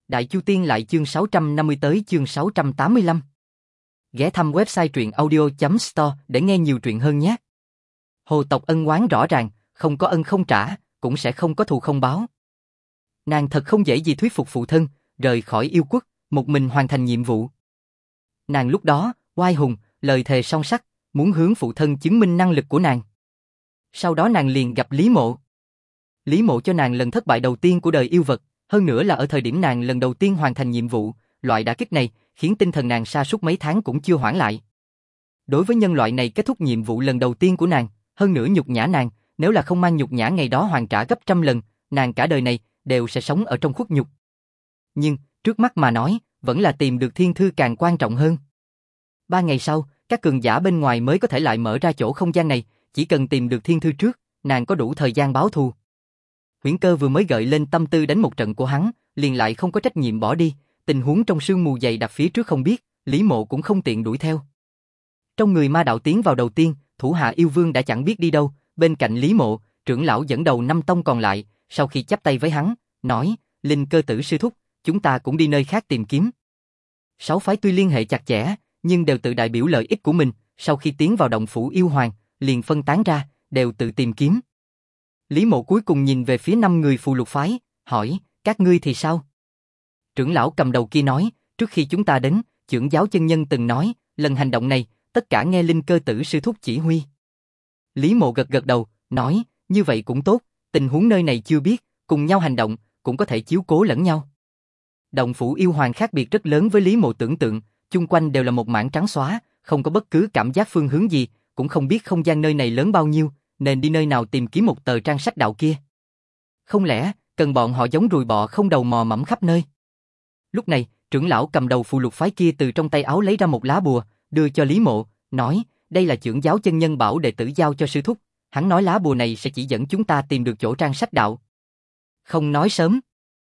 Đại Chu Tiên lại chương 650 tới chương 685. Ghé thăm website truyện audio.store để nghe nhiều truyện hơn nhé. Hồ tộc ân oán rõ ràng, không có ân không trả, cũng sẽ không có thù không báo. Nàng thật không dễ gì thuyết phục phụ thân, rời khỏi yêu quốc, một mình hoàn thành nhiệm vụ. Nàng lúc đó, oai hùng, lời thề son sắt, muốn hướng phụ thân chứng minh năng lực của nàng. Sau đó nàng liền gặp Lý Mộ. Lý Mộ cho nàng lần thất bại đầu tiên của đời yêu vật, hơn nữa là ở thời điểm nàng lần đầu tiên hoàn thành nhiệm vụ, loại đả kích này khiến tinh thần nàng sa sút mấy tháng cũng chưa hoãn lại. Đối với nhân loại này kết thúc nhiệm vụ lần đầu tiên của nàng, hơn nữa nhục nhã nàng, nếu là không mang nhục nhã ngày đó hoàn trả gấp trăm lần, nàng cả đời này đều sẽ sống ở trong khuất nhục. Nhưng, trước mắt mà nói, vẫn là tìm được thiên thư càng quan trọng hơn. 3 ngày sau, các cường giả bên ngoài mới có thể lại mở ra chỗ không gian này, chỉ cần tìm được thiên thư trước, nàng có đủ thời gian báo thù. Huyễn Cơ vừa mới gợi lên tâm tư đánh một trận của hắn, liền lại không có trách nhiệm bỏ đi, tình huống trong sương mù dày đặc phía trước không biết, Lý Mộ cũng không tiện đuổi theo. Trong người ma đạo tiến vào đầu tiên, thủ hạ yêu vương đã chẳng biết đi đâu, bên cạnh Lý Mộ, trưởng lão dẫn đầu 5 tông còn lại, sau khi chắp tay với hắn, nói, Linh Cơ tử sư thúc, chúng ta cũng đi nơi khác tìm kiếm. 6 phái tuy liên hệ chặt chẽ, nhưng đều tự đại biểu lợi ích của mình, sau khi tiến vào động phủ yêu hoàng, liền phân tán ra, đều tự tìm kiếm. Lý Mộ cuối cùng nhìn về phía 5 người phù lục phái, hỏi, các ngươi thì sao? Trưởng lão cầm đầu kia nói, trước khi chúng ta đến, trưởng giáo chân nhân từng nói, lần hành động này, tất cả nghe Linh Cơ tử sư thúc chỉ huy. Lý Mộ gật gật đầu, nói, như vậy cũng tốt, tình huống nơi này chưa biết, cùng nhau hành động, cũng có thể chiếu cố lẫn nhau. Động phủ yêu hoàng khác biệt rất lớn với Lý Mộ tưởng tượng, chung quanh đều là một mảng trắng xóa, không có bất cứ cảm giác phương hướng gì, cũng không biết không gian nơi này lớn bao nhiêu, nên đi nơi nào tìm kiếm một tờ trang sách đạo kia. Không lẽ, cần bọn họ giống ruồi bọ không đầu mò mẫm khắp nơi? Lúc này, trưởng lão cầm đầu phù lục phái kia từ trong tay áo lấy ra một lá bùa, đưa cho Lý Mộ, nói, đây là trưởng giáo chân nhân bảo đệ tử giao cho sư thúc, hắn nói lá bùa này sẽ chỉ dẫn chúng ta tìm được chỗ trang sách đạo. Không nói sớm.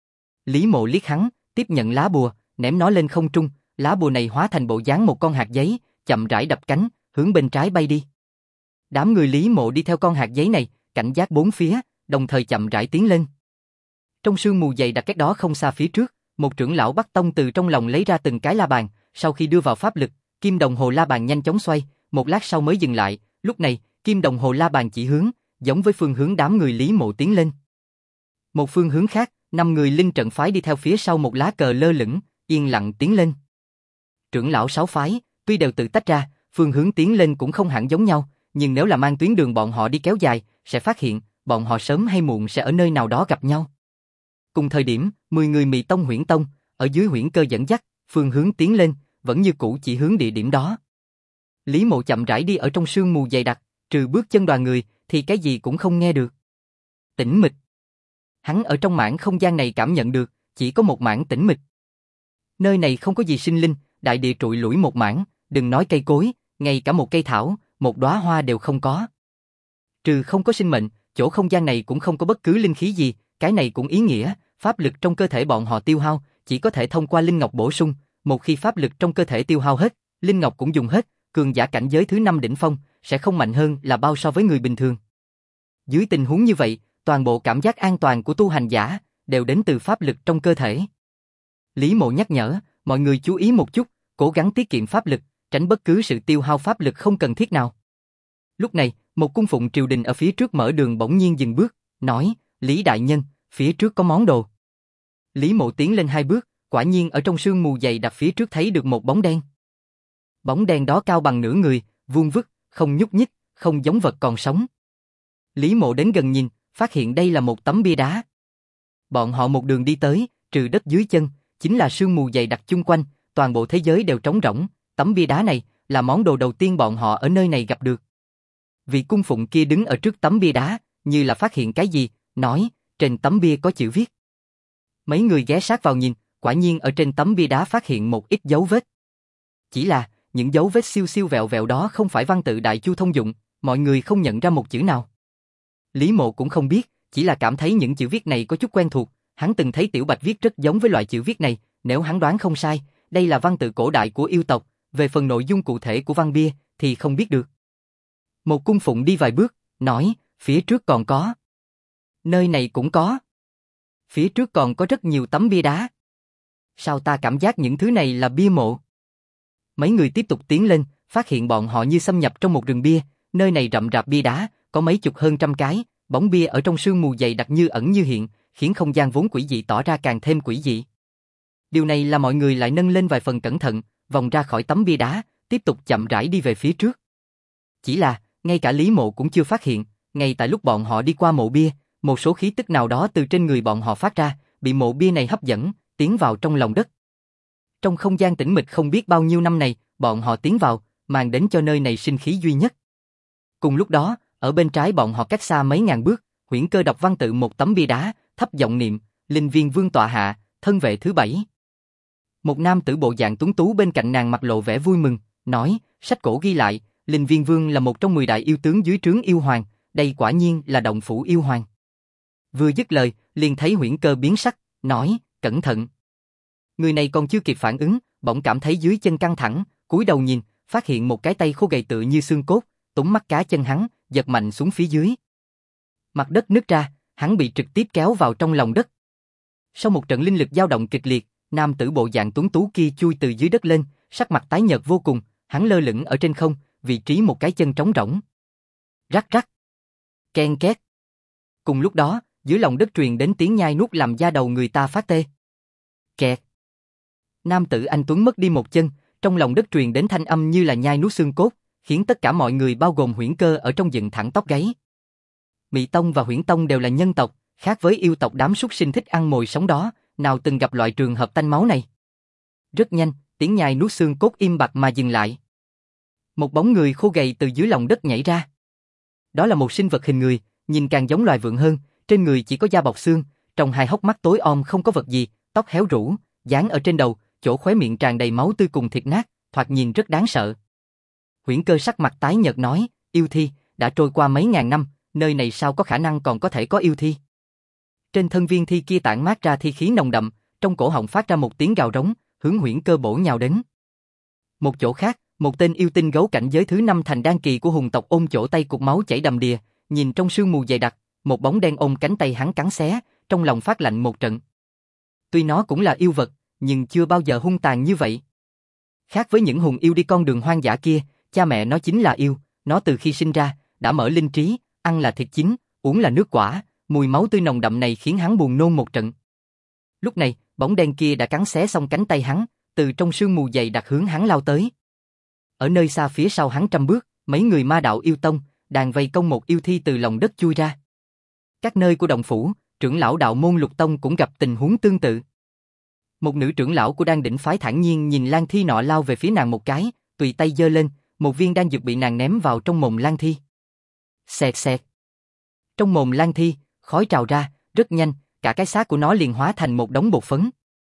Lý Mộ liếc hắn, tiếp nhận lá bùa, ném nó lên không trung, lá bùa này hóa thành bộ dáng một con hạt giấy, chậm rãi đập cánh, hướng bên trái bay đi. Đám người Lý Mộ đi theo con hạt giấy này, cảnh giác bốn phía, đồng thời chậm rãi tiến lên. Trong sương mù dày đặc cách đó không xa phía trước, một trưởng lão Bắc Tông từ trong lòng lấy ra từng cái la bàn, sau khi đưa vào pháp lực, kim đồng hồ la bàn nhanh chóng xoay, một lát sau mới dừng lại, lúc này, kim đồng hồ la bàn chỉ hướng, giống với phương hướng đám người Lý Mộ tiến lên. Một phương hướng khác, 5 người linh trận phái đi theo phía sau một lá cờ lơ lửng, yên lặng tiến lên. Trưởng lão 6 phái, tuy đều tự tách ra, phương hướng tiến lên cũng không hẳn giống nhau, nhưng nếu là mang tuyến đường bọn họ đi kéo dài, sẽ phát hiện, bọn họ sớm hay muộn sẽ ở nơi nào đó gặp nhau. Cùng thời điểm, 10 người Mị Tông Huyễn Tông, ở dưới Huyễn Cơ dẫn dắt, phương hướng tiến lên, vẫn như cũ chỉ hướng địa điểm đó. Lý Mộ chậm rãi đi ở trong sương mù dày đặc, trừ bước chân đoàn người, thì cái gì cũng không nghe được. Tĩnh mịch. Hắn ở trong mảng không gian này cảm nhận được, chỉ có một mảng tĩnh mịch. Nơi này không có gì sinh linh, đại địa trụi lủi một mảng, đừng nói cây cối, ngay cả một cây thảo, một đóa hoa đều không có. Trừ không có sinh mệnh, chỗ không gian này cũng không có bất cứ linh khí gì, cái này cũng ý nghĩa, pháp lực trong cơ thể bọn họ tiêu hao, chỉ có thể thông qua linh ngọc bổ sung, một khi pháp lực trong cơ thể tiêu hao hết, linh ngọc cũng dùng hết, cường giả cảnh giới thứ 5 đỉnh phong, sẽ không mạnh hơn là bao so với người bình thường. Dưới tình huống như vậy, toàn bộ cảm giác an toàn của tu hành giả, đều đến từ pháp lực trong cơ thể. Lý Mộ nhắc nhở, mọi người chú ý một chút, cố gắng tiết kiệm pháp lực, tránh bất cứ sự tiêu hao pháp lực không cần thiết nào. Lúc này, một cung phụng triều đình ở phía trước mở đường bỗng nhiên dừng bước, nói, Lý đại nhân, phía trước có món đồ. Lý Mộ tiến lên 2 bước, quả nhiên ở trong sương mù dày đặc phía trước thấy được một bóng đen. Bóng đen đó cao bằng nửa người, vuông vức, không nhúc nhích, không giống vật còn sống. Lý Mộ đến gần nhìn, phát hiện đây là một tấm bia đá. Bọn họ một đường đi tới, trừ đất dưới chân, chính là sương mù dày đặc chung quanh, toàn bộ thế giới đều trống rỗng, tấm bia đá này là món đồ đầu tiên bọn họ ở nơi này gặp được. Vị cung phụng kia đứng ở trước tấm bia đá, như là phát hiện cái gì, nói, trên tấm bia có chữ viết. Mấy người ghé sát vào nhìn, quả nhiên ở trên tấm bia đá phát hiện một ít dấu vết. Chỉ là, những dấu vết siêu siêu vẹo vẹo đó không phải văn tự Đại Chu thông dụng, mọi người không nhận ra một chữ nào. Lý Mộ cũng không biết, chỉ là cảm thấy những chữ viết này có chút quen thuộc, hắn từng thấy Tiểu Bạch viết rất giống với loại chữ viết này, nếu hắn đoán không sai, đây là văn tự cổ đại của yêu tộc, về phần nội dung cụ thể của văn bia thì không biết được. Một cung phụng đi vài bước, nói, phía trước còn có. Nơi này cũng có. Phía trước còn có rất nhiều tấm bia đá. Sao ta cảm giác những thứ này là bia mộ? Mấy người tiếp tục tiến lên, phát hiện bọn họ như xâm nhập trong một rừng bia, nơi này rậm rạp bia đá, có mấy chục hơn trăm cái, bóng bia ở trong sương mù dày đặc như ẩn như hiện, khiến không gian vốn quỷ dị tỏ ra càng thêm quỷ dị. Điều này là mọi người lại nâng lên vài phần cẩn thận, vòng ra khỏi tấm bia đá, tiếp tục chậm rãi đi về phía trước. Chỉ là, ngay cả Lý Mộ cũng chưa phát hiện, ngay tại lúc bọn họ đi qua mộ bia, một số khí tức nào đó từ trên người bọn họ phát ra, bị mộ bia này hấp dẫn, tiến vào trong lòng đất. Trong không gian tĩnh mịch không biết bao nhiêu năm này, bọn họ tiến vào, mang đến cho nơi này sinh khí duy nhất. Cùng lúc đó, ở bên trái bọn họ cách xa mấy ngàn bước, Huyễn Cơ đọc văn tự một tấm bia đá, thấp giọng niệm, Linh Viên Vương tọa hạ, thân vệ thứ 7. Một nam tử bộ dạng tuấn tú bên cạnh nàng mặt lộ vẻ vui mừng, nói, sách cổ ghi lại, Linh Viên Vương là một trong 10 đại yêu tướng dưới trướng yêu hoàng, đây quả nhiên là động phủ yêu hoàng. Vừa dứt lời, liền thấy Huyễn Cơ biến sắc, nói, cẩn thận. Người này còn chưa kịp phản ứng, bỗng cảm thấy dưới chân căng thẳng, cúi đầu nhìn, phát hiện một cái tay khô gầy tựa như xương cốt, túm mắt cá chân hắn, giật mạnh xuống phía dưới. Mặt đất nứt ra, hắn bị trực tiếp kéo vào trong lòng đất. Sau một trận linh lực dao động kịch liệt, nam tử bộ dạng tuấn tú kia chui từ dưới đất lên, sắc mặt tái nhợt vô cùng, hắn lơ lửng ở trên không, vị trí một cái chân trống rỗng. Rắc rắc, ken két. Cùng lúc đó, dưới lòng đất truyền đến tiếng nhai nuốt làm da đầu người ta phát tê. Kẹt. Nam tử anh tuấn mất đi một chân, trong lòng đất truyền đến thanh âm như là nhai nuốt xương cốt, khiến tất cả mọi người bao gồm Huyễn Cơ ở trong dựng thẳng tóc gáy. Mị Tông và Huyễn Tông đều là nhân tộc, khác với yêu tộc đám súc sinh thích ăn mồi sống đó, nào từng gặp loại trường hợp tanh máu này. Rất nhanh, tiếng nhai nuốt xương cốt im bặt mà dừng lại. Một bóng người khô gầy từ dưới lòng đất nhảy ra. Đó là một sinh vật hình người, nhìn càng giống loài vượn hơn, trên người chỉ có da bọc xương, trong hai hốc mắt tối om không có vật gì, tóc héo rũ, dán ở trên đầu, chỗ khóe miệng tràn đầy máu tươi cùng thịt nát, thoạt nhìn rất đáng sợ. Huyễn Cơ sắc mặt tái nhợt nói, yêu thi, đã trôi qua mấy ngàn năm, nơi này sao có khả năng còn có thể có yêu thi. Trên thân viên thi kia tản mát ra thi khí nồng đậm, trong cổ họng phát ra một tiếng gào rống, hướng Huyễn Cơ bổ nhào đến. Một chỗ khác, một tên yêu tinh gấu cảnh giới thứ 5 thành đan kỳ của hùng tộc ôm chỗ tay cục máu chảy đầm đìa, nhìn trong sương mù dày đặc, một bóng đen ôm cánh tay hắn cắn xé, trong lòng phát lạnh một trận. Tuy nó cũng là yêu vật, nhưng chưa bao giờ hung tàn như vậy. Khác với những hùng yêu đi con đường hoang dã kia, cha mẹ nó chính là yêu, nó từ khi sinh ra, đã mở linh trí, ăn là thịt chín, uống là nước quả, mùi máu tươi nồng đậm này khiến hắn buồn nôn một trận. Lúc này, bóng đen kia đã cắn xé xong cánh tay hắn, từ trong sương mù dày đặc hướng hắn lao tới. Ở nơi xa phía sau hắn trăm bước, mấy người ma đạo yêu tông, đang vây công một yêu thi từ lòng đất chui ra. Các nơi của động phủ, trưởng lão đạo môn Lục Tông cũng gặp tình huống tương tự. Một nữ trưởng lão của Đan Đỉnh phái thản nhiên nhìn lang thi nọ lao về phía nàng một cái, tùy tay giơ lên, một viên đan dược bị nàng ném vào trong mồm lang thi. Xẹt xẹt. Trong mồm lang thi, khói trào ra, rất nhanh, cả cái xác của nó liền hóa thành một đống bột phấn.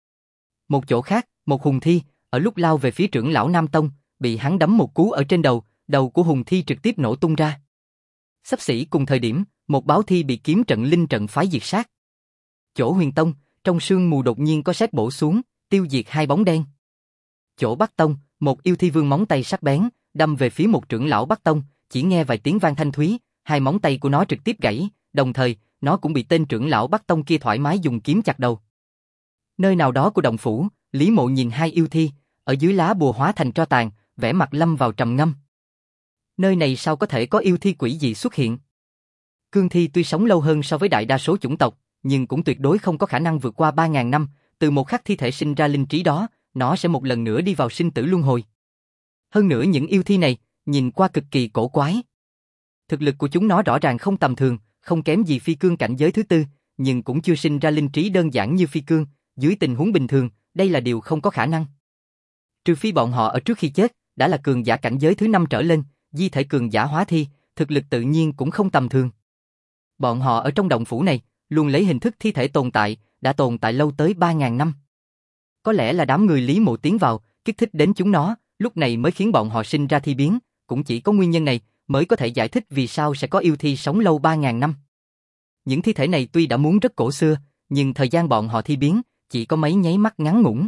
Một chỗ khác, một hùng thi, ở lúc lao về phía trưởng lão Nam Tông, bị hắn đấm một cú ở trên đầu, đầu của hùng thi trực tiếp nổ tung ra. Xấp xỉ cùng thời điểm, một báo thi bị kiếm trận linh trận phái diệt sát. Chỗ Huyền Tông, trong sương mù đột nhiên có sét bổ xuống, tiêu diệt hai bóng đen. Chỗ Bắc Tông, một yêu thi vương móng tay sắc bén, đâm về phía một trưởng lão Bắc Tông, chỉ nghe vài tiếng vang thanh thúy, hai móng tay của nó trực tiếp gãy, đồng thời, nó cũng bị tên trưởng lão Bắc Tông kia thoải mái dùng kiếm chặt đầu. Nơi nào đó của động phủ, Lý Mộ nhìn hai yêu thi, ở dưới lá bùa hóa thành tro tàn, vẻ mặt lâm vào trầm ngâm. Nơi này sao có thể có yêu thi quỷ dị xuất hiện? Cương thi tuy sống lâu hơn so với đại đa số chủng tộc, nhưng cũng tuyệt đối không có khả năng vượt qua 3.000 năm, từ một khắc thi thể sinh ra linh trí đó, nó sẽ một lần nữa đi vào sinh tử luân hồi. Hơn nữa những yêu thi này, nhìn qua cực kỳ cổ quái. Thực lực của chúng nó rõ ràng không tầm thường, không kém gì phi cương cảnh giới thứ 4, nhưng cũng chưa sinh ra linh trí đơn giản như phi cương, dưới tình huống bình thường, đây là điều không có khả năng. Trừ phi bọn họ ở trước khi chết, đã là cường giả cảnh giới thứ 5 trở lên, di thể cường giả hóa thi, thực lực tự nhiên cũng không tầm thường. Bọn họ ở trong động phủ này, luôn lấy hình thức thi thể tồn tại, đã tồn tại lâu tới 3.000 năm. Có lẽ là đám người Lý Mộ tiến vào, kích thích đến chúng nó, lúc này mới khiến bọn họ sinh ra thi biến, cũng chỉ có nguyên nhân này mới có thể giải thích vì sao sẽ có yêu thi sống lâu 3.000 năm. Những thi thể này tuy đã muốn rất cổ xưa, nhưng thời gian bọn họ thi biến, chỉ có mấy nháy mắt ngắn ngủn.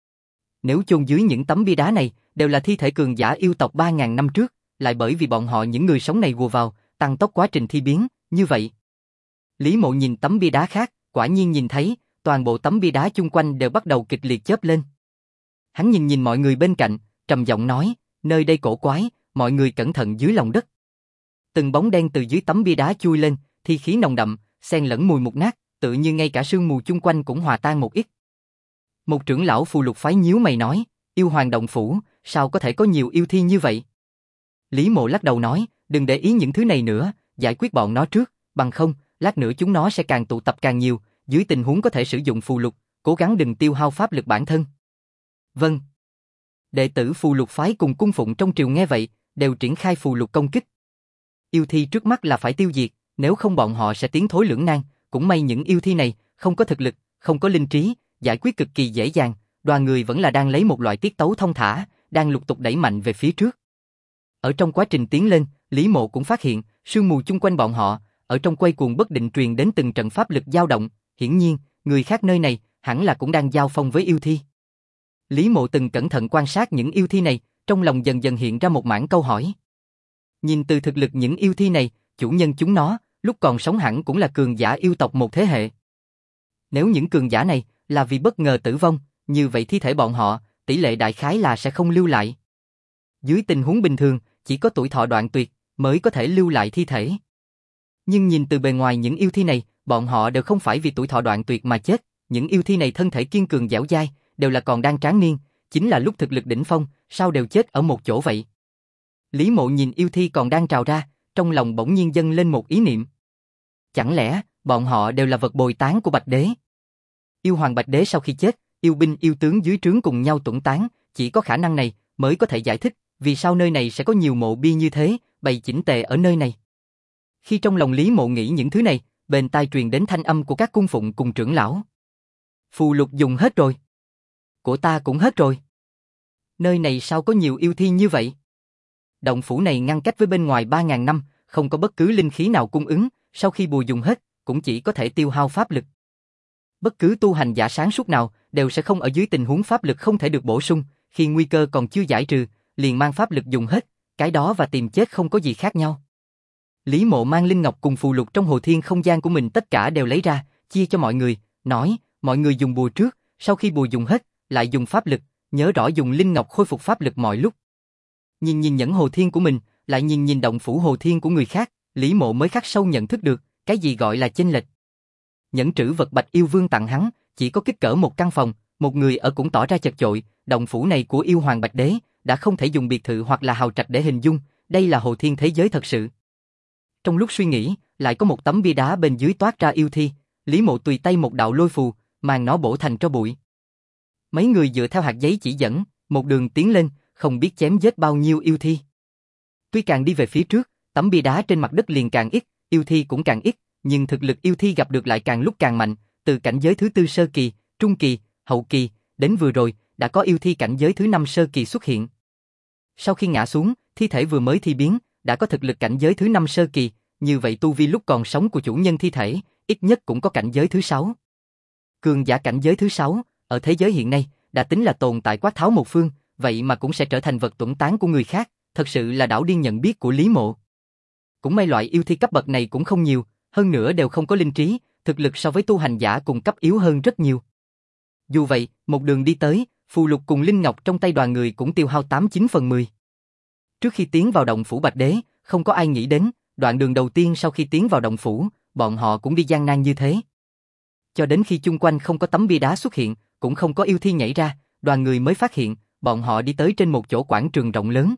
Nếu chôn dưới những tấm bia đá này, đều là thi thể cường giả yêu tộc 3.000 năm trước, lại bởi vì bọn họ những người sống này hùa vào, tăng tốc quá trình thi biến, như vậy. Lý Mộ nhìn tấm bia đá khác, quả nhiên nhìn thấy, toàn bộ tấm bia đá chung quanh đều bắt đầu kịch liệt chớp lên. Hắn nhìn nhìn mọi người bên cạnh, trầm giọng nói, nơi đây cổ quái, mọi người cẩn thận dưới lòng đất. Từng bóng đen từ dưới tấm bia đá chui lên, thi khí nồng đậm, xen lẫn mùi mục nát, tự như ngay cả sương mù chung quanh cũng hòa tan một ít. Một trưởng lão phù lục phái nhíu mày nói, yêu hoàng động phủ, sao có thể có nhiều yêu thi như vậy? Lý Mộ lắc đầu nói, đừng để ý những thứ này nữa, giải quyết bọn nó trước, bằng không, lát nữa chúng nó sẽ càng tụ tập càng nhiều, dưới tình huống có thể sử dụng phù lục, cố gắng đừng tiêu hao pháp lực bản thân. Vâng. Đệ tử phù lục phái cùng cung phụng trong triều nghe vậy, đều triển khai phù lục công kích. Yêu thi trước mắt là phải tiêu diệt, nếu không bọn họ sẽ tiến thối lưỡng nan, cũng may những yêu thi này, không có thực lực, không có linh trí, giải quyết cực kỳ dễ dàng, đoàn người vẫn là đang lấy một loại tiết tấu thông thả, đang lục tục đẩy mạnh về phía trước. Ở trong quá trình tiến lên, Lý Mộ cũng phát hiện, sương mù chung quanh bọn họ, ở trong quay cuồng bất định truyền đến từng trận pháp lực dao động, hiển nhiên, người khác nơi này, hẳn là cũng đang giao phong với yêu thi. Lý Mộ từng cẩn thận quan sát những yêu thi này, trong lòng dần dần hiện ra một mảng câu hỏi. Nhìn từ thực lực những yêu thi này, chủ nhân chúng nó, lúc còn sống hẳn cũng là cường giả yêu tộc một thế hệ. Nếu những cường giả này là vì bất ngờ tử vong, như vậy thi thể bọn họ, tỷ lệ đại khái là sẽ không lưu lại. Dưới tình huống bình thường, chỉ có tuổi thọ đoạn tuyệt mới có thể lưu lại thi thể. Nhưng nhìn từ bề ngoài những yêu thi này, bọn họ đều không phải vì tuổi thọ đoạn tuyệt mà chết, những yêu thi này thân thể kiên cường dẻo dai, đều là còn đang tráng niên, chính là lúc thực lực đỉnh phong, sao đều chết ở một chỗ vậy? Lý Mộ nhìn yêu thi còn đang trào ra, trong lòng bỗng nhiên dâng lên một ý niệm. Chẳng lẽ, bọn họ đều là vật bồi tán của Bạch Đế? Yêu hoàng Bạch Đế sau khi chết, yêu binh yêu tướng dưới trướng cùng nhau tuẫn tán, chỉ có khả năng này mới có thể giải thích vì sao nơi này sẽ có nhiều mộ bia như thế, bày chỉnh tề ở nơi này. Khi trong lòng Lý Mộ nghĩ những thứ này, bên tai truyền đến thanh âm của các cung phụng cùng trưởng lão. Phù lục dùng hết rồi. Của ta cũng hết rồi. Nơi này sao có nhiều yêu thi như vậy? Động phủ này ngăn cách với bên ngoài 3.000 năm, không có bất cứ linh khí nào cung ứng, sau khi bùa dùng hết, cũng chỉ có thể tiêu hao pháp lực. Bất cứ tu hành giả sáng suốt nào, đều sẽ không ở dưới tình huống pháp lực không thể được bổ sung, khi nguy cơ còn chưa giải trừ, liền mang pháp lực dùng hết, cái đó và tìm chết không có gì khác nhau. Lý Mộ mang linh ngọc cùng phù lục trong hồ thiên không gian của mình tất cả đều lấy ra, chia cho mọi người, nói, mọi người dùng bùa trước, sau khi bùa dùng hết, lại dùng pháp lực, nhớ rõ dùng linh ngọc khôi phục pháp lực mọi lúc. Nhìn nhìn nhẫn hồ thiên của mình, lại nhìn nhìn động phủ hồ thiên của người khác, Lý Mộ mới khắc sâu nhận thức được, cái gì gọi là chênh lệch. Nhẫn trữ vật Bạch Yêu Vương tặng hắn, chỉ có kích cỡ một căn phòng, một người ở cũng tỏ ra chật chội, động phủ này của yêu hoàng Bạch Đế, đã không thể dùng biệt thự hoặc là hào trạch để hình dung, đây là hồ thiên thế giới thật sự. Trong lúc suy nghĩ, lại có một tấm bia đá bên dưới toát ra yêu thi, Lý Mộ tùy tay một đạo lôi phù, màn nó bổ thành tro bụi. Mấy người dựa theo hạt giấy chỉ dẫn, một đường tiến lên, không biết chém giết bao nhiêu yêu thi. Tuy càng đi về phía trước, tấm bia đá trên mặt đất liền càng ít, yêu thi cũng càng ít, nhưng thực lực yêu thi gặp được lại càng lúc càng mạnh, từ cảnh giới thứ 4 sơ kỳ, trung kỳ, hậu kỳ, đến vừa rồi, đã có yêu thi cảnh giới thứ 5 sơ kỳ xuất hiện. Sau khi ngã xuống, thi thể vừa mới thi biến, đã có thực lực cảnh giới thứ 5 sơ kỳ, như vậy tu vi lúc còn sống của chủ nhân thi thể, ít nhất cũng có cảnh giới thứ 6. Cường giả cảnh giới thứ 6, ở thế giới hiện nay, đã tính là tồn tại quát tháo một phương, vậy mà cũng sẽ trở thành vật tuẫn tán của người khác, thật sự là đảo điên nhận biết của Lý Mộ. Cũng may loại yêu thi cấp bậc này cũng không nhiều, hơn nữa đều không có linh trí, thực lực so với tu hành giả cùng cấp yếu hơn rất nhiều. Dù vậy, một đường đi tới, phù lục cùng linh ngọc trong tay đoàn người cũng tiêu hao 89 phần 10. Trước khi tiến vào động phủ Bạch Đế, không có ai nghĩ đến, đoạn đường đầu tiên sau khi tiến vào động phủ, bọn họ cũng đi gian nan như thế. Cho đến khi chung quanh không có tấm bia đá xuất hiện, cũng không có yêu thi nhảy ra, đoàn người mới phát hiện, bọn họ đi tới trên một chỗ quảng trường rộng lớn.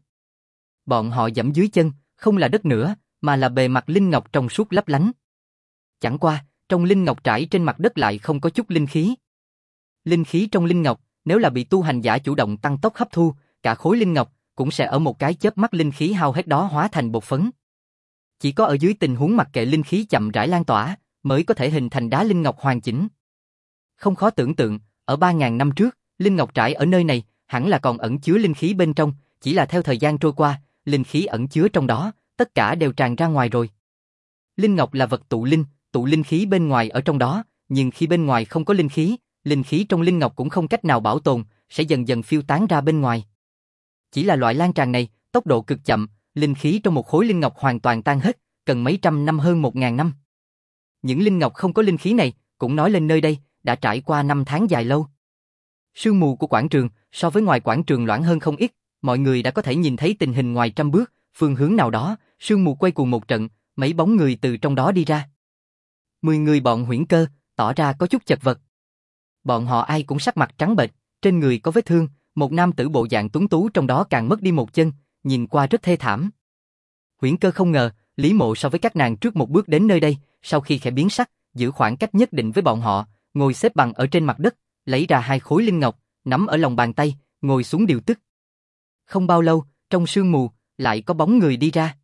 Bọn họ dẫm dưới chân, không là đất nữa, mà là bề mặt linh ngọc trong suốt lấp lánh. Chẳng qua, trong linh ngọc trải trên mặt đất lại không có chút linh khí. Linh khí trong linh ngọc, nếu là bị tu hành giả chủ động tăng tốc hấp thu, cả khối linh ngọc cũng sẽ ở một cái chớp mắt linh khí hao hết đó hóa thành bột phấn. Chỉ có ở dưới tình huống mặc kệ linh khí chậm rãi lan tỏa, mới có thể hình thành đá linh ngọc hoàn chỉnh. Không khó tưởng tượng, ở 3.000 năm trước, linh ngọc trải ở nơi này hẳn là còn ẩn chứa linh khí bên trong, chỉ là theo thời gian trôi qua, linh khí ẩn chứa trong đó, tất cả đều tràn ra ngoài rồi. Linh ngọc là vật tụ linh khí bên ngoài ở trong đó, nhưng khi bên ngoài không có linh khí trong linh ngọc cũng không cách nào bảo tồn, sẽ dần dần phiêu tán ra bên ngoài. Chỉ là loại lan tràn này, tốc độ cực chậm, linh khí trong một khối linh ngọc hoàn toàn tan hết, cần mấy trăm năm hơn 1.000 năm. Những linh ngọc không có linh khí này, cũng nói lên nơi đây, đã trải qua năm tháng dài lâu. Sương mù của quảng trường so với ngoài quảng trường loãng hơn không ít, mọi người đã có thể nhìn thấy tình hình ngoài trăm bước, phương hướng nào đó, sương mù quay cuồng một trận, mấy bóng người từ trong đó đi ra. 10 người bọn Huyễn Cơ, tỏ ra có chút chật vật. Bọn họ ai cũng sắc mặt trắng bệch, trên người có vết thương, một nam tử bộ dạng tuấn tú trong đó càng mất đi một chân, nhìn qua rất thê thảm. Huyễn Cơ không ngờ, Lý Mộ so với các nàng trước một bước đến nơi đây, sau khi khẽ biến sắc, giữ khoảng cách nhất định với bọn họ, ngồi xếp bằng ở trên mặt đất, lấy ra 2 khối linh ngọc, nắm ở lòng bàn tay, ngồi xuống điều tức. Không bao lâu, trong sương mù, lại có bóng người đi ra.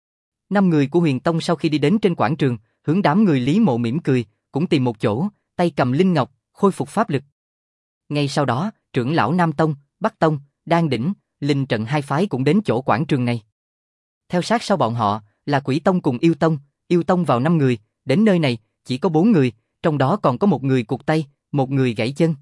5 người của Huyền Tông sau khi đi đến trên quảng trường, hướng đám người Lý Mộ mỉm cười, cũng tìm một chỗ, tay cầm linh ngọc, khôi phục pháp lực. Ngay sau đó, trưởng lão Nam Tông, Bắc Tông, Đan Đỉnh, Linh Trận hai phái cũng đến chỗ quảng trường này. Theo sát sau bọn họ, là Quỷ Tông cùng Yêu Tông vào 5 người, đến nơi này, chỉ có 4 người, trong đó còn có một người cụt tay, một người gãy chân.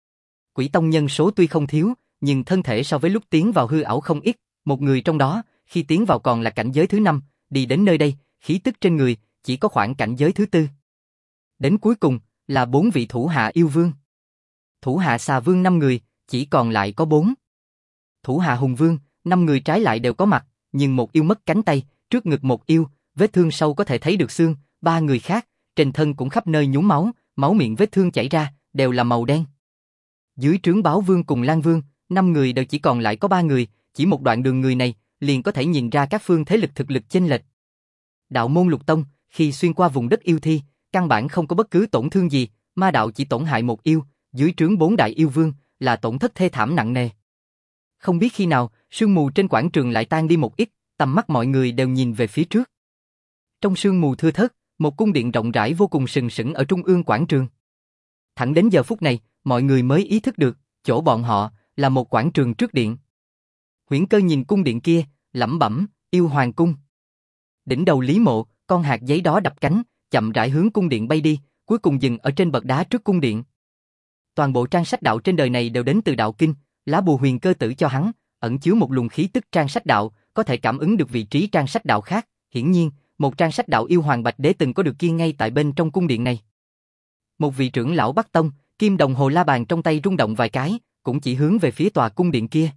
Quỷ Tông nhân số tuy không thiếu, nhưng thân thể so với lúc tiến vào hư ảo không ít, một người trong đó, khi tiến vào còn là cảnh giới thứ 5, đi đến nơi đây, khí tức trên người, chỉ có khoảng cảnh giới thứ 4. Đến cuối cùng, là 4 vị thủ hạ yêu vương. Thủ hạ xà vương 5 người, chỉ còn lại có 4. Thủ hạ hùng vương, 5 người trái lại đều có mặt, nhưng một yêu mất cánh tay, trước ngực một yêu, vết thương sâu có thể thấy được xương, 3 người khác, trên thân cũng khắp nơi nhúm máu, máu miệng vết thương chảy ra, đều là màu đen. Dưới trướng Báo Vương cùng Lan Vương, 5 người đều chỉ còn lại có 3 người, chỉ một đoạn đường người này, liền có thể nhìn ra các phương thế lực thực lực chênh lệch. Đạo môn Lục Tông, khi xuyên qua vùng đất yêu thi, căn bản không có bất cứ tổn thương gì, ma đạo chỉ tổn hại một yêu, dưới trướng 4 đại yêu vương, là tổn thất thê thảm nặng nề. Không biết khi nào, sương mù trên quảng trường lại tan đi một ít, tầm mắt mọi người đều nhìn về phía trước. Trong sương mù thưa thớt, một cung điện rộng rãi vô cùng sừng sững ở trung ương quảng trường. Thẳng đến giờ phút này, mọi người mới ý thức được, chỗ bọn họ là một quảng trường trước điện. Huyễn Cơ nhìn cung điện kia, lẩm bẩm, Yêu Hoàng cung. Đỉnh đầu Lý Mộ, con hạt giấy đó đập cánh, chậm rãi hướng cung điện bay đi, cuối cùng dừng ở trên bậc đá trước cung điện. Toàn bộ trang sách đạo trên đời này đều đến từ đạo kinh, lá bùa Huyền Cơ tử cho hắn, ẩn chứa một luồng khí tức trang sách đạo, có thể cảm ứng được vị trí trang sách đạo khác. Hiển nhiên, một trang sách đạo Yêu Hoàng Bạch Đế từng có được kia ngay tại bên trong cung điện này. Một vị trưởng lão Bắc Tông, kim đồng hồ la bàn trong tay rung động vài cái, cũng chỉ hướng về phía tòa cung điện kia.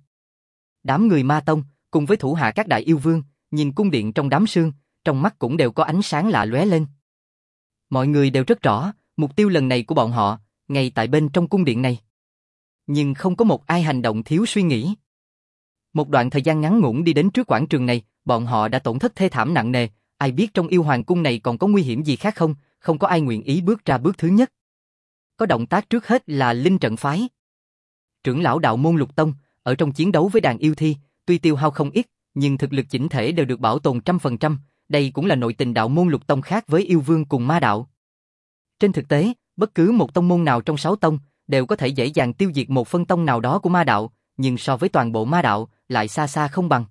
Đám người Ma Tông, cùng với thủ hạ các đại yêu vương, nhìn cung điện trong đám sương, trong mắt cũng đều có ánh sáng lạ lóe lên. Mọi người đều rất rõ, mục tiêu lần này của bọn họ, ngay tại bên trong cung điện này. Nhưng không có một ai hành động thiếu suy nghĩ. Một đoạn thời gian ngắn ngủn đi đến trước quảng trường này, bọn họ đã tổn thất thê thảm nặng nề, ai biết trong Yêu Hoàng cung này còn có nguy hiểm gì khác không, không có ai nguyện ý bước ra bước thứ nhất. Có động tác trước hết là Linh Trận phái. Trưởng lão đạo môn Lục Tông, ở trong chiến đấu với đàn yêu thi, tuy tiêu hao không ít, nhưng thực lực chỉnh thể đều được bảo tồn 100%, đây cũng là nội tình đạo môn Lục Tông khác với yêu vương cùng ma đạo. Trên thực tế, bất cứ một tông môn nào trong 6 tông, đều có thể dễ dàng tiêu diệt một phân tông nào đó của ma đạo, nhưng so với toàn bộ ma đạo, lại xa xa không bằng.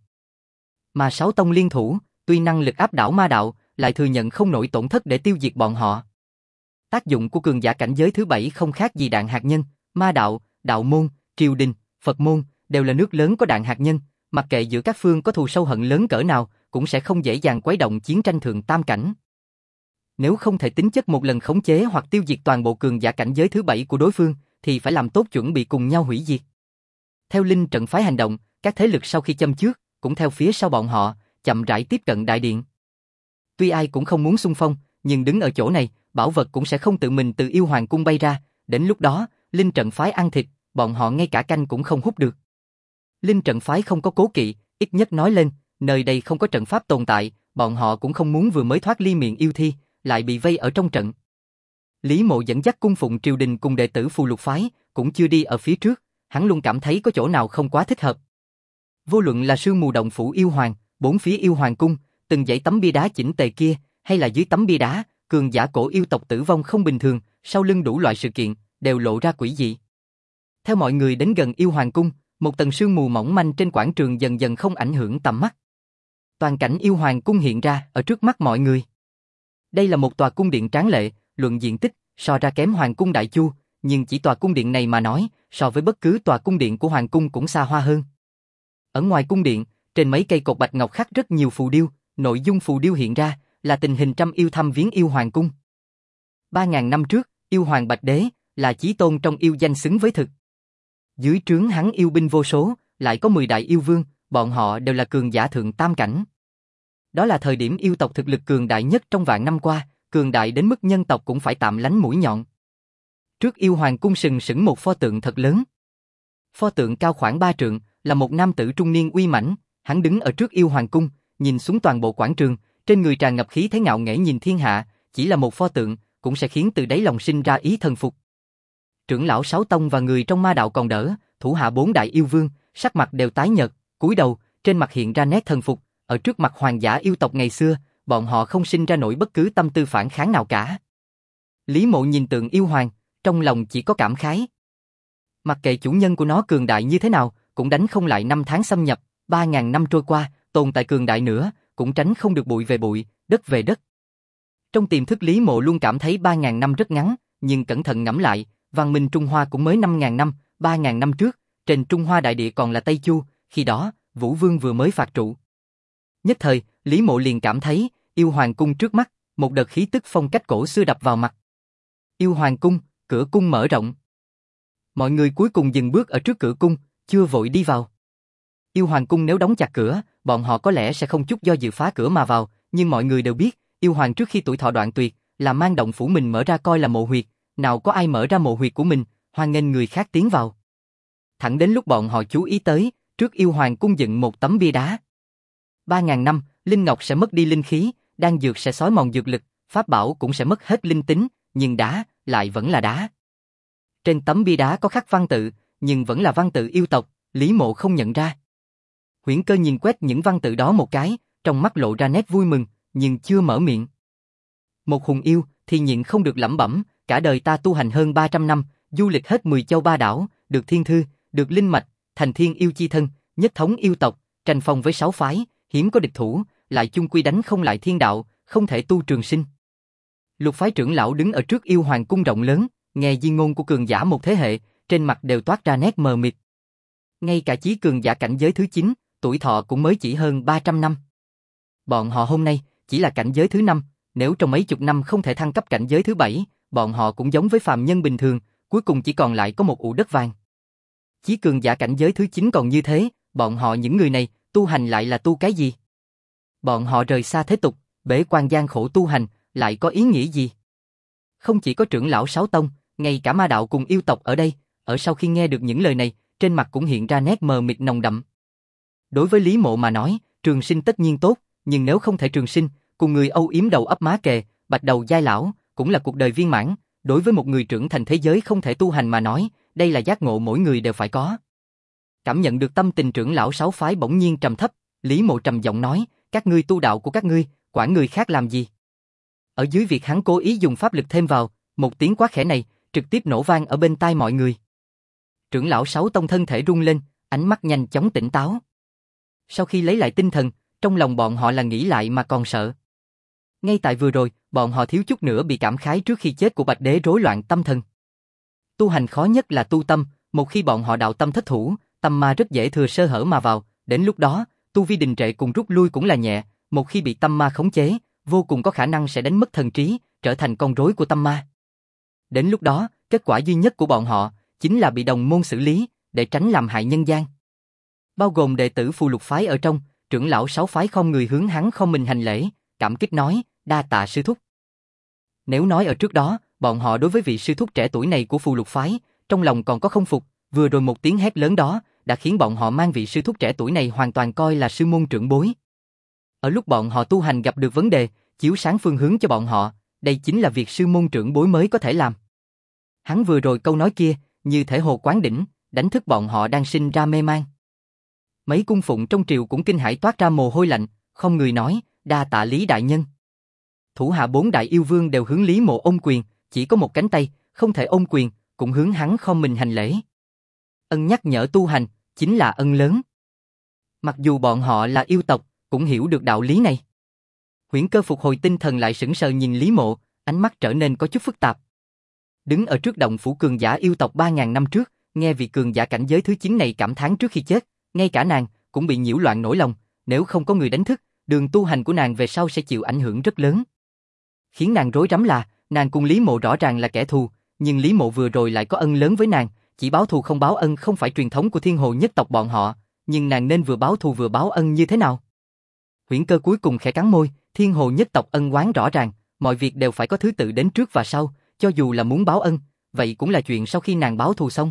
Mà 6 tông liên thủ, tuy năng lực áp đảo ma đạo, lại thừa nhận không nổi tổn thất để tiêu diệt bọn họ. Tác dụng của cường giả cảnh giới thứ 7 không khác gì đạn hạt nhân, ma đạo, đạo môn, triều đình, Phật môn, đều là nước lớn có đạn hạt nhân, mặc kệ giữa các phương có thù sâu hận lớn cỡ nào, cũng sẽ không dễ dàng quấy động chiến tranh thượng tam cảnh. Nếu không thể tính chất một lần khống chế hoặc tiêu diệt toàn bộ cường giả cảnh giới thứ 7 của đối phương, thì phải làm tốt chuẩn bị cùng nhau hủy diệt. Theo Linh Trận phái hành động, các thế lực sau khi châm chước, cũng theo phía sau bọn họ, chậm rãi tiếp cận đại điện. Tuy ai cũng không muốn xung phong, nhưng đứng ở chỗ này, bảo vật cũng sẽ không tự mình từ Yêu Hoàng cung bay ra, đến lúc đó, Linh Trận phái ăn thịt, bọn họ ngay cả canh cũng không hút được. Linh Trận phái không có cố kỵ, ít nhất nói lên, nơi đây không có trận pháp tồn tại, bọn họ cũng không muốn vừa mới thoát ly miệng yêu thi, lại bị vây ở trong trận. Lý Mộ dẫn dắt cung phụng triều đình cùng đệ tử Phù Lục phái, cũng chưa đi ở phía trước, hắn luôn cảm thấy có chỗ nào không quá thích hợp. Vô luận là sương mù động phủ yêu hoàng, bốn phía yêu hoàng cung, từng dãy tấm bia đá chỉnh tề kia, hay là dưới tấm bia đá, cường giả cổ yêu tộc tử vong không bình thường, sau lưng đủ loại sự kiện, đều lộ ra quỷ dị. Theo mọi người đến gần yêu hoàng cung, một tầng sương mù mỏng manh trên quảng trường dần dần không ảnh hưởng tầm mắt. Toàn cảnh yêu hoàng cung hiện ra ở trước mắt mọi người. Đây là một tòa cung điện tráng lệ, luận diện tích, so ra kém hoàng cung Đại Chu, nhưng chỉ tòa cung điện này mà nói, so với bất cứ tòa cung điện của hoàng cung cũng xa hoa hơn. Ở ngoài cung điện, trên mấy cây cột bạch ngọc khắc rất nhiều phù điêu, nội dung phù điêu hiện ra là tình hình trăm yêu thăm viếng yêu hoàng cung. 3.000 năm trước, yêu hoàng Bạch Đế, là chí tôn trong yêu danh xứng với thực. Dưới trướng hắn yêu binh vô số, lại có 10 đại yêu vương, bọn họ đều là cường giả thượng tam cảnh. Đó là thời điểm yêu tộc thực lực cường đại nhất trong vạn năm qua, cường đại đến mức nhân tộc cũng phải tạm lánh mũi nhọn. Trước yêu hoàng cung sừng sững một pho tượng thật lớn. Pho tượng cao khoảng 3 trượng, là một nam tử trung niên uy mãnh, hắn đứng ở trước yêu hoàng cung, nhìn xuống toàn bộ quảng trường, trên người tràn ngập khí thế ngạo nghễ nhìn thiên hạ, chỉ là một pho tượng, cũng sẽ khiến từ đáy lòng sinh ra ý thần phục. Trưởng lão Sáu Tông và người trong ma đạo còn đỡ, thủ hạ 4 đại yêu vương, sắc mặt đều tái nhợt, cúi đầu, trên mặt hiện ra nét thần phục, ở trước mặt hoàng giả yêu tộc ngày xưa, bọn họ không sinh ra nổi bất cứ tâm tư phản kháng nào cả. Lý Mộ nhìn tượng yêu hoàng, trong lòng chỉ có cảm khái. Mặc kệ chủ nhân của nó cường đại như thế nào, cũng đánh không lại năm tháng xâm nhập, 3.000 năm trôi qua, tồn tại cường đại nữa, cũng tránh không được bụi về bụi, đất về đất. Trong tiềm thức Lý Mộ luôn cảm thấy 3.000 năm rất ngắn, nhưng cẩn thận ngẫm lại, văn minh Trung Hoa cũng mới 5.000 năm, 3.000 năm trước, trên Trung Hoa đại địa còn là Tây Chu, khi đó, Vũ Vương vừa mới phạt trụ. Nhất thời, Lý Mộ liền cảm thấy, yêu hoàng cung trước mắt, một đợt khí tức phong cách cổ xưa đập vào mặt. Yêu hoàng cung, cửa cung mở rộng. Mọi người cuối cùng dừng bước ở trước cửa cung, chưa vội đi vào. Yêu hoàng cung nếu đóng chặt cửa, bọn họ có lẽ sẽ không chút do dự phá cửa mà vào, nhưng mọi người đều biết, yêu hoàng trước khi tuổi thọ đoạn tuyệt, là mang động phủ mình mở ra coi là mộ huyệt, nào có ai mở ra mộ huyệt của mình, hoan nghênh người khác tiến vào. Thẳng đến lúc bọn họ chú ý tới, trước yêu hoàng cung dựng một tấm bia đá. 3.000 năm, linh ngọc sẽ mất đi linh khí, đan dược sẽ xói mòn dược lực, pháp bảo cũng sẽ mất hết linh tính, nhưng đá lại vẫn là đá. Trên tấm bia đá có khắc văn tự, nhưng vẫn là văn tự yêu tộc, Lý Mộ không nhận ra. Huyễn Cơ nhìn quét những văn tự đó một cái, trong mắt lộ ra nét vui mừng, nhưng chưa mở miệng. Một hùng yêu thì nhịn không được lẩm bẩm, cả đời ta tu hành hơn 300 năm, du lịch hết 10 châu ba đảo, được thiên thư, được linh mạch, thành thiên yêu chi thân, nhất thống yêu tộc, tranh phong với 6 phái, hiếm có địch thủ, lại chung quy đánh không lại thiên đạo, không thể tu trường sinh. Lục phái trưởng lão đứng ở trước yêu hoàng cung rộng lớn, nghe di ngôn của cường giả một thế hệ, trên mặt đều toát ra nét mờ mịt. Ngay cả chí cường giả cảnh giới thứ 9, tuổi thọ cũng mới chỉ hơn 300 năm. Bọn họ hôm nay chỉ là cảnh giới thứ 5, nếu trong mấy chục năm không thể thăng cấp cảnh giới thứ 7, bọn họ cũng giống với phàm nhân bình thường, cuối cùng chỉ còn lại có một ụ đất vàng. Chí cường giả cảnh giới thứ 9 còn như thế, bọn họ những người này, tu hành lại là tu cái gì? Bọn họ rời xa thế tục, bế quan gian khổ tu hành, lại có ý nghĩa gì? Không chỉ có trưởng lão Sáu Tông, ngay cả ma đạo cùng yêu tộc ở đây, ở sau khi nghe được những lời này, trên mặt cũng hiện ra nét mờ mịt nồng đậm. Đối với Lý Mộ mà nói, trường sinh tất nhiên tốt, nhưng nếu không thể trường sinh, cùng người âu yếm đầu ấp má kề, bạch đầu giai lão, cũng là cuộc đời viên mãn. Đối với một người trưởng thành thế giới không thể tu hành mà nói, đây là giác ngộ mỗi người đều phải có. Cảm nhận được tâm tình trưởng lão Sáu phái bỗng nhiên trầm thấp, Lý Mộ trầm giọng nói, các ngươi tu đạo của các ngươi, quản người khác làm gì? Ở dưới việc hắn cố ý dùng pháp lực thêm vào, một tiếng quát khẽ này, trực tiếp nổ vang ở bên tai mọi người. Trưởng lão Sáu Tông thân thể rung lên, ánh mắt nhanh chóng tỉnh táo. Sau khi lấy lại tinh thần, trong lòng bọn họ là nghĩ lại mà còn sợ. Ngay tại vừa rồi, bọn họ thiếu chút nữa bị cảm khái trước khi chết của Bạch Đế rối loạn tâm thần. Tu hành khó nhất là tu tâm, một khi bọn họ đạo tâm thất thủ, tâm ma rất dễ thừa sơ hở mà vào, đến lúc đó, tu vi đình trệ cùng rút lui cũng là nhẹ, một khi bị tâm ma khống chế, vô cùng có khả năng sẽ đánh mất thần trí, trở thành con rối của tâm ma. Đến lúc đó, kết quả duy nhất của bọn họ chính là bị đồng môn xử lý, để tránh làm hại nhân gian. Bao gồm đệ tử Phù Lục phái ở trong, trưởng lão Sáu phái không người hướng hắn không mình hành lễ, cảm kích nói, đa tạ sư thúc. Nếu nói ở trước đó, bọn họ đối với vị sư thúc trẻ tuổi này của Phù Lục phái, trong lòng còn có không phục, vừa rồi một tiếng hét lớn đó, đã khiến bọn họ mang vị sư thúc trẻ tuổi này hoàn toàn coi là sư môn trưởng bối. Ở lúc bọn họ tu hành gặp được vấn đề, chiếu sáng phương hướng cho bọn họ, đây chính là việc sư môn trưởng bối mới có thể làm. Hắn vừa rồi câu nói kia, như thể hồ quán đỉnh, đánh thức bọn họ đang sinh ra mê man. Mấy cung phụng trong triều cũng kinh hãi toát ra mồ hôi lạnh, không người nói, đa tạ Lý đại nhân. Thủ hạ 4 đại yêu vương đều hướng Lý Mộ ôm quyền, chỉ có một cánh tay, không thể ôm quyền, cũng hướng hắn không mình hành lễ. Ân nhắc nhở tu hành, chính là ân lớn. Mặc dù bọn họ là yêu tộc, cũng hiểu được đạo lý này. Huyễn Cơ phục hồi tinh thần lại sững sờ nhìn Lý Mộ, ánh mắt trở nên có chút phức tạp. Đứng ở trước động phủ cường giả yêu tộc 3.000 năm trước, nghe vị cường giả cảnh giới thứ 9 này cảm thán trước khi chết, ngay cả nàng cũng bị nhiễu loạn nỗi lòng, nếu không có người đánh thức, đường tu hành của nàng về sau sẽ chịu ảnh hưởng rất lớn. Khiến nàng rối rắm là, nàng cùng Lý Mộ rõ ràng là kẻ thù, nhưng Lý Mộ vừa rồi lại có ân lớn với nàng, chỉ báo thù không báo ân không phải truyền thống của Thiên Hồ nhất tộc bọn họ, nhưng nàng nên vừa báo thù vừa báo ân như thế nào? Huyễn Cơ cuối cùng khẽ cắn môi, Thiên Hồ nhất tộc ân oán rõ ràng, mọi việc đều phải có thứ tự đến trước và sau, cho dù là muốn báo ân, vậy cũng là chuyện sau khi nàng báo thù xong.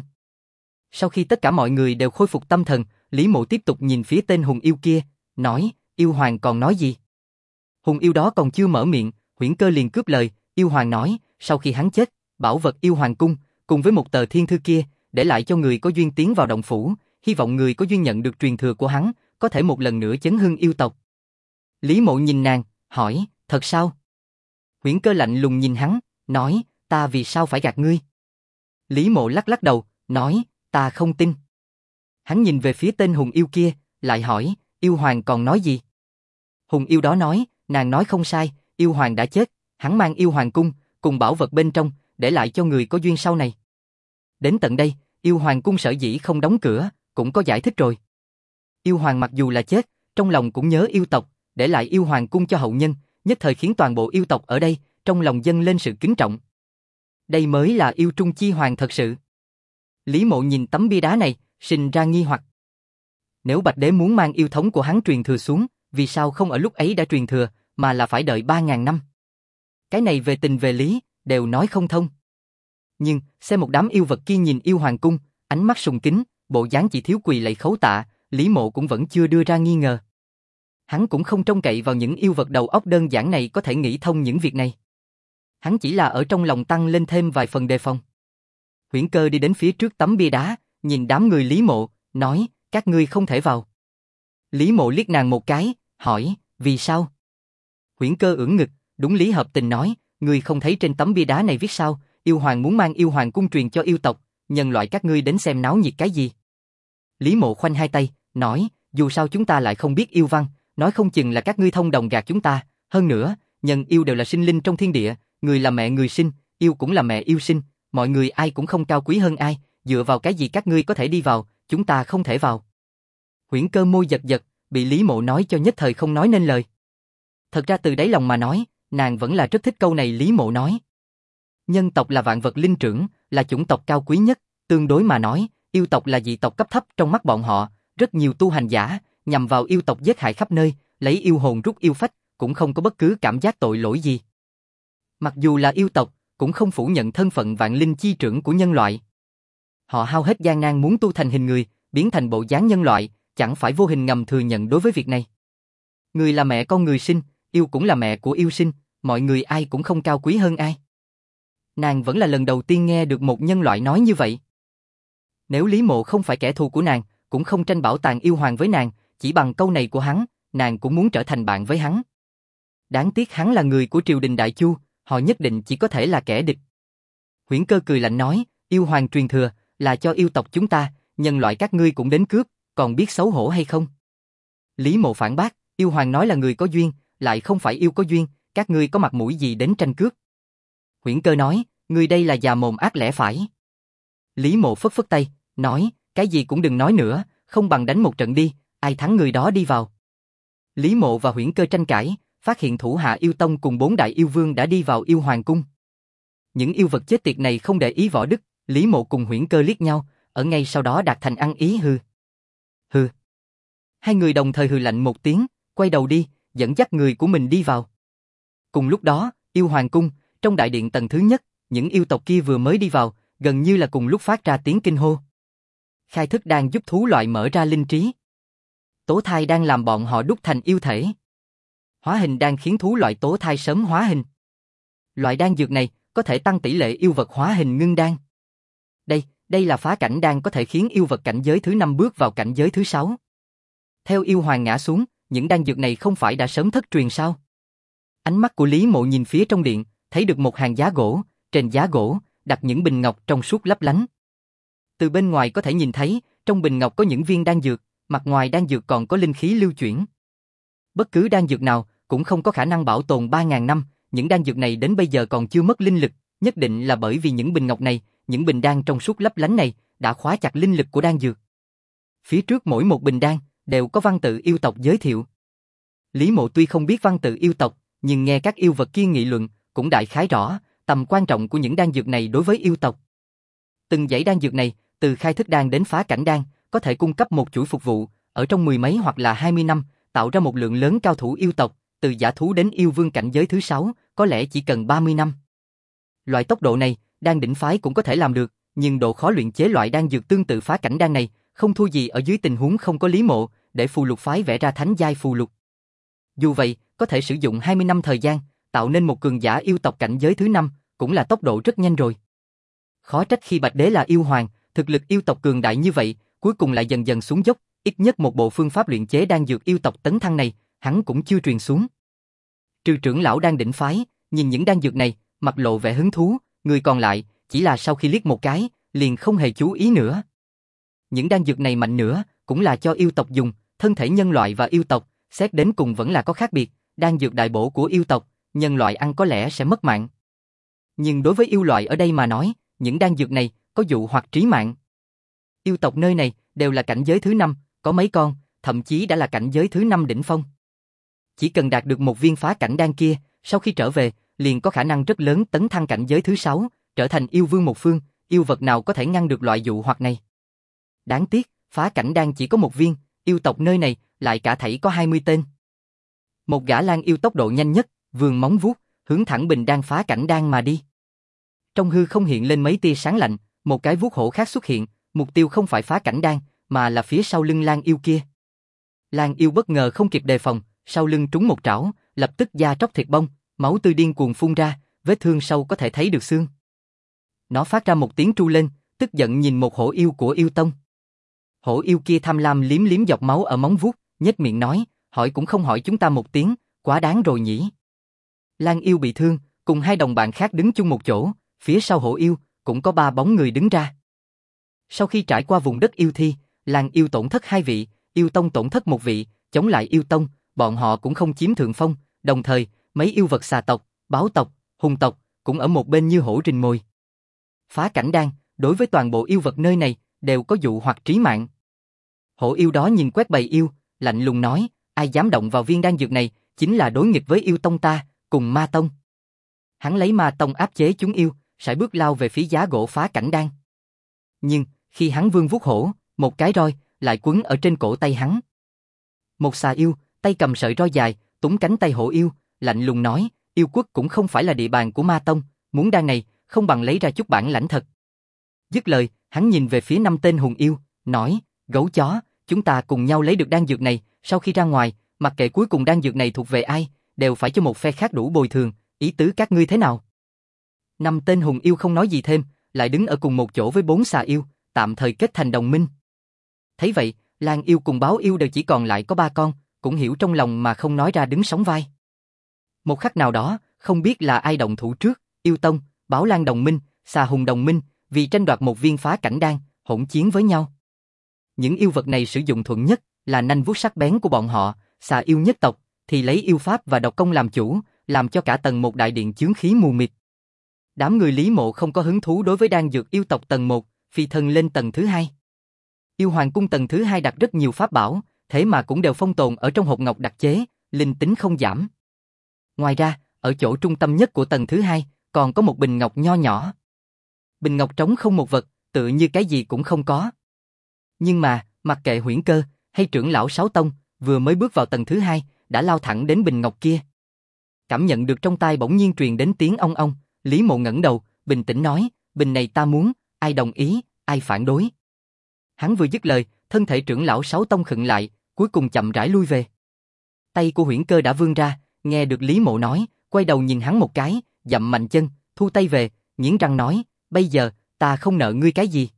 Sau khi tất cả mọi người đều khôi phục tâm thần, Lý Mộ tiếp tục nhìn phía tên hùng yêu kia, nói, yêu hoàng còn nói gì? Hùng yêu đó còn chưa mở miệng, Huyễn Cơ liền cướp lời, yêu hoàng nói, sau khi hắn chết, bảo vật yêu hoàng cung, cùng với một tờ thiên thư kia, để lại cho người có duyên tiến vào động phủ, hy vọng người có duyên nhận được truyền thừa của hắn, có thể một lần nữa chấn hưng yêu tộc. Lý Mộ nhìn nàng, hỏi, thật sao? Huyễn Cơ lạnh lùng nhìn hắn, nói, ta vì sao phải gạt ngươi? Lý Mộ lắc lắc đầu, nói, ta không tin. Hắn nhìn về phía tên hùng yêu kia, lại hỏi, yêu hoàng còn nói gì? Hùng yêu đó nói, nàng nói không sai, yêu hoàng đã chết, hắn mang yêu hoàng cung, cùng bảo vật bên trong, để lại cho người có duyên sau này. Đến tận đây, yêu hoàng cung sở dĩ không đóng cửa, cũng có giải thích rồi. Yêu hoàng mặc dù là chết, trong lòng cũng nhớ yêu tộc, để lại yêu hoàng cung cho hậu nhân, nhất thời khiến toàn bộ yêu tộc ở đây, trong lòng dâng lên sự kính trọng. Đây mới là yêu trung chi hoàng thật sự. Lý Mộ nhìn tấm bia đá này, sinh ra nghi hoặc. Nếu Bạch Đế muốn mang yêu thống của hắn truyền thừa xuống, vì sao không ở lúc ấy đã truyền thừa, mà là phải đợi 3.000 năm? Cái này về tình về lý, đều nói không thông. Nhưng, xem một đám yêu vật kia nhìn yêu hoàng cung, ánh mắt sùng kính, bộ dáng chỉ thiếu quỳ lạy khấu tạ, Lý Mộ cũng vẫn chưa đưa ra nghi ngờ. Hắn cũng không trông cậy vào những yêu vật đầu óc đơn giản này có thể nghĩ thông những việc này. Hắn chỉ là ở trong lòng tăng lên thêm vài phần đề phòng. Huyễn Cơ đi đến phía trước tấm bia đá, nhìn đám người Lý Mộ, nói, các ngươi không thể vào. Lý Mộ liếc nàng một cái, hỏi, vì sao? Huyễn Cơ ưỡn ngực, đúng lý hợp tình nói, ngươi không thấy trên tấm bia đá này viết sao, yêu hoàng muốn mang yêu hoàng cung truyền cho yêu tộc, nhân loại các ngươi đến xem náo nhiệt cái gì? Lý Mộ khoanh hai tay, nói, dù sao chúng ta lại không biết yêu văn, nói không chừng là các ngươi thông đồng gạt chúng ta, hơn nữa, nhân yêu đều là sinh linh trong thiên địa, người là mẹ người sinh, yêu cũng là mẹ yêu sinh, mọi người ai cũng không cao quý hơn ai, dựa vào cái gì các ngươi có thể đi vào, chúng ta không thể vào. Huyễn Cơ môi giật giật, bị Lý Mộ nói cho nhất thời không nói nên lời. Thật ra từ đáy lòng mà nói, nàng vẫn là rất thích câu này Lý Mộ nói. Nhân tộc là vạn vật linh trưởng, là chủng tộc cao quý nhất, tương đối mà nói, yêu tộc là dị tộc cấp thấp trong mắt bọn họ, rất nhiều tu hành giả, nhằm vào yêu tộc giết hại khắp nơi, lấy yêu hồn rút yêu phách, cũng không có bất cứ cảm giác tội lỗi gì. Mặc dù là yêu tộc, cũng không phủ nhận thân phận vạn linh chi trưởng của nhân loại. Họ hao hết gian nan muốn tu thành hình người, biến thành bộ dáng nhân loại, chẳng phải vô hình ngầm thừa nhận đối với việc này. Người là mẹ con người sinh, yêu cũng là mẹ của yêu sinh, mọi người ai cũng không cao quý hơn ai. Nàng vẫn là lần đầu tiên nghe được một nhân loại nói như vậy. Nếu Lý Mộ không phải kẻ thù của nàng, cũng không tranh bảo tàng yêu hoàng với nàng, chỉ bằng câu này của hắn, nàng cũng muốn trở thành bạn với hắn. Đáng tiếc hắn là người của triều đình Đại Chu, họ nhất định chỉ có thể là kẻ địch. Huyễn Cơ cười lạnh nói, yêu hoàng truyền thừa, là cho yêu tộc chúng ta, nhân loại các ngươi cũng đến cướp, còn biết xấu hổ hay không? Lý Mộ phản bác, yêu hoàng nói là người có duyên, lại không phải yêu có duyên, các ngươi có mặt mũi gì đến tranh cướp? Huyễn Cơ nói, ngươi đây là già mồm ác lẽ phải. Lý Mộ phất phất tay, nói, cái gì cũng đừng nói nữa, không bằng đánh một trận đi, ai thắng người đó đi vào. Lý Mộ và Huyễn Cơ tranh cãi, phát hiện thủ hạ yêu tông cùng 4 đại yêu vương đã đi vào yêu hoàng cung. Những yêu vật chết tiệt này không để ý võ đức, Lý Mộ cùng Huyễn Cơ liếc nhau, ở ngay sau đó đạt thành ăn ý hừ. Hừ. Hai người đồng thời hừ lạnh một tiếng, quay đầu đi, dẫn dắt người của mình đi vào. Cùng lúc đó, yêu hoàng cung, trong đại điện tầng thứ nhất, những yêu tộc kia vừa mới đi vào, gần như là cùng lúc phát ra tiếng kinh hô. Khai thức đang giúp thú loại mở ra linh trí. Tố thai đang làm bọn họ đúc thành yêu thể. Hóa hình đang khiến thú loại tố thai sớm hóa hình. Loại đan dược này có thể tăng tỷ lệ yêu vật hóa hình ngưng đan. Đây là phá cảnh đan có thể khiến yêu vật cảnh giới thứ 5 bước vào cảnh giới thứ 6. Theo yêu hoàng ngã xuống, những đan dược này không phải đã sớm thất truyền sao? Ánh mắt của Lý Mộ nhìn phía trong điện, thấy được một hàng giá gỗ, trên giá gỗ đặt những bình ngọc trong suốt lấp lánh. Từ bên ngoài có thể nhìn thấy, trong bình ngọc có những viên đan dược, mặt ngoài đan dược còn có linh khí lưu chuyển. Bất cứ đan dược nào cũng không có khả năng bảo tồn 3.000 năm, những đan dược này đến bây giờ còn chưa mất linh lực, nhất định là bởi vì những bình ngọc này, những bình đan trong suốt lấp lánh này đã khóa chặt linh lực của đan dược. Phía trước mỗi một bình đan đều có văn tự yêu tộc giới thiệu. Lý Mộ tuy không biết văn tự yêu tộc, nhưng nghe các yêu vật kia nghị luận, cũng đại khái rõ, tầm quan trọng của những đan dược này đối với yêu tộc. Từng dãy đan dược này, từ khai thức đan đến phá cảnh đan, có thể cung cấp một chuỗi phục vụ, ở trong 10 mấy hoặc là 20 năm, tạo ra một lượng lớn cao thủ yêu tộc, từ giả thú đến yêu vương cảnh giới thứ 6, có lẽ chỉ cần 30 năm. Loại tốc độ này, đan đỉnh phái cũng có thể làm được, nhưng độ khó luyện chế loại đan dược tương tự phá cảnh đan này, không thua gì ở dưới tình huống không có Lý Mộ, để phù lục phái vẽ ra thánh giai phù lục. Dù vậy, có thể sử dụng 20 năm thời gian, tạo nên một cường giả yêu tộc cảnh giới thứ 5, cũng là tốc độ rất nhanh rồi. Khó trách khi Bạch Đế là yêu hoàng, thực lực yêu tộc cường đại như vậy, cuối cùng lại dần dần xuống dốc, ít nhất một bộ phương pháp luyện chế đan dược yêu tộc tấn thăng này, hắn cũng chưa truyền xuống. Trừ trưởng lão đan đỉnh phái, nhìn những đan dược này, mặt lộ vẻ hứng thú, người còn lại, chỉ là sau khi liếc một cái, liền không hề chú ý nữa. Những đan dược này mạnh nữa, cũng là cho yêu tộc dùng, thân thể nhân loại và yêu tộc, xét đến cùng vẫn là có khác biệt, đan dược đại bổ của yêu tộc, nhân loại ăn có lẽ sẽ mất mạng. Nhưng đối với yêu loại ở đây mà nói, những đan dược này có dụ hoặc trí mạng. Yêu tộc nơi này đều là cảnh giới thứ 5, có mấy con, thậm chí đã là cảnh giới thứ 5 đỉnh phong. Chỉ cần đạt được một viên phá cảnh đan kia, sau khi trở về, liền có khả năng rất lớn tấn thăng cảnh giới thứ 6, trở thành yêu vương một phương, yêu vật nào có thể ngăn được loại dụ hoặc này. Đáng tiếc, phá cảnh đan chỉ có một viên, yêu tộc nơi này lại cả thảy có 20 tên. Một gã lang yêu tốc độ nhanh nhất, vươn móng vuốt, hướng thẳng bình đan phá cảnh đan mà đi. Trong hư không hiện lên mấy tia sáng lạnh, một cái vuốt hổ khác xuất hiện, mục tiêu không phải phá cảnh đan, mà là phía sau lưng lang yêu kia. Lang yêu bất ngờ không kịp đề phòng, sau lưng trúng một trảo, lập tức da tróc thịt bong, máu tươi điên cuồng phun ra, vết thương sâu có thể thấy được xương. Nó phát ra một tiếng tru lên, tức giận nhìn một hổ yêu của yêu tông. Hổ yêu kia tham lam liếm liếm giọt máu ở móng vuốt, nhếch miệng nói, hỏi cũng không hỏi chúng ta một tiếng, quá đáng rồi nhỉ. Lang yêu bị thương, cùng hai đồng bạn khác đứng chung một chỗ, phía sau hổ yêu, cũng có 3 bóng người đứng ra. Sau khi trải qua vùng đất yêu thi, Lang yêu tổn thất 2 vị, yêu tông tổn thất 1 vị, chống lại yêu tông, bọn họ cũng không chiếm thượng phong, đồng thời, mấy yêu vật xà tộc, báo tộc, hùng tộc, cũng ở một bên như hổ rình mồi. Phá cảnh đan, đối với toàn bộ yêu vật nơi này, đều có dụ hoặc trí mạng. Hổ yêu đó nhìn quét bầy yêu, lạnh lùng nói, ai dám động vào viên đan dược này, chính là đối nghịch với yêu tông ta, cùng ma tông. Hắn lấy ma tông áp chế chúng yêu, sải bước lao về phía giá gỗ phá cảnh đan. Nhưng, khi hắn vươn vuốt hổ, một cái roi, lại quấn ở trên cổ tay hắn. Một xà yêu, tay cầm sợi roi dài, túm cánh tay hổ yêu, lạnh lùng nói, yêu quốc cũng không phải là địa bàn của ma tông, muốn đan này, không bằng lấy ra chút bản lãnh thật. Dứt lời, hắn nhìn về phía 5 tên hùng yêu, nói, gấu chó, chúng ta cùng nhau lấy được đan dược này, sau khi ra ngoài, mặc kệ cuối cùng đan dược này thuộc về ai, đều phải cho một phe khác đủ bồi thường, ý tứ các ngươi thế nào? 5 tên hùng yêu không nói gì thêm, lại đứng ở cùng một chỗ với 4 xà yêu, tạm thời kết thành đồng minh. Thấy vậy, Lang yêu cùng báo yêu đều chỉ còn lại có 3 con, cũng hiểu trong lòng mà không nói ra đứng sóng vai. Một khắc nào đó, không biết là ai động thủ trước, yêu tông, báo Lang đồng minh, xà hùng đồng minh, vì tranh đoạt một viên phá cảnh đan, hỗn chiến với nhau. Những yêu vật này sử dụng thuận nhất là nanh vuốt sắc bén của bọn họ, xà yêu nhất tộc thì lấy yêu pháp và độc công làm chủ, làm cho cả tầng 1 đại điện chướng khí mù mịt. Đám người Lý Mộ không có hứng thú đối với đan dược yêu tộc tầng 1, phi thân lên tầng thứ 2. Yêu hoàng cung tầng thứ 2 đặt rất nhiều pháp bảo, thế mà cũng đều phong tồn ở trong hộp ngọc đặc chế, linh tính không giảm. Ngoài ra, ở chỗ trung tâm nhất của tầng thứ 2, còn có một bình ngọc nho nhỏ. Bình ngọc trống không một vật, tựa như cái gì cũng không có. Nhưng mà, mặc kệ Huyễn Cơ hay trưởng lão Sáu Tông, vừa mới bước vào tầng thứ 2, đã lao thẳng đến bình ngọc kia. Cảm nhận được trong tai bỗng nhiên truyền đến tiếng ong ong, Lý Mộ ngẩng đầu, bình tĩnh nói, bình này ta muốn, ai đồng ý, ai phản đối. Hắn vừa dứt lời, thân thể trưởng lão Sáu Tông khựng lại, cuối cùng chậm rãi lui về. Tay của Huyễn Cơ đã vươn ra, nghe được Lý Mộ nói, quay đầu nhìn hắn một cái, dậm mạnh chân, thu tay về, nghiến răng nói, bây giờ, ta không nợ ngươi cái gì.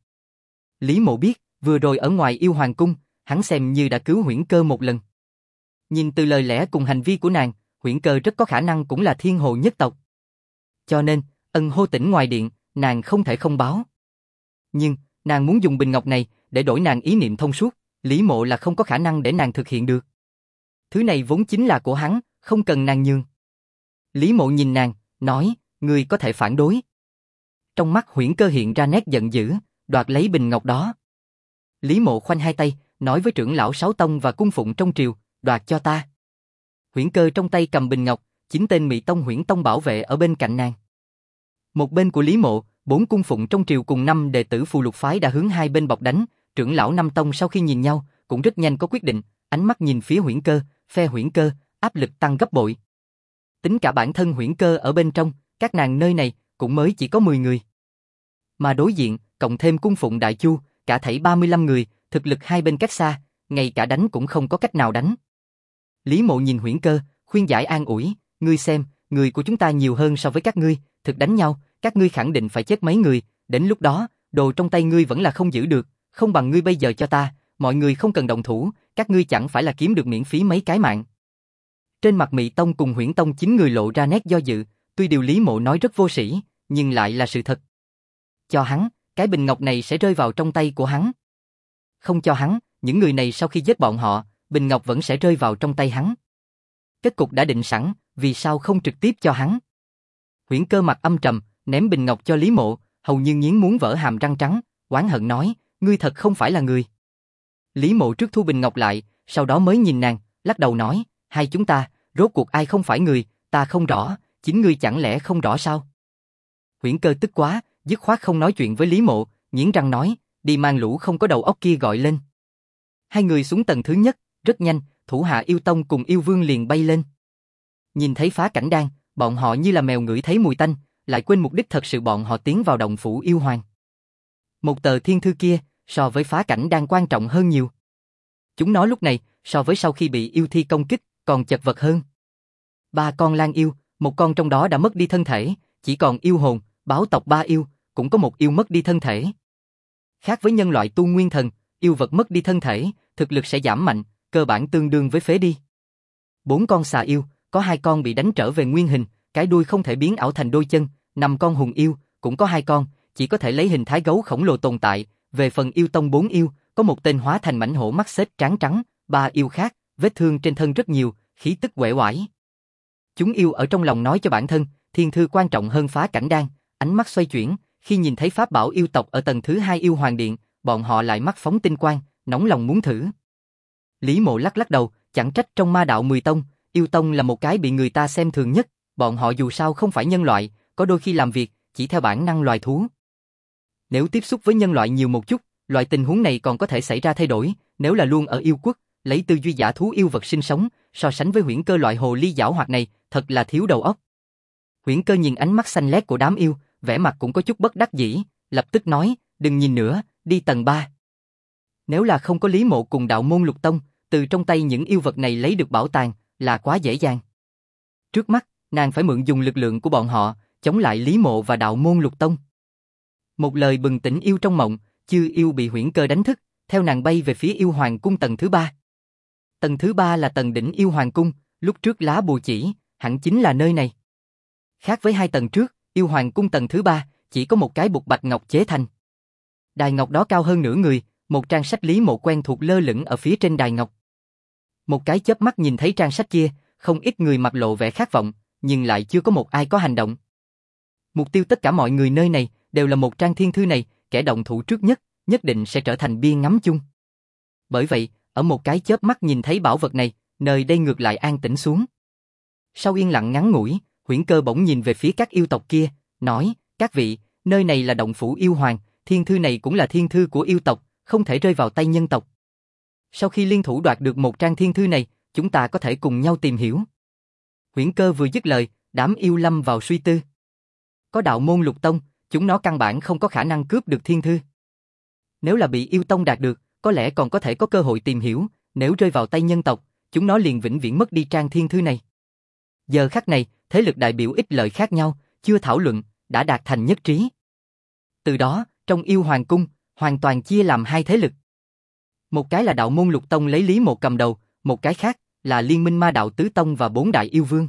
Lý Mộ biết, vừa rồi ở ngoài yêu hoàng cung, hắn xem như đã cứu Huyễn Cơ một lần. Nhìn từ lời lẽ cùng hành vi của nàng, Huyễn Cơ rất có khả năng cũng là thiên hồ nhất tộc. Cho nên, ân hô tỉnh ngoài điện, nàng không thể không báo. Nhưng, nàng muốn dùng bình ngọc này để đổi nàng ý niệm thông suốt, Lý Mộ là không có khả năng để nàng thực hiện được. Thứ này vốn chính là của hắn, không cần nàng nhường. Lý Mộ nhìn nàng, nói, ngươi có thể phản đối. Trong mắt Huyễn Cơ hiện ra nét giận dữ, đoạt lấy bình ngọc đó. Lý Mộ khoanh hai tay, nói với trưởng lão Sáu Tông và cung phụng trong triều, đoạt cho ta. Huyễn Cơ trong tay cầm bình ngọc, 9 tên Mị Tông Huyễn Tông bảo vệ ở bên cạnh nàng. Một bên của Lý Mộ, 4 cung phụng trong triều cùng 5 đệ tử Phù Lục phái đã hướng hai bên bọc đánh, trưởng lão Năm tông sau khi nhìn nhau, cũng rất nhanh có quyết định, ánh mắt nhìn phía Huyễn Cơ, phe Huyễn Cơ, áp lực tăng gấp bội. Tính cả bản thân Huyễn Cơ ở bên trong, các nàng nơi này cũng mới chỉ có 10 người. Mà đối diện, cộng thêm cung phụng Đại Chu, cả thảy 35 người, thực lực hai bên cách xa, ngay cả đánh cũng không có cách nào đánh. Lý Mộ nhìn Huyễn Cơ, khuyên giải an ủi, ngươi xem, người của chúng ta nhiều hơn so với các ngươi, thực đánh nhau, các ngươi khẳng định phải chết mấy người, đến lúc đó, đồ trong tay ngươi vẫn là không giữ được, không bằng ngươi bây giờ cho ta, mọi người không cần động thủ, các ngươi chẳng phải là kiếm được miễn phí mấy cái mạng. Trên mặt Mị Tông cùng Huyễn Tông 9 người lộ ra nét do dự, tuy điều Lý Mộ nói rất vô sĩ, nhưng lại là sự thật. Cho hắn, cái bình ngọc này sẽ rơi vào trong tay của hắn. Không cho hắn, những người này sau khi giết bọn họ, bình ngọc vẫn sẽ rơi vào trong tay hắn. Kết cục đã định sẵn, vì sao không trực tiếp cho hắn? Huyễn Cơ mặt âm trầm, ném bình ngọc cho Lý Mộ, hầu như nghiến muốn vỡ hàm răng trắng, oán hận nói, ngươi thật không phải là người. Lý Mộ trước thu bình ngọc lại, sau đó mới nhìn nàng, lắc đầu nói, hai chúng ta, rốt cuộc ai không phải người, ta không rõ, chính ngươi chẳng lẽ không rõ sao? Huyễn Cơ tức quá, dứt khoát không nói chuyện với Lý Mộ, nghiến răng nói, đi mang lũ không có đầu óc kia gọi lên. Hai người xuống tầng thứ nhất, rất nhanh, thủ hạ Yêu Tông cùng Yêu Vương liền bay lên. Nhìn thấy phá cảnh đan, bọn họ như là mèo ngửi thấy mùi tanh, lại quên mục đích thật sự bọn họ tiến vào động phủ yêu hoàng. Một tờ thiên thư kia, so với phá cảnh đan quan trọng hơn nhiều. Chúng nó lúc này, so với sau khi bị yêu thi công kích, còn chật vật hơn. 3 con lang yêu, một con trong đó đã mất đi thân thể, chỉ còn yêu hồn, báo tộc 3 yêu, cũng có một yêu mất đi thân thể. Khác với nhân loại tu nguyên thần, yêu vật mất đi thân thể, thực lực sẽ giảm mạnh, cơ bản tương đương với phế đi. 4 con xà yêu, có 2 con bị đánh trở về nguyên hình, cái đuôi không thể biến ảo thành đôi chân, 5 con hùng yêu, cũng có 2 con, chỉ có thể lấy hình thái gấu khổng lồ tồn tại, về phần yêu tông 4 yêu, có một tên hóa thành mãnh hổ mắt xếp trắng trắng, 3 yêu khác, vết thương trên thân rất nhiều, khí tức uể oải. Chúng yêu ở trong lòng nói cho bản thân, thiên thư quan trọng hơn phá cảnh đan, ánh mắt xoay chuyển, khi nhìn thấy pháp bảo yêu tộc ở tầng thứ 2 yêu hoàng điện, bọn họ lại mắt phóng tinh quang, nóng lòng muốn thử. Lý Mộ lắc lắc đầu, chẳng trách trong ma đạo 10 tông, yêu tông là một cái bị người ta xem thường nhất, bọn họ dù sao không phải nhân loại, có đôi khi làm việc chỉ theo bản năng loài thú. Nếu tiếp xúc với nhân loại nhiều một chút, loại tình huống này còn có thể xảy ra thay đổi, nếu là luôn ở yêu quốc, lấy tư duy giả thú yêu vật sinh sống, so sánh với Huyễn Cơ loại hồ ly giảo hoạt này, thật là thiếu đầu óc. Huyễn Cơ nhìn ánh mắt xanh lét của đám yêu, vẻ mặt cũng có chút bất đắc dĩ, lập tức nói, đừng nhìn nữa, đi tầng 3. Nếu là không có Lý Mộ cùng đạo môn Lục Tông, từ trong tay những yêu vật này lấy được bảo tàng, là quá dễ dàng. Trước mắt, nàng phải mượn dùng lực lượng của bọn họ, chống lại Lý Mộ và đạo môn Lục Tông. Một lời bừng tỉnh yêu trong mộng, chư yêu bị Huyễn Cơ đánh thức, theo nàng bay về phía yêu hoàng cung tầng thứ 3. Tầng thứ 3 là tầng đỉnh yêu hoàng cung, lúc trước lá bùa chỉ, hẳn chính là nơi này. Khác với 2 tầng trước, yêu hoàng cung tầng thứ 3, chỉ có một cái bục bạch ngọc chế thành. Đài ngọc đó cao hơn nửa người, một trang sách Lý Mộ quen thuộc lơ lửng ở phía trên đài ngọc. Một cái chớp mắt nhìn thấy trang sách kia, không ít người mặt lộ vẻ khát vọng, nhưng lại chưa có một ai có hành động. Mục tiêu tất cả mọi người nơi này đều là một trang thiên thư này, kẻ động thủ trước nhất định sẽ trở thành bia ngắm chung. Bởi vậy, ở một cái chớp mắt nhìn thấy bảo vật này, nơi đây ngược lại an tĩnh xuống. Sau yên lặng ngắn ngủi, Huyễn Cơ bỗng nhìn về phía các yêu tộc kia, nói, các vị, nơi này là động phủ yêu hoàng, thiên thư này cũng là thiên thư của yêu tộc, không thể rơi vào tay nhân tộc. Sau khi liên thủ đoạt được một trang thiên thư này, chúng ta có thể cùng nhau tìm hiểu. Huyễn Cơ vừa dứt lời, đám yêu lâm vào suy tư. Có đạo môn Lục Tông, chúng nó căn bản không có khả năng cướp được thiên thư. Nếu là bị yêu tông đạt được, có lẽ còn có thể có cơ hội tìm hiểu, nếu rơi vào tay nhân tộc, chúng nó liền vĩnh viễn mất đi trang thiên thư này. Giờ khắc này, thế lực đại biểu ích lợi khác nhau, chưa thảo luận, đã đạt thành nhất trí. Từ đó, trong yêu hoàng cung, hoàn toàn chia làm 2 thế lực. Một cái là đạo môn Lục Tông lấy Lý Mộ cầm đầu, một cái khác là liên minh ma đạo Tứ Tông và 4 đại yêu vương.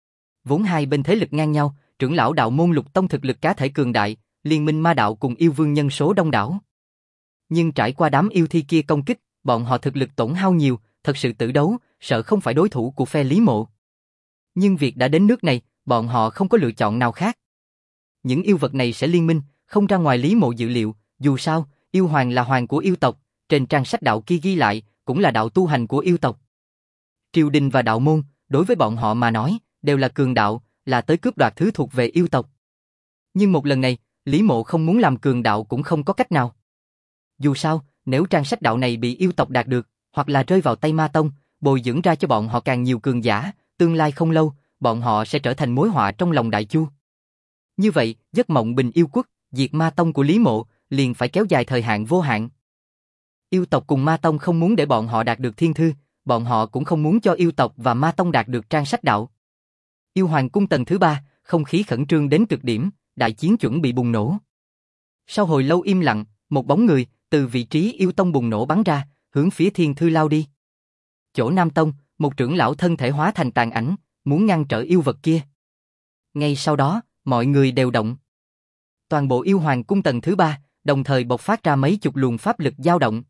Vốn hai bên thế lực ngang nhau, trưởng lão đạo môn Lục Tông thực lực cá thể cường đại, liên minh ma đạo cùng yêu vương nhân số đông đảo. Nhưng trải qua đám yêu thi kia công kích, bọn họ thực lực tổn hao nhiều, thật sự tử đấu, sợ không phải đối thủ của phe Lý Mộ. Nhưng việc đã đến nước này, bọn họ không có lựa chọn nào khác. Những yêu vật này sẽ liên minh, không ra ngoài Lý Mộ dự liệu, dù sao, yêu hoàng là hoàng của yêu tộc, trên trang sách đạo kia ghi lại, cũng là đạo tu hành của yêu tộc. Triều đình và đạo môn, đối với bọn họ mà nói, đều là cường đạo, là tới cướp đoạt thứ thuộc về yêu tộc. Nhưng một lần này, Lý Mộ không muốn làm cường đạo cũng không có cách nào. Dù sao, nếu trang sách đạo này bị yêu tộc đạt được, hoặc là rơi vào tay Ma Tông, bồi dưỡng ra cho bọn họ càng nhiều cường giả, tương lai không lâu, bọn họ sẽ trở thành mối họa trong lòng Đại Chu. Như vậy, giấc mộng bình yêu quốc, diệt Ma Tông của Lý Mộ, liền phải kéo dài thời hạn vô hạn. Yêu tộc cùng Ma Tông không muốn để bọn họ đạt được thiên thư, bọn họ cũng không muốn cho yêu tộc và Ma Tông đạt được trang sách đạo. Yêu Hoàng cung tầng thứ 3, không khí khẩn trương đến cực điểm, đại chiến chuẩn bị bùng nổ. Sau hồi lâu im lặng, một bóng người từ vị trí yêu tông bùng nổ bắn ra, hướng phía thiên thư lao đi. Chỗ Nam Tông, một trưởng lão thân thể hóa thành tàn ảnh, muốn ngăn trở yêu vật kia. Ngay sau đó, mọi người đều động. Toàn bộ yêu hoàng cung tầng thứ 3, đồng thời bộc phát ra mấy chục luồng pháp lực dao động.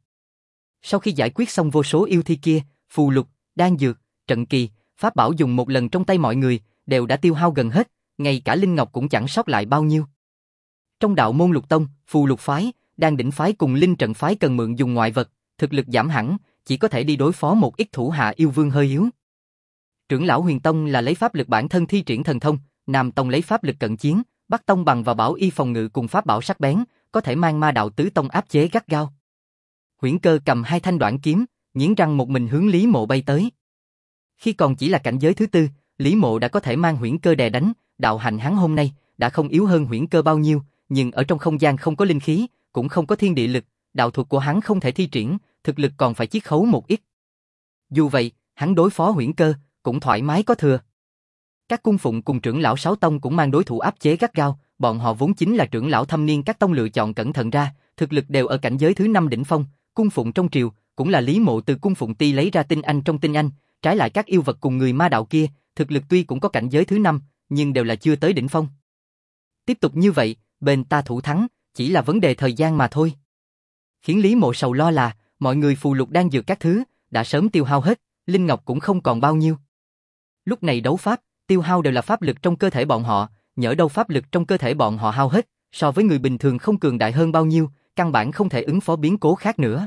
Sau khi giải quyết xong vô số yêu thi kia, phù lục, đan dược, trận kỳ, pháp bảo dùng một lần trong tay mọi người, đều đã tiêu hao gần hết, ngay cả linh ngọc cũng chẳng sót lại bao nhiêu. Trong đạo môn Lục Tông, phù lục phái, đan đỉnh phái cùng linh trận phái cần mượn dùng ngoại vật, thực lực giảm hẳn, chỉ có thể đi đối phó một ít thủ hạ yêu vương hơi yếu. Trưởng lão Huyền Tông là lấy pháp lực bản thân thi triển thần thông, Nam Tông lấy pháp lực cận chiến, Bắc Tông bằng vào bảo y phòng ngự cùng pháp bảo sắc bén, có thể mang ma đạo tứ tông áp chế gắt gao. Huyễn Cơ cầm hai thanh đoạn kiếm, nghiến răng một mình hướng Lý Mộ bay tới. Khi còn chỉ là cảnh giới thứ 4, Lý Mộ đã có thể mang Huyễn Cơ đè đánh, đạo hành hắn hôm nay đã không yếu hơn Huyễn Cơ bao nhiêu, nhưng ở trong không gian không có linh khí, cũng không có thiên địa lực, đạo thuật của hắn không thể thi triển, thực lực còn phải chiết khấu một ít. Dù vậy, hắn đối phó Huyễn Cơ cũng thoải mái có thừa. Các cung phụng cùng trưởng lão Sáu Tông cũng mang đối thủ áp chế gắt gao, bọn họ vốn chính là trưởng lão thâm niên các tông lựa chọn cẩn thận ra, thực lực đều ở cảnh giới thứ 5 đỉnh phong, cung phụng trong triều cũng là Lý Mộ từ cung phụng ti lấy ra tinh anh trong tinh anh, trái lại các yêu vật cùng người ma đạo kia, thực lực tuy cũng có cảnh giới thứ 5, nhưng đều là chưa tới đỉnh phong. Tiếp tục như vậy, bên ta thủ thắng, chỉ là vấn đề thời gian mà thôi. Khiến Lý Mộ sầu lo là, mọi người phù lục đang dược các thứ, đã sớm tiêu hao hết, linh ngọc cũng không còn bao nhiêu. Lúc này đấu pháp, tiêu hao đều là pháp lực trong cơ thể bọn họ, nhỡ đâu pháp lực trong cơ thể bọn họ hao hết, so với người bình thường không cường đại hơn bao nhiêu, căn bản không thể ứng phó biến cố khác nữa.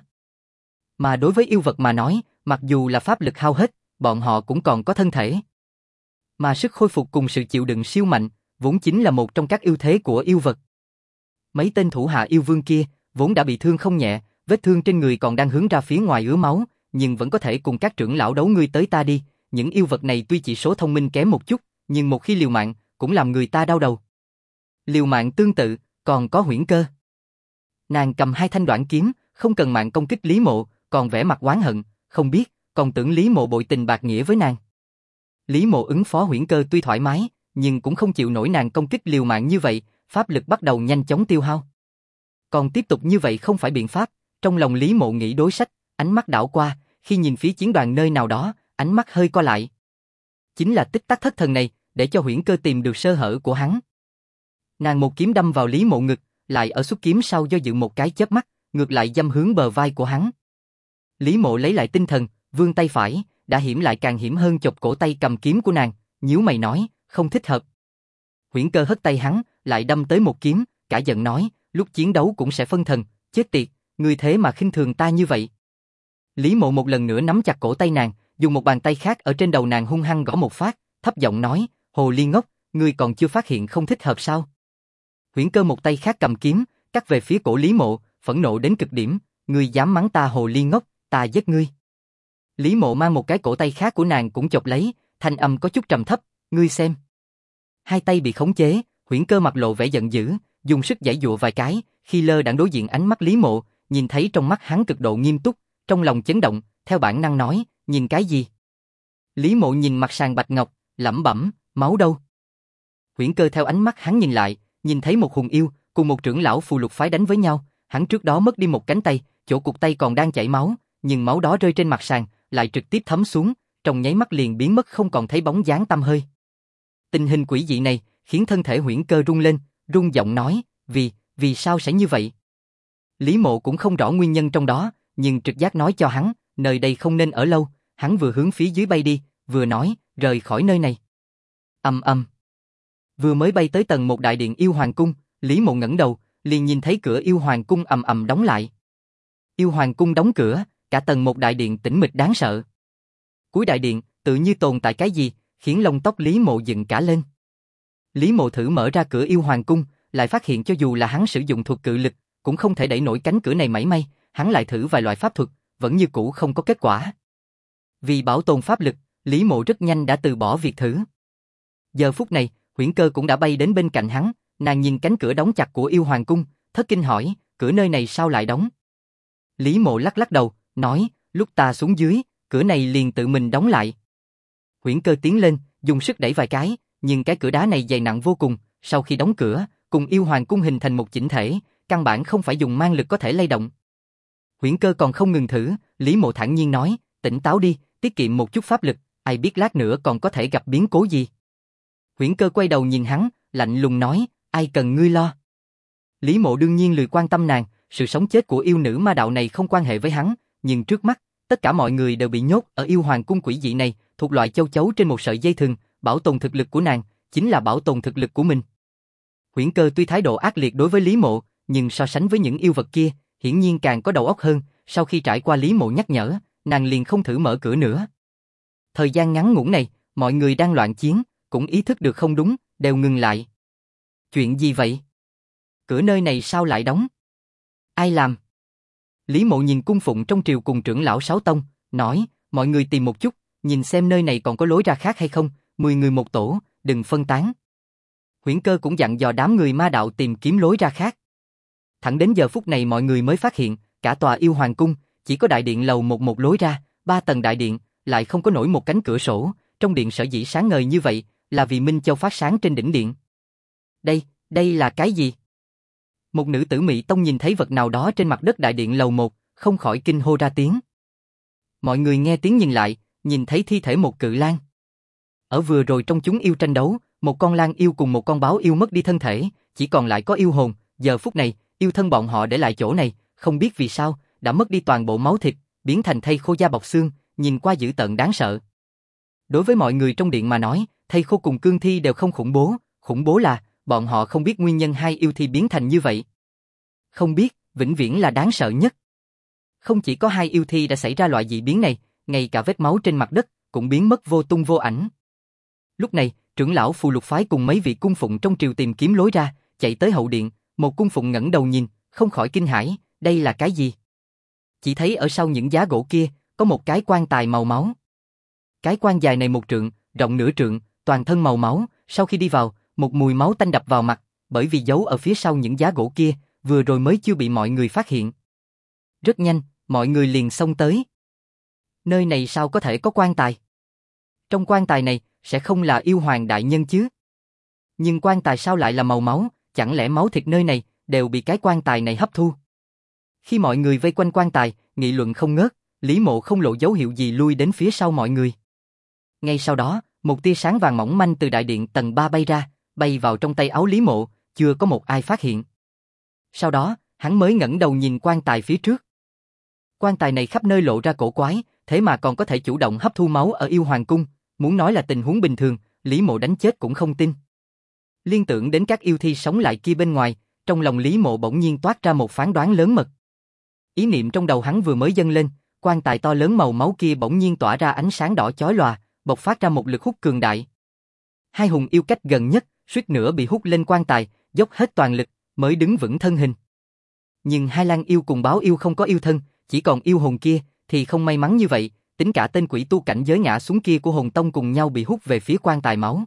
Mà đối với yêu vật mà nói, mặc dù là pháp lực hao hết, bọn họ cũng còn có thân thể. Mà sức khôi phục cùng sự chịu đựng siêu mạnh, vốn chính là một trong các ưu thế của yêu vật. Mấy tên thủ hạ yêu vương kia, vốn đã bị thương không nhẹ, vết thương trên người còn đang hướng ra phía ngoài ứa máu, nhưng vẫn có thể cùng các trưởng lão đấu ngươi tới ta đi. Những yêu vật này tuy chỉ số thông minh kém một chút, nhưng một khi liều mạng, cũng làm người ta đau đầu. Liều mạng tương tự, còn có Huyễn Cơ. Nàng cầm hai thanh đoạn kiếm, không cần mạng công kích Lý Mộ, còn vẻ mặt oán hận, không biết, còn tưởng Lý Mộ bội tình bạc nghĩa với nàng. Lý Mộ ứng phó Huyễn Cơ tuy thoải mái, nhưng cũng không chịu nổi nàng công kích liều mạng như vậy, pháp lực bắt đầu nhanh chóng tiêu hao. Còn tiếp tục như vậy không phải biện pháp, trong lòng Lý Mộ nghĩ đối sách, ánh mắt đảo qua, khi nhìn phía chiến đoàn nơi nào đó, ánh mắt hơi co lại. Chính là tích tắc thất thần này, để cho Huyễn Cơ tìm được sơ hở của hắn. Nàng một kiếm đâm vào Lý Mộ ngực, lại ở xuất kiếm sau do dự một cái chớp mắt, ngược lại đâm hướng bờ vai của hắn. Lý Mộ lấy lại tinh thần, vươn tay phải, đã hiểm lại càng hiểm hơn chộp cổ tay cầm kiếm của nàng, nhíu mày nói, không thích hợp. Huyễn Cơ hất tay hắn, lại đâm tới một kiếm, cả giận nói, lúc chiến đấu cũng sẽ phân thần, chết tiệt, ngươi thế mà khinh thường ta như vậy. Lý Mộ một lần nữa nắm chặt cổ tay nàng, dùng một bàn tay khác ở trên đầu nàng hung hăng gõ một phát, thấp giọng nói, hồ ly ngốc, ngươi còn chưa phát hiện không thích hợp sao? Huyễn Cơ một tay khác cầm kiếm, cắt về phía cổ Lý Mộ, phẫn nộ đến cực điểm, ngươi dám mắng ta hồ ly ngốc, ta giết ngươi. Lý Mộ mang một cái cổ tay khác của nàng cũng chộp lấy, thanh âm có chút trầm thấp, ngươi xem. Hai tay bị khống chế, Huyễn Cơ mặt lộ vẻ giận dữ, dùng sức giãy giụa vài cái, khi lơ đãng đối diện ánh mắt Lý Mộ, nhìn thấy trong mắt hắn cực độ nghiêm túc, trong lòng chấn động, theo bản năng nói, nhìn cái gì? Lý Mộ nhìn mặt sàn bạch ngọc, lẩm bẩm, máu đâu? Huyễn Cơ theo ánh mắt hắn nhìn lại, nhìn thấy một hùng yêu cùng một trưởng lão phù lục phái đánh với nhau, hắn trước đó mất đi một cánh tay, chỗ cụt tay còn đang chảy máu, nhưng máu đó rơi trên mặt sàn, lại trực tiếp thấm xuống, trong nháy mắt liền biến mất không còn thấy bóng dáng tăm hơi. Tình hình quỷ dị này khiến thân thể Huyễn Cơ rung lên, rung giọng nói, vì sao sẽ như vậy? Lý Mộ cũng không rõ nguyên nhân trong đó, nhưng trực giác nói cho hắn, nơi đây không nên ở lâu, hắn vừa hướng phía dưới bay đi, vừa nói, rời khỏi nơi này. Vừa mới bay tới tầng 1 đại điện Yêu Hoàng cung, Lý Mộ ngẩng đầu, liền nhìn thấy cửa Yêu Hoàng cung đóng lại. Yêu Hoàng cung đóng cửa, cả tầng 1 đại điện tĩnh mịch đáng sợ. Cuối đại điện, tự như tồn tại cái gì, khiến lông tóc Lý Mộ dựng cả lên. Lý Mộ thử mở ra cửa Yêu Hoàng cung, lại phát hiện cho dù là hắn sử dụng thuật cự lực, cũng không thể đẩy nổi cánh cửa này mảy may, hắn lại thử vài loại pháp thuật, vẫn như cũ không có kết quả. Vì bảo tồn pháp lực, Lý Mộ rất nhanh đã từ bỏ việc thử. Giờ phút này, Huyễn Cơ cũng đã bay đến bên cạnh hắn, nàng nhìn cánh cửa đóng chặt của Yêu Hoàng cung, thất kinh hỏi, cửa nơi này sao lại đóng? Lý Mộ lắc lắc đầu, nói, lúc ta xuống dưới, cửa này liền tự mình đóng lại. Huyễn Cơ tiến lên, dùng sức đẩy vài cái, nhưng cái cửa đá này dày nặng vô cùng, sau khi đóng cửa, cùng Yêu Hoàng cung hình thành một chỉnh thể, căn bản không phải dùng mang lực có thể lay động. Huyễn Cơ còn không ngừng thử, Lý Mộ thản nhiên nói, tỉnh táo đi, tiết kiệm một chút pháp lực, ai biết lát nữa còn có thể gặp biến cố gì. Huyễn Cơ quay đầu nhìn hắn, lạnh lùng nói, ai cần ngươi lo. Lý Mộ đương nhiên lười quan tâm nàng, sự sống chết của yêu nữ ma đạo này không quan hệ với hắn, nhưng trước mắt, tất cả mọi người đều bị nhốt ở Yêu Hoàng cung quỷ dị này, thuộc loại châu chấu trên một sợi dây thừng, bảo tồn thực lực của nàng, chính là bảo tồn thực lực của mình. Huyễn Cơ tuy thái độ ác liệt đối với Lý Mộ, nhưng so sánh với những yêu vật kia, hiển nhiên càng có đầu óc hơn, sau khi trải qua Lý Mộ nhắc nhở, nàng liền không thử mở cửa nữa. Thời gian ngắn ngủn này, mọi người đang loạn chiến, cũng ý thức được không đúng, đều ngừng lại. Chuyện gì vậy? Cửa nơi này sao lại đóng? Ai làm? Lý Mộ nhìn cung phụng trong triều cùng trưởng lão Sáu Tông, nói, mọi người tìm một chút, nhìn xem nơi này còn có lối ra khác hay không, 10 người một tổ, đừng phân tán. Huyễn Cơ cũng dặn dò đám người ma đạo tìm kiếm lối ra khác. Thẳng đến giờ phút này mọi người mới phát hiện, cả tòa Yêu Hoàng cung, chỉ có đại điện lầu một lối ra, 3 tầng đại điện, lại không có nổi một cánh cửa sổ, trong điện sở dĩ sáng ngời như vậy, là vì Minh Châu phát sáng trên đỉnh điện. Đây là cái gì? Một nữ tử Mỹ Tông nhìn thấy vật nào đó trên mặt đất đại điện lầu 1, không khỏi kinh hô ra tiếng. Mọi người nghe tiếng nhìn lại, nhìn thấy thi thể một cự lang. Ở vừa rồi trong chúng yêu tranh đấu, một con lang yêu cùng một con báo yêu mất đi thân thể, chỉ còn lại có yêu hồn, giờ phút này, yêu thân bọn họ để lại chỗ này, không biết vì sao, đã mất đi toàn bộ máu thịt, biến thành thây khô da bọc xương, nhìn qua dữ tợn đáng sợ. Đối với mọi người trong điện mà nói, thây khô cùng cương thi đều không khủng bố là, bọn họ không biết nguyên nhân hai yêu thi biến thành như vậy. Không biết, vĩnh viễn là đáng sợ nhất. Không chỉ có hai yêu thi đã xảy ra loại dị biến này, ngay cả vết máu trên mặt đất cũng biến mất vô tung vô ảnh. Lúc này, trưởng lão Phù Lục phái cùng mấy vị cung phụng trong triều tìm kiếm lối ra, chạy tới hậu điện, một cung phụng ngẩng đầu nhìn, không khỏi kinh hãi, đây là cái gì? Chỉ thấy ở sau những giá gỗ kia, có một cái quan tài màu máu. Cái quan dài này 1 trượng, rộng nửa trượng, toàn thân màu máu, sau khi đi vào, một mùi máu tanh đập vào mặt, bởi vì giấu ở phía sau những giá gỗ kia, vừa rồi mới chưa bị mọi người phát hiện. Rất nhanh, mọi người liền xông tới. Nơi này sao có thể có quan tài? Trong quan tài này, sẽ không là yêu hoàng đại nhân chứ? Nhưng quan tài sao lại là màu máu, chẳng lẽ máu thịt nơi này đều bị cái quan tài này hấp thu? Khi mọi người vây quanh quan tài, nghị luận không ngớt, Lý Mộ không lộ dấu hiệu gì lui đến phía sau mọi người. Ngay sau đó, một tia sáng vàng mỏng manh từ đại điện tầng 3 bay ra, bay vào trong tay áo Lý Mộ, chưa có một ai phát hiện. Sau đó, hắn mới ngẩng đầu nhìn quan tài phía trước. Quan tài này khắp nơi lộ ra cổ quái, thế mà còn có thể chủ động hấp thu máu ở Yêu Hoàng cung, muốn nói là tình huống bình thường, Lý Mộ đánh chết cũng không tin. Liên tưởng đến các yêu thi sống lại kia bên ngoài, trong lòng Lý Mộ bỗng nhiên toát ra một phán đoán lớn mật. Ý niệm trong đầu hắn vừa mới dâng lên, quan tài to lớn màu máu kia bỗng nhiên tỏa ra ánh sáng đỏ chói lòa, bộc phát ra một lực hút cường đại. Hai hùng yêu cách gần nhất, suýt nữa bị hút lên quan tài, dốc hết toàn lực, mới đứng vững thân hình. Nhưng hai lang yêu cùng báo yêu không có yêu thân, chỉ còn yêu hồn kia, thì không may mắn như vậy, tính cả tên quỷ tu cảnh giới ngã xuống kia của hồn tông cùng nhau bị hút về phía quan tài máu.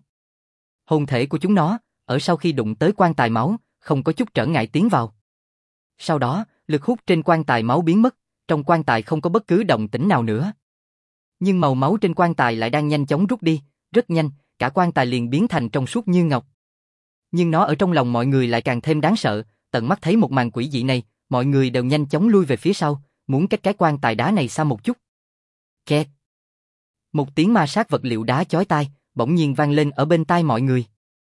Hồn thể của chúng nó, ở sau khi đụng tới quan tài máu, không có chút trở ngại tiến vào. Sau đó, lực hút trên quan tài máu biến mất, trong quan tài không có bất cứ động tĩnh nào nữa. Nhưng màu máu trên quan tài lại đang nhanh chóng rút đi, rất nhanh, cả quan tài liền biến thành trong suốt như ngọc. Nhưng nó ở trong lòng mọi người lại càng thêm đáng sợ, tận mắt thấy một màn quỷ dị này, mọi người đều nhanh chóng lui về phía sau, muốn cách cái quan tài đá này xa một chút. Kẹt. Một tiếng ma sát vật liệu đá chói tai, bỗng nhiên vang lên ở bên tai mọi người.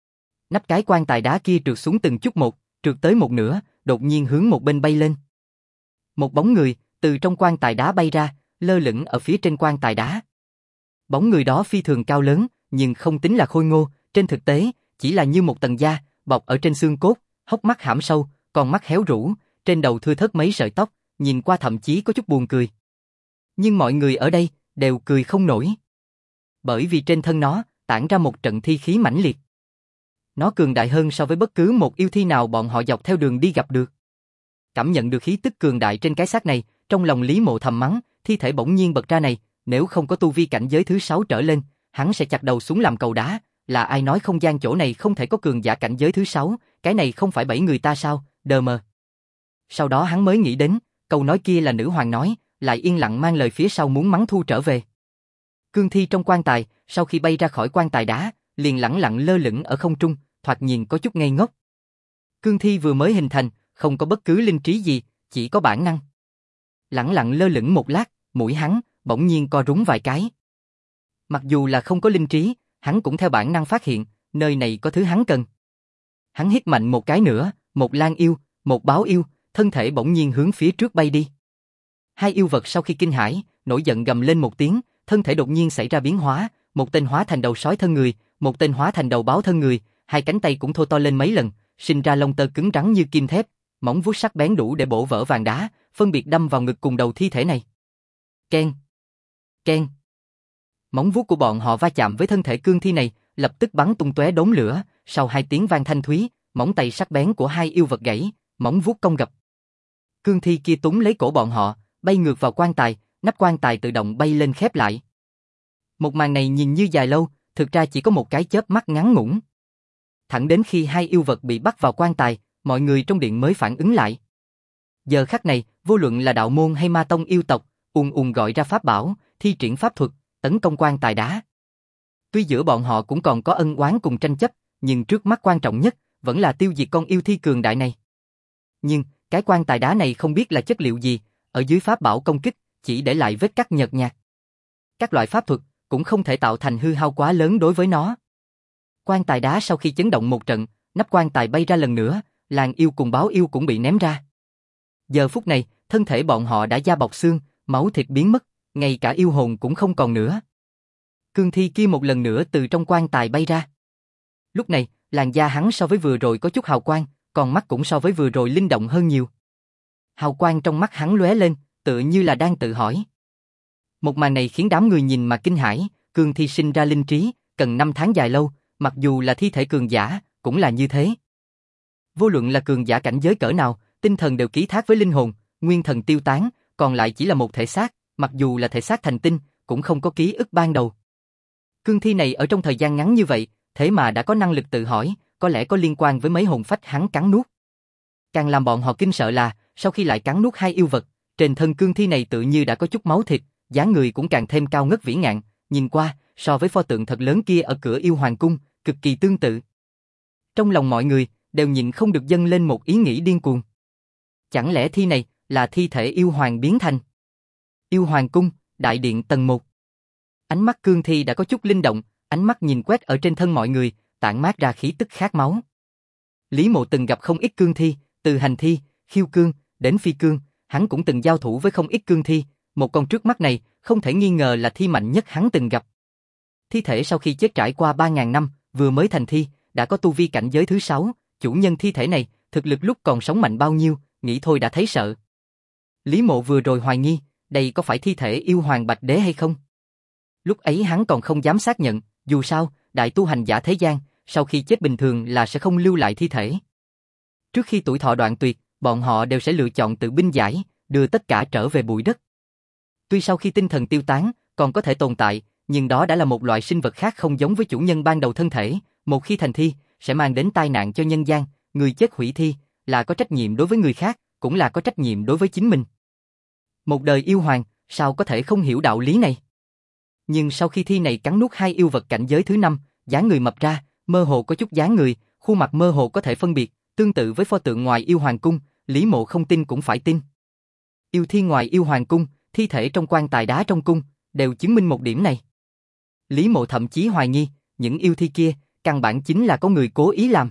Nắp cái quan tài đá kia trượt xuống từng chút một, trượt tới một nửa, đột nhiên hướng một bên bay lên. Một bóng người từ trong quan tài đá bay ra, lơ lửng ở phía trên quan tài đá. Bóng người đó phi thường cao lớn, nhưng không tính là khôi ngô, trên thực tế chỉ là như một tầng da bọc ở trên xương cốt, hốc mắt hãm sâu, con mắt héo rũ, trên đầu thưa thớt mấy sợi tóc, nhìn qua thậm chí có chút buồn cười. Nhưng mọi người ở đây đều cười không nổi, bởi vì trên thân nó tản ra một trận thi khí mãnh liệt. Nó cường đại hơn so với bất cứ một yêu thi nào bọn họ dọc theo đường đi gặp được. Cảm nhận được khí tức cường đại trên cái xác này, trong lòng Lý Mộ thầm mắng, thi thể bỗng nhiên bật ra này, nếu không có tu vi cảnh giới thứ 6 trở lên, hắn sẽ chặt đầu xuống làm cầu đá, là ai nói không gian chỗ này không thể có cường giả cảnh giới thứ 6, cái này không phải bẫy người ta sao, đờ mờ. Sau đó hắn mới nghĩ đến, câu nói kia là nữ hoàng nói, lại yên lặng mang lời phía sau muốn mắng thu trở về. Cương thi trong quan tài, sau khi bay ra khỏi quan tài đá, liền lẳng lặng lơ lửng ở không trung, thoạt nhìn có chút ngây ngốc. Cương thi vừa mới hình thành, không có bất cứ linh trí gì, chỉ có bản năng. Lẳng lặng lơ lửng một lát, mũi hắn bỗng nhiên co rúm vài cái. Mặc dù là không có linh trí, hắn cũng theo bản năng phát hiện, nơi này có thứ hắn cần. Hắn hít mạnh một cái nữa, một lang yêu, một báo yêu, thân thể bỗng nhiên hướng phía trước bay đi. Hai yêu vật sau khi kinh hãi, nổi giận gầm lên một tiếng, thân thể đột nhiên xảy ra biến hóa, một tên hóa thành đầu sói thân người, một tên hóa thành đầu báo thân người, hai cánh tay cũng thô to lên mấy lần, sinh ra lông tơ cứng rắn như kim thép, móng vuốt sắc bén đủ để bổ vỡ vàng đá, phân biệt đâm vào ngực cùng đầu thi thể này. Keng, keng. Móng vuốt của bọn họ va chạm với thân thể cương thi này, lập tức bắn tung tóe đốm lửa, sau hai tiếng vang thanh thúy, móng tay sắc bén của hai yêu vật gãy, móng vuốt cong gập. Cương thi kia túm lấy cổ bọn họ, bay ngược vào quan tài, nắp quan tài tự động bay lên khép lại. Một màn này nhìn như dài lâu, thực ra chỉ có một cái chớp mắt ngắn ngủn. Thẳng đến khi hai yêu vật bị bắt vào quan tài, mọi người trong điện mới phản ứng lại. Giờ khắc này, vô luận là đạo môn hay ma tông yêu tộc, ùn ùn gọi ra pháp bảo, thi triển pháp thuật, tấn công quan tài đá. Tuy giữa bọn họ cũng còn có ân oán cùng tranh chấp, nhưng trước mắt quan trọng nhất vẫn là tiêu diệt con yêu thi cường đại này. Nhưng cái quan tài đá này không biết là chất liệu gì, ở dưới pháp bảo công kích chỉ để lại vết cắt nhợt nhạt. Các loại pháp thuật cũng không thể tạo thành hư hao quá lớn đối với nó. Quan tài đá sau khi chấn động một trận, nắp quan tài bay ra lần nữa, làng yêu cùng báo yêu cũng bị ném ra. Giờ phút này, thân thể bọn họ đã da bọc xương, máu thịt biến mất, ngay cả yêu hồn cũng không còn nữa. Cương thi kia một lần nữa từ trong quan tài bay ra. Lúc này, làn da hắn so với vừa rồi có chút hào quang, còn mắt cũng so với vừa rồi linh động hơn nhiều. Hào quang trong mắt hắn lóe lên, tựa như là đang tự hỏi. Một màn này khiến đám người nhìn mà kinh hãi, cương thi sinh ra linh trí, cần 5 tháng dài lâu, mặc dù là thi thể cường giả, cũng là như thế. Vô luận là cường giả cảnh giới cỡ nào, tinh thần đều ký thác với linh hồn, nguyên thần tiêu tán, còn lại chỉ là một thể xác, mặc dù là thể xác thành tinh, cũng không có ký ức ban đầu. Cương thi này ở trong thời gian ngắn như vậy, thế mà đã có năng lực tự hỏi, có lẽ có liên quan với mấy hồn phách hắn cắn nuốt. Càng làm bọn họ kinh sợ là, sau khi lại cắn nuốt hai yêu vật, trên thân cương thi này tự như đã có chút máu thịt, dáng người cũng càng thêm cao ngất vĩ ngạn, nhìn qua, so với pho tượng thật lớn kia ở cửa yêu hoàng cung, cực kỳ tương tự. Trong lòng mọi người, đều nhịn không được dâng lên một ý nghĩ điên cuồng. Chẳng lẽ thi này, là thi thể yêu hoàng biến thành? Yêu hoàng cung, đại điện tầng 1. Ánh mắt cương thi đã có chút linh động, ánh mắt nhìn quét ở trên thân mọi người, tản mát ra khí tức khát máu. Lý Mộ từng gặp không ít cương thi, từ hành thi, khiêu cương, đến phi cương, hắn cũng từng giao thủ với không ít cương thi, một con trước mắt này, không thể nghi ngờ là thi mạnh nhất hắn từng gặp. Thi thể sau khi chết trải qua 3.000 năm, vừa mới thành thi, đã có tu vi cảnh giới thứ 6, chủ nhân thi thể này, thực lực lúc còn sống mạnh bao nhiêu, nghĩ thôi đã thấy sợ. Lý Mộ vừa rồi hoài nghi, đây có phải thi thể yêu hoàng Bạch Đế hay không? Lúc ấy hắn còn không dám xác nhận, dù sao, đại tu hành giả thế gian, sau khi chết bình thường là sẽ không lưu lại thi thể. Trước khi tuổi thọ đoạn tuyệt, bọn họ đều sẽ lựa chọn tự binh giải, đưa tất cả trở về bụi đất. Tuy sau khi tinh thần tiêu tán, còn có thể tồn tại, nhưng đó đã là một loại sinh vật khác không giống với chủ nhân ban đầu thân thể, một khi thành thi, sẽ mang đến tai nạn cho nhân gian, người chết hủy thi, là có trách nhiệm đối với người khác, cũng là có trách nhiệm đối với chính mình. Một đời yêu hoàng, sao có thể không hiểu đạo lý này? Nhưng sau khi thi này cắn nuốt hai yêu vật cảnh giới thứ 5, dáng người mập ra, mơ hồ có chút dáng người, khuôn mặt mơ hồ có thể phân biệt, tương tự với pho tượng ngoài yêu hoàng cung, Lý Mộ không tin cũng phải tin. Yêu thi ngoài yêu hoàng cung, thi thể trong quan tài đá trong cung, đều chứng minh một điểm này. Lý Mộ thậm chí hoài nghi, những yêu thi kia, căn bản chính là có người cố ý làm.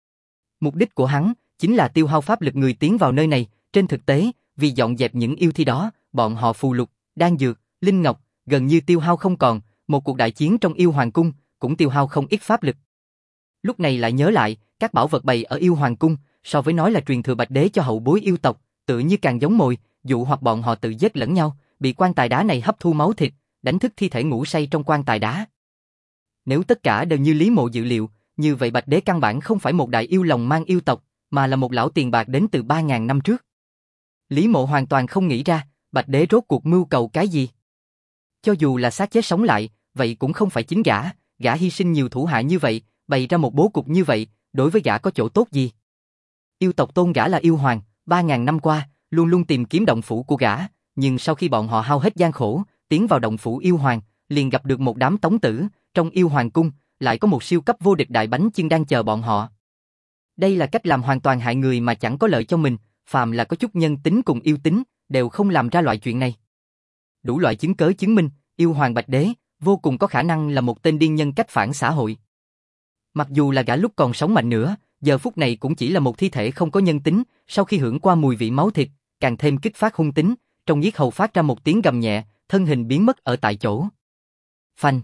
Mục đích của hắn, chính là tiêu hao pháp lực người tiến vào nơi này, trên thực tế, vì dọn dẹp những yêu thi đó, bọn họ phù lục, đan dược, linh ngọc, gần như tiêu hao không còn, một cuộc đại chiến trong yêu hoàng cung, cũng tiêu hao không ít pháp lực. Lúc này lại nhớ lại, các bảo vật bày ở yêu hoàng cung, so với nói là truyền thừa Bạch Đế cho hậu bối yêu tộc, tự như càng giống mồi, dụ hoặc bọn họ tự giết lẫn nhau, bị quan tài đá này hấp thu máu thịt, đánh thức thi thể ngủ say trong quan tài đá. Nếu tất cả đều như Lý Mộ dự liệu, như vậy Bạch Đế căn bản không phải một đại yêu lòng mang yêu tộc, mà là một lão tiền bạc đến từ 3.000 năm trước. Lý Mộ hoàn toàn không nghĩ ra, Bạch Đế rốt cuộc mưu cầu cái gì. Cho dù là xác chết sống lại, vậy cũng không phải chính gã hy sinh nhiều thủ hạ như vậy, bày ra một bố cục như vậy, đối với gã có chỗ tốt gì. Yêu tộc tôn gã là yêu hoàng, 3.000 năm qua, luôn luôn tìm kiếm động phủ của gã, nhưng sau khi bọn họ hao hết gian khổ, tiến vào động phủ yêu hoàng, liền gặp được một đám tống tử, trong yêu hoàng cung, lại có một siêu cấp vô địch đại bánh chưng đang chờ bọn họ. Đây là cách làm hoàn toàn hại người mà chẳng có lợi cho mình, phàm là có chút nhân tính cùng yêu tính, đều không làm ra loại chuyện này. Đủ loại chứng cớ chứng minh, yêu hoàng Bạch Đế, vô cùng có khả năng là một tên điên nhân cách phản xã hội. Mặc dù là gã lúc còn sống mạnh nữa, giờ phút này cũng chỉ là một thi thể không có nhân tính, sau khi hưởng qua mùi vị máu thịt, càng thêm kích phát hung tính, trong yết hầu phát ra một tiếng gầm nhẹ, thân hình biến mất ở tại chỗ. Phanh.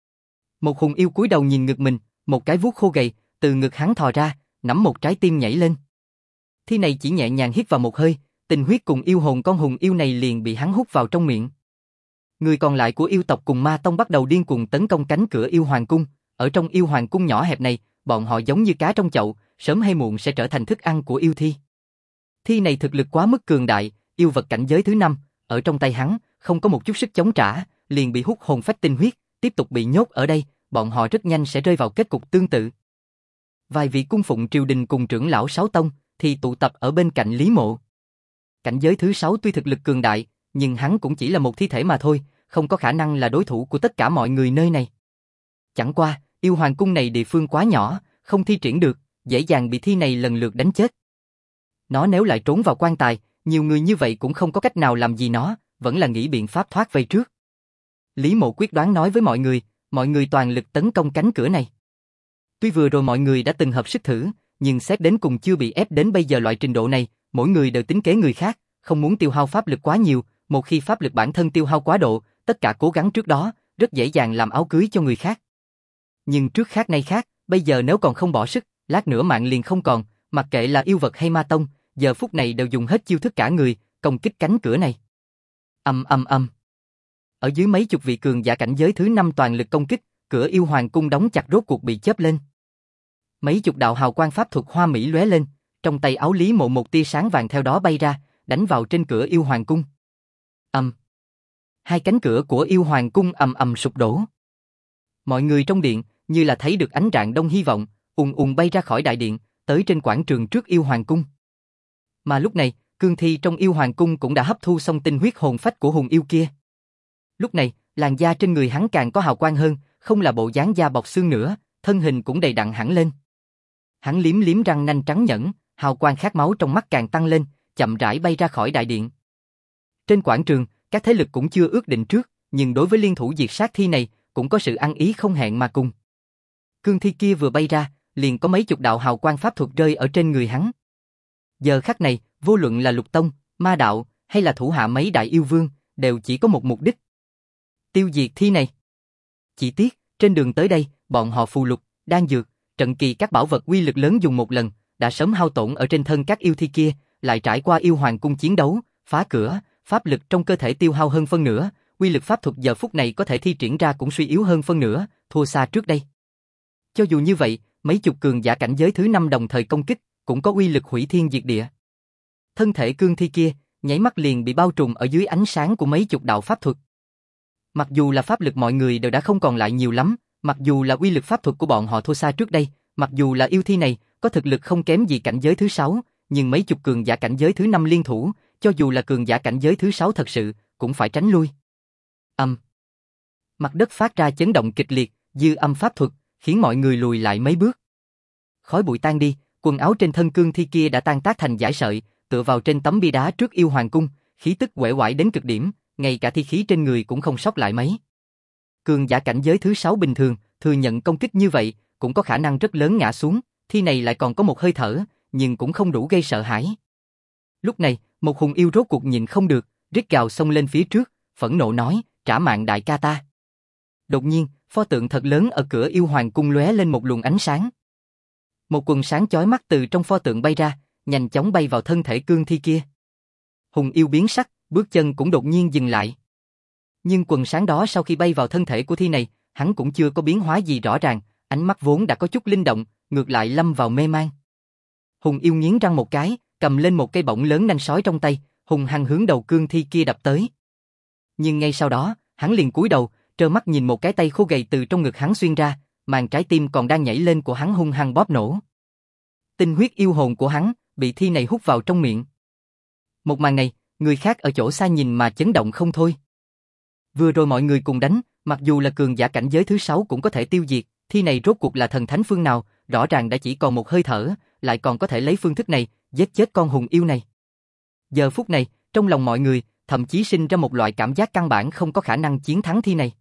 Một hùng yêu cúi đầu nhìn ngực mình, một cái vuốt khô gầy, từ ngực hắn thò ra, nắm một trái tim nhảy lên. Thi này chỉ nhẹ nhàng hít vào một hơi, tình huyết cùng yêu hồn con hùng yêu này liền bị hắn hút vào trong miệng. Người còn lại của yêu tộc cùng ma tông bắt đầu điên cuồng tấn công cánh cửa yêu hoàng cung. Ở trong yêu hoàng cung nhỏ hẹp này, bọn họ giống như cá trong chậu, sớm hay muộn sẽ trở thành thức ăn của yêu thi. Thi này thực lực quá mức cường đại, yêu vật cảnh giới thứ 5, ở trong tay hắn, không có một chút sức chống trả, liền bị hút hồn phách tinh huyết, tiếp tục bị nhốt ở đây, bọn họ rất nhanh sẽ rơi vào kết cục tương tự. Vài vị cung phụng triều đình cùng trưởng lão Sáu Tông thì tụ tập ở bên cạnh Lý Mộ. Cảnh giới thứ 6 tuy thực lực cường đại, nhưng hắn cũng chỉ là một thi thể mà thôi, không có khả năng là đối thủ của tất cả mọi người nơi này. Chẳng qua, yêu hoàng cung này địa phương quá nhỏ, không thi triển được, dễ dàng bị thi này lần lượt đánh chết. Nó nếu lại trốn vào quan tài, nhiều người như vậy cũng không có cách nào làm gì nó, vẫn là nghĩ biện pháp thoát vây trước. Lý Mộ quyết đoán nói với mọi người toàn lực tấn công cánh cửa này. Tuy vừa rồi mọi người đã từng hợp sức thử, nhưng xét đến cùng chưa bị ép đến bây giờ loại trình độ này, mỗi người đều tính kế người khác, không muốn tiêu hao pháp lực quá nhiều, một khi pháp lực bản thân tiêu hao quá độ, tất cả cố gắng trước đó, rất dễ dàng làm áo cưới cho người khác. Nhưng trước khác nay khác, bây giờ nếu còn không bỏ sức, lát nữa mạng liền không còn, mặc kệ là yêu vật hay ma tông, giờ phút này đều dùng hết chiêu thức cả người, công kích cánh cửa này. Âm. Ở dưới mấy chục vị cường giả cảnh giới thứ 5 toàn lực công kích, cửa yêu hoàng cung đóng chặt rốt cuộc bị chớp lên. Mấy chục đạo hào quang pháp thuật hoa mỹ lóe lên, trong tay áo Lý Mộ một tia sáng vàng theo đó bay ra, đánh vào trên cửa yêu hoàng cung. Hai cánh cửa của yêu hoàng cung ầm sụp đổ. Mọi người trong điện như là thấy được ánh rạng đông hy vọng, ùn bay ra khỏi đại điện, tới trên quảng trường trước yêu hoàng cung. Mà lúc này, cương thi trong yêu hoàng cung cũng đã hấp thu xong tinh huyết hồn phách của hùng yêu kia. Lúc này, làn da trên người hắn càng có hào quang hơn, không là bộ dáng da bọc xương nữa, thân hình cũng đầy đặn hẳn lên. Hắn liếm liếm răng nanh trắng nhẫn, hào quang khát máu trong mắt càng tăng lên, chậm rãi bay ra khỏi đại điện. Trên quảng trường, các thế lực cũng chưa ước định trước, nhưng đối với liên thủ diệt sát thi này, cũng có sự ăn ý không hẹn mà cùng. Cương thi kia vừa bay ra, liền có mấy chục đạo hào quang pháp thuật rơi ở trên người hắn. Giờ khắc này, vô luận là Lục Tông, Ma Đạo, hay là thủ hạ mấy đại yêu vương, đều chỉ có một mục đích. Tiêu diệt thi này. Chỉ tiếc, trên đường tới đây, bọn họ phù lục, đan dược, trận kỳ các bảo vật uy lực lớn dùng một lần, đã sớm hao tổn ở trên thân các yêu thi kia, lại trải qua yêu hoàng cung chiến đấu, phá cửa, pháp lực trong cơ thể tiêu hao hơn phân nửa, uy lực pháp thuật giờ phút này có thể thi triển ra cũng suy yếu hơn phân nửa, thua xa trước đây. Cho dù như vậy, mấy chục cường giả cảnh giới thứ 5 đồng thời công kích, cũng có uy lực hủy thiên diệt địa. Thân thể cương thi kia, nháy mắt liền bị bao trùm ở dưới ánh sáng của mấy chục đạo pháp thuật. Mặc dù là pháp lực mọi người đều đã không còn lại nhiều lắm, mặc dù là uy lực pháp thuật của bọn họ thua xa trước đây, mặc dù là yêu thi này có thực lực không kém gì cảnh giới thứ 6, nhưng mấy chục cường giả cảnh giới thứ 5 liên thủ, cho dù là cường giả cảnh giới thứ 6 thật sự, cũng phải tránh lui. Mặt đất phát ra chấn động kịch liệt, dư âm pháp thuật, khiến mọi người lùi lại mấy bước. Khói bụi tan đi, quần áo trên thân cương thi kia đã tan tác thành dải sợi, tựa vào trên tấm bia đá trước yêu hoàng cung, khí tức uể oải đến cực điểm, ngay cả thi khí trên người cũng không sót lại mấy. Cường giả cảnh giới thứ 6 bình thường, thừa nhận công kích như vậy, cũng có khả năng rất lớn ngã xuống, thi này lại còn có một hơi thở, nhưng cũng không đủ gây sợ hãi. Lúc này, một hùng yêu rốt cuộc nhìn không được, rít gào xông lên phía trước, phẫn nộ nói, trả mạng đại ca ta. Đột nhiên, pho tượng thật lớn ở cửa yêu hoàng cung lóe lên một luồng ánh sáng. Một quần sáng chói mắt từ trong pho tượng bay ra, nhanh chóng bay vào thân thể cương thi kia. Hùng yêu biến sắc, bước chân cũng đột nhiên dừng lại. Nhưng quần sáng đó sau khi bay vào thân thể của thi này, hắn cũng chưa có biến hóa gì rõ ràng, ánh mắt vốn đã có chút linh động, ngược lại lâm vào mê man. Hùng yêu nghiến răng một cái, cầm lên một cây bổng lớn nanh sói trong tay, hùng hăng hướng đầu cương thi kia đập tới. Nhưng ngay sau đó, hắn liền cúi đầu, trơ mắt nhìn một cái tay khô gầy từ trong ngực hắn xuyên ra, màn trái tim còn đang nhảy lên của hắn hung hăng bóp nổ. Tinh huyết yêu hồn của hắn bị thi này hút vào trong miệng. Một màn này, người khác ở chỗ xa nhìn mà chấn động không thôi. Vừa rồi mọi người cùng đánh, mặc dù là cường giả cảnh giới thứ 6 cũng có thể tiêu diệt, thi này rốt cuộc là thần thánh phương nào, rõ ràng đã chỉ còn một hơi thở, lại còn có thể lấy phương thức này giết chết con hùng yêu này. Giờ phút này, trong lòng mọi người thậm chí sinh ra một loại cảm giác căn bản không có khả năng chiến thắng thi này.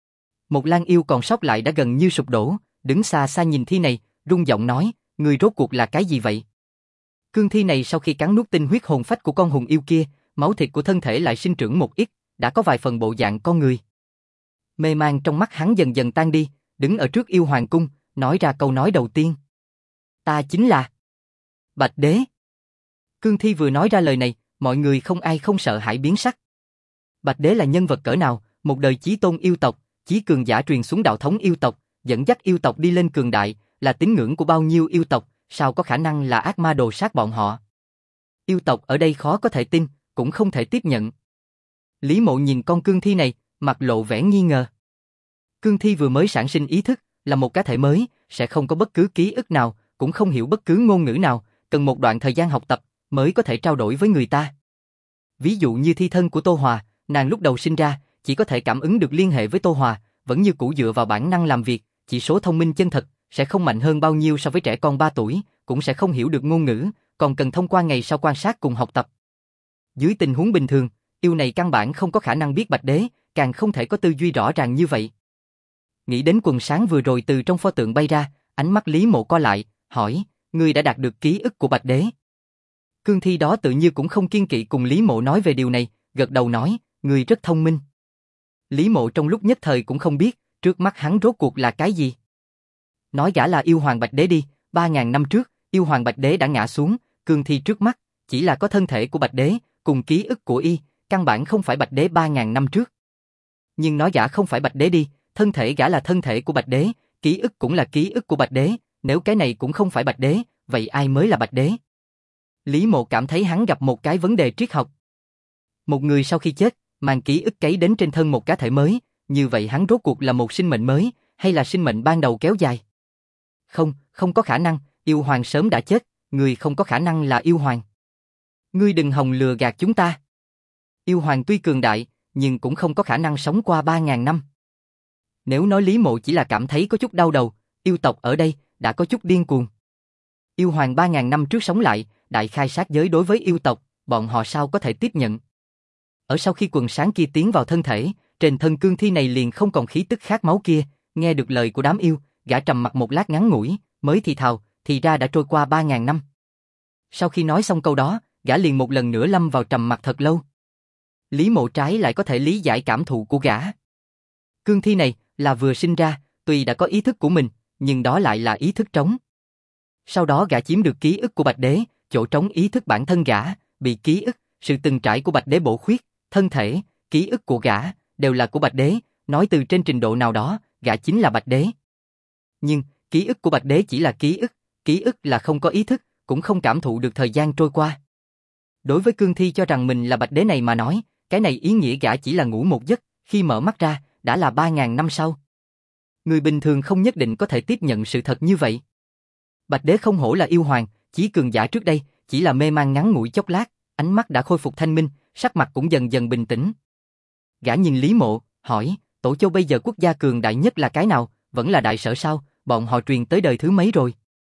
Một lang yêu còn sót lại đã gần như sụp đổ, đứng xa xa nhìn thi này, rung giọng nói, người rốt cuộc là cái gì vậy? Cương thi này sau khi cắn nuốt tinh huyết hồn phách của con hùng yêu kia, máu thịt của thân thể lại sinh trưởng một ít, đã có vài phần bộ dạng con người. Mê man trong mắt hắn dần dần tan đi, đứng ở trước yêu hoàng cung, nói ra câu nói đầu tiên. Ta chính là Bạch Đế. Cương thi vừa nói ra lời này, mọi người không ai không sợ hãi biến sắc. Bạch Đế là nhân vật cỡ nào, một đời chí tôn yêu tộc, chí cường giả truyền xuống đạo thống yêu tộc, dẫn dắt yêu tộc đi lên cường đại, là tín ngưỡng của bao nhiêu yêu tộc, sao có khả năng là ác ma đồ sát bọn họ. Yêu tộc ở đây khó có thể tin, cũng không thể tiếp nhận. Lý Mộ nhìn con cương thi này, mặt lộ vẻ nghi ngờ. Cương thi vừa mới sản sinh ý thức, là một cá thể mới, sẽ không có bất cứ ký ức nào, cũng không hiểu bất cứ ngôn ngữ nào, cần một đoạn thời gian học tập, mới có thể trao đổi với người ta. Ví dụ như thi thân của Tô Hòa, nàng lúc đầu sinh ra, chỉ có thể cảm ứng được liên hệ với Tô Hòa, vẫn như cũ dựa vào bản năng làm việc, chỉ số thông minh chân thật, sẽ không mạnh hơn bao nhiêu so với trẻ con 3 tuổi, cũng sẽ không hiểu được ngôn ngữ, còn cần thông qua ngày sau quan sát cùng học tập. Dưới tình huống bình thường, yêu này căn bản không có khả năng biết Bạch Đế, càng không thể có tư duy rõ ràng như vậy. Nghĩ đến quần sáng vừa rồi từ trong pho tượng bay ra, ánh mắt Lý Mộ co lại, hỏi, ngươi đã đạt được ký ức của Bạch Đế. Cương thi đó tự như cũng không kiêng kỵ cùng Lý Mộ nói về điều này, gật đầu nói, ngươi rất thông minh. Lý Mộ trong lúc nhất thời cũng không biết, trước mắt hắn rốt cuộc là cái gì. Nói gã là yêu hoàng Bạch Đế đi, 3.000 năm trước, yêu hoàng Bạch Đế đã ngã xuống, cương thi trước mắt, chỉ là có thân thể của Bạch Đế, cùng ký ức của y, căn bản không phải Bạch Đế 3.000 năm trước. Nhưng nói gã không phải Bạch Đế đi, thân thể gã là thân thể của Bạch Đế, ký ức cũng là ký ức của Bạch Đế, nếu cái này cũng không phải Bạch Đế, vậy ai mới là Bạch Đế? Lý Mộ cảm thấy hắn gặp một cái vấn đề triết học. Một người sau khi chết, mang ký ức cấy đến trên thân một cá thể mới, như vậy hắn rốt cuộc là một sinh mệnh mới, hay là sinh mệnh ban đầu kéo dài? Không, không có khả năng, yêu hoàng sớm đã chết, người không có khả năng là yêu hoàng. Ngươi đừng hòng lừa gạt chúng ta. Yêu hoàng tuy cường đại, nhưng cũng không có khả năng sống qua 3.000 năm. Nếu nói Lý Mộ chỉ là cảm thấy có chút đau đầu, yêu tộc ở đây đã có chút điên cuồng. Yêu hoàng 3.000 năm trước sống lại, đại khai sát giới đối với yêu tộc, bọn họ sao có thể tiếp nhận? Ở sau khi quần sáng kia tiến vào thân thể, trên thân cương thi này liền không còn khí tức khát máu kia, nghe được lời của đám yêu, gã trầm mặt một lát ngắn ngủi, mới thì thào, thì ra đã trôi qua 3.000 năm. Sau khi nói xong câu đó, gã liền một lần nữa lâm vào trầm mặc thật lâu. Lý Mộ trái lại có thể lý giải cảm thụ của gã. Cương thi này là vừa sinh ra, tuy đã có ý thức của mình, nhưng đó lại là ý thức trống. Sau đó gã chiếm được ký ức của Bạch Đế, chỗ trống ý thức bản thân gã, bị ký ức, sự từng trải của Bạch Đế bổ khuyết, thân thể, ký ức của gã, đều là của Bạch Đế, nói từ trên trình độ nào đó, gã chính là Bạch Đế. Nhưng, ký ức của Bạch Đế chỉ là ký ức là không có ý thức, cũng không cảm thụ được thời gian trôi qua. Đối với cương thi cho rằng mình là Bạch Đế này mà nói, cái này ý nghĩa gã chỉ là ngủ một giấc, khi mở mắt ra, đã là 3.000 năm sau. Người bình thường không nhất định có thể tiếp nhận sự thật như vậy. Bạch Đế không hổ là yêu hoàng, chí cường giả trước đây, chỉ là mê man ngắn ngủi chốc lát, ánh mắt đã khôi phục thanh minh, sắc mặt cũng dần dần bình tĩnh. Gã nhìn Lý Mộ, hỏi, Tổ Châu bây giờ quốc gia cường đại nhất là cái nào, vẫn là Đại Sở sao, bọn họ truyền tới đời thứ mấy rồi?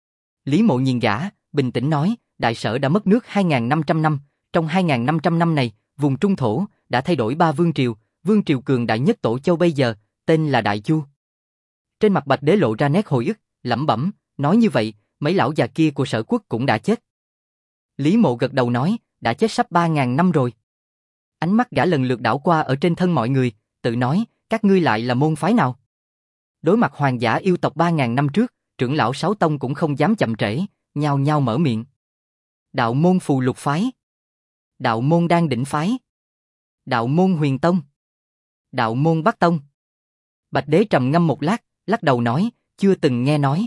Lý Mộ nhìn gã, bình tĩnh nói, Đại Sở đã mất nước 2.500 năm, trong 2.500 năm này, vùng Trung Thổ đã thay đổi 3 vương triều cường đại nhất Tổ Châu bây giờ, tên là Đại Chu. Trên mặt Bạch Đế lộ ra nét hồi ức, lẩm bẩm, nói như vậy, mấy lão già kia của Sở Quốc cũng đã chết. Lý Mộ gật đầu nói, đã chết sắp 3.000 năm rồi. Ánh mắt gã lần lượt đảo qua ở trên thân mọi người, tự nói, các ngươi lại là môn phái nào? Đối mặt hoàng giả yêu tộc 3.000 năm trước, trưởng lão Sáu Tông cũng không dám chậm trễ, nhao nhao mở miệng. Đạo môn Phù Lục phái, đạo môn Đan Đỉnh phái, đạo môn Huyền Tông, đạo môn Bắc Tông. Bạch Đế trầm ngâm một lát, lắc đầu nói, chưa từng nghe nói.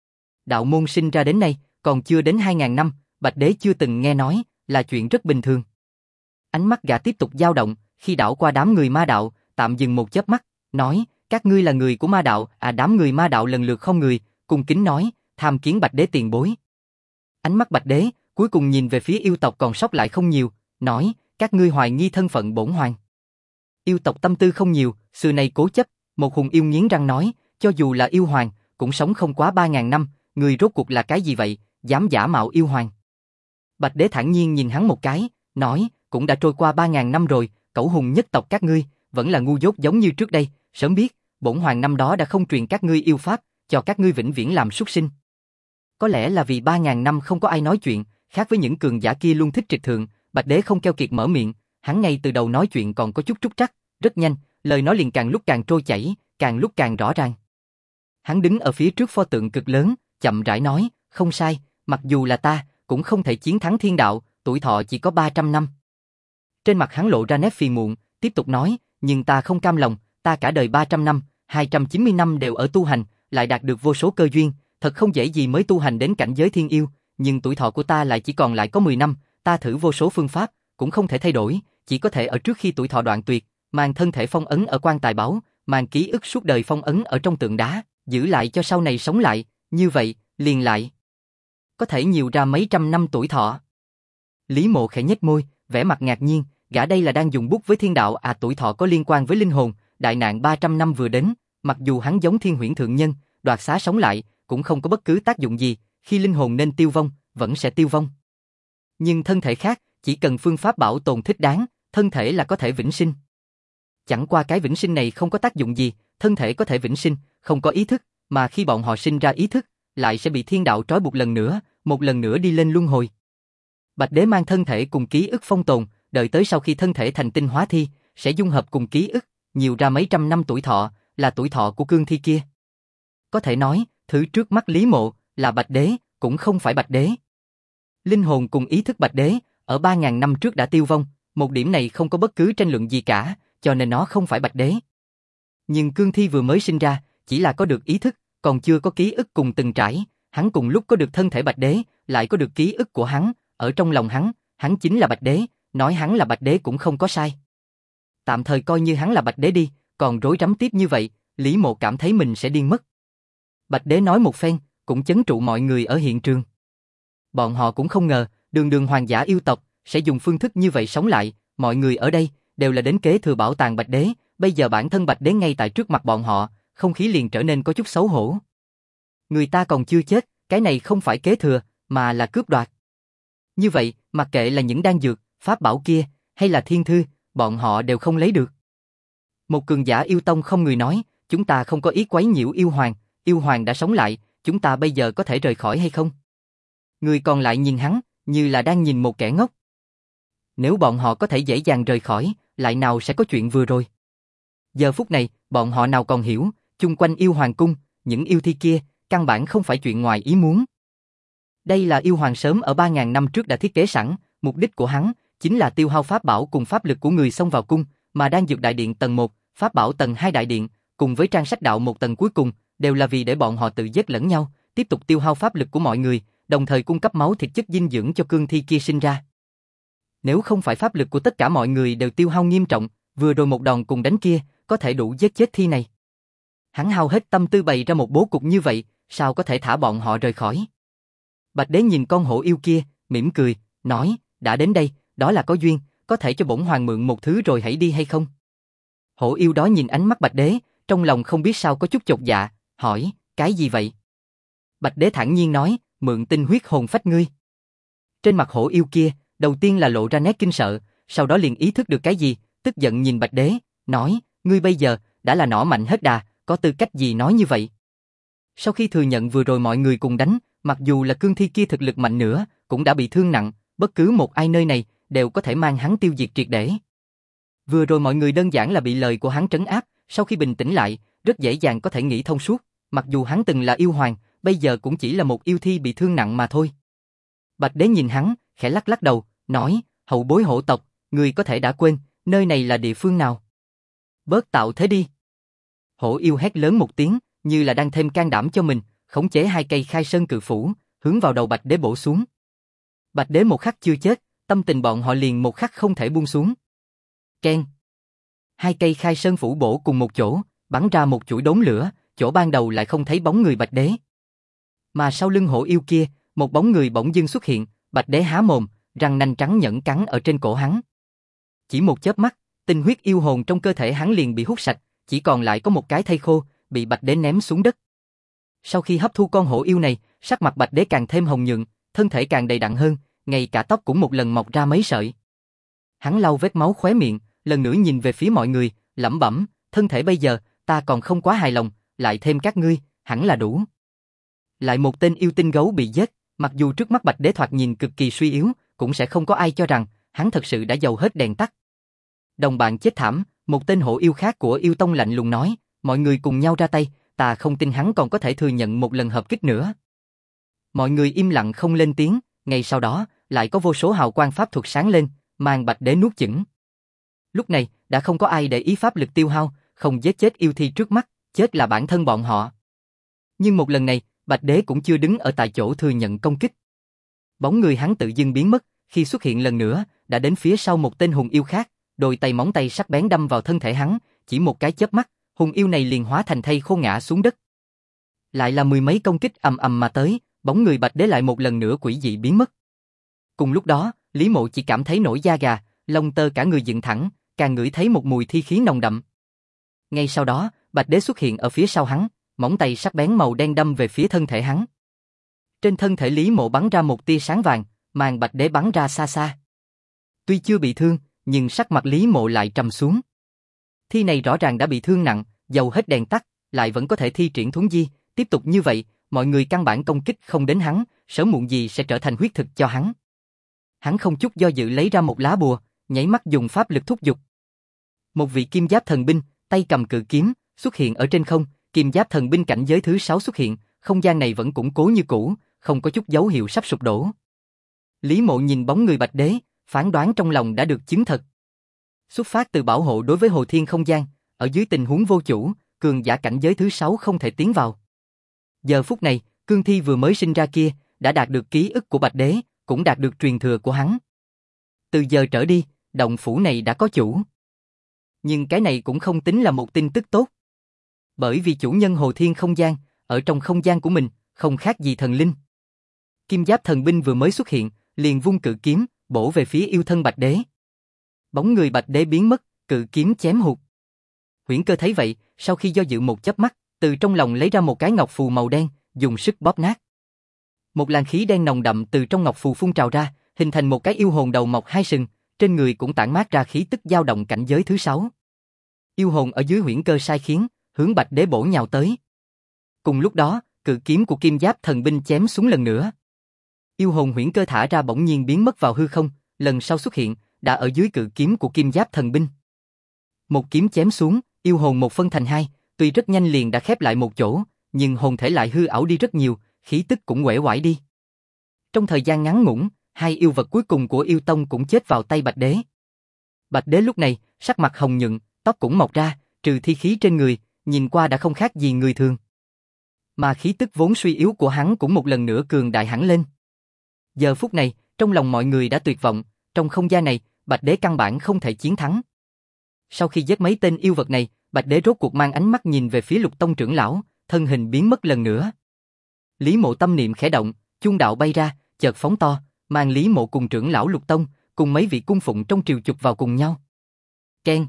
Đạo môn sinh ra đến nay, còn chưa đến 2000 năm, Bạch Đế chưa từng nghe nói, là chuyện rất bình thường. Ánh mắt gã tiếp tục dao động, khi đảo qua đám người ma đạo, tạm dừng một chớp mắt, nói, các ngươi là người của ma đạo, đám người ma đạo lần lượt không người, cung kính nói, tham kiến Bạch Đế tiền bối. Ánh mắt Bạch Đế, cuối cùng nhìn về phía yêu tộc còn sót lại không nhiều, nói, các ngươi hoài nghi thân phận bổn hoàng. Yêu tộc tâm tư không nhiều, xưa nay cố chấp, một hùng yêu nghiến răng nói, cho dù là yêu hoàng, cũng sống không quá 3000 năm, người rốt cuộc là cái gì vậy, dám giả mạo yêu hoàng. Bạch Đế thản nhiên nhìn hắn một cái, nói, cũng đã trôi qua 3000 năm rồi, cẩu hùng nhất tộc các ngươi, vẫn là ngu dốt giống như trước đây, sớm biết, bổn hoàng năm đó đã không truyền các ngươi yêu pháp, cho các ngươi vĩnh viễn làm súc sinh. Có lẽ là vì 3000 năm không có ai nói chuyện, khác với những cường giả kia luôn thích trịch thượng, Bạch Đế không keo kiệt mở miệng, hắn ngay từ đầu nói chuyện còn có chút trúc trắc, rất nhanh, lời nói liền càng lúc càng trôi chảy, càng lúc càng rõ ràng. Hắn đứng ở phía trước pho tượng cực lớn, chậm rãi nói, không sai, mặc dù là ta, cũng không thể chiến thắng thiên đạo, tuổi thọ chỉ có 300 năm. Trên mặt hắn lộ ra nét phiền muộn, tiếp tục nói, nhưng ta không cam lòng, ta cả đời 300 năm, 290 năm đều ở tu hành, lại đạt được vô số cơ duyên, thật không dễ gì mới tu hành đến cảnh giới thiên yêu, nhưng tuổi thọ của ta lại chỉ còn lại có 10 năm, ta thử vô số phương pháp, cũng không thể thay đổi, chỉ có thể ở trước khi tuổi thọ đoạn tuyệt, mang thân thể phong ấn ở quan tài báu, mang ký ức suốt đời phong ấn ở trong tượng đá, giữ lại cho sau này sống lại, như vậy, liền lại có thể nhiều ra mấy trăm năm tuổi thọ. Lý Mộ khẽ nhếch môi, vẻ mặt ngạc nhiên, gã đây là đang dùng bút với thiên đạo, tuổi thọ có liên quan với linh hồn, đại nạn 300 năm vừa đến, mặc dù hắn giống Thiên Huyễn thượng nhân, đoạt xá sống lại, cũng không có bất cứ tác dụng gì, khi linh hồn nên tiêu vong, vẫn sẽ tiêu vong. Nhưng thân thể khác, chỉ cần phương pháp bảo tồn thích đáng, thân thể là có thể vĩnh sinh. Chẳng qua cái vĩnh sinh này không có tác dụng gì, thân thể có thể vĩnh sinh, không có ý thức, mà khi bọn họ sinh ra ý thức, lại sẽ bị thiên đạo trói buộc lần nữa, một lần nữa đi lên luân hồi. Bạch Đế mang thân thể cùng ký ức phong tồn, đợi tới sau khi thân thể thành tinh hóa thi, sẽ dung hợp cùng ký ức, nhiều ra mấy trăm năm tuổi thọ, là tuổi thọ của cương thi kia. Có thể nói, thứ trước mắt Lý Mộ, là Bạch Đế, cũng không phải Bạch Đế. Linh hồn cùng ý thức Bạch Đế, ở 3000 năm trước đã tiêu vong, một điểm này không có bất cứ tranh luận gì cả, cho nên nó không phải Bạch Đế. Nhưng cương thi vừa mới sinh ra, chỉ là có được ý thức, còn chưa có ký ức cùng từng trải, hắn cùng lúc có được thân thể Bạch Đế, lại có được ký ức của hắn, ở trong lòng hắn chính là Bạch Đế, nói hắn là Bạch Đế cũng không có sai. Tạm thời coi như hắn là Bạch Đế đi, còn rối rắm tiếp như vậy, Lý Mộ cảm thấy mình sẽ điên mất. Bạch Đế nói một phen, cũng chấn trụ mọi người ở hiện trường. Bọn họ cũng không ngờ, đường đường hoàng giả yêu tộc, sẽ dùng phương thức như vậy sống lại, mọi người ở đây, đều là đến kế thừa bảo tàng Bạch Đế, bây giờ bản thân Bạch Đế ngay tại trước mặt bọn họ, không khí liền trở nên có chút xấu hổ. Người ta còn chưa chết, cái này không phải kế thừa, mà là cướp đoạt. Như vậy, mặc kệ là những đan dược, pháp bảo kia, hay là thiên thư, bọn họ đều không lấy được. Một cường giả yêu tông không người nói, chúng ta không có ý quấy nhiễu yêu hoàng đã sống lại, chúng ta bây giờ có thể rời khỏi hay không? Người còn lại nhìn hắn, như là đang nhìn một kẻ ngốc. Nếu bọn họ có thể dễ dàng rời khỏi, lại nào sẽ có chuyện vừa rồi. Giờ phút này, bọn họ nào còn hiểu, chung quanh yêu hoàng cung, những yêu thi kia, căn bản không phải chuyện ngoài ý muốn. Đây là yêu hoàng sớm ở 3000 năm trước đã thiết kế sẵn, mục đích của hắn chính là tiêu hao pháp bảo cùng pháp lực của người xông vào cung, mà đan dược đại điện tầng 1, pháp bảo tầng 2 đại điện, cùng với trang sách đạo một tầng cuối cùng, đều là vì để bọn họ tự giết lẫn nhau, tiếp tục tiêu hao pháp lực của mọi người, đồng thời cung cấp máu thịt chất dinh dưỡng cho cương thi kia sinh ra. Nếu không phải pháp lực của tất cả mọi người đều tiêu hao nghiêm trọng, vừa rồi một đòn cùng đánh kia, có thể đủ giết chết thi này. Hắn hao hết tâm tư bày ra một bố cục như vậy, sao có thể thả bọn họ rời khỏi. Bạch Đế nhìn con hổ yêu kia, mỉm cười, nói, đã đến đây, đó là có duyên, có thể cho bổn hoàng mượn một thứ rồi hãy đi hay không? Hổ yêu đó nhìn ánh mắt Bạch Đế, trong lòng không biết sao có chút chột dạ, hỏi, cái gì vậy? Bạch Đế thản nhiên nói, mượn tinh huyết hồn phách ngươi. Trên mặt hổ yêu kia, đầu tiên là lộ ra nét kinh sợ, sau đó liền ý thức được cái gì, tức giận nhìn Bạch Đế, nói, ngươi bây giờ, đã là nỏ mạnh hết đà, có tư cách gì nói như vậy? Sau khi thừa nhận vừa rồi mọi người cùng đánh, mặc dù là cương thi kia thực lực mạnh nữa, cũng đã bị thương nặng, bất cứ một ai nơi này, đều có thể mang hắn tiêu diệt triệt để. Vừa rồi mọi người đơn giản là bị lời của hắn trấn áp, sau khi bình tĩnh lại, rất dễ dàng có thể nghĩ thông suốt, mặc dù hắn từng là yêu hoàng, bây giờ cũng chỉ là một yêu thi bị thương nặng mà thôi. Bạch Đế nhìn hắn, khẽ lắc lắc đầu, nói, hậu bối hổ tộc, người có thể đã quên, nơi này là địa phương nào? Bớt tạo thế đi. Hổ yêu hét lớn một tiếng, như là đang thêm can đảm cho mình, khống chế hai cây khai sơn cự phủ, hướng vào đầu Bạch Đế bổ xuống. Bạch Đế một khắc chưa chết, tâm tình bọn họ liền một khắc không thể buông xuống. Keng. Hai cây khai sơn phủ bổ cùng một chỗ, bắn ra một chuỗi đốm lửa, chỗ ban đầu lại không thấy bóng người Bạch Đế. Mà sau lưng hổ yêu kia, một bóng người bỗng dưng xuất hiện, Bạch Đế há mồm, răng nanh trắng nhẫn cắn ở trên cổ hắn. Chỉ một chớp mắt, tinh huyết yêu hồn trong cơ thể hắn liền bị hút sạch, chỉ còn lại có một cái thây khô, bị Bạch Đế ném xuống đất. Sau khi hấp thu con hổ yêu này, sắc mặt Bạch Đế càng thêm hồng nhuận, thân thể càng đầy đặn hơn, ngay cả tóc cũng một lần mọc ra mấy sợi. Hắn lau vết máu khóe miệng, lần nữa nhìn về phía mọi người, lẩm bẩm, thân thể bây giờ, ta còn không quá hài lòng, lại thêm các ngươi, hẳn là đủ. Lại một tên yêu tinh gấu bị giết, mặc dù trước mắt Bạch Đế thoạt nhìn cực kỳ suy yếu, cũng sẽ không có ai cho rằng hắn thật sự đã dầu hết đèn tắt. Đồng bạn chết thảm, một tên hổ yêu khác của yêu tông lạnh lùng nói, mọi người cùng nhau ra tay, ta không tin hắn còn có thể thừa nhận một lần hợp kích nữa. Mọi người im lặng không lên tiếng, ngay sau đó, lại có vô số hào quang pháp thuật sáng lên, mang Bạch Đế nuốt chửng. Lúc này, đã không có ai để ý pháp lực tiêu hao, không giết chết yêu thi trước mắt, chết là bản thân bọn họ. Nhưng một lần này, Bạch Đế cũng chưa đứng ở tại chỗ thừa nhận công kích. Bóng người hắn tự dưng biến mất, khi xuất hiện lần nữa, đã đến phía sau một tên hùng yêu khác, đôi tay móng tay sắc bén đâm vào thân thể hắn, chỉ một cái chớp mắt, hùng yêu này liền hóa thành thây khô ngã xuống đất. Lại là mười mấy công kích ầm ầm mà tới, bóng người Bạch Đế lại một lần nữa quỷ dị biến mất. Cùng lúc đó, Lý Mộ chỉ cảm thấy nổi da gà, lông tơ cả người dựng thẳng, càng ngửi thấy một mùi thi khí nồng đậm. Ngay sau đó, Bạch Đế xuất hiện ở phía sau hắn, móng tay sắc bén màu đen đâm về phía thân thể hắn. Trên thân thể Lý Mộ bắn ra một tia sáng vàng, màn Bạch Đế bắn ra xa xa. Tuy chưa bị thương, nhưng sắc mặt Lý Mộ lại trầm xuống. Thi này rõ ràng đã bị thương nặng, dầu hết đèn tắt, lại vẫn có thể thi triển thuấn di, tiếp tục như vậy, mọi người căn bản công kích không đến hắn, sớm muộn gì sẽ trở thành huyết thực cho hắn. Hắn không chút do dự lấy ra một lá bùa, nháy mắt dùng pháp lực thúc giục. Một vị kim giáp thần binh, tay cầm cự kiếm, xuất hiện ở trên không, kim giáp thần binh cảnh giới thứ 6 xuất hiện, không gian này vẫn củng cố như cũ, không có chút dấu hiệu sắp sụp đổ. Lý Mộ nhìn bóng người Bạch Đế, phán đoán trong lòng đã được chứng thật. Xuất phát từ bảo hộ đối với Hồ Thiên không gian, ở dưới tình huống vô chủ, cường giả cảnh giới thứ 6 không thể tiến vào. Giờ phút này, cương thi vừa mới sinh ra kia, đã đạt được ký ức của Bạch Đế, cũng đạt được truyền thừa của hắn. Từ giờ trở đi, động phủ này đã có chủ. Nhưng cái này cũng không tính là một tin tức tốt. Bởi vì chủ nhân Hồ Thiên không gian, ở trong không gian của mình, không khác gì thần linh. Kim giáp thần binh vừa mới xuất hiện, liền vung cự kiếm, bổ về phía yêu thân Bạch Đế. Bóng người Bạch Đế biến mất, cự kiếm chém hụt. Huyễn Cơ thấy vậy, sau khi do dự một chớp mắt, từ trong lòng lấy ra một cái ngọc phù màu đen, dùng sức bóp nát. Một làn khí đen nồng đậm từ trong ngọc phù phun trào ra, hình thành một cái yêu hồn đầu mọc hai sừng, trên người cũng tản mát ra khí tức dao động cảnh giới thứ 6. Yêu hồn ở dưới Huyễn Cơ sai khiến, hướng Bạch Đế bổ nhào tới. Cùng lúc đó, cự kiếm của kim giáp thần binh chém xuống lần nữa. Yêu hồn Huyễn Cơ thả ra bỗng nhiên biến mất vào hư không, lần sau xuất hiện, đã ở dưới cự kiếm của kim giáp thần binh. Một kiếm chém xuống, yêu hồn một phân thành hai, tuy rất nhanh liền đã khép lại một chỗ, nhưng hồn thể lại hư ảo đi rất nhiều, khí tức cũng uể oải đi. Trong thời gian ngắn ngủn, hai yêu vật cuối cùng của yêu tông cũng chết vào tay Bạch Đế. Bạch Đế lúc này, sắc mặt hồng nhuận, tóc cũng mọc ra, trừ thi khí trên người, nhìn qua đã không khác gì người thường. Mà khí tức vốn suy yếu của hắn cũng một lần nữa cường đại hẳn lên. Giờ phút này, trong lòng mọi người đã tuyệt vọng, trong không gian này, Bạch Đế căn bản không thể chiến thắng. Sau khi giết mấy tên yêu vật này, Bạch Đế rốt cuộc mang ánh mắt nhìn về phía Lục Tông trưởng lão, thân hình biến mất lần nữa. Lý Mộ tâm niệm khẽ động, chuông đạo bay ra, chợt phóng to, mang Lý Mộ cùng trưởng lão Lục Tông, cùng mấy vị cung phụng trong triều chụp vào cùng nhau. Keng.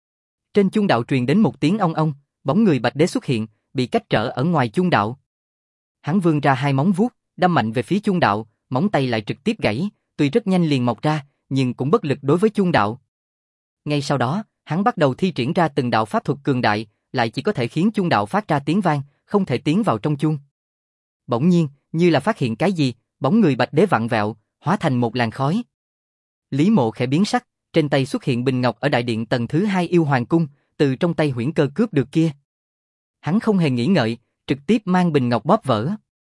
Trên chuông đạo truyền đến một tiếng ong ong, bóng người Bạch Đế xuất hiện, bị cách trở ở ngoài chuông đạo. Hắn vươn ra hai móng vuốt, đâm mạnh về phía chuông đạo, móng tay lại trực tiếp gãy, tuy rất nhanh liền mọc ra, nhưng cũng bất lực đối với chuông đạo. Ngay sau đó, hắn bắt đầu thi triển ra từng đạo pháp thuật cường đại, lại chỉ có thể khiến chuông đạo phát ra tiếng vang, không thể tiến vào trong chuông. Bỗng nhiên, như là phát hiện cái gì, bóng người Bạch Đế vặn vẹo, hóa thành một làn khói. Lý Mộ khẽ biến sắc, trên tay xuất hiện bình ngọc ở đại điện tầng thứ 2 yêu hoàng cung, từ trong tay Huyễn Cơ cướp được kia. Hắn không hề nghĩ ngợi, trực tiếp mang bình ngọc bóp vỡ.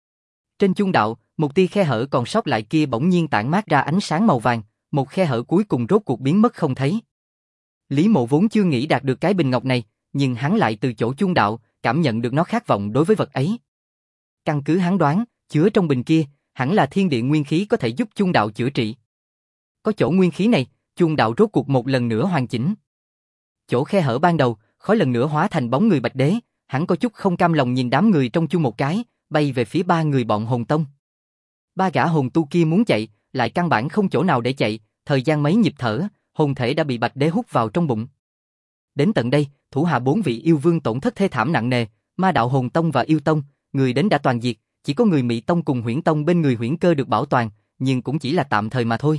Trên chuông đạo, một tia khe hở còn sót lại kia bỗng nhiên tản mát ra ánh sáng màu vàng, một khe hở cuối cùng rốt cuộc biến mất không thấy. Lý Mộ vốn chưa nghĩ đạt được cái bình ngọc này, nhưng hắn lại từ chỗ chuông đạo, cảm nhận được nó khát vọng đối với vật ấy. Căn cứ hắn đoán, chứa trong bình kia, hẳn là thiên địa nguyên khí có thể giúp chung đạo chữa trị. Có chỗ nguyên khí này, chung đạo rốt cuộc một lần nữa hoàn chỉnh. Chỗ khe hở ban đầu, khói lần nữa hóa thành bóng người Bạch Đế, hắn có chút không cam lòng nhìn đám người trong chung một cái, bay về phía ba người bọn hồn tông. Ba gã hồn tu kia muốn chạy, lại căn bản không chỗ nào để chạy, thời gian mấy nhịp thở, hồn thể đã bị Bạch Đế hút vào trong bụng. Đến tận đây, thủ hạ 4 vị yêu vương tổn thất thê thảm nặng nề, Ma đạo Hồn Tông và Yêu Tông, người đến đã toàn diệt, chỉ có người Mị Tông cùng Huyễn Tông bên người Huyễn Cơ được bảo toàn, nhưng cũng chỉ là tạm thời mà thôi.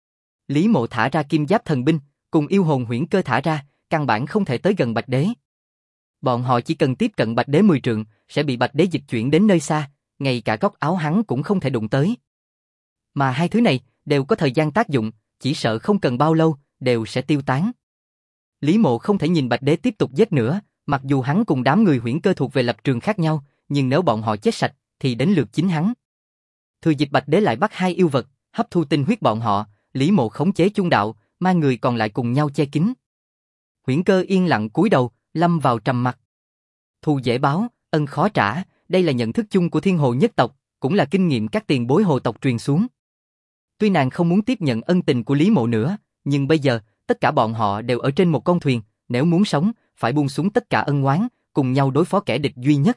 Lý Mộ thả ra Kim Giáp Thần Binh, cùng yêu hồn Huyễn Cơ thả ra, căn bản không thể tới gần Bạch Đế. Bọn họ chỉ cần tiếp cận Bạch Đế 10 trượng, sẽ bị Bạch Đế dịch chuyển đến nơi xa, ngay cả góc áo hắn cũng không thể đụng tới. Mà hai thứ này đều có thời gian tác dụng, chỉ sợ không cần bao lâu, đều sẽ tiêu tán. Lý Mộ không thể nhìn Bạch Đế tiếp tục giết nữa, mặc dù hắn cùng đám người Huyễn Cơ thuộc về lập trường khác nhau, nhưng nếu bọn họ chết sạch, thì đến lượt chính hắn. Thừa dịp Bạch Đế lại bắt hai yêu vật, hấp thu tinh huyết bọn họ, Lý Mộ khống chế chung đạo, ma người còn lại cùng nhau che kín. Huyễn Cơ yên lặng cúi đầu, lâm vào trầm mặc. Thù dễ báo, ân khó trả, đây là nhận thức chung của Thiên Hồ nhất tộc, cũng là kinh nghiệm các tiền bối hồ tộc truyền xuống. Tuy nàng không muốn tiếp nhận ân tình của Lý Mộ nữa, nhưng bây giờ, tất cả bọn họ đều ở trên một con thuyền, nếu muốn sống, phải buông xuống tất cả ân oán, cùng nhau đối phó kẻ địch duy nhất.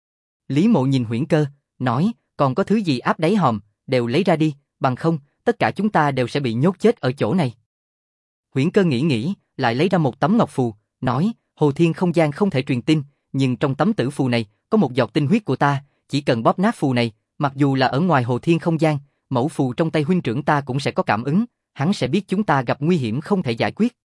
Lý Mộ nhìn Huyễn Cơ, nói, còn có thứ gì áp đáy hòm, đều lấy ra đi, bằng không, tất cả chúng ta đều sẽ bị nhốt chết ở chỗ này. Huyễn Cơ nghĩ, lại lấy ra một tấm ngọc phù, nói, Hồ Thiên không gian không thể truyền tin, nhưng trong tấm tử phù này, có một giọt tinh huyết của ta, chỉ cần bóp nát phù này, mặc dù là ở ngoài Hồ Thiên không gian, mẫu phù trong tay huynh trưởng ta cũng sẽ có cảm ứng, hắn sẽ biết chúng ta gặp nguy hiểm không thể giải quyết.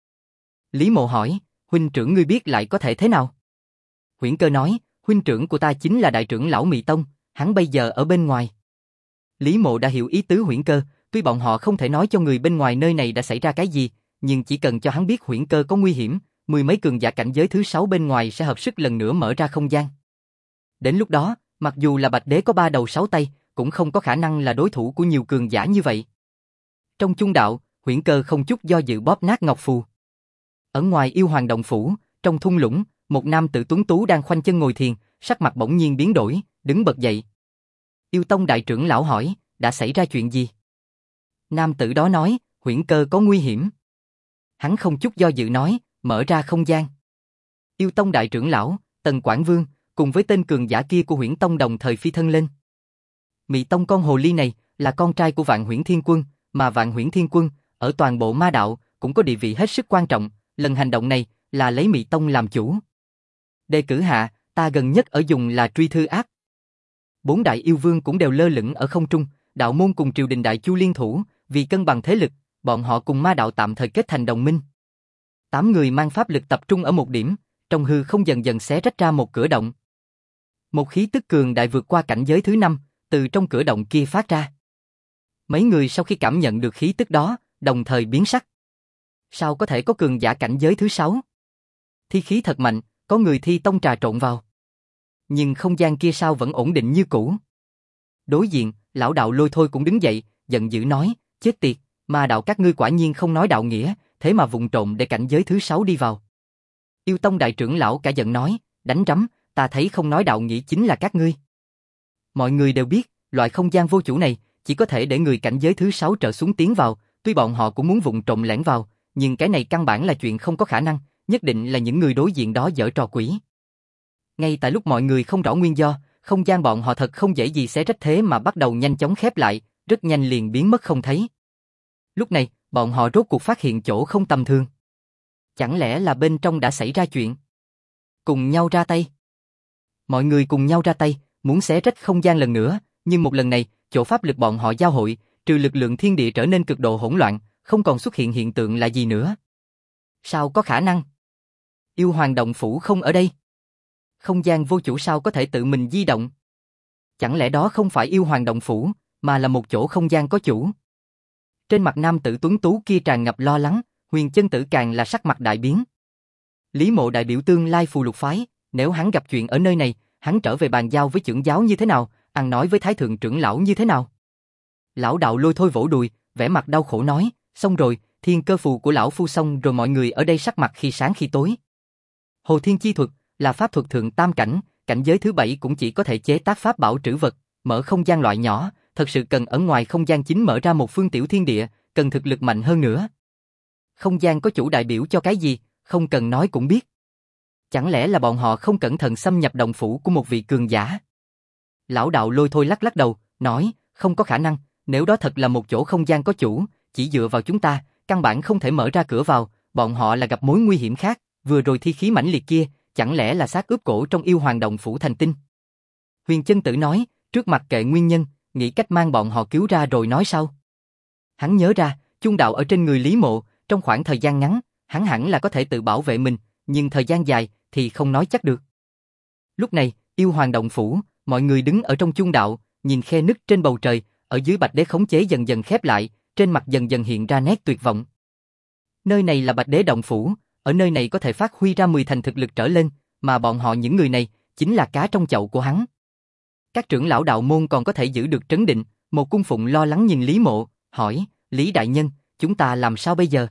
Lý Mộ hỏi, huynh trưởng ngươi biết lại có thể thế nào? Huyễn Cơ nói, huynh trưởng của ta chính là đại trưởng lão Mị Tông, hắn bây giờ ở bên ngoài. Lý Mộ đã hiểu ý tứ Huyễn Cơ, tuy bọn họ không thể nói cho người bên ngoài nơi này đã xảy ra cái gì, nhưng chỉ cần cho hắn biết Huyễn Cơ có nguy hiểm, mười mấy cường giả cảnh giới thứ 6 bên ngoài sẽ hợp sức lần nữa mở ra không gian. Đến lúc đó, mặc dù là Bạch Đế có 3 đầu 6 tay, cũng không có khả năng là đối thủ của nhiều cường giả như vậy. Trong chung đạo, Huyễn Cơ không chút do dự bóp nát ngọc phù. Ở ngoài yêu hoàng động phủ, trong thung lũng, một nam tử tuấn tú đang khoanh chân ngồi thiền, sắc mặt bỗng nhiên biến đổi, đứng bật dậy. Yêu Tông đại trưởng lão hỏi, đã xảy ra chuyện gì? Nam tử đó nói, Huyễn Cơ có nguy hiểm. Hắn không chút do dự nói, mở ra không gian. Yêu Tông đại trưởng lão, Tần Quảng Vương, cùng với tên cường giả kia của Huyễn Tông đồng thời phi thân lên. Mị Tông con hồ ly này là con trai của Vạn Huyễn Thiên Quân, mà Vạn Huyễn Thiên Quân ở toàn bộ ma đạo cũng có địa vị hết sức quan trọng, lần hành động này là lấy Mị Tông làm chủ. Đề cử hạ, ta gần nhất ở dùng là truy thư áp. 4 đại yêu vương cũng đều lơ lửng ở không trung, đạo môn cùng triều đình đại chu liên thủ, vì cân bằng thế lực, bọn họ cùng ma đạo tạm thời kết thành đồng minh. 8 người mang pháp lực tập trung ở một điểm, trong hư không dần dần xé rách ra một cửa động. Một khí tức cường đại vượt qua cảnh giới thứ 5, từ trong cửa động kia phát ra. Mấy người sau khi cảm nhận được khí tức đó, đồng thời biến sắc. Sao có thể có cường giả cảnh giới thứ 6? Thi khí thật mạnh, có người thi tông trà trộn vào. Nhưng không gian kia sao vẫn ổn định như cũ? Đối diện, lão đạo Lôi Thôi cũng đứng dậy, giận dữ nói, chết tiệt, ma đạo các ngươi quả nhiên không nói đạo nghĩa, thế mà vụng trộm để cảnh giới thứ 6 đi vào. Yêu Tông đại trưởng lão cả giận nói, đánh rắm, ta thấy không nói đạo nghĩa chính là các ngươi. Mọi người đều biết, loại không gian vô chủ này chỉ có thể để người cảnh giới thứ 6 trở xuống tiến vào, tuy bọn họ cũng muốn vụng trộm lẻn vào, nhưng cái này căn bản là chuyện không có khả năng, nhất định là những người đối diện đó giở trò quỷ. Ngay tại lúc mọi người không rõ nguyên do, không gian bọn họ thật không dễ gì xé rách thế mà bắt đầu nhanh chóng khép lại, rất nhanh liền biến mất không thấy. Lúc này, bọn họ rốt cuộc phát hiện chỗ không tầm thường. Chẳng lẽ là bên trong đã xảy ra chuyện? Cùng nhau ra tay. Mọi người cùng nhau ra tay, muốn xé rách không gian lần nữa, nhưng một lần này, chỗ pháp lực bọn họ giao hội, trừ lực lượng thiên địa trở nên cực độ hỗn loạn, không còn xuất hiện hiện tượng là gì nữa. Sao có khả năng? Yêu hoàng động phủ không ở đây. Không gian vô chủ sao có thể tự mình di động? Chẳng lẽ đó không phải yêu hoàng động phủ, mà là một chỗ không gian có chủ? Trên mặt nam tử tuấn tú kia tràn ngập lo lắng, Huyền Chân Tử càng là sắc mặt đại biến. Lý Mộ đại biểu tương lai phù lục phái, nếu hắn gặp chuyện ở nơi này, hắn trở về bàn giao với trưởng giáo như thế nào, ăn nói với thái thượng trưởng lão như thế nào? Lão đạo Lôi Thôi vỗ đùi, vẻ mặt đau khổ nói, xong rồi, thiên cơ phù của lão phu xong rồi, mọi người ở đây sắc mặt khi sáng khi tối. Hồ Thiên chi thuật là pháp thuật thượng tam cảnh, cảnh giới thứ 7 cũng chỉ có thể chế tác pháp bảo trữ vật, mở không gian loại nhỏ, thật sự cần ở ngoài không gian chính mở ra một phương tiểu thiên địa, cần thực lực mạnh hơn nữa. Không gian có chủ đại biểu cho cái gì, không cần nói cũng biết. Chẳng lẽ là bọn họ không cẩn thận xâm nhập động phủ của một vị cường giả? Lão đạo Lôi thôi lắc lắc đầu, nói, không có khả năng, nếu đó thật là một chỗ không gian có chủ, chỉ dựa vào chúng ta, căn bản không thể mở ra cửa vào, bọn họ là gặp mối nguy hiểm khác, vừa rồi thi khí mãnh liệt kia, chẳng lẽ là xác ướp cổ trong yêu hoàng động phủ thành tinh? Huyền Chân Tử nói, trước mặt kệ nguyên nhân, nghĩ cách mang bọn họ cứu ra rồi nói sau. Hắn nhớ ra, chung đạo ở trên người Lý Mộ, trong khoảng thời gian ngắn, hắn hẳn là có thể tự bảo vệ mình, nhưng thời gian dài thì không nói chắc được. Lúc này, yêu hoàng động phủ, mọi người đứng ở trong chung đạo, nhìn khe nứt trên bầu trời, ở dưới Bạch Đế khống chế dần dần khép lại, trên mặt dần dần hiện ra nét tuyệt vọng. Nơi này là Bạch Đế động phủ, ở nơi này có thể phát huy ra 10 thành thực lực trở lên, mà bọn họ những người này chính là cá trong chậu của hắn. Các trưởng lão đạo môn còn có thể giữ được trấn định, một cung phụng lo lắng nhìn Lý Mộ, hỏi, Lý đại nhân, chúng ta làm sao bây giờ?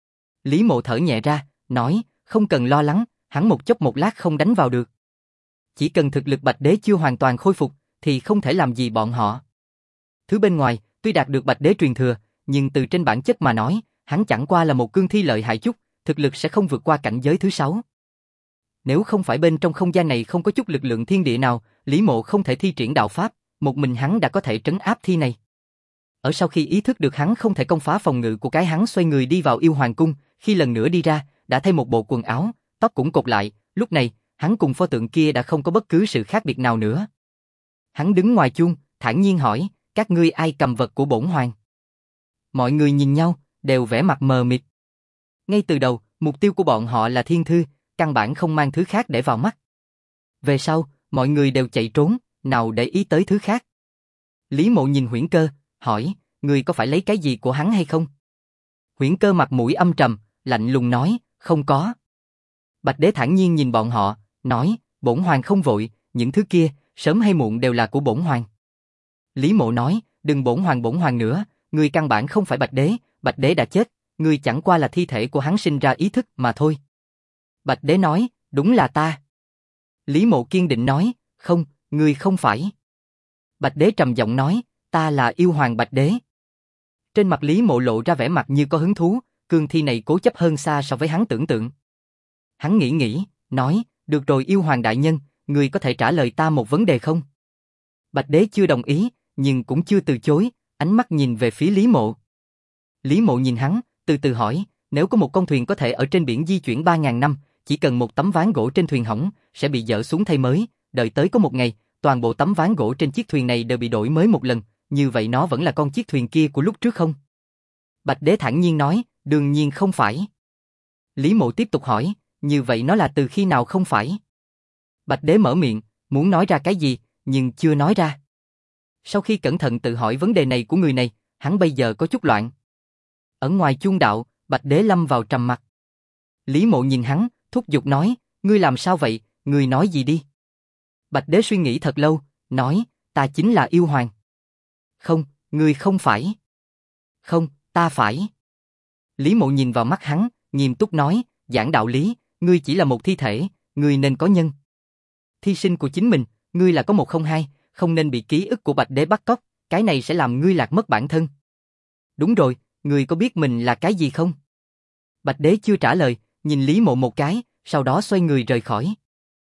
Lý Mộ thở nhẹ ra, nói, không cần lo lắng, hắn một chốc một lát không đánh vào được. Chỉ cần thực lực Bạch Đế chưa hoàn toàn khôi phục, thì không thể làm gì bọn họ. Thứ bên ngoài, tuy đạt được Bạch Đế truyền thừa, nhưng từ trên bản chất mà nói, hắn chẳng qua là một cương thi lợi hại chút, thực lực sẽ không vượt qua cảnh giới thứ 6. Nếu không phải bên trong không gian này không có chút lực lượng thiên địa nào, Lý Mộ không thể thi triển đạo pháp, một mình hắn đã có thể trấn áp thi này. Ở sau khi ý thức được hắn không thể công phá phòng ngự của cái, hắn xoay người đi vào yêu hoàng cung, khi lần nữa đi ra, đã thay một bộ quần áo, tóc cũng cột lại, lúc này, hắn cùng pho tượng kia đã không có bất cứ sự khác biệt nào nữa. Hắn đứng ngoài chuông, thản nhiên hỏi, các ngươi ai cầm vật của bổn hoàng? Mọi người nhìn nhau, đều vẻ mặt mờ mịt. Ngay từ đầu, mục tiêu của bọn họ là thiên thư, căn bản không mang thứ khác để vào mắt. Về sau, mọi người đều chạy trốn, nào để ý tới thứ khác. Lý Mộ nhìn Huyễn Cơ, hỏi, ngươi có phải lấy cái gì của hắn hay không? Huyễn Cơ mặt mũi âm trầm, lạnh lùng nói, không có. Bạch Đế thản nhiên nhìn bọn họ, nói, bổn hoàng không vội, những thứ kia, sớm hay muộn đều là của bổn hoàng. Lý Mộ nói, đừng bổn hoàng nữa, ngươi căn bản không phải Bạch Đế đã chết, ngươi chẳng qua là thi thể của hắn sinh ra ý thức mà thôi. Bạch Đế nói, đúng là ta. Lý Mộ kiên định nói, không, ngươi không phải. Bạch Đế trầm giọng nói, ta là yêu hoàng Bạch Đế. Trên mặt Lý Mộ lộ ra vẻ mặt như có hứng thú, cương thi này cố chấp hơn xa so với hắn tưởng tượng. Hắn nghĩ, nói, được rồi yêu hoàng đại nhân, ngươi có thể trả lời ta một vấn đề không? Bạch Đế chưa đồng ý, nhưng cũng chưa từ chối, ánh mắt nhìn về phía Lý Mộ. Lý Mộ nhìn hắn, từ từ hỏi, nếu có một con thuyền có thể ở trên biển di chuyển 3.000 năm, chỉ cần một tấm ván gỗ trên thuyền hỏng, sẽ bị dỡ xuống thay mới, đợi tới có một ngày, toàn bộ tấm ván gỗ trên chiếc thuyền này đều bị đổi mới một lần, như vậy nó vẫn là con chiếc thuyền kia của lúc trước không? Bạch Đế thản nhiên nói, đương nhiên không phải. Lý Mộ tiếp tục hỏi, như vậy nó là từ khi nào không phải? Bạch Đế mở miệng, muốn nói ra cái gì, nhưng chưa nói ra. Sau khi cẩn thận tự hỏi vấn đề này của người này, hắn bây giờ có chút loạn. Ở ngoài chuông đạo, Bạch Đế lâm vào trầm mặc. Lý Mộ nhìn hắn, thúc giục nói, ngươi làm sao vậy, ngươi nói gì đi. Bạch Đế suy nghĩ thật lâu, nói, ta chính là yêu hoàng. Không, ngươi không phải. Không, ta phải. Lý Mộ nhìn vào mắt hắn, nghiêm túc nói, giảng đạo lý, ngươi chỉ là một thi thể, ngươi nên có nhân. Thi sinh của chính mình, ngươi là có 102, không nên bị ký ức của Bạch Đế bắt cóc, cái này sẽ làm ngươi lạc mất bản thân. Đúng rồi, ngươi có biết mình là cái gì không? Bạch Đế chưa trả lời, nhìn Lý Mộ một cái, sau đó xoay người rời khỏi.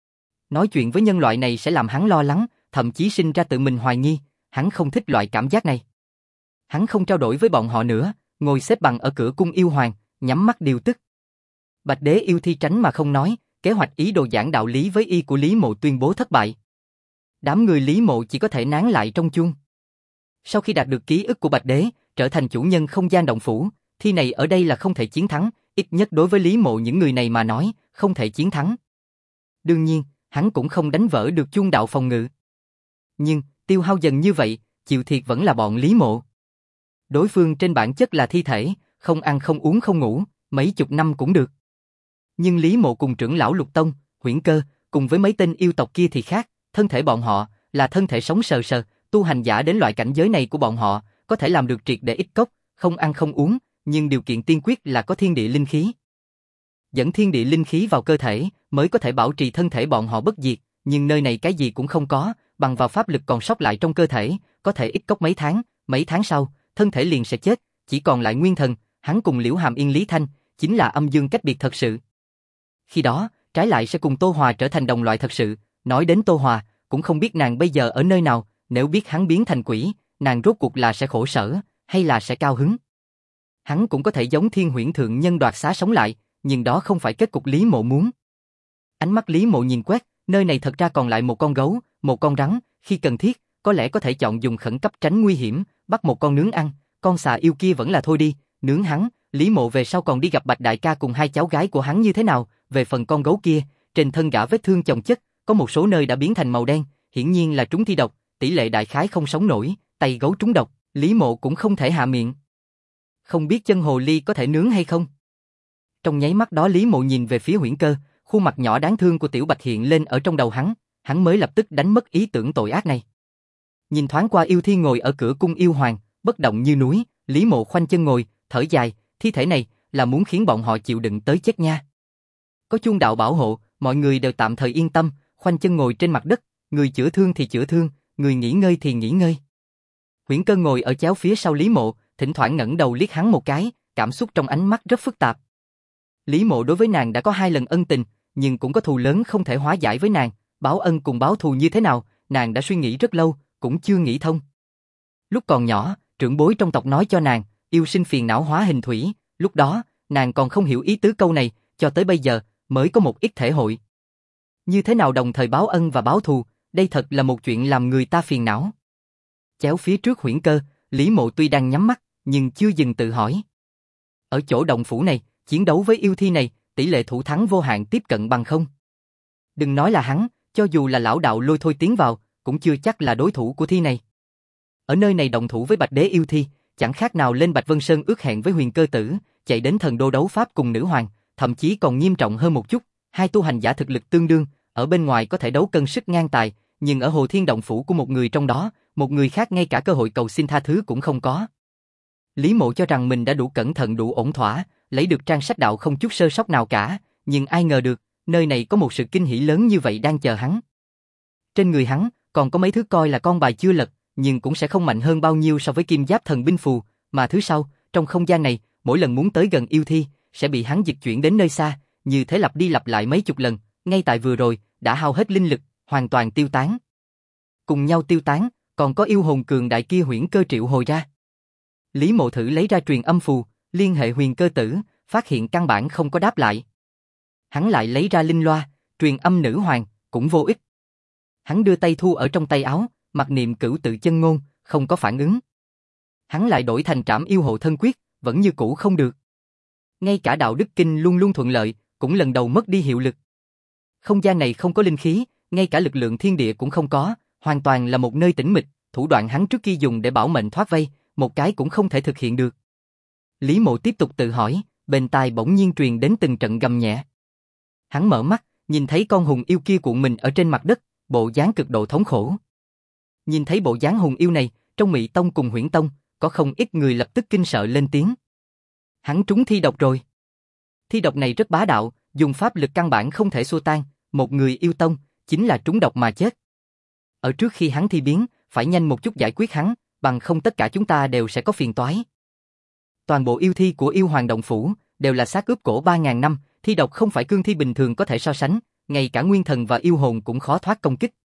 Nói chuyện với nhân loại này sẽ làm hắn lo lắng, thậm chí sinh ra tự mình hoài nghi, hắn không thích loại cảm giác này. Hắn không trao đổi với bọn họ nữa, ngồi xếp bằng ở cửa cung yêu hoàng, nhắm mắt điều tức. Bạch Đế yêu thi tránh mà không nói, kế hoạch ý đồ giảng đạo lý với y của Lý Mộ tuyên bố thất bại. Đám người Lý Mộ chỉ có thể nán lại trong chuông. Sau khi đạt được ký ức của Bạch Đế, trở thành chủ nhân không gian động phủ, thi này ở đây là không thể chiến thắng, ít nhất đối với Lý Mộ những người này mà nói, không thể chiến thắng. Đương nhiên, hắn cũng không đánh vỡ được chuông đạo phòng ngự. Nhưng, tiêu hao dần như vậy, chịu thiệt vẫn là bọn Lý Mộ. Đối phương trên bản chất là thi thể, không ăn không uống không ngủ, mấy chục năm cũng được. Nhưng Lý Mộ cùng trưởng lão Lục Tông, Huyễn Cơ, cùng với mấy tên yêu tộc kia thì khác, thân thể bọn họ là thân thể sống sờ sờ, tu hành giả đến loại cảnh giới này của bọn họ, có thể làm được triệt để ít cốc, không ăn không uống, nhưng điều kiện tiên quyết là có thiên địa linh khí. dẫn thiên địa linh khí vào cơ thể, mới có thể bảo trì thân thể bọn họ bất diệt, nhưng nơi này cái gì cũng không có, bằng vào pháp lực còn sót lại trong cơ thể, có thể ít cốc mấy tháng sau, thân thể liền sẽ chết, chỉ còn lại nguyên thần, hắn cùng Liễu Hàm Yên Lý Thanh, chính là âm dương cách biệt thật sự. Khi đó, trái lại sẽ cùng Tô Hòa trở thành đồng loại thật sự, nói đến Tô Hòa, cũng không biết nàng bây giờ ở nơi nào, nếu biết hắn biến thành quỷ, nàng rốt cuộc là sẽ khổ sở, hay là sẽ cao hứng. Hắn cũng có thể giống Thiên Huyễn Thượng Nhân đoạt xá sống lại, nhưng đó không phải kết cục Lý Mộ muốn. Ánh mắt Lý Mộ nhìn quét, nơi này thật ra còn lại một con gấu, một con rắn, khi cần thiết, có lẽ có thể chọn dùng khẩn cấp tránh nguy hiểm, bắt một con nướng ăn, con xà yêu kia vẫn là thôi đi, nướng hắn, Lý Mộ về sau còn đi gặp Bạch đại ca cùng hai cháu gái của hắn như thế nào, về phần con gấu kia, trên thân gã vết thương chồng chất, có một số nơi đã biến thành màu đen, hiển nhiên là trúng thi độc, tỷ lệ đại khái không sống nổi, tay gấu trúng độc, Lý Mộ cũng không thể hạ miệng. Không biết chân hồ ly có thể nướng hay không? Trong nháy mắt đó Lý Mộ nhìn về phía Huyễn Cơ, khuôn mặt nhỏ đáng thương của Tiểu Bạch hiện lên ở trong đầu hắn mới lập tức đánh mất ý tưởng tội ác này. Nhìn thoáng qua yêu thi ngồi ở cửa cung yêu hoàng, bất động như núi, Lý Mộ khoanh chân ngồi, thở dài, thi thể này là muốn khiến bọn họ chịu đựng tới chết nha. Có chuông đạo bảo hộ, mọi người đều tạm thời yên tâm, khoanh chân ngồi trên mặt đất, người chữa thương thì chữa thương, người nghỉ ngơi thì nghỉ ngơi. Huyễn Cơ ngồi ở chéo phía sau Lý Mộ, thỉnh thoảng ngẩng đầu liếc hắn một cái, cảm xúc trong ánh mắt rất phức tạp. Lý Mộ đối với nàng đã có 2 lần ân tình, nhưng cũng có thù lớn không thể hóa giải với nàng, báo ân cùng báo thù như thế nào, nàng đã suy nghĩ rất lâu, cũng chưa nghĩ thông. Lúc còn nhỏ, trưởng bối trong tộc nói cho nàng, yêu sinh phiền não hóa hình thủy, lúc đó, nàng còn không hiểu ý tứ câu này, cho tới bây giờ, mới có một ít thể hội. Như thế nào đồng thời báo ân và báo thù, đây thật là một chuyện làm người ta phiền não. Chéo phía trước Huyễn Cơ, Lý Mộ tuy đang nhắm mắt, nhưng chưa dừng tự hỏi. Ở chỗ động phủ này, chiến đấu với yêu thi này, tỷ lệ thủ thắng vô hạn tiếp cận bằng không. Đừng nói là hắn, cho dù là lão đạo Lôi Thôi tiến vào, cũng chưa chắc là đối thủ của thi này. Ở nơi này động thủ với Bạch Đế yêu thi, chẳng khác nào lên Bạch Vân Sơn ước hẹn với Huyền Cơ Tử, chạy đến thần đô đấu pháp cùng nữ hoàng, thậm chí còn nghiêm trọng hơn một chút, hai tu hành giả thực lực tương đương, ở bên ngoài có thể đấu cân sức ngang tài, nhưng ở Hồ Thiên động phủ của một người trong đó, một người khác ngay cả cơ hội cầu xin tha thứ cũng không có. Lý Mộ cho rằng mình đã đủ cẩn thận đủ ổn thỏa, lấy được trang sách đạo không chút sơ sót nào cả, nhưng ai ngờ được, nơi này có một sự kinh hỉ lớn như vậy đang chờ hắn. Trên người hắn, còn có mấy thứ coi là con bài chưa lật, nhưng cũng sẽ không mạnh hơn bao nhiêu so với kim giáp thần binh phù, mà thứ sau, trong không gian này, mỗi lần muốn tới gần yêu thi, sẽ bị hắn dịch chuyển đến nơi xa, như thế lặp đi lặp lại mấy chục lần, ngay tại vừa rồi, đã hao hết linh lực, hoàn toàn tiêu tán. Cùng nhau tiêu tán, còn có yêu hồn cường đại kia Huyễn Cơ triệu hồi ra. Lý Mộ thử lấy ra truyền âm phù, liên hệ Huyền Cơ Tử, phát hiện căn bản không có đáp lại. Hắn lại lấy ra linh loa, truyền âm nữ hoàng, cũng vô ích. Hắn đưa tay thu ở trong tay áo, mặc niệm cửu tự chân ngôn, không có phản ứng. Hắn lại đổi thành trảm yêu hộ thân quyết, vẫn như cũ không được. Ngay cả đạo đức kinh luôn luôn thuận lợi, cũng lần đầu mất đi hiệu lực. Không gian này không có linh khí, ngay cả lực lượng thiên địa cũng không có, hoàn toàn là một nơi tĩnh mịch, thủ đoạn hắn trước kia dùng để bảo mệnh thoát vây, một cái cũng không thể thực hiện được. Lý Mộ tiếp tục tự hỏi, bên tai bỗng nhiên truyền đến từng trận gầm nhẹ. Hắn mở mắt, nhìn thấy con hùng yêu kia cuộn mình ở trên mặt đất, bộ dáng cực độ thống khổ. Nhìn thấy bộ dáng hùng yêu này, trong Mị Tông cùng Huyễn Tông, có không ít người lập tức kinh sợ lên tiếng. Hắn trúng thi độc rồi. Thi độc này rất bá đạo, dùng pháp lực căn bản không thể xua tan, một người yêu tông, chính là trúng độc mà chết. Ở trước khi hắn thi biến, phải nhanh một chút giải quyết hắn, bằng không tất cả chúng ta đều sẽ có phiền toái. Toàn bộ yêu thi của yêu hoàng động phủ, đều là xác ướp cổ 3.000 năm, thi độc không phải cương thi bình thường có thể so sánh, ngay cả nguyên thần và yêu hồn cũng khó thoát công kích.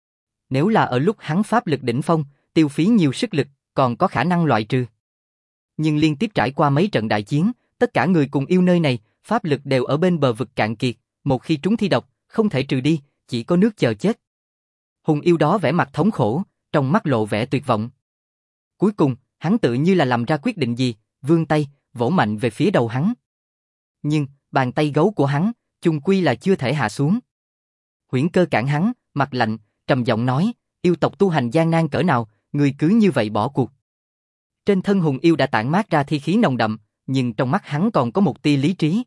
Nếu là ở lúc hắn pháp lực đỉnh phong, tiêu phí nhiều sức lực, còn có khả năng loại trừ. Nhưng liên tiếp trải qua mấy trận đại chiến, tất cả người cùng yêu nơi này, pháp lực đều ở bên bờ vực cạn kiệt, một khi trúng thi độc, không thể trừ đi, chỉ có nước chờ chết. Hùng yêu đó vẻ mặt thống khổ, trong mắt lộ vẻ tuyệt vọng. Cuối cùng, hắn tự như là làm ra quyết định gì, vươn tay, vỗ mạnh về phía đầu hắn. Nhưng, bàn tay gấu của hắn, chung quy là chưa thể hạ xuống. Huyễn Cơ cản hắn, mặt lạnh, trầm giọng nói, yêu tộc tu hành gian nan cỡ nào, người cứ như vậy bỏ cuộc. Trên thân hùng yêu đã tản mát ra thi khí nồng đậm, nhưng trong mắt hắn còn có một tia lý trí.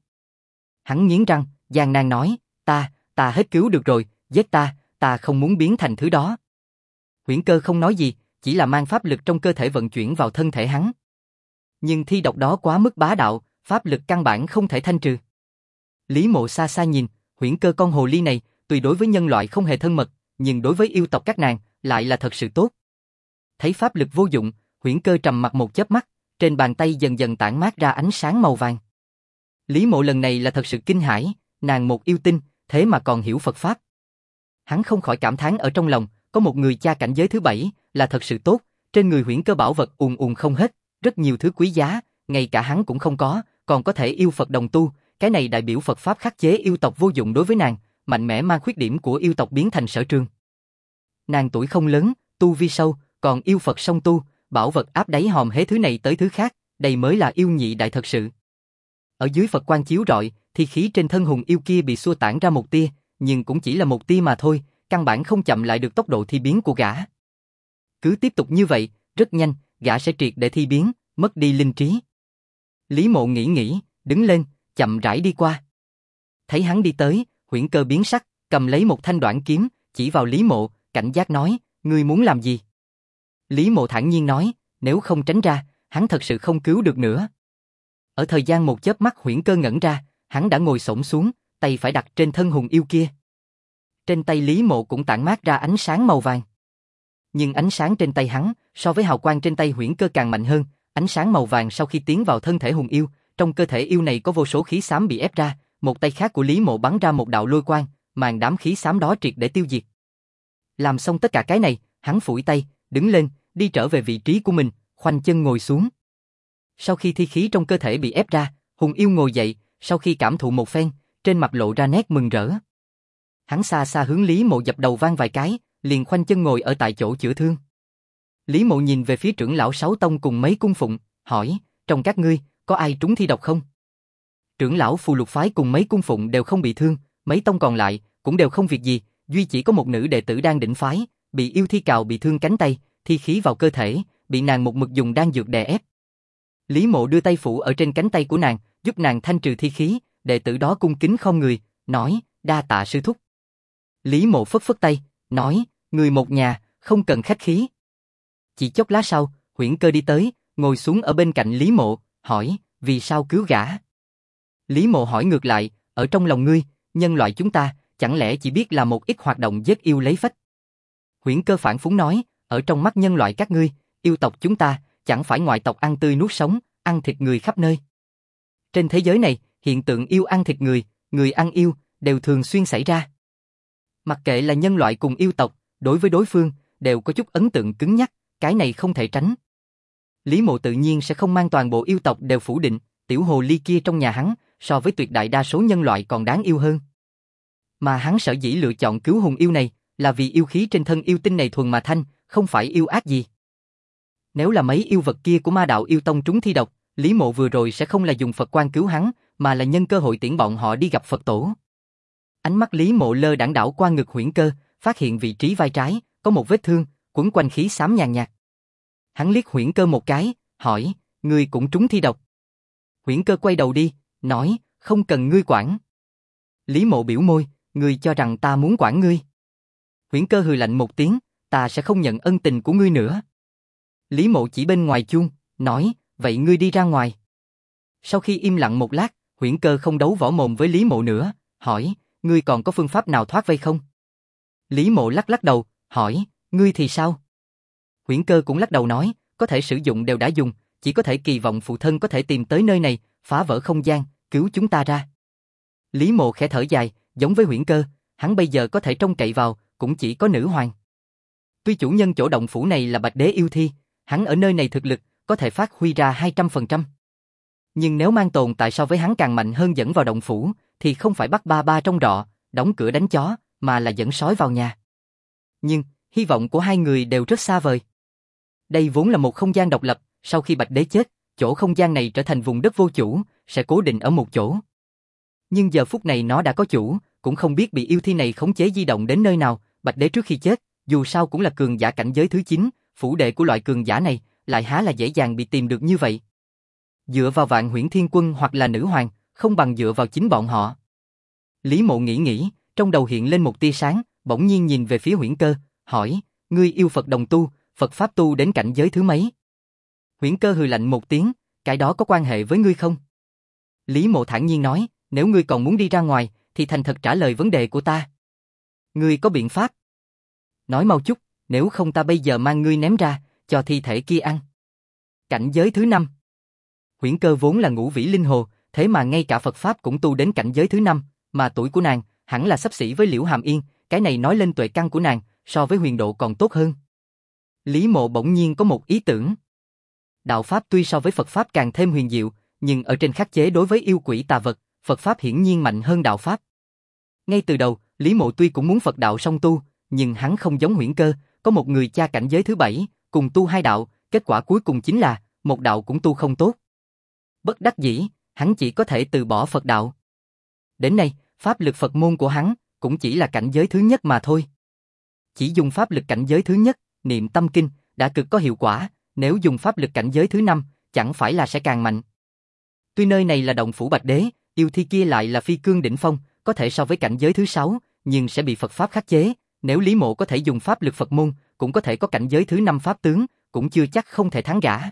Hắn nghiến răng, gian nan nói, ta hết cứu được rồi, giết ta không muốn biến thành thứ đó. Huyễn Cơ không nói gì, chỉ là mang pháp lực trong cơ thể vận chuyển vào thân thể hắn. Nhưng thi độc đó quá mức bá đạo, pháp lực căn bản không thể thanh trừ. Lý Mộ xa xa nhìn, Huyễn Cơ con hồ ly này, tuy đối với nhân loại không hề thân mật, nhưng đối với yêu tộc các nàng, lại là thật sự tốt. Thấy pháp lực vô dụng, Huyễn Cơ trầm mặc một chớp mắt, trên bàn tay dần dần tản mát ra ánh sáng màu vàng. Lý Mộ lần này là thật sự kinh hãi, nàng một yêu tinh, thế mà còn hiểu Phật Pháp. Hắn không khỏi cảm thán ở trong lòng, có một người cha cảnh giới thứ 7, là thật sự tốt, trên người Huyễn Cơ bảo vật ùn ùn không hết, rất nhiều thứ quý giá, ngay cả hắn cũng không có, còn có thể yêu Phật đồng tu, cái này đại biểu Phật Pháp khắc chế yêu tộc vô dụng đối với nàng, mạnh mẽ mang khuyết điểm của yêu tộc biến thành sở trường. Nàng tuổi không lớn, tu vi sâu, còn yêu Phật song tu, bảo vật áp đáy hòm hết thứ này tới thứ khác, đây mới là yêu nhị đại thật sự. Ở dưới Phật quang chiếu rọi, thì khí trên thân hùng yêu kia bị xua tản ra một tia, nhưng cũng chỉ là một tia mà thôi, căn bản không chậm lại được tốc độ thi biến của gã. Cứ tiếp tục như vậy, rất nhanh, gã sẽ triệt để thi biến, mất đi linh trí. Lý Mộ nghĩ, đứng lên, chậm rãi đi qua. Thấy hắn đi tới, Huyễn Cơ biến sắc, cầm lấy một thanh đoạn kiếm, chỉ vào Lý Mộ, cảnh giác nói, ngươi muốn làm gì? Lý Mộ thản nhiên nói, nếu không tránh ra, hắn thật sự không cứu được nữa. Ở thời gian một chớp mắt Huyễn Cơ ngẩn ra, hắn đã ngồi xổm xuống, tay phải đặt trên thân hùng yêu kia. Trên tay Lý Mộ cũng tản mát ra ánh sáng màu vàng. Nhưng ánh sáng trên tay hắn, so với hào quang trên tay Huyễn Cơ càng mạnh hơn, ánh sáng màu vàng sau khi tiến vào thân thể hùng yêu, trong cơ thể yêu này có vô số khí xám bị ép ra, một tay khác của Lý Mộ bắn ra một đạo lôi quang, màn đám khí xám đó triệt để tiêu diệt. Làm xong tất cả cái này, hắn phủi tay, đứng lên, đi trở về vị trí của mình, khoanh chân ngồi xuống. Sau khi thi khí trong cơ thể bị ép ra, hùng yêu ngồi dậy, sau khi cảm thụ một phen, trên mặt lộ ra nét mừng rỡ. Hắn xa xa hướng Lý Mộ dập đầu vang vài cái, liền khoanh chân ngồi ở tại chỗ chữa thương. Lý Mộ nhìn về phía trưởng lão Sáu Tông cùng mấy cung phụng, hỏi, trong các ngươi, có ai trúng thi độc không? Trưởng lão Phù Lục Phái cùng mấy cung phụng đều không bị thương, mấy tông còn lại, cũng đều không việc gì, duy chỉ có một nữ đệ tử đang đỉnh phái, bị yêu thi cào bị thương cánh tay, thi khí vào cơ thể, bị nàng một mực dùng đan dược đè ép. Lý Mộ đưa tay phủ ở trên cánh tay của nàng, giúp nàng thanh trừ thi khí, đệ tử đó cung kính khom người, nói, đa tạ sư thúc. Lý Mộ phất phất tay, nói, người một nhà, không cần khách khí. Chỉ chốc lát sau, Huyễn Cơ đi tới, ngồi xuống ở bên cạnh Lý Mộ, hỏi, vì sao cứu gã? Lý Mộ hỏi ngược lại, ở trong lòng ngươi, nhân loại chúng ta, chẳng lẽ chỉ biết là một ít hoạt động giết yêu lấy phách? Huyễn Cơ phản phúng nói, ở trong mắt nhân loại các ngươi, yêu tộc chúng ta, chẳng phải ngoại tộc ăn tươi nuốt sống, ăn thịt người khắp nơi. Trên thế giới này, hiện tượng yêu ăn thịt người ăn yêu, đều thường xuyên xảy ra. Mặc kệ là nhân loại cùng yêu tộc, đối với đối phương, đều có chút ấn tượng cứng nhắc, cái này không thể tránh. Lý Mộ tự nhiên sẽ không mang toàn bộ yêu tộc đều phủ định, tiểu hồ ly kia trong nhà hắn, so với tuyệt đại đa số nhân loại còn đáng yêu hơn. Mà hắn sở dĩ lựa chọn cứu hùng yêu này, là vì yêu khí trên thân yêu tinh này thuần mà thanh, không phải yêu ác gì. Nếu là mấy yêu vật kia của ma đạo yêu tông trúng thi độc, Lý Mộ vừa rồi sẽ không là dùng Phật quang cứu hắn, mà là nhân cơ hội tiễn bọn họ đi gặp Phật tổ. Ánh mắt Lý Mộ lơ đãng đảo qua ngực Huyễn Cơ, phát hiện vị trí vai trái, có một vết thương, quấn quanh khí xám nhàn nhạt. Hắn liếc Huyễn Cơ một cái, hỏi, ngươi cũng trúng thi độc. Huyễn Cơ quay đầu đi, nói, không cần ngươi quản. Lý Mộ biểu môi, ngươi cho rằng ta muốn quản ngươi. Huyễn Cơ hừ lạnh một tiếng, ta sẽ không nhận ân tình của ngươi nữa. Lý Mộ chỉ bên ngoài chuông, nói, vậy ngươi đi ra ngoài. Sau khi im lặng một lát, Huyễn Cơ không đấu võ mồm với Lý Mộ nữa, hỏi, ngươi còn có phương pháp nào thoát vây không? Lý Mộ lắc lắc đầu, hỏi, ngươi thì sao? Huyễn Cơ cũng lắc đầu nói, có thể sử dụng đều đã dùng, chỉ có thể kỳ vọng phụ thân có thể tìm tới nơi này, phá vỡ không gian, cứu chúng ta ra. Lý Mộ khẽ thở dài, giống với Huyễn Cơ, hắn bây giờ có thể trông cậy vào, cũng chỉ có nữ hoàng. Tuy chủ nhân chỗ động phủ này là Bạch Đế yêu thi, hắn ở nơi này thực lực, có thể phát huy ra 200%. Nhưng nếu mang tồn tại so với hắn càng mạnh hơn dẫn vào động phủ, thì không phải bắt ba ba trong rọ, đóng cửa đánh chó, mà là dẫn sói vào nhà. Nhưng, hy vọng của hai người đều rất xa vời. Đây vốn là một không gian độc lập, sau khi Bạch Đế chết, chỗ không gian này trở thành vùng đất vô chủ, sẽ cố định ở một chỗ. Nhưng giờ phút này nó đã có chủ, cũng không biết bị yêu thi này khống chế di động đến nơi nào. Bạch Đế trước khi chết, dù sao cũng là cường giả cảnh giới thứ 9, phủ đệ của loại cường giả này, lại há là dễ dàng bị tìm được như vậy. Dựa vào Vạn Huyễn Thiên Quân hoặc là nữ hoàng, không bằng dựa vào chính bọn họ. Lý Mộ nghĩ, trong đầu hiện lên một tia sáng, bỗng nhiên nhìn về phía Huyễn Cơ, hỏi, ngươi yêu Phật đồng tu, Phật Pháp tu đến cảnh giới thứ mấy? Huyễn Cơ hừ lạnh một tiếng, cái đó có quan hệ với ngươi không? Lý Mộ thản nhiên nói, nếu ngươi còn muốn đi ra ngoài, thì thành thật trả lời vấn đề của ta. Ngươi có biện pháp? Nói mau chút, nếu không ta bây giờ mang ngươi ném ra, cho thi thể kia ăn. Cảnh giới thứ 5. Huyễn Cơ vốn là ngũ vĩ linh hồ, thế mà ngay cả Phật Pháp cũng tu đến cảnh giới thứ 5, mà tuổi của nàng hẳn là xấp xỉ với Liễu Hàm Yên, cái này nói lên tuệ căn của nàng, so với huyền độ còn tốt hơn. Lý Mộ bỗng nhiên có một ý tưởng. Đạo Pháp tuy so với Phật Pháp càng thêm huyền diệu, nhưng ở trên khắc chế đối với yêu quỷ tà vật, Phật Pháp hiển nhiên mạnh hơn Đạo Pháp. Ngay từ đầu, Lý Mộ tuy cũng muốn Phật đạo song tu, nhưng hắn không giống Huyễn Cơ, có một người cha cảnh giới thứ 7, cùng tu hai đạo, kết quả cuối cùng chính là một đạo cũng tu không tốt. Bất đắc dĩ, hắn chỉ có thể từ bỏ Phật đạo. Đến nay, pháp lực Phật môn của hắn cũng chỉ là cảnh giới thứ nhất mà thôi. Chỉ dùng pháp lực cảnh giới thứ nhất, niệm tâm kinh, đã cực có hiệu quả, nếu dùng pháp lực cảnh giới thứ 5, chẳng phải là sẽ càng mạnh. Tuy nơi này là động phủ Bạch Đế, yêu thi kia lại là phi cương đỉnh phong, có thể so với cảnh giới thứ 6, nhưng sẽ bị Phật Pháp khắc chế. Nếu Lý Mộ có thể dùng pháp lực Phật môn, cũng có thể có cảnh giới thứ 5 pháp tướng, cũng chưa chắc không thể thắng gã.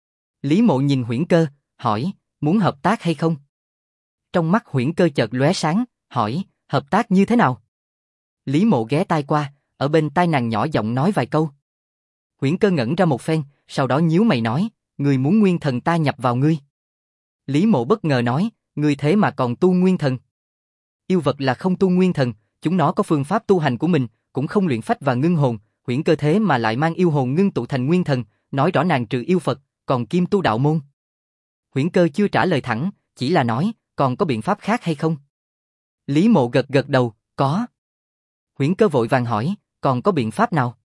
Lý Mộ nhìn Huyễn Cơ, hỏi, muốn hợp tác hay không? Trong mắt Huyễn Cơ chợt lóe sáng, hỏi, hợp tác như thế nào? Lý Mộ ghé tai qua, ở bên tai nàng nhỏ giọng nói vài câu. Huyễn Cơ ngẩn ra một phen, sau đó nhíu mày nói, ngươi muốn nguyên thần ta nhập vào ngươi. Lý Mộ bất ngờ nói, ngươi thế mà còn tu nguyên thần. Yêu vật là không tu nguyên thần, chúng nó có phương pháp tu hành của mình, cũng không luyện phách và ngưng hồn, Huyễn Cơ thế mà lại mang yêu hồn ngưng tụ thành nguyên thần, nói rõ nàng trừ yêu Phật, còn kim tu đạo môn. Huyễn Cơ chưa trả lời thẳng, chỉ là nói, còn có biện pháp khác hay không? Lý Mộ gật gật đầu, có. Huyễn Cơ vội vàng hỏi, còn có biện pháp nào?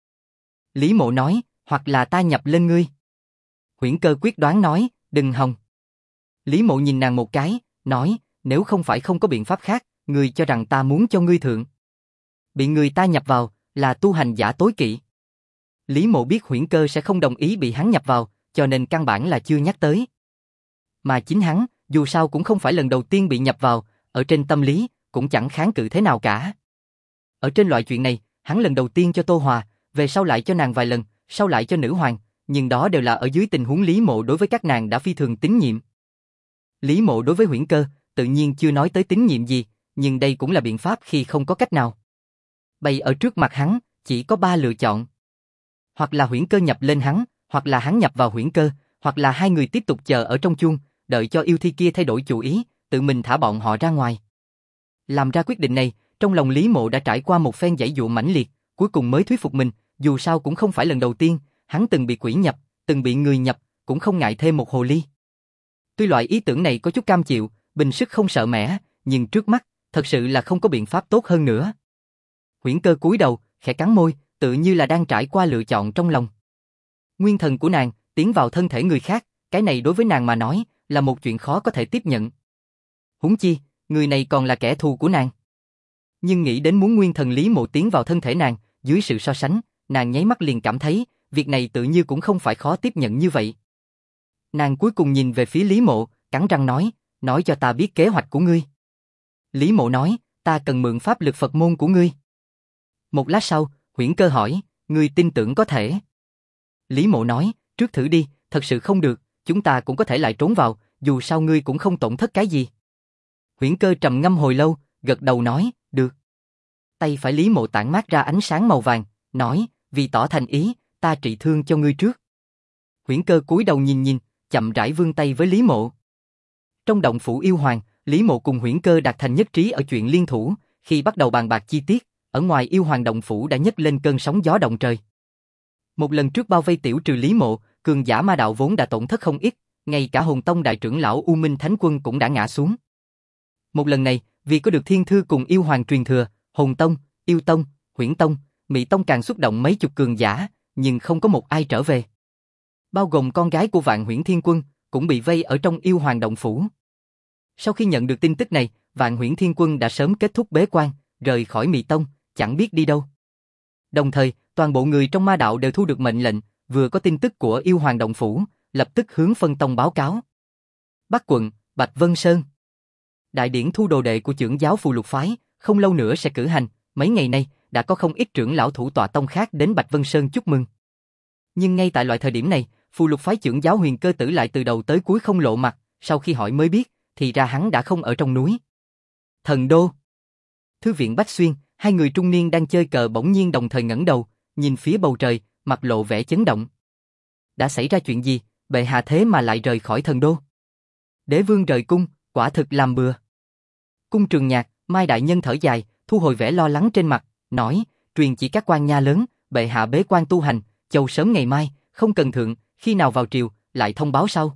Lý Mộ nói, hoặc là ta nhập lên ngươi. Huyễn Cơ quyết đoán nói, đừng hòng. Lý Mộ nhìn nàng một cái, nói, nếu không phải không có biện pháp khác, ngươi cho rằng ta muốn cho ngươi thượng. Bị người ta nhập vào, là tu hành giả tối kỵ. Lý Mộ biết Huyễn Cơ sẽ không đồng ý bị hắn nhập vào, cho nên căn bản là chưa nhắc tới. Mà chính hắn, dù sao cũng không phải lần đầu tiên bị nhập vào, ở trên tâm lý, cũng chẳng kháng cự thế nào cả. Ở trên loại chuyện này, hắn lần đầu tiên cho Tô Hòa, về sau lại cho nàng vài lần, sau lại cho nữ hoàng, nhưng đó đều là ở dưới tình huống Lý Mộ đối với các nàng đã phi thường tín nhiệm. Lý Mộ đối với Huyễn Cơ, tự nhiên chưa nói tới tín nhiệm gì, nhưng đây cũng là biện pháp khi không có cách nào. Bày ở trước mặt hắn, chỉ có 3 lựa chọn. Hoặc là Huyễn Cơ nhập lên hắn, hoặc là hắn nhập vào Huyễn Cơ, hoặc là hai người tiếp tục chờ ở trong chuông, đợi cho yêu thi kia thay đổi chủ ý, tự mình thả bọn họ ra ngoài. Làm ra quyết định này, trong lòng Lý Mộ đã trải qua một phen giãy giụa mãnh liệt, cuối cùng mới thuyết phục mình, dù sao cũng không phải lần đầu tiên, hắn từng bị quỷ nhập, từng bị người nhập, cũng không ngại thêm một hồ ly. Tuy loại ý tưởng này có chút cam chịu, bình sức không sợ mẻ, nhưng trước mắt, thật sự là không có biện pháp tốt hơn nữa. Huyễn Cơ cúi đầu, khẽ cắn môi, tự như là đang trải qua lựa chọn trong lòng. Nguyên thần của nàng tiến vào thân thể người khác, cái này đối với nàng mà nói là một chuyện khó có thể tiếp nhận. Huống chi, người này còn là kẻ thù của nàng. Nhưng nghĩ đến muốn nguyên thần Lý Mộ tiến vào thân thể nàng, dưới sự so sánh, nàng nháy mắt liền cảm thấy, việc này tự như cũng không phải khó tiếp nhận như vậy. Nàng cuối cùng nhìn về phía Lý Mộ, cắn răng nói cho ta biết kế hoạch của ngươi. Lý Mộ nói, ta cần mượn pháp lực Phật môn của ngươi. Một lát sau, Huyễn Cơ hỏi, ngươi tin tưởng có thể? Lý Mộ nói, trước thử đi, thật sự không được, chúng ta cũng có thể lại trốn vào, dù sao ngươi cũng không tổn thất cái gì. Huyễn Cơ trầm ngâm hồi lâu, gật đầu nói, được. Tay phải Lý Mộ tản mát ra ánh sáng màu vàng, nói, vì tỏ thành ý, ta trị thương cho ngươi trước. Huyễn Cơ cúi đầu nhìn, chậm rãi vươn tay với Lý Mộ. Trong động phủ yêu hoàng, Lý Mộ cùng Huyễn Cơ đạt thành nhất trí ở chuyện liên thủ, khi bắt đầu bàn bạc chi tiết, ở ngoài yêu hoàng động phủ đã nhấc lên cơn sóng gió động trời. Một lần trước bao vây tiểu trừ Lý Mộ, cường giả ma đạo vốn đã tổn thất không ít, ngay cả Hồn Tông đại trưởng lão U Minh Thánh Quân cũng đã ngã xuống. Một lần này, vì có được thiên thư cùng yêu hoàng truyền thừa, Hồn Tông, Yêu Tông, Huyễn Tông, Mị Tông càng xuất động mấy chục cường giả, nhưng không có một ai trở về. Bao gồm con gái của Vạn Huyễn Thiên Quân, cũng bị vây ở trong yêu hoàng động phủ. Sau khi nhận được tin tức này, Vạn Huyễn Thiên Quân đã sớm kết thúc bế quan, rời khỏi Mị Tông, chẳng biết đi đâu. Đồng thời, toàn bộ người trong ma đạo đều thu được mệnh lệnh, vừa có tin tức của yêu hoàng động phủ, lập tức hướng phân tông báo cáo. Bắc quận, Bạch Vân Sơn. Đại điển thu đồ đệ của trưởng giáo Phù Lục phái, không lâu nữa sẽ cử hành, mấy ngày nay đã có không ít trưởng lão thủ tọa tông khác đến Bạch Vân Sơn chúc mừng. Nhưng ngay tại loại thời điểm này, Phù Lục phái trưởng giáo Huyền Cơ Tử lại từ đầu tới cuối không lộ mặt, sau khi hỏi mới biết, thì ra hắn đã không ở trong núi. Thần đô. Thư viện Bách Xuyên, hai người trung niên đang chơi cờ bỗng nhiên đồng thời ngẩng đầu, nhìn phía bầu trời, mặt lộ vẻ chấn động. Đã xảy ra chuyện gì, bệ hạ thế mà lại rời khỏi thần đô? Đế vương rời cung, quả thực làm bừa. Cung Trường Nhạc, Mai đại nhân thở dài, thu hồi vẻ lo lắng trên mặt, nói, truyền chỉ các quan nha lớn, bệ hạ bế quan tu hành, chầu sớm ngày mai, không cần thượng, khi nào vào triều, lại thông báo sau.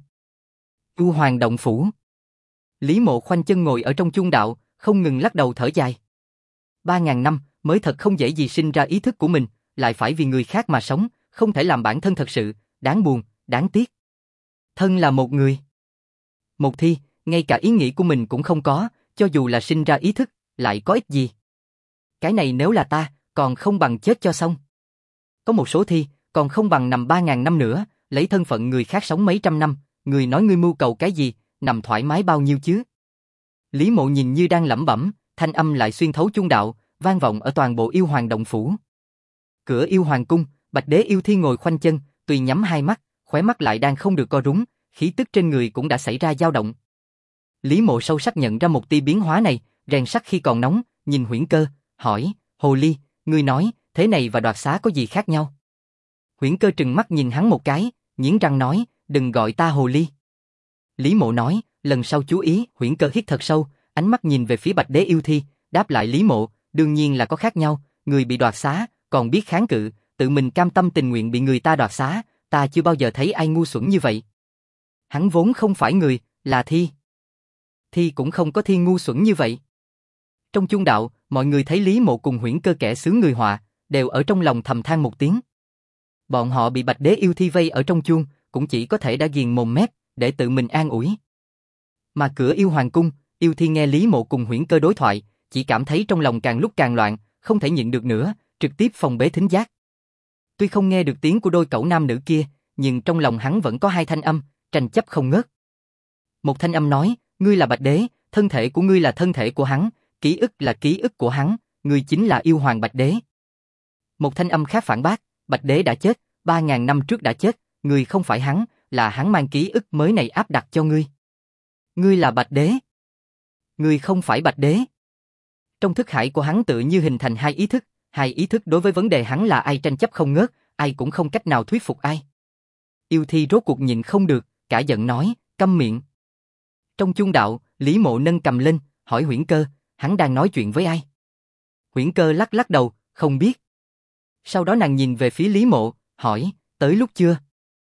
U Hoàng động phủ. Lý Mộ khoanh chân ngồi ở trong chung đạo, không ngừng lắc đầu thở dài. 3.000 năm, mới thật không dễ gì sinh ra ý thức của mình, lại phải vì người khác mà sống, không thể làm bản thân thật sự, đáng buồn, đáng tiếc. Thân là một người. Một thi, ngay cả ý nghĩ của mình cũng không có, cho dù là sinh ra ý thức, lại có ích gì. Cái này nếu là ta, còn không bằng chết cho xong. Có một số thi, còn không bằng nằm 3.000 năm nữa, lấy thân phận người khác sống mấy trăm năm, người nói ngươi mưu cầu cái gì, nằm thoải mái bao nhiêu chứ. Lý Mộ nhìn như đang lẩm bẩm, thanh âm lại xuyên thấu chung đạo, vang vọng ở toàn bộ yêu hoàng động phủ. Cửa yêu hoàng cung, Bạch Đế yêu thi ngồi khoanh chân, tuy nhắm hai mắt, khóe mắt lại đang không được co rúm, khí tức trên người cũng đã xảy ra dao động. Lý Mộ sâu sắc nhận ra một tia biến hóa này, rèn sắt khi còn nóng, nhìn Huyễn Cơ, hỏi, Hồ Ly, ngươi nói, thế này và đoạt xá có gì khác nhau? Huyễn Cơ trừng mắt nhìn hắn một cái, nghiến răng nói, đừng gọi ta Hồ Ly. Lý Mộ nói, lần sau chú ý. Huyễn Cơ hít thật sâu, ánh mắt nhìn về phía Bạch Đế yêu thi, đáp lại Lý Mộ, đương nhiên là có khác nhau, người bị đoạt xá, còn biết kháng cự, tự mình cam tâm tình nguyện bị người ta đoạt xá, ta chưa bao giờ thấy ai ngu xuẩn như vậy. Hắn vốn không phải người, là thi. Thi cũng không có thi ngu xuẩn như vậy. Trong chung đạo, mọi người thấy Lý Mộ cùng Huyễn Cơ kẻ xướng người họa, đều ở trong lòng thầm than một tiếng. Bọn họ bị Bạch Đế yêu thi vây ở trong chuông, cũng chỉ có thể đã ghiền mồm mép, để tự mình an ủi. Mà cửa yêu hoàng cung, yêu thi nghe Lý Mộ cùng Huyễn Cơ đối thoại, chỉ cảm thấy trong lòng càng lúc càng loạn, không thể nhịn được nữa, trực tiếp phòng bế thính giác. Tuy không nghe được tiếng của đôi cẩu nam nữ kia, nhưng trong lòng hắn vẫn có hai thanh âm, tranh chấp không ngớt. Một thanh âm nói, ngươi là Bạch Đế, thân thể của ngươi là thân thể của hắn, ký ức là ký ức của hắn, ngươi chính là yêu hoàng Bạch Đế. Một thanh âm khác phản bác, Bạch Đế đã chết, 3.000 năm trước đã chết, ngươi không phải hắn, là hắn mang ký ức mới này áp đặt cho ngươi. Ngươi là Bạch Đế. Ngươi không phải Bạch Đế. Trong thức hải của hắn tự như hình thành hai ý thức đối với vấn đề hắn là ai tranh chấp không ngớt, ai cũng không cách nào thuyết phục ai. Yêu thi rốt cuộc nhịn không được, cả giận nói, câm miệng. Trong chung đạo, Lý Mộ nâng cầm lên, hỏi Huyễn Cơ, hắn đang nói chuyện với ai? Huyễn Cơ lắc lắc đầu, không biết. Sau đó nàng nhìn về phía Lý Mộ, hỏi, tới lúc chưa?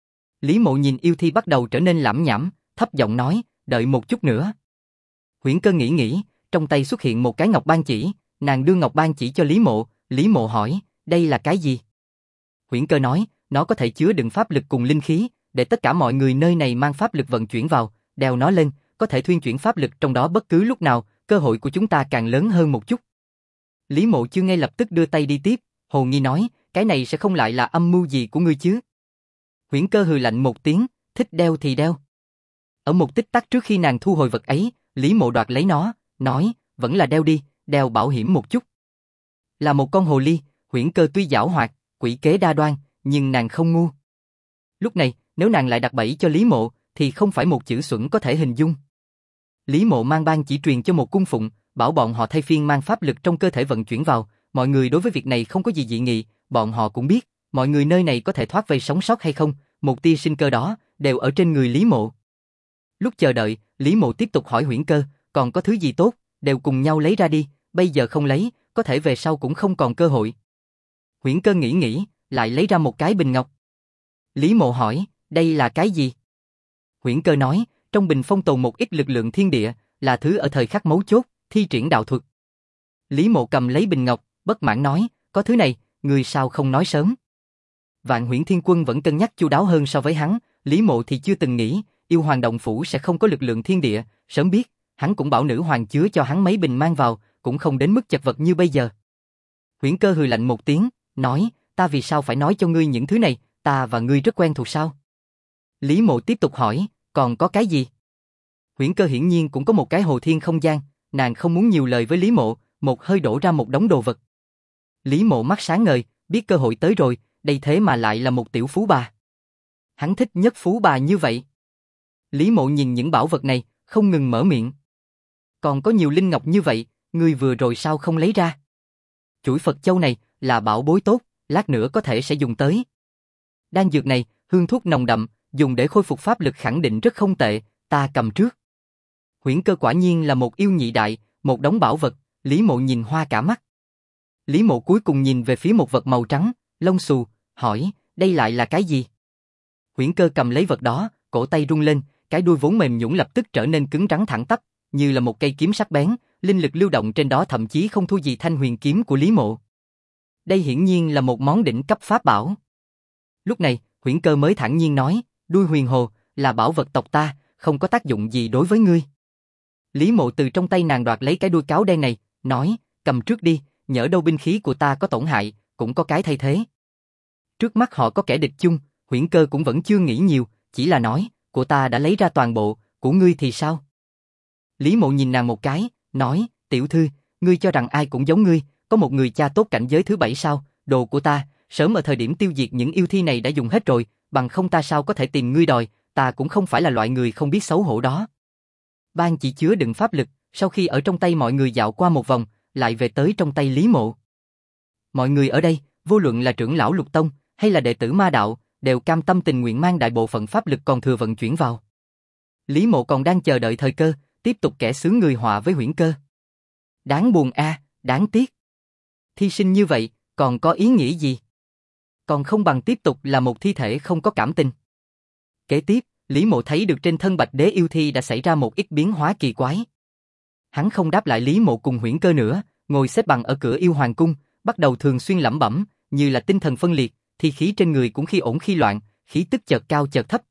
Lý Mộ nhìn yêu thi bắt đầu trở nên lảm nhảm, thấp giọng nói, đợi một chút nữa. Huyễn Cơ nghĩ, trong tay xuất hiện một cái ngọc ban chỉ, nàng đưa ngọc ban chỉ cho Lý Mộ hỏi, đây là cái gì? Huyễn Cơ nói, nó có thể chứa đựng pháp lực cùng linh khí, để tất cả mọi người nơi này mang pháp lực vận chuyển vào, đeo nó lên, có thể thuyên chuyển pháp lực trong đó bất cứ lúc nào, cơ hội của chúng ta càng lớn hơn một chút. Lý Mộ chưa ngay lập tức đưa tay đi tiếp, hồ nghi nói, cái này sẽ không lại là âm mưu gì của ngươi chứ? Huyễn Cơ hừ lạnh một tiếng, thích đeo thì đeo. Ở một tích tắc trước khi nàng thu hồi vật ấy, Lý Mộ đoạt lấy nó, nói, vẫn là đeo đi, đeo bảo hiểm một chút. Là một con hồ ly, Huyễn Cơ tuy giảo hoạt, quỷ kế đa đoan, nhưng nàng không ngu. Lúc này, nếu nàng lại đặt bẫy cho Lý Mộ, thì không phải một chữ xuẩn có thể hình dung. Lý Mộ mang ban chỉ truyền cho một cung phụng, bảo bọn họ thay phiên mang pháp lực trong cơ thể vận chuyển vào, mọi người đối với việc này không có gì dị nghị, bọn họ cũng biết, mọi người nơi này có thể thoát vây sống sót hay không, một tia sinh cơ đó, đều ở trên người Lý Mộ. Lúc chờ đợi, Lý Mộ tiếp tục hỏi Huyễn Cơ, còn có thứ gì tốt, đều cùng nhau lấy ra đi, bây giờ không lấy, có thể về sau cũng không còn cơ hội. Huyễn Cơ nghĩ, lại lấy ra một cái bình ngọc. Lý Mộ hỏi, đây là cái gì? Huyễn Cơ nói, trong bình phong tồn một ít lực lượng thiên địa, là thứ ở thời khắc mấu chốt, thi triển đạo thuật. Lý Mộ cầm lấy bình ngọc, bất mãn nói, có thứ này, người sao không nói sớm? Vạn Huyễn Thiên Quân vẫn cân nhắc chu đáo hơn so với hắn, Lý Mộ thì chưa từng nghĩ, yêu hoàng động phủ sẽ không có lực lượng thiên địa, sớm biết, hắn cũng bảo nữ hoàng chứa cho hắn mấy bình mang vào, cũng không đến mức chật vật như bây giờ. Huyễn Cơ hừ lạnh một tiếng, nói, ta vì sao phải nói cho ngươi những thứ này, ta và ngươi rất quen thuộc sao? Lý Mộ tiếp tục hỏi, còn có cái gì? Huyễn Cơ hiển nhiên cũng có một cái hồ thiên không gian, nàng không muốn nhiều lời với Lý Mộ, một hơi đổ ra một đống đồ vật. Lý Mộ mắt sáng ngời, biết cơ hội tới rồi, đây thế mà lại là một tiểu phú bà. Hắn thích nhất phú bà như vậy. Lý Mộ nhìn những bảo vật này, không ngừng mở miệng. Còn có nhiều linh ngọc như vậy, ngươi vừa rồi sao không lấy ra? Chuỗi Phật châu này là bảo bối tốt, lát nữa có thể sẽ dùng tới. Đan dược này, hương thuốc nồng đậm, dùng để khôi phục pháp lực khẳng định rất không tệ, ta cầm trước. Huyễn Cơ quả nhiên là một yêu nhị đại, một đống bảo vật, Lý Mộ nhìn hoa cả mắt. Lý Mộ cuối cùng nhìn về phía một vật màu trắng, lông xù, hỏi, đây lại là cái gì? Huyễn Cơ cầm lấy vật đó, cổ tay rung lên, cái đuôi vốn mềm nhũn lập tức trở nên cứng rắn thẳng tắp, như là một cây kiếm sắc bén, linh lực lưu động trên đó thậm chí không thua gì thanh huyền kiếm của Lý Mộ. Đây hiển nhiên là một món đỉnh cấp pháp bảo. Lúc này, Huyễn Cơ mới thản nhiên nói, đuôi huyền hồ, là bảo vật tộc ta, không có tác dụng gì đối với ngươi. Lý Mộ từ trong tay nàng đoạt lấy cái đuôi cáo đen này, nói, cầm trước đi, nhỡ đâu binh khí của ta có tổn hại, cũng có cái thay thế. Trước mắt họ có kẻ địch chung, Huyễn Cơ cũng vẫn chưa nghĩ nhiều, chỉ là nói, của ta đã lấy ra toàn bộ, của ngươi thì sao? Lý Mộ nhìn nàng một cái, nói, tiểu thư, ngươi cho rằng ai cũng giống ngươi, có một người cha tốt cảnh giới thứ 7 sao, đồ của ta, sớm ở thời điểm tiêu diệt những yêu thi này đã dùng hết rồi, bằng không ta sao có thể tìm ngươi đòi, ta cũng không phải là loại người không biết xấu hổ đó. Ban chỉ chứa đựng pháp lực, sau khi ở trong tay mọi người dạo qua một vòng, lại về tới trong tay Lý Mộ. Mọi người ở đây, vô luận là trưởng lão Lục Tông, hay là đệ tử Ma Đạo, đều cam tâm tình nguyện mang đại bộ phận pháp lực còn thừa vận chuyển vào. Lý Mộ còn đang chờ đợi thời cơ, tiếp tục kẻ xướng người họa với Huyễn Cơ. Đáng buồn a, đáng tiếc. Thi sinh như vậy, còn có ý nghĩa gì? Còn không bằng tiếp tục là một thi thể không có cảm tình. Kế tiếp, Lý Mộ thấy được trên thân Bạch Đế yêu thi đã xảy ra một ít biến hóa kỳ quái. Hắn không đáp lại Lý Mộ cùng Huyễn Cơ nữa, ngồi xếp bằng ở cửa yêu hoàng cung, bắt đầu thường xuyên lẩm bẩm, như là tinh thần phân liệt, thi khí trên người cũng khi ổn khi loạn, khí tức chợt cao chợt thấp.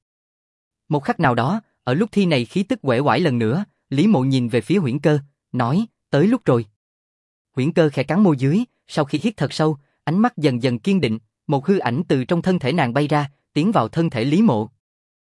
Một khắc nào đó, ở lúc thi này khí tức uể oải lần nữa, Lý Mộ nhìn về phía Huyễn Cơ, nói, tới lúc rồi. Huyễn Cơ khẽ cắn môi dưới, sau khi hít thật sâu, ánh mắt dần dần kiên định, một hư ảnh từ trong thân thể nàng bay ra, tiến vào thân thể Lý Mộ.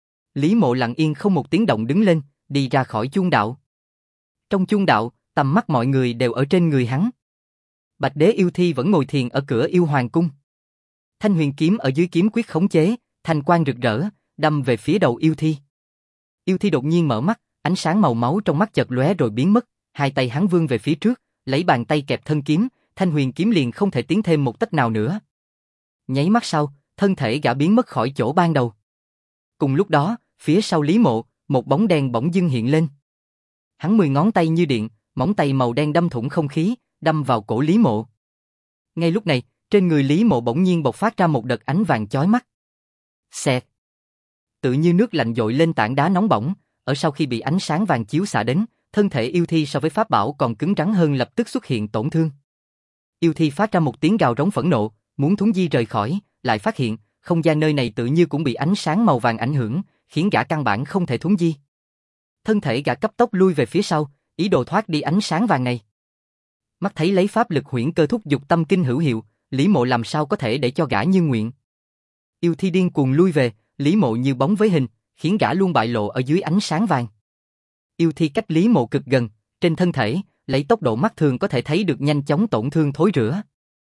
Lý Mộ lặng yên không một tiếng động đứng lên, đi ra khỏi chuông đạo. Trong chuông đạo, tầm mắt mọi người đều ở trên người hắn. Bạch Đế yêu thi vẫn ngồi thiền ở cửa yêu hoàng cung. Thanh huyền kiếm ở dưới kiếm quyết khống chế, thanh quang rực rỡ, đâm về phía đầu yêu thi. Yêu thi đột nhiên mở mắt, ánh sáng màu máu trong mắt chợt lóe rồi biến mất, hai tay hắn vươn về phía trước, lấy bàn tay kẹp thân kiếm, thanh huyền kiếm liền không thể tiến thêm một tấc nào nữa. Nháy mắt sau, thân thể gã biến mất khỏi chỗ ban đầu. Cùng lúc đó, phía sau Lý Mộ, một bóng đen bỗng dưng hiện lên. Hắn 10 ngón tay như điện, móng tay màu đen đâm thủng không khí, đâm vào cổ Lý Mộ. Ngay lúc này, trên người Lý Mộ bỗng nhiên bộc phát ra một đợt ánh vàng chói mắt. Xẹt. Tự như nước lạnh dội lên tảng đá nóng bỏng, ở sau khi bị ánh sáng vàng chiếu xạ đến, thân thể yêu thi so với pháp bảo còn cứng rắn hơn lập tức xuất hiện tổn thương. Yêu thi phát ra một tiếng gào rống phẫn nộ, muốn thuấn di rời khỏi, lại phát hiện, không gian nơi này tự như cũng bị ánh sáng màu vàng ảnh hưởng, khiến gã căn bản không thể thuấn di. Thân thể gã cấp tốc lui về phía sau, ý đồ thoát đi ánh sáng vàng này. Mắt thấy lấy pháp lực Huyễn Cơ thúc giục tâm kinh hữu hiệu, Lý Mộ làm sao có thể để cho gã như nguyện. Yêu thi điên cuồng lui về, Lý Mộ như bóng với hình, khiến gã luôn bại lộ ở dưới ánh sáng vàng. Yêu thi cách Lý Mộ cực gần, trên thân thể, lấy tốc độ mắt thường có thể thấy được nhanh chóng tổn thương thối rữa.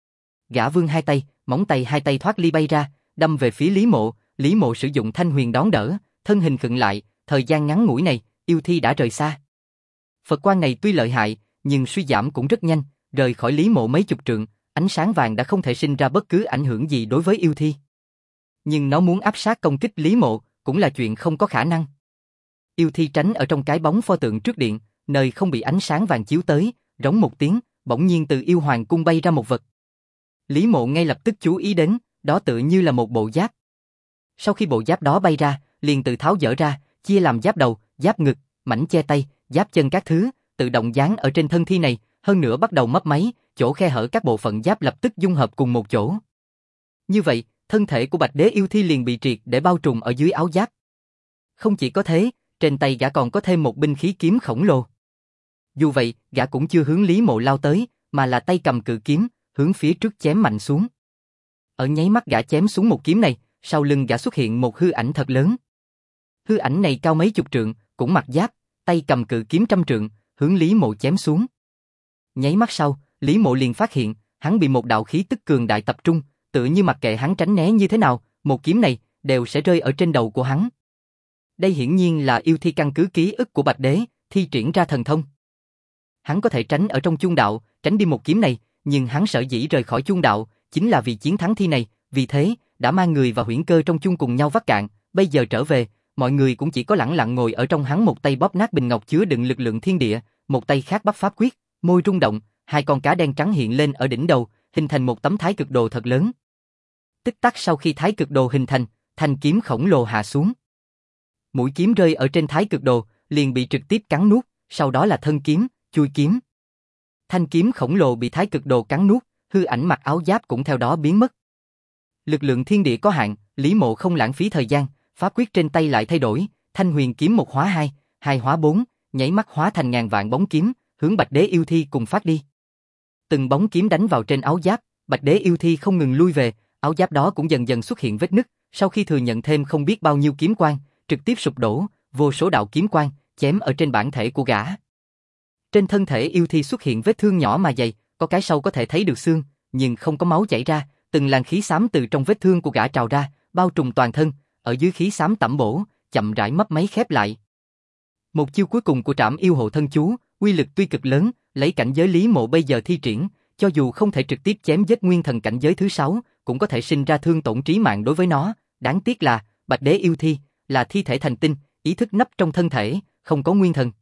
Gã vươn hai tay, móng tay hai tay thoát ly bay ra, đâm về phía Lý Mộ sử dụng thanh huyền đón đỡ, thân hình khựng lại, thời gian ngắn ngủi này, yêu thi đã rời xa. Phật quang này tuy lợi hại, nhưng suy giảm cũng rất nhanh, rời khỏi Lý Mộ mấy chục trượng, ánh sáng vàng đã không thể sinh ra bất cứ ảnh hưởng gì đối với yêu thi. Nhưng nó muốn áp sát công kích Lý Mộ, cũng là chuyện không có khả năng. Yêu thi tránh ở trong cái bóng pho tượng trước điện, nơi không bị ánh sáng vàng chiếu tới, rống một tiếng, bỗng nhiên từ yêu hoàng cung bay ra một vật. Lý Mộ ngay lập tức chú ý đến, đó tự như là một bộ giáp. Sau khi bộ giáp đó bay ra, liền tự tháo dỡ ra, chia làm giáp đầu, giáp ngực, mảnh che tay, giáp chân các thứ, tự động dán ở trên thân thi này, hơn nữa bắt đầu mấp máy, chỗ khe hở các bộ phận giáp lập tức dung hợp cùng một chỗ. Như vậy, thân thể của Bạch Đế yêu thi liền bị triệt để bao trùm ở dưới áo giáp. Không chỉ có thế, trên tay gã còn có thêm một binh khí kiếm khổng lồ. Dù vậy, gã cũng chưa hướng Lý Mộ lao tới, mà là tay cầm cự kiếm, hướng phía trước chém mạnh xuống. Ở nháy mắt gã chém xuống một kiếm này, sau lưng gã xuất hiện một hư ảnh thật lớn. Hư ảnh này cao mấy chục trượng, cũng mặc giáp, tay cầm cự kiếm trăm trượng, hướng Lý Mộ chém xuống. Nháy mắt sau, Lý Mộ liền phát hiện, hắn bị một đạo khí tức cường đại tập trung, tự như mặc kệ hắn tránh né như thế nào, một kiếm này đều sẽ rơi ở trên đầu của hắn. Đây hiển nhiên là yêu thi căn cứ ký ức của Bạch Đế, thi triển ra thần thông. Hắn có thể tránh ở trong chung đạo, tránh đi một kiếm này, nhưng hắn sở dĩ rời khỏi chung đạo, chính là vì chiến thắng thi này, vì thế, đã mang người và Huyễn Cơ trong chung cùng nhau vắt cạn, bây giờ trở về, mọi người cũng chỉ có lẳng lặng ngồi ở trong. Hắn một tay bóp nát bình ngọc chứa đựng lực lượng thiên địa, một tay khác bắt pháp quyết, môi rung động, hai con cá đen trắng hiện lên ở đỉnh đầu, hình thành một tấm thái cực đồ thật lớn. Tích tắc sau khi thái cực đồ hình thành, thanh kiếm khổng lồ hạ xuống. Mũi kiếm rơi ở trên thái cực đồ, liền bị trực tiếp cắn nuốt, sau đó là thân kiếm, chui kiếm. Thanh kiếm khổng lồ bị thái cực đồ cắn nuốt, hư ảnh mặc áo giáp cũng theo đó biến mất. Lực lượng thiên địa có hạn, Lý Mộ không lãng phí thời gian, pháp quyết trên tay lại thay đổi, thanh huyền kiếm 1 hóa 2, 2 hóa 4, nháy mắt hóa thành ngàn vạn bóng kiếm, hướng Bạch Đế yêu thi cùng phát đi. Từng bóng kiếm đánh vào trên áo giáp, Bạch Đế yêu thi không ngừng lui về, áo giáp đó cũng dần dần xuất hiện vết nứt, sau khi thừa nhận thêm không biết bao nhiêu kiếm quang, trực tiếp sụp đổ, vô số đạo kiếm quang chém ở trên bản thể của gã. Trên thân thể yêu thi xuất hiện vết thương nhỏ mà dày, có cái sâu có thể thấy được xương, nhưng không có máu chảy ra, từng làn khí xám từ trong vết thương của gã trào ra, bao trùm toàn thân, ở dưới khí xám tẩm bổ, chậm rãi mấp máy khép lại. Một chiêu cuối cùng của Trảm Yêu Hộ Thân Chú, uy lực tuy cực lớn, lấy cảnh giới Lý Mộ bây giờ thi triển, cho dù không thể trực tiếp chém giết nguyên thần cảnh giới thứ 6, cũng có thể sinh ra thương tổn trí mạng đối với nó, đáng tiếc là, Bạch Đế yêu thi, là thi thể thành tinh, ý thức nấp trong thân thể, không có nguyên thần.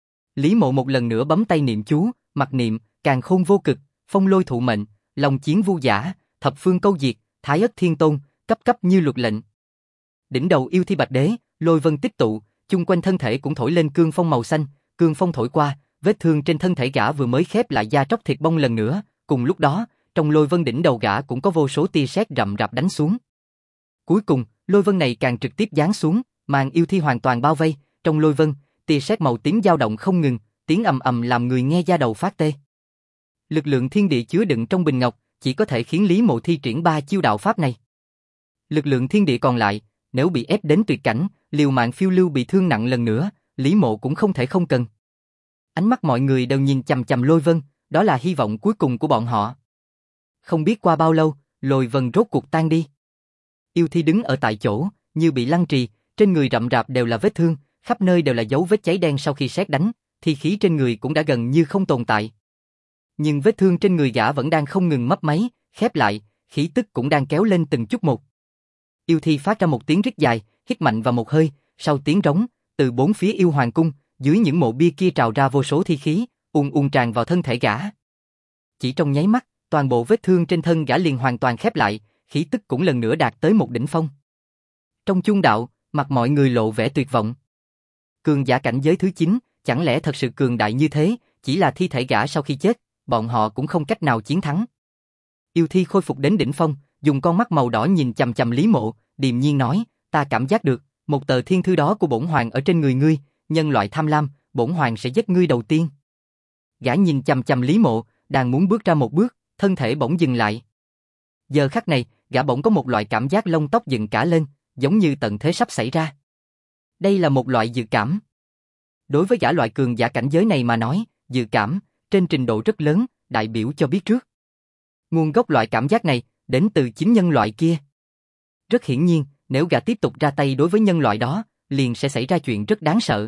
Lý Mộ một lần nữa bấm tay niệm chú, mặc niệm, càn khôn vô cực, phong lôi thụ mệnh, long chiến vu giả, thập phương câu diệt, thái ất thiên tôn, cấp cấp như luật lệnh. Đỉnh đầu yêu thi Bạch Đế, lôi vân tích tụ, chung quanh thân thể cũng thổi lên cương phong màu xanh, cương phong thổi qua, vết thương trên thân thể gã vừa mới khép lại da tróc thịt bong lần nữa, cùng lúc đó, trong lôi vân đỉnh đầu gã cũng có vô số tia sét rậm rạp đánh xuống. Cuối cùng, lôi vân này càng trực tiếp giáng xuống, màn yêu thi hoàn toàn bao vây, trong lôi vân, tia sét màu tím dao động không ngừng, tiếng ầm ầm làm người nghe da đầu phát tê. Lực lượng thiên địa chứa đựng trong bình ngọc, chỉ có thể khiến Lý Mộ thi triển 3 chiêu đạo pháp này. Lực lượng thiên địa còn lại, nếu bị ép đến tuyệt cảnh, liều mạng phiêu lưu bị thương nặng lần nữa, Lý Mộ cũng không thể không cần. Ánh mắt mọi người đều nhìn chằm chằm lôi vân, đó là hy vọng cuối cùng của bọn họ. Không biết qua bao lâu, lôi vân rốt cuộc tan đi. Yêu thi đứng ở tại chỗ, như bị lăng trì, trên người rậm rạp đều là vết thương, khắp nơi đều là dấu vết cháy đen sau khi sét đánh, thi khí trên người cũng đã gần như không tồn tại. Nhưng vết thương trên người gã vẫn đang không ngừng mấp máy, khép lại, khí tức cũng đang kéo lên từng chút một. Yêu thi phát ra một tiếng rít dài, hít mạnh vào một hơi, sau tiếng rống, từ bốn phía yêu hoàng cung, dưới những mộ bia kia trào ra vô số thi khí, tràn vào thân thể gã. Chỉ trong nháy mắt, toàn bộ vết thương trên thân gã liền hoàn toàn khép lại, khí tức cũng lần nữa đạt tới một đỉnh phong. Trong chung đạo, mặt mọi người lộ vẻ tuyệt vọng. Cường giả cảnh giới thứ 9, chẳng lẽ thật sự cường đại như thế, chỉ là thi thể gã sau khi chết, bọn họ cũng không cách nào chiến thắng. Yêu thi khôi phục đến đỉnh phong, dùng con mắt màu đỏ nhìn chằm chằm Lý Mộ, điềm nhiên nói, ta cảm giác được, một tờ thiên thư đó của bổn hoàng ở trên người ngươi, nhân loại tham lam, bổn hoàng sẽ giết ngươi đầu tiên. Gã nhìn chằm chằm Lý Mộ, đang muốn bước ra một bước, thân thể bỗng dừng lại. Giờ khắc này, gã bỗng có một loại cảm giác lông tóc dựng cả lên, giống như tận thế sắp xảy ra. Đây là một loại dự cảm. Đối với gã loại cường giả cảnh giới này mà nói, dự cảm, trên trình độ rất lớn, đại biểu cho biết trước. Nguồn gốc loại cảm giác này, đến từ chính nhân loại kia. Rất hiển nhiên, nếu gã tiếp tục ra tay đối với nhân loại đó, liền sẽ xảy ra chuyện rất đáng sợ.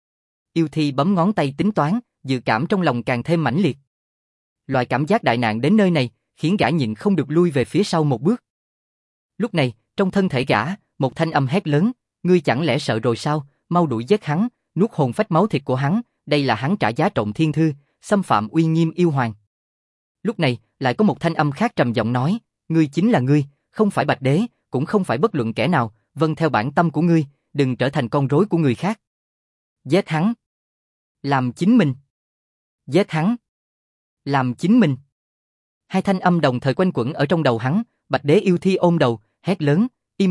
Yêu thi bấm ngón tay tính toán, dự cảm trong lòng càng thêm mãnh liệt. Loại cảm giác đại nạn đến nơi này, khiến gã nhịn không được lui về phía sau một bước. Lúc này, trong thân thể gã, một thanh âm hét lớn, ngươi chẳng lẽ sợ rồi sao, mau đuổi giết hắn, nuốt hồn phách máu thịt của hắn, đây là hắn trả giá trộm thiên thư, xâm phạm uy nghiêm yêu hoàng. Lúc này, lại có một thanh âm khác trầm giọng nói, ngươi chính là ngươi, không phải Bạch Đế, cũng không phải bất luận kẻ nào, vâng theo bản tâm của ngươi, đừng trở thành con rối của người khác. Giết hắn. Làm chính mình. Giết hắn. Làm chính mình. Hai thanh âm đồng thời quanh quẩn ở trong đầu hắn, Bạch Đế yêu thi ôm đầu, hét lớn,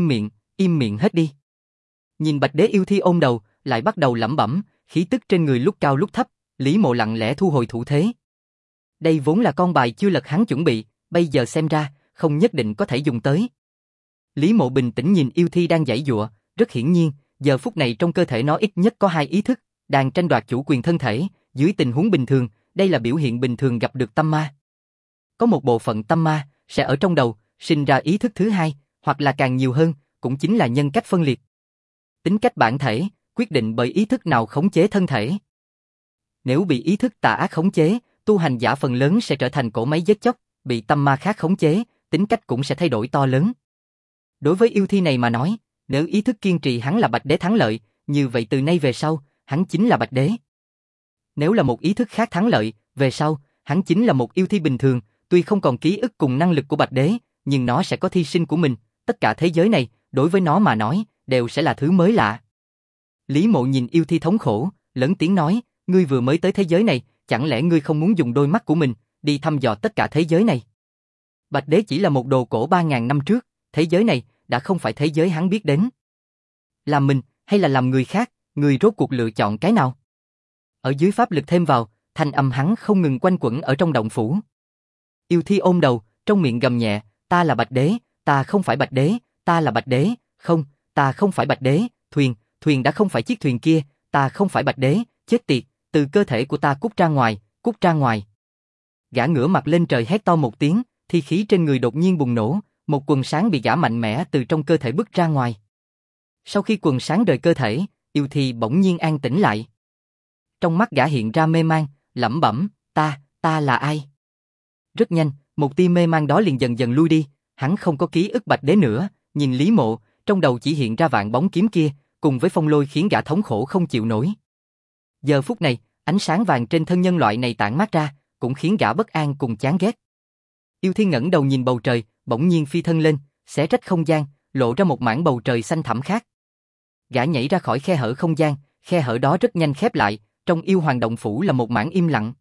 im miệng hết đi. Nhìn Bạch Đế yêu thi ôm đầu, lại bắt đầu lẩm bẩm, khí tức trên người lúc cao lúc thấp, Lý Mộ lặng lẽ thu hồi thủ thế. Đây vốn là con bài chưa lật hắn chuẩn bị, bây giờ xem ra, không nhất định có thể dùng tới. Lý Mộ bình tĩnh nhìn yêu thi đang giãy giụa, rất hiển nhiên, giờ phút này trong cơ thể nó ít nhất có 2 ý thức, đang tranh đoạt chủ quyền thân thể, dưới tình huống bình thường, đây là biểu hiện bình thường gặp được tâm ma. Có một bộ phận tâm ma, sẽ ở trong đầu, sinh ra ý thức thứ 2, hoặc là càng nhiều hơn, cũng chính là nhân cách phân liệt. Tính cách bản thể, quyết định bởi ý thức nào khống chế thân thể. Nếu bị ý thức tà ác khống chế, tu hành giả phần lớn sẽ trở thành cỗ máy giết chóc, bị tâm ma khác khống chế, tính cách cũng sẽ thay đổi to lớn. Đối với yêu thi này mà nói, nếu ý thức kiên trì hắn là Bạch Đế thắng lợi, như vậy từ nay về sau, hắn chính là Bạch Đế. Nếu là một ý thức khác thắng lợi, về sau, hắn chính là một yêu thi bình thường, tuy không còn ký ức cùng năng lực của Bạch Đế, nhưng nó sẽ có thi sinh của mình, tất cả thế giới này, đối với nó mà nói, đều sẽ là thứ mới lạ. Lý Mộ nhìn yêu thi thống khổ, lớn tiếng nói, ngươi vừa mới tới thế giới này, chẳng lẽ ngươi không muốn dùng đôi mắt của mình, đi thăm dò tất cả thế giới này? Bạch Đế chỉ là một đồ cổ 3.000 năm trước, thế giới này, đã không phải thế giới hắn biết đến. Làm mình, hay là làm người khác, người rốt cuộc lựa chọn cái nào? Ở dưới pháp lực thêm vào, thanh âm hắn không ngừng quanh quẩn ở trong động phủ. Yêu thi ôm đầu, trong miệng gầm nhẹ, ta là Bạch Đế, ta không phải Bạch Đế, ta là Bạch Đế, không, ta không phải Bạch Đế, thuyền đã không phải chiếc thuyền kia, ta không phải Bạch Đế, chết tiệt, từ cơ thể của ta cút ra ngoài, cút ra ngoài. Gã ngửa mặt lên trời hét to một tiếng, thi khí trên người đột nhiên bùng nổ, một quần sáng bị gã mạnh mẽ từ trong cơ thể bứt ra ngoài. Sau khi quần sáng rời cơ thể, yêu thi bỗng nhiên an tĩnh lại. Trong mắt gã hiện ra mê man, lẩm bẩm, ta là ai? Rất nhanh, một tia mê man đó liền dần dần lui đi, hắn không có ký ức Bạch Đế nữa, nhìn Lý Mộ, trong đầu chỉ hiện ra vạn bóng kiếm kia, cùng với phong lôi khiến gã thống khổ không chịu nổi. Giờ phút này, ánh sáng vàng trên thân nhân loại này tản mát ra, cũng khiến gã bất an cùng chán ghét. Yêu thi ngẩng đầu nhìn bầu trời, bỗng nhiên phi thân lên, xé rách không gian, lộ ra một mảng bầu trời xanh thẳm khác. Gã nhảy ra khỏi khe hở không gian, khe hở đó rất nhanh khép lại, trong yêu hoàng động phủ là một mảng im lặng.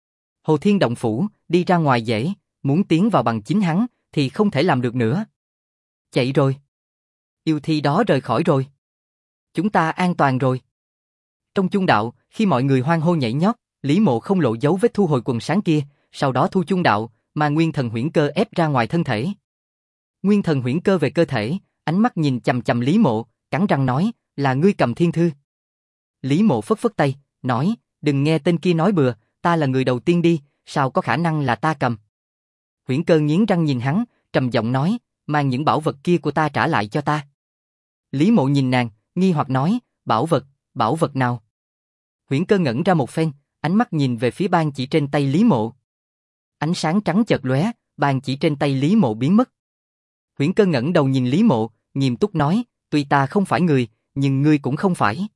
Hồ Thiên động phủ, đi ra ngoài dễ, muốn tiến vào bằng chính hắn, thì không thể làm được nữa. Chạy rồi. Yêu thi đó rời khỏi rồi. Chúng ta an toàn rồi. Trong chung đạo, khi mọi người hoan hô nhảy nhót, Lý Mộ không lộ dấu vết thu hồi quần sáng kia, sau đó thu chung đạo, mà Nguyên Thần Huyễn Cơ ép ra ngoài thân thể. Nguyên Thần Huyễn Cơ về cơ thể, ánh mắt nhìn chằm chằm Lý Mộ, cắn răng nói, là ngươi cầm thiên thư. Lý Mộ phất phất tay, nói, đừng nghe tên kia nói bừa, ta là người đầu tiên đi, sao có khả năng là ta cầm. Huyễn Cơ nghiến răng nhìn hắn, trầm giọng nói, mang những bảo vật kia của ta trả lại cho ta. Lý Mộ nhìn nàng, nghi hoặc nói, bảo vật nào? Huyễn Cơ ngẩn ra một phen, ánh mắt nhìn về phía ban chỉ trên tay Lý Mộ. Ánh sáng trắng chợt lóe, ban chỉ trên tay Lý Mộ biến mất. Huyễn Cơ ngẩng đầu nhìn Lý Mộ, nghiêm túc nói, tuy ta không phải người, nhưng ngươi cũng không phải.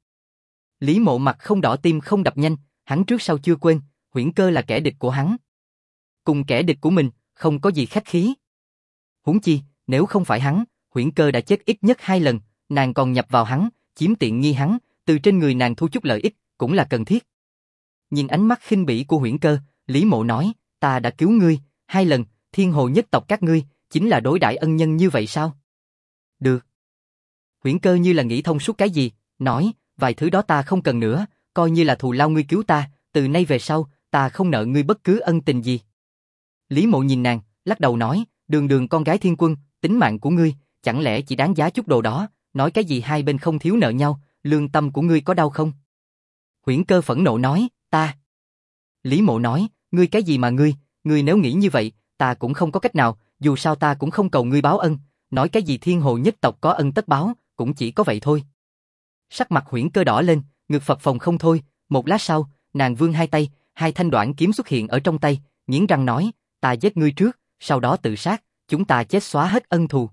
Lý Mộ mặt không đỏ tim không đập nhanh, hắn trước sau chưa quên, Huyễn Cơ là kẻ địch của hắn. Cùng kẻ địch của mình, không có gì khách khí. Huống chi, nếu không phải hắn, Huyễn Cơ đã chết ít nhất 2 lần, nàng còn nhập vào hắn, chiếm tiện nghi hắn, từ trên người nàng thu chút lợi ích, cũng là cần thiết. Nhìn ánh mắt khinh bỉ của Huyễn Cơ, Lý Mộ nói, ta đã cứu ngươi 2 lần, thiên hồ nhất tộc các ngươi, chính là đối đãi ân nhân như vậy sao? Được. Huyễn Cơ như là nghĩ thông suốt cái gì, nói, vài thứ đó ta không cần nữa, coi như là thù lao ngươi cứu ta, từ nay về sau, ta không nợ ngươi bất cứ ân tình gì. Lý Mộ nhìn nàng, lắc đầu nói, đường con gái thiên quân, tính mạng của ngươi, chẳng lẽ chỉ đáng giá chút đồ đó, nói cái gì hai bên không thiếu nợ nhau, lương tâm của ngươi có đau không? Huyễn Cơ phẫn nộ nói, ta. Lý Mộ nói, ngươi cái gì mà ngươi nếu nghĩ như vậy, ta cũng không có cách nào, dù sao ta cũng không cầu ngươi báo ân, nói cái gì thiên hồ nhất tộc có ân tất báo, cũng chỉ có vậy thôi. Sắc mặt Huyễn Cơ đỏ lên, ngực phập phồng không thôi, một lát sau, nàng vươn hai tay, hai thanh đoạn kiếm xuất hiện ở trong tay, nghiến răng nói, ta giết ngươi trước, sau đó tự sát, chúng ta chết xóa hết ân thù.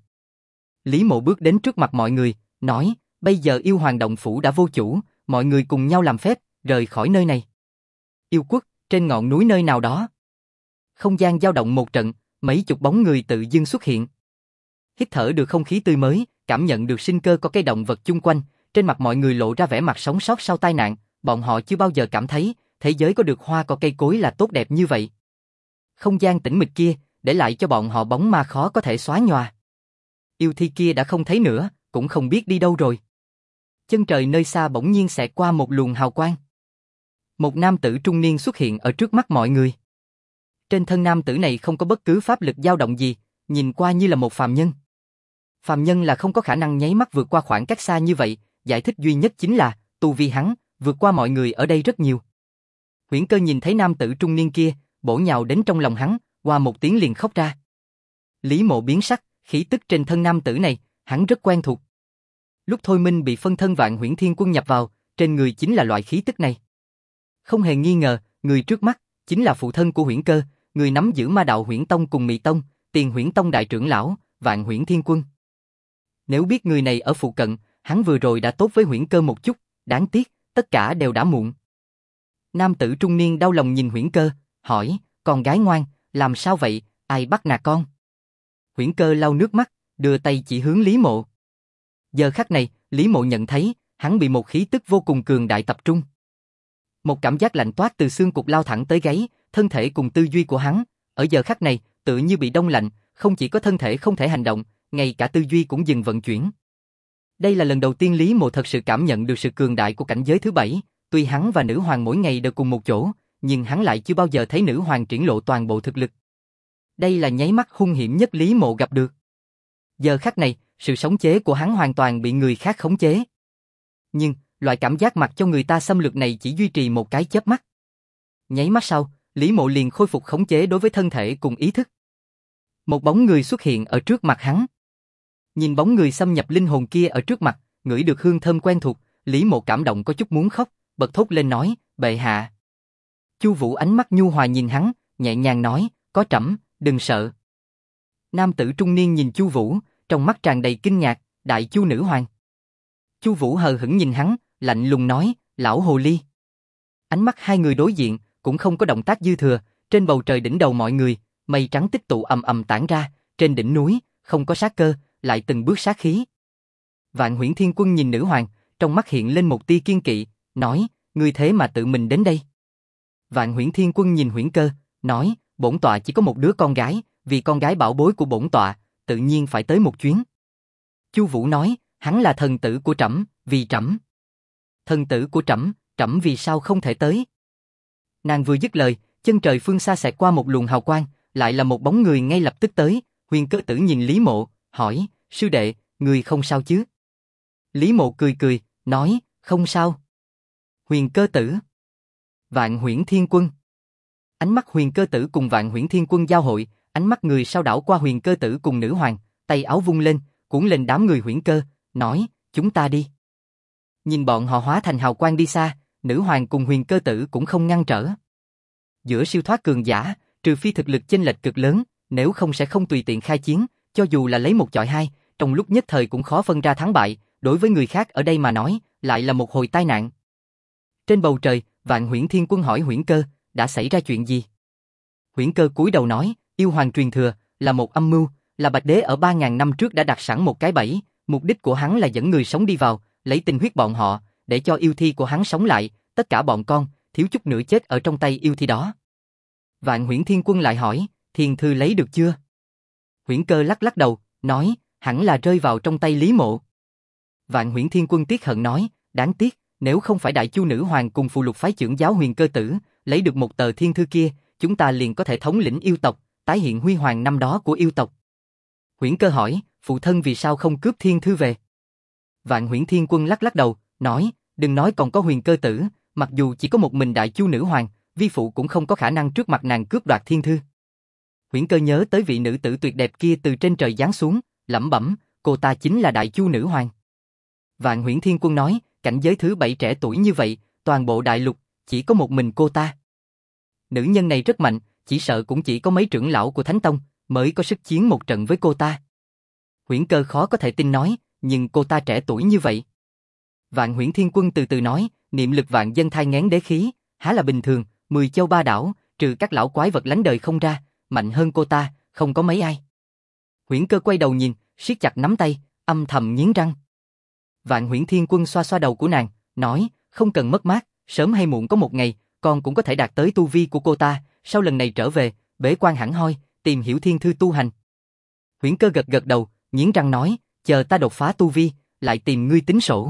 Lý Mộ bước đến trước mặt mọi người, nói, bây giờ yêu hoàng động phủ đã vô chủ, mọi người cùng nhau làm phép, rời khỏi nơi này. Yêu quốc, trên ngọn núi nơi nào đó. Không gian dao động một trận, mấy chục bóng người tự dưng xuất hiện. Hít thở được không khí tươi mới, cảm nhận được sinh cơ có cây động vật chung quanh, trên mặt mọi người lộ ra vẻ mặt sống sót sau tai nạn, bọn họ chưa bao giờ cảm thấy, thế giới có được hoa cỏ cây cối là tốt đẹp như vậy. Không gian tĩnh mịch kia, để lại cho bọn họ bóng ma khó có thể xóa nhòa. Yêu thi kia đã không thấy nữa, cũng không biết đi đâu rồi. Chân trời nơi xa bỗng nhiên xẹt qua một luồng hào quang. Một nam tử trung niên xuất hiện ở trước mắt mọi người. Trên thân nam tử này không có bất cứ pháp lực dao động gì, nhìn qua như là một phàm nhân. Phàm nhân là không có khả năng nháy mắt vượt qua khoảng cách xa như vậy, giải thích duy nhất chính là, tu vi hắn, vượt qua mọi người ở đây rất nhiều. Huyễn Cơ nhìn thấy nam tử trung niên kia, bổ nhào đến trong lòng hắn, qua một tiếng liền khóc ra. Lý Mộ biến sắc, khí tức trên thân nam tử này, hắn rất quen thuộc. Lúc Thôi Minh bị phân thân Vạn Huyễn Thiên Quân nhập vào, trên người chính là loại khí tức này. Không hề nghi ngờ, người trước mắt chính là phụ thân của Huyễn Cơ, người nắm giữ ma đạo Huyễn Tông cùng Mị Tông, Tiền Huyễn Tông đại trưởng lão, Vạn Huyễn Thiên Quân. Nếu biết người này ở phụ cận, hắn vừa rồi đã tốt với Huyễn Cơ một chút, đáng tiếc, tất cả đều đã muộn. Nam tử trung niên đau lòng nhìn Huyễn Cơ, hỏi, con gái ngoan, làm sao vậy, ai bắt nạt con? Huyễn Cơ lau nước mắt, đưa tay chỉ hướng Lý Mộ. Giờ khắc này, Lý Mộ nhận thấy, hắn bị một khí tức vô cùng cường đại tập trung. Một cảm giác lạnh toát từ xương cụt lao thẳng tới gáy, thân thể cùng tư duy của hắn, ở giờ khắc này, tự như bị đông lạnh, không chỉ có thân thể không thể hành động, ngay cả tư duy cũng dừng vận chuyển. Đây là lần đầu tiên Lý Mộ thật sự cảm nhận được sự cường đại của cảnh giới thứ 7, tuy hắn và nữ hoàng mỗi ngày đều cùng một chỗ, nhưng hắn lại chưa bao giờ thấy nữ hoàng triển lộ toàn bộ thực lực. Đây là nháy mắt hung hiểm nhất Lý Mộ gặp được. Giờ khắc này, sự sống chế của hắn hoàn toàn bị người khác khống chế. Nhưng, loại cảm giác mặc cho người ta xâm lược này chỉ duy trì một cái chớp mắt. Nháy mắt sau, Lý Mộ liền khôi phục khống chế đối với thân thể cùng ý thức. Một bóng người xuất hiện ở trước mặt hắn. Nhìn bóng người xâm nhập linh hồn kia ở trước mặt, ngửi được hương thơm quen thuộc, Lý Mộ cảm động có chút muốn khóc, bật thốt lên nói, bệ hạ. Chu Vũ ánh mắt nhu hòa nhìn hắn, nhẹ nhàng nói, có trẫm, đừng sợ. Nam tử trung niên nhìn Chu Vũ, trong mắt tràn đầy kinh ngạc, đại chu nữ hoàng. Chu Vũ hờ hững nhìn hắn, lạnh lùng nói, lão hồ ly. Ánh mắt hai người đối diện, cũng không có động tác dư thừa, trên bầu trời đỉnh đầu mọi người, mây trắng tích tụ ầm ầm tản ra, trên đỉnh núi, không có sát cơ, lại từng bước sát khí. Vạn Huyễn Thiên Quân nhìn nữ hoàng, trong mắt hiện lên một tia kiên kỵ, nói, ngươi thế mà tự mình đến đây. Vạn Huyễn Thiên Quân nhìn Huyễn Cơ, nói, bổn tọa chỉ có một đứa con gái, vì con gái bảo bối của bổn tọa, tự nhiên phải tới một chuyến. Chu Vũ nói, hắn là thần tử của trẫm, vì trẫm. Thần tử của trẫm, trẫm vì sao không thể tới? Nàng vừa dứt lời, chân trời phương xa xẹt qua một luồng hào quang, lại là một bóng người ngay lập tức tới. Huyền Cơ Tử nhìn Lý Mộ, hỏi, sư đệ, người không sao chứ? Lý Mộ cười cười, nói, không sao. Huyền Cơ Tử. Vạn Huyễn Thiên Quân. Ánh mắt Huyền Cơ Tử cùng Vạn Huyễn Thiên Quân giao hội, ánh mắt người sao đảo qua Huyền Cơ Tử cùng nữ hoàng, tay áo vung lên, cuốn lên đám người Huyễn Cơ, nói, chúng ta đi. Nhìn bọn họ hóa thành hào quang đi xa, nữ hoàng cùng Huyền Cơ Tử cũng không ngăn trở. Giữa siêu thoát cường giả, trừ phi thực lực chênh lệch cực lớn, nếu không sẽ không tùy tiện khai chiến, cho dù là lấy một chọi hai, trong lúc nhất thời cũng khó phân ra thắng bại, đối với người khác ở đây mà nói, lại là một hồi tai nạn. Trên bầu trời, Vạn Huyễn Thiên Quân hỏi Huyễn Cơ, đã xảy ra chuyện gì? Huyễn Cơ cúi đầu nói, yêu hoàng truyền thừa, là một âm mưu, là Bạch Đế ở 3.000 năm trước đã đặt sẵn một cái bẫy, mục đích của hắn là dẫn người sống đi vào, lấy tinh huyết bọn họ, để cho yêu thi của hắn sống lại, tất cả bọn con, thiếu chút nữa chết ở trong tay yêu thi đó. Vạn Huyễn Thiên Quân lại hỏi, thiên thư lấy được chưa? Huyễn Cơ lắc lắc đầu, nói, hẳn là rơi vào trong tay Lý Mộ. Vạn Huyễn Thiên Quân tiếc hận nói, đáng tiếc, nếu không phải Đại Chu nữ hoàng cùng phù lục phái trưởng giáo Huyền Cơ Tử, lấy được một tờ thiên thư kia, chúng ta liền có thể thống lĩnh yêu tộc, tái hiện huy hoàng năm đó của yêu tộc. Huyễn Cơ hỏi, phụ thân vì sao không cướp thiên thư về? Vạn Huyễn Thiên Quân lắc lắc đầu, nói, đừng nói còn có Huyền Cơ Tử, mặc dù chỉ có một mình Đại Chu nữ hoàng, vi phụ cũng không có khả năng trước mặt nàng cướp đoạt thiên thư. Huyễn Cơ nhớ tới vị nữ tử tuyệt đẹp kia từ trên trời giáng xuống, lẩm bẩm, cô ta chính là Đại Chu nữ hoàng. Vạn Huyễn Thiên Quân nói, cảnh giới thứ 7 trẻ tuổi như vậy, toàn bộ đại lục, chỉ có một mình cô ta. Nữ nhân này rất mạnh, chỉ sợ cũng chỉ có mấy trưởng lão của Thánh Tông, mới có sức chiến một trận với cô ta. Huyễn Cơ khó có thể tin nói, nhưng cô ta trẻ tuổi như vậy. Vạn Huyễn Thiên Quân từ từ nói, niệm lực vạn dân thai nghén đế khí, há là bình thường, 10 châu ba đảo, trừ các lão quái vật lánh đời không ra, mạnh hơn cô ta, không có mấy ai. Huyễn Cơ quay đầu nhìn, siết chặt nắm tay, âm thầm nghiến răng. Vạn Huyễn Thiên Quân xoa xoa đầu của nàng, nói, không cần mất mát, sớm hay muộn có một ngày, con cũng có thể đạt tới tu vi của cô ta, sau lần này trở về, bế quan hẳn hoi, tìm hiểu thiên thư tu hành. Huyễn Cơ gật gật đầu, nghiến răng nói, chờ ta đột phá tu vi, lại tìm ngươi tính sổ.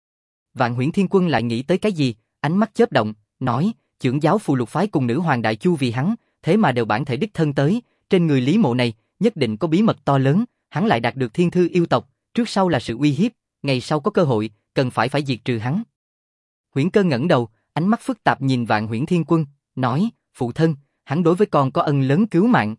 Vạn Huyễn Thiên Quân lại nghĩ tới cái gì, ánh mắt chớp động, nói, trưởng giáo phù lục phái cùng nữ hoàng Đại Chu vì hắn, thế mà đều bản thể đích thân tới, trên người Lý Mộ này, nhất định có bí mật to lớn, hắn lại đạt được thiên thư yêu tộc, trước sau là sự uy hiếp, ngày sau có cơ hội, cần phải diệt trừ hắn. Huyễn Cơ ngẩng đầu, ánh mắt phức tạp nhìn Vạn Huyễn Thiên Quân, nói, phụ thân, hắn đối với con có ân lớn cứu mạng.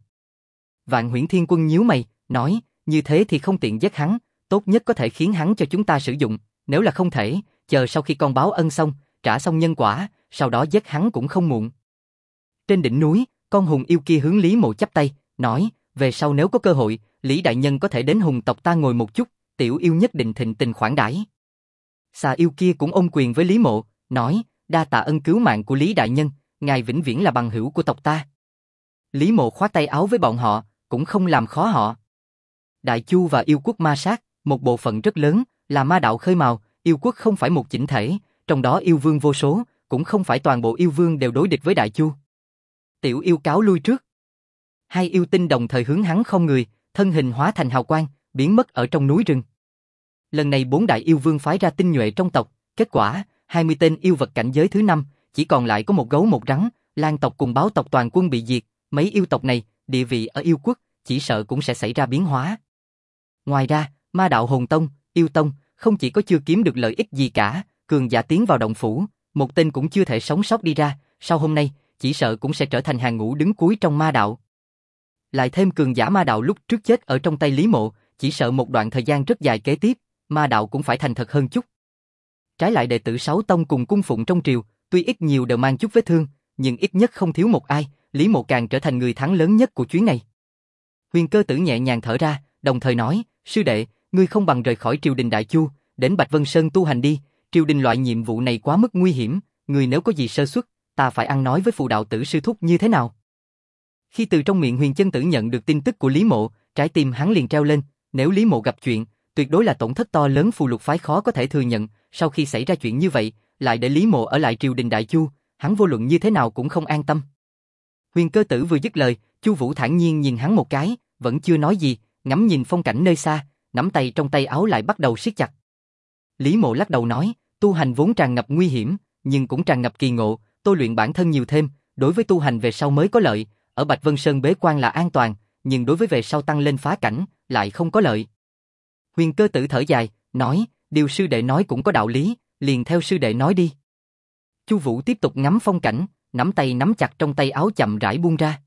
Vạn Huyễn Thiên Quân nhíu mày, nói, như thế thì không tiện giết hắn, tốt nhất có thể khiến hắn cho chúng ta sử dụng, nếu là không thể, chờ sau khi con báo ân xong, trả xong nhân quả, sau đó giết hắn cũng không muộn. Trên đỉnh núi, con hùng yêu kia hướng Lý Mộ chắp tay, nói, về sau nếu có cơ hội, Lý đại nhân có thể đến hùng tộc ta ngồi một chút, tiểu yêu nhất định thịnh tình khoản đãi. Xà yêu kia cũng ôm quyền với Lý Mộ, nói, đa tạ ân cứu mạng của Lý đại nhân, ngài vĩnh viễn là bằng hữu của tộc ta. Lý Mộ khoát tay áo với bọn họ, cũng không làm khó họ. Đại Chu và yêu quốc ma sát, một bộ phận rất lớn, là ma đạo khơi mào, yêu quốc không phải một chỉnh thể, trong đó yêu vương vô số, cũng không phải toàn bộ yêu vương đều đối địch với Đại Chu. Tiểu yêu cáo lui trước. Hai yêu tinh đồng thời hướng hắn không người, thân hình hóa thành hào quang, biến mất ở trong núi rừng. Lần này 4 đại yêu vương phái ra tinh nhuệ trong tộc, kết quả, 20 tên yêu vật cảnh giới thứ 5, chỉ còn lại có một gấu một rắn, Lan tộc cùng Báo tộc toàn quân bị diệt, mấy yêu tộc này, địa vị ở yêu quốc, chỉ sợ cũng sẽ xảy ra biến hóa. Ngoài ra, ma đạo hồn tông, yêu tông, không chỉ có chưa kiếm được lợi ích gì cả, cường giả tiến vào động phủ, một tên cũng chưa thể sống sót đi ra, sau hôm nay, chỉ sợ cũng sẽ trở thành hàng ngũ đứng cuối trong ma đạo. Lại thêm cường giả ma đạo lúc trước chết ở trong tay Lý Mộ, chỉ sợ một đoạn thời gian rất dài kế tiếp, ma đạo cũng phải thành thật hơn chút. Trái lại đệ tử 6 tông cùng cung phụng trong triều, tuy ít nhiều đều mang chút vết thương, nhưng ít nhất không thiếu một ai, Lý Mộ càng trở thành người thắng lớn nhất của chuyến này. Huyền Cơ Tử nhẹ nhàng thở ra, đồng thời nói, sư đệ, ngươi không bằng rời khỏi triều đình Đại Chu, đến Bạch Vân Sơn tu hành đi, triều đình loại nhiệm vụ này quá mức nguy hiểm, ngươi nếu có gì sơ suất, ta phải ăn nói với phụ đạo tử sư thúc như thế nào. Khi từ trong miệng Huyền Chân Tử nhận được tin tức của Lý Mộ, trái tim hắn liền treo lên, nếu Lý Mộ gặp chuyện, tuyệt đối là tổn thất to lớn phù lục phái khó có thể thừa nhận, sau khi xảy ra chuyện như vậy, lại để Lý Mộ ở lại triều đình Đại Chu, hắn vô luận như thế nào cũng không an tâm. Huyền Cơ Tử vừa dứt lời, Chu Vũ thản nhiên nhìn hắn một cái, vẫn chưa nói gì, ngắm nhìn phong cảnh nơi xa, nắm tay trong tay áo lại bắt đầu siết chặt. Lý Mộ lắc đầu nói, tu hành vốn tràn ngập nguy hiểm, nhưng cũng tràn ngập kỳ ngộ, tôi luyện bản thân nhiều thêm, đối với tu hành về sau mới có lợi, ở Bạch Vân Sơn bế quan là an toàn, nhưng đối với về sau tăng lên phá cảnh, lại không có lợi. Huyền Cơ Tử thở dài, nói, điều sư đệ nói cũng có đạo lý, liền theo sư đệ nói đi. Chu Vũ tiếp tục ngắm phong cảnh, nắm tay nắm chặt trong tay áo chậm rãi buông ra.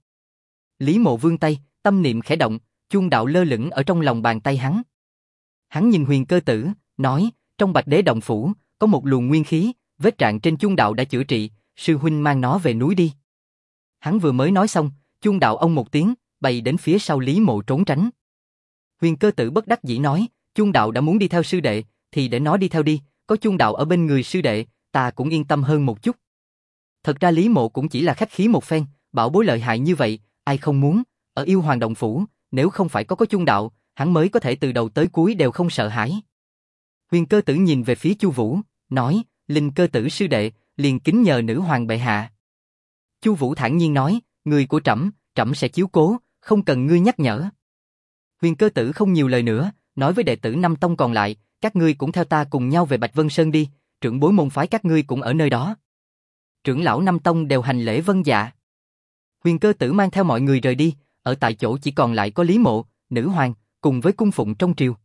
Lý Mộ vươn tay, tâm niệm khẽ động, chuông đạo lơ lửng ở trong lòng bàn tay hắn. Hắn nhìn Huyền Cơ Tử, nói, trong Bạch Đế động phủ, có một luồng nguyên khí, vết rạn trên chuông đạo đã chữa trị, sư huynh mang nó về núi đi. Hắn vừa mới nói xong, chuông đạo ông một tiếng, bay đến phía sau Lý Mộ trốn tránh. Huyền Cơ Tử bất đắc dĩ nói, chuông đạo đã muốn đi theo sư đệ, thì để nó đi theo đi, có chuông đạo ở bên người sư đệ, ta cũng yên tâm hơn một chút. Thật ra Lý Mộ cũng chỉ là khách khí một phen, bảo bối lợi hại như vậy, ai không muốn, ở yêu hoàng động phủ, nếu không phải có chuông đạo, hắn mới có thể từ đầu tới cuối đều không sợ hãi. Huyền Cơ Tử nhìn về phía Chu Vũ, nói, Linh Cơ Tử sư đệ, liền kính nhờ nữ hoàng bệ hạ. Chu Vũ thản nhiên nói, người của trẫm, trẫm sẽ chiếu cố, không cần ngươi nhắc nhở. Huyền Cơ Tử không nhiều lời nữa, nói với đệ tử 5 tông còn lại, các ngươi cũng theo ta cùng nhau về Bạch Vân Sơn đi, trưởng bối môn phái các ngươi cũng ở nơi đó. Trưởng lão 5 tông đều hành lễ vâng dạ. Huyền Cơ Tử mang theo mọi người rời đi, ở tại chỗ chỉ còn lại có Lý Mộ, nữ hoàng, cùng với cung phụng trong triều.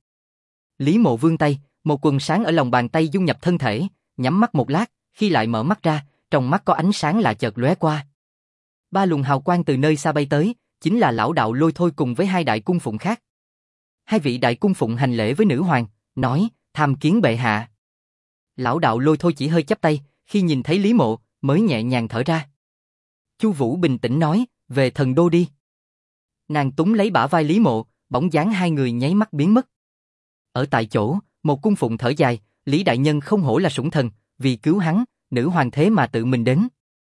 Lý Mộ vươn tay, một quần sáng ở lòng bàn tay dung nhập thân thể, nhắm mắt một lát, khi lại mở mắt ra, trong mắt có ánh sáng lạ chợt lóe qua. 3 luồng hào quang từ nơi xa bay tới, chính là lão đạo Lôi Thôi cùng với 2 đại cung phụng khác. 2 vị đại cung phụng hành lễ với nữ hoàng, nói, tham kiến bệ hạ. Lão đạo Lôi Thôi chỉ hơi chắp tay, khi nhìn thấy Lý Mộ, mới nhẹ nhàng thở ra. Chu Vũ bình tĩnh nói, về thần đô đi. Nàng túm lấy bả vai Lý Mộ, bóng dáng hai người nháy mắt biến mất. Ở tại chỗ, một cung phụng thở dài, Lý đại nhân không hổ là sủng thần, vì cứu hắn, nữ hoàng thế mà tự mình đến.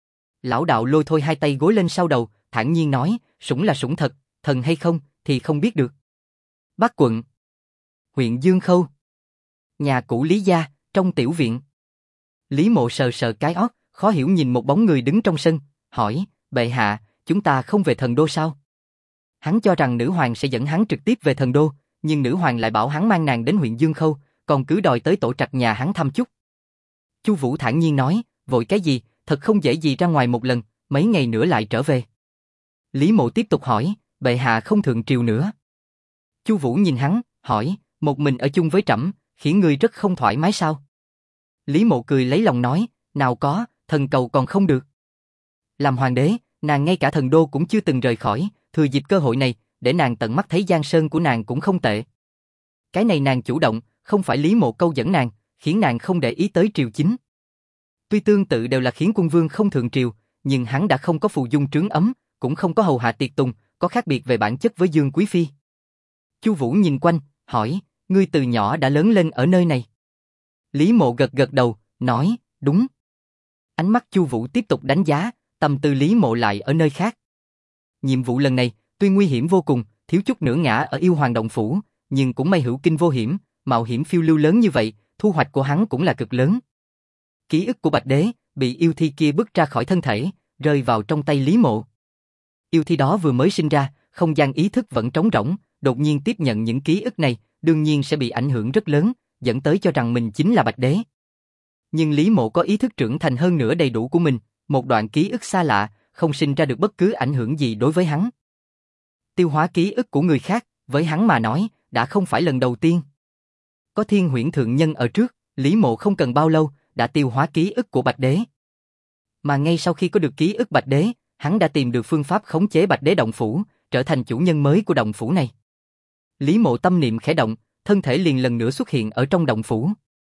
Lão đạo Lôi Thôi hai tay gối lên sau đầu, thản nhiên nói, sủng là sủng thật, thần hay không, thì không biết được. Bắc quận, huyện Dương Khâu, nhà cũ Lý gia, trong tiểu viện. Lý Mộ sờ sờ cái ót, khó hiểu nhìn một bóng người đứng trong sân, hỏi, bệ hạ, chúng ta không về thần đô sao? Hắn cho rằng nữ hoàng sẽ dẫn hắn trực tiếp về thần đô, nhưng nữ hoàng lại bảo hắn mang nàng đến huyện Dương Khâu, còn cứ đòi tới tổ trạch nhà hắn thăm chút. Chu Vũ thản nhiên nói, vội cái gì, thật không dễ gì ra ngoài một lần, mấy ngày nữa lại trở về. Lý Mộ tiếp tục hỏi, bệ hạ không thượng triều nữa. Chu Vũ nhìn hắn, hỏi, một mình ở chung với trẫm, khiến ngươi rất không thoải mái sao? Lý Mộ cười lấy lòng nói, nào có, thần cầu còn không được. Làm hoàng đế, nàng ngay cả thần đô cũng chưa từng rời khỏi, thừa dịp cơ hội này, để nàng tận mắt thấy giang sơn của nàng cũng không tệ. Cái này nàng chủ động, không phải Lý Mộ câu dẫn nàng, khiến nàng không để ý tới triều chính. Tuy tương tự đều là khiến quân vương không thượng triều, nhưng hắn đã không có phù dung trướng ấm, cũng không có hầu hạ tiệc tùng, có khác biệt về bản chất với Dương Quý Phi. Chu Vũ nhìn quanh, hỏi, ngươi từ nhỏ đã lớn lên ở nơi này. Lý Mộ gật gật đầu, nói, đúng. Ánh mắt Chu Vũ tiếp tục đánh giá, tâm tư Lý Mộ lại ở nơi khác. Nhiệm vụ lần này, tuy nguy hiểm vô cùng, thiếu chút nữa ngã ở Yêu Hoàng động phủ, nhưng cũng may hữu kinh vô hiểm, mạo hiểm phiêu lưu lớn như vậy, thu hoạch của hắn cũng là cực lớn. Ký ức của Bạch Đế bị yêu thi kia bứt ra khỏi thân thể, rơi vào trong tay Lý Mộ. Yêu thi đó vừa mới sinh ra, không gian ý thức vẫn trống rỗng, đột nhiên tiếp nhận những ký ức này, đương nhiên sẽ bị ảnh hưởng rất lớn, dẫn tới cho rằng mình chính là Bạch Đế. Nhưng Lý Mộ có ý thức trưởng thành hơn nữa đầy đủ của mình, một đoạn ký ức xa lạ, không sinh ra được bất cứ ảnh hưởng gì đối với hắn. Tiêu hóa ký ức của người khác, với hắn mà nói, đã không phải lần đầu tiên. Có Thiên Huyễn Thượng Nhân ở trước, Lý Mộ không cần bao lâu, đã tiêu hóa ký ức của Bạch Đế. Mà ngay sau khi có được ký ức Bạch Đế, hắn đã tìm được phương pháp khống chế Bạch Đế động phủ, trở thành chủ nhân mới của động phủ này. Lý Mộ tâm niệm khẽ động, thân thể liền lần nữa xuất hiện ở trong động phủ.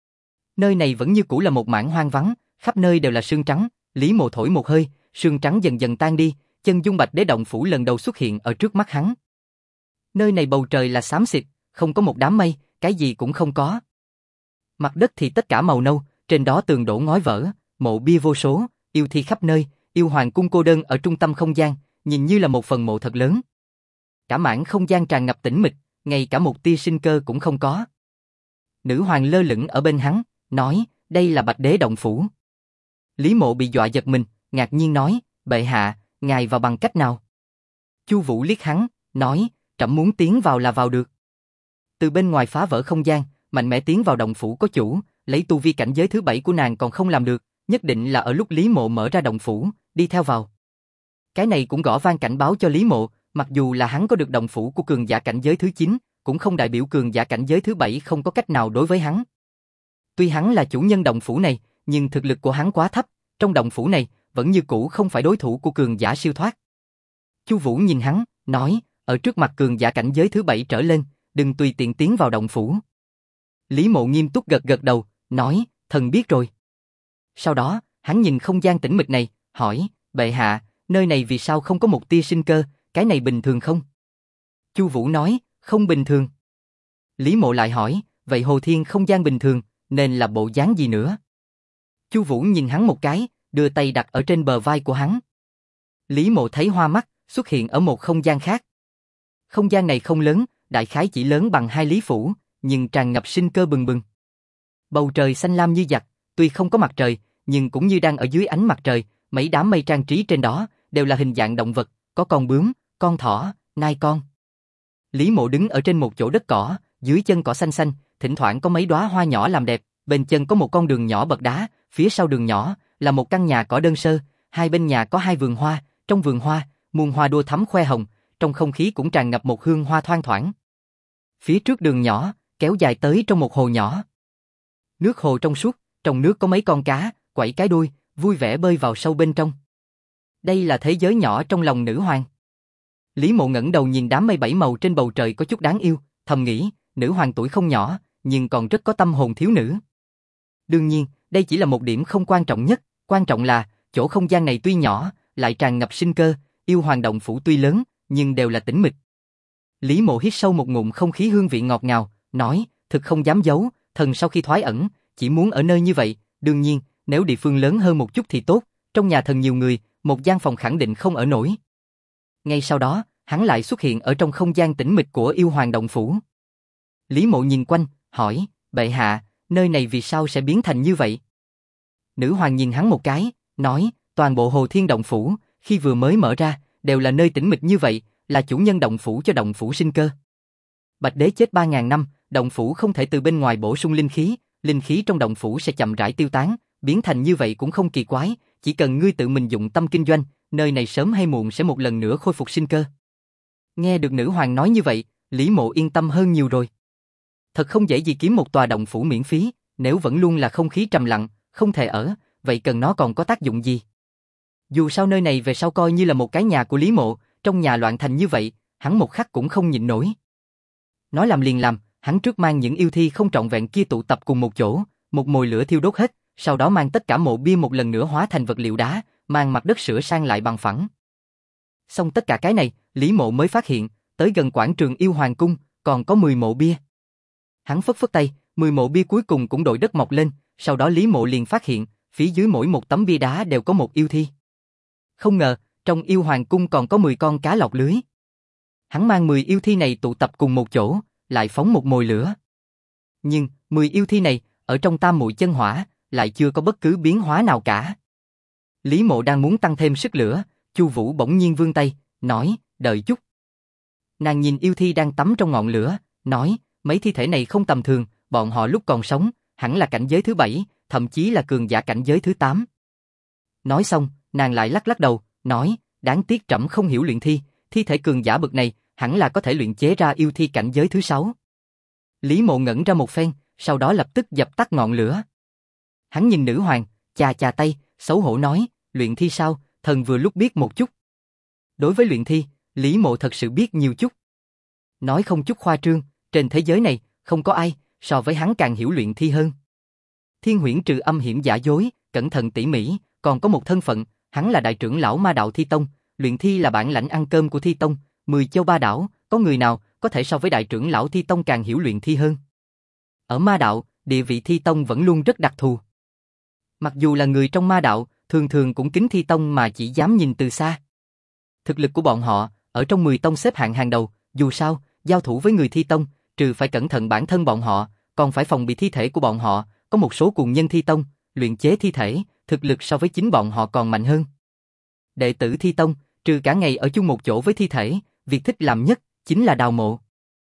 Nơi này vẫn như cũ là một mảng hoang vắng, khắp nơi đều là sương trắng, Lý Mộ thổi một hơi, sương trắng dần dần tan đi, chân dung Bạch Đế động phủ lần đầu xuất hiện ở trước mắt hắn. Nơi này bầu trời là xám xịt, không có một đám mây, cái gì cũng không có. Mặt đất thì tất cả màu nâu, trên đó tường đổ ngói vỡ, mộ bia vô số, yêu thi khắp nơi, yêu hoàng cung cô đơn ở trung tâm không gian, nhìn như là một phần mộ thật lớn. Cả mảng không gian tràn ngập tĩnh mịch, ngay cả một tia sinh cơ cũng không có. Nữ hoàng lơ lửng ở bên hắn, nói, đây là Bạch Đế động phủ. Lý Mộ bị dọa giật mình, ngạc nhiên nói, bệ hạ, ngài vào bằng cách nào? Chu Vũ liếc hắn, nói, trẫm muốn tiến vào là vào được. Từ bên ngoài phá vỡ không gian, mạnh mẽ tiến vào động phủ có chủ, lấy tu vi cảnh giới thứ 7 của nàng còn không làm được, nhất định là ở lúc Lý Mộ mở ra động phủ, đi theo vào. Cái này cũng gõ vang cảnh báo cho Lý Mộ, mặc dù là hắn có được động phủ của cường giả cảnh giới thứ 9, cũng không đại biểu cường giả cảnh giới thứ 7 không có cách nào đối với hắn. Tuy hắn là chủ nhân động phủ này, nhưng thực lực của hắn quá thấp, trong động phủ này vẫn như cũ không phải đối thủ của cường giả siêu thoát. Chu Vũ nhìn hắn, nói, ở trước mặt cường giả cảnh giới thứ 7 trở lên, đừng tùy tiện tiến vào động phủ. Lý Mộ nghiêm túc gật gật đầu, nói, thần biết rồi. Sau đó, hắn nhìn không gian tĩnh mịch này, hỏi, bệ hạ, nơi này vì sao không có một tia sinh cơ, cái này bình thường không? Chu Vũ nói, không bình thường. Lý Mộ lại hỏi, vậy Hồ Thiên không gian bình thường, nên là bộ dáng gì nữa? Chu Vũ nhìn hắn một cái, đưa tay đặt ở trên bờ vai của hắn. Lý Mộ thấy hoa mắt, xuất hiện ở một không gian khác. Không gian này không lớn, đại khái chỉ lớn bằng 2 lý phủ, nhưng tràn ngập sinh cơ bừng bừng. Bầu trời xanh lam như giặc, tuy không có mặt trời, nhưng cũng như đang ở dưới ánh mặt trời, mấy đám mây trang trí trên đó đều là hình dạng động vật, có con bướm, con thỏ, nai con. Lý Mộ đứng ở trên một chỗ đất cỏ, dưới chân cỏ xanh xanh, thỉnh thoảng có mấy đóa hoa nhỏ làm đẹp, bên chân có một con đường nhỏ bậc đá, phía sau đường nhỏ là một căn nhà cỏ đơn sơ, hai bên nhà có 2 vườn hoa, trong vườn hoa, muôn hoa đua thắm khoe hồng, trong không khí cũng tràn ngập một hương hoa thoang thoảng. Phía trước đường nhỏ, kéo dài tới trong một hồ nhỏ. Nước hồ trong suốt, trong nước có mấy con cá, quẩy cái đuôi, vui vẻ bơi vào sâu bên trong. Đây là thế giới nhỏ trong lòng nữ hoàng. Lý Mộ ngẩng đầu nhìn đám mây 7 màu trên bầu trời có chút đáng yêu, thầm nghĩ, nữ hoàng tuổi không nhỏ, nhưng còn rất có tâm hồn thiếu nữ. Đương nhiên, đây chỉ là một điểm không quan trọng nhất, quan trọng là, chỗ không gian này tuy nhỏ, lại tràn ngập sinh cơ, yêu hoàng động phủ tuy lớn, nhưng đều là tĩnh mịch. Lý Mộ hít sâu một ngụm không khí hương vị ngọt ngào, nói, thực không dám giấu, thần sau khi thoái ẩn, chỉ muốn ở nơi như vậy, đương nhiên, nếu địa phương lớn hơn một chút thì tốt, trong nhà thần nhiều người, một gian phòng khẳng định không ở nổi. Ngay sau đó, hắn lại xuất hiện ở trong không gian tĩnh mịch của yêu hoàng động phủ. Lý Mộ nhìn quanh, hỏi, bệ hạ, nơi này vì sao sẽ biến thành như vậy? Nữ hoàng nhìn hắn một cái, nói, toàn bộ Hồ Thiên động phủ, khi vừa mới mở ra, đều là nơi tĩnh mịch như vậy, là chủ nhân động phủ cho động phủ sinh cơ. Bạch Đế chết 3.000 năm, động phủ không thể từ bên ngoài bổ sung linh khí trong động phủ sẽ chậm rãi tiêu tán, biến thành như vậy cũng không kỳ quái, chỉ cần ngươi tự mình dụng tâm kinh doanh, nơi này sớm hay muộn sẽ một lần nữa khôi phục sinh cơ. Nghe được nữ hoàng nói như vậy, Lý Mộ yên tâm hơn nhiều rồi. Thật không dễ gì kiếm một tòa động phủ miễn phí, nếu vẫn luôn là không khí trầm lặng, không thể ở, vậy cần nó còn có tác dụng gì? Dù sao nơi này về sau coi như là một cái nhà của Lý Mộ, trong nhà loạn thành như vậy, hắn một khắc cũng không nhịn nổi. Nói làm liền làm, hắn trước mang những yêu thi không trọn vẹn kia tụ tập cùng một chỗ, một mồi lửa thiêu đốt hết, sau đó mang tất cả mộ bia một lần nữa hóa thành vật liệu đá, mang mặt đất sửa sang lại bằng phẳng. Xong tất cả cái này, Lý Mộ mới phát hiện, tới gần quảng trường Yêu Hoàng Cung, còn có 10 mộ bia. Hắn phất phất tay, 10 mộ bia cuối cùng cũng đội đất mọc lên, sau đó Lý Mộ liền phát hiện, phía dưới mỗi một tấm bia đá đều có một yêu thi. Không ngờ, trong Yêu Hoàng Cung còn có 10 con cá lọt lưới. Hắn mang 10 yêu thi này tụ tập cùng một chỗ, lại phóng một mồi lửa. Nhưng, 10 yêu thi này, ở trong tam muội chân hỏa, lại chưa có bất cứ biến hóa nào cả. Lý Mộ đang muốn tăng thêm sức lửa, Chu Vũ bỗng nhiên vươn tay, nói, đợi chút. Nàng nhìn yêu thi đang tắm trong ngọn lửa, nói, mấy thi thể này không tầm thường, bọn họ lúc còn sống, hẳn là cảnh giới thứ 7, thậm chí là cường giả cảnh giới thứ 8. Nói xong, nàng lại lắc lắc đầu, nói, đáng tiếc trẫm không hiểu luyện thi, thi thể cường giả bậc này, hẳn là có thể luyện chế ra yêu thi cảnh giới thứ 6. Lý Mộ ngẩn ra một phen, sau đó lập tức dập tắt ngọn lửa. Hắn nhìn nữ hoàng, chà chà tay, xấu hổ nói, luyện thi sao, thần vừa lúc biết một chút. Đối với luyện thi, Lý Mộ thật sự biết nhiều chút. Nói không chút khoa trương, trên thế giới này, không có ai, so với hắn càng hiểu luyện thi hơn. Thiên Huyễn trừ âm hiểm giả dối, cẩn thận tỉ mỉ, còn có một thân phận, hắn là đại trưởng lão Ma Đạo Thi Tông, luyện thi là bản lãnh ăn cơm của Thi Tông, 10 châu ba đảo, có người nào có thể so với đại trưởng lão Thi Tông càng hiểu luyện thi hơn. Ở Ma Đạo, địa vị Thi Tông vẫn luôn rất đặc thù. Mặc dù là người trong Ma Đạo, thường thường cũng kính Thi Tông mà chỉ dám nhìn từ xa. Thực lực của bọn họ, ở trong 10 tông xếp hạng hàng đầu, dù sao, giao thủ với người Thi Tông, trừ phải cẩn thận bản thân bọn họ, còn phải phòng bị thi thể của bọn họ, có một số cuồng nhân Thi Tông, luyện chế thi thể, thực lực so với chính bọn họ còn mạnh hơn. Đệ tử Thi Tông, trừ cả ngày ở chung một chỗ với thi thể, việc thích làm nhất, chính là đào mộ.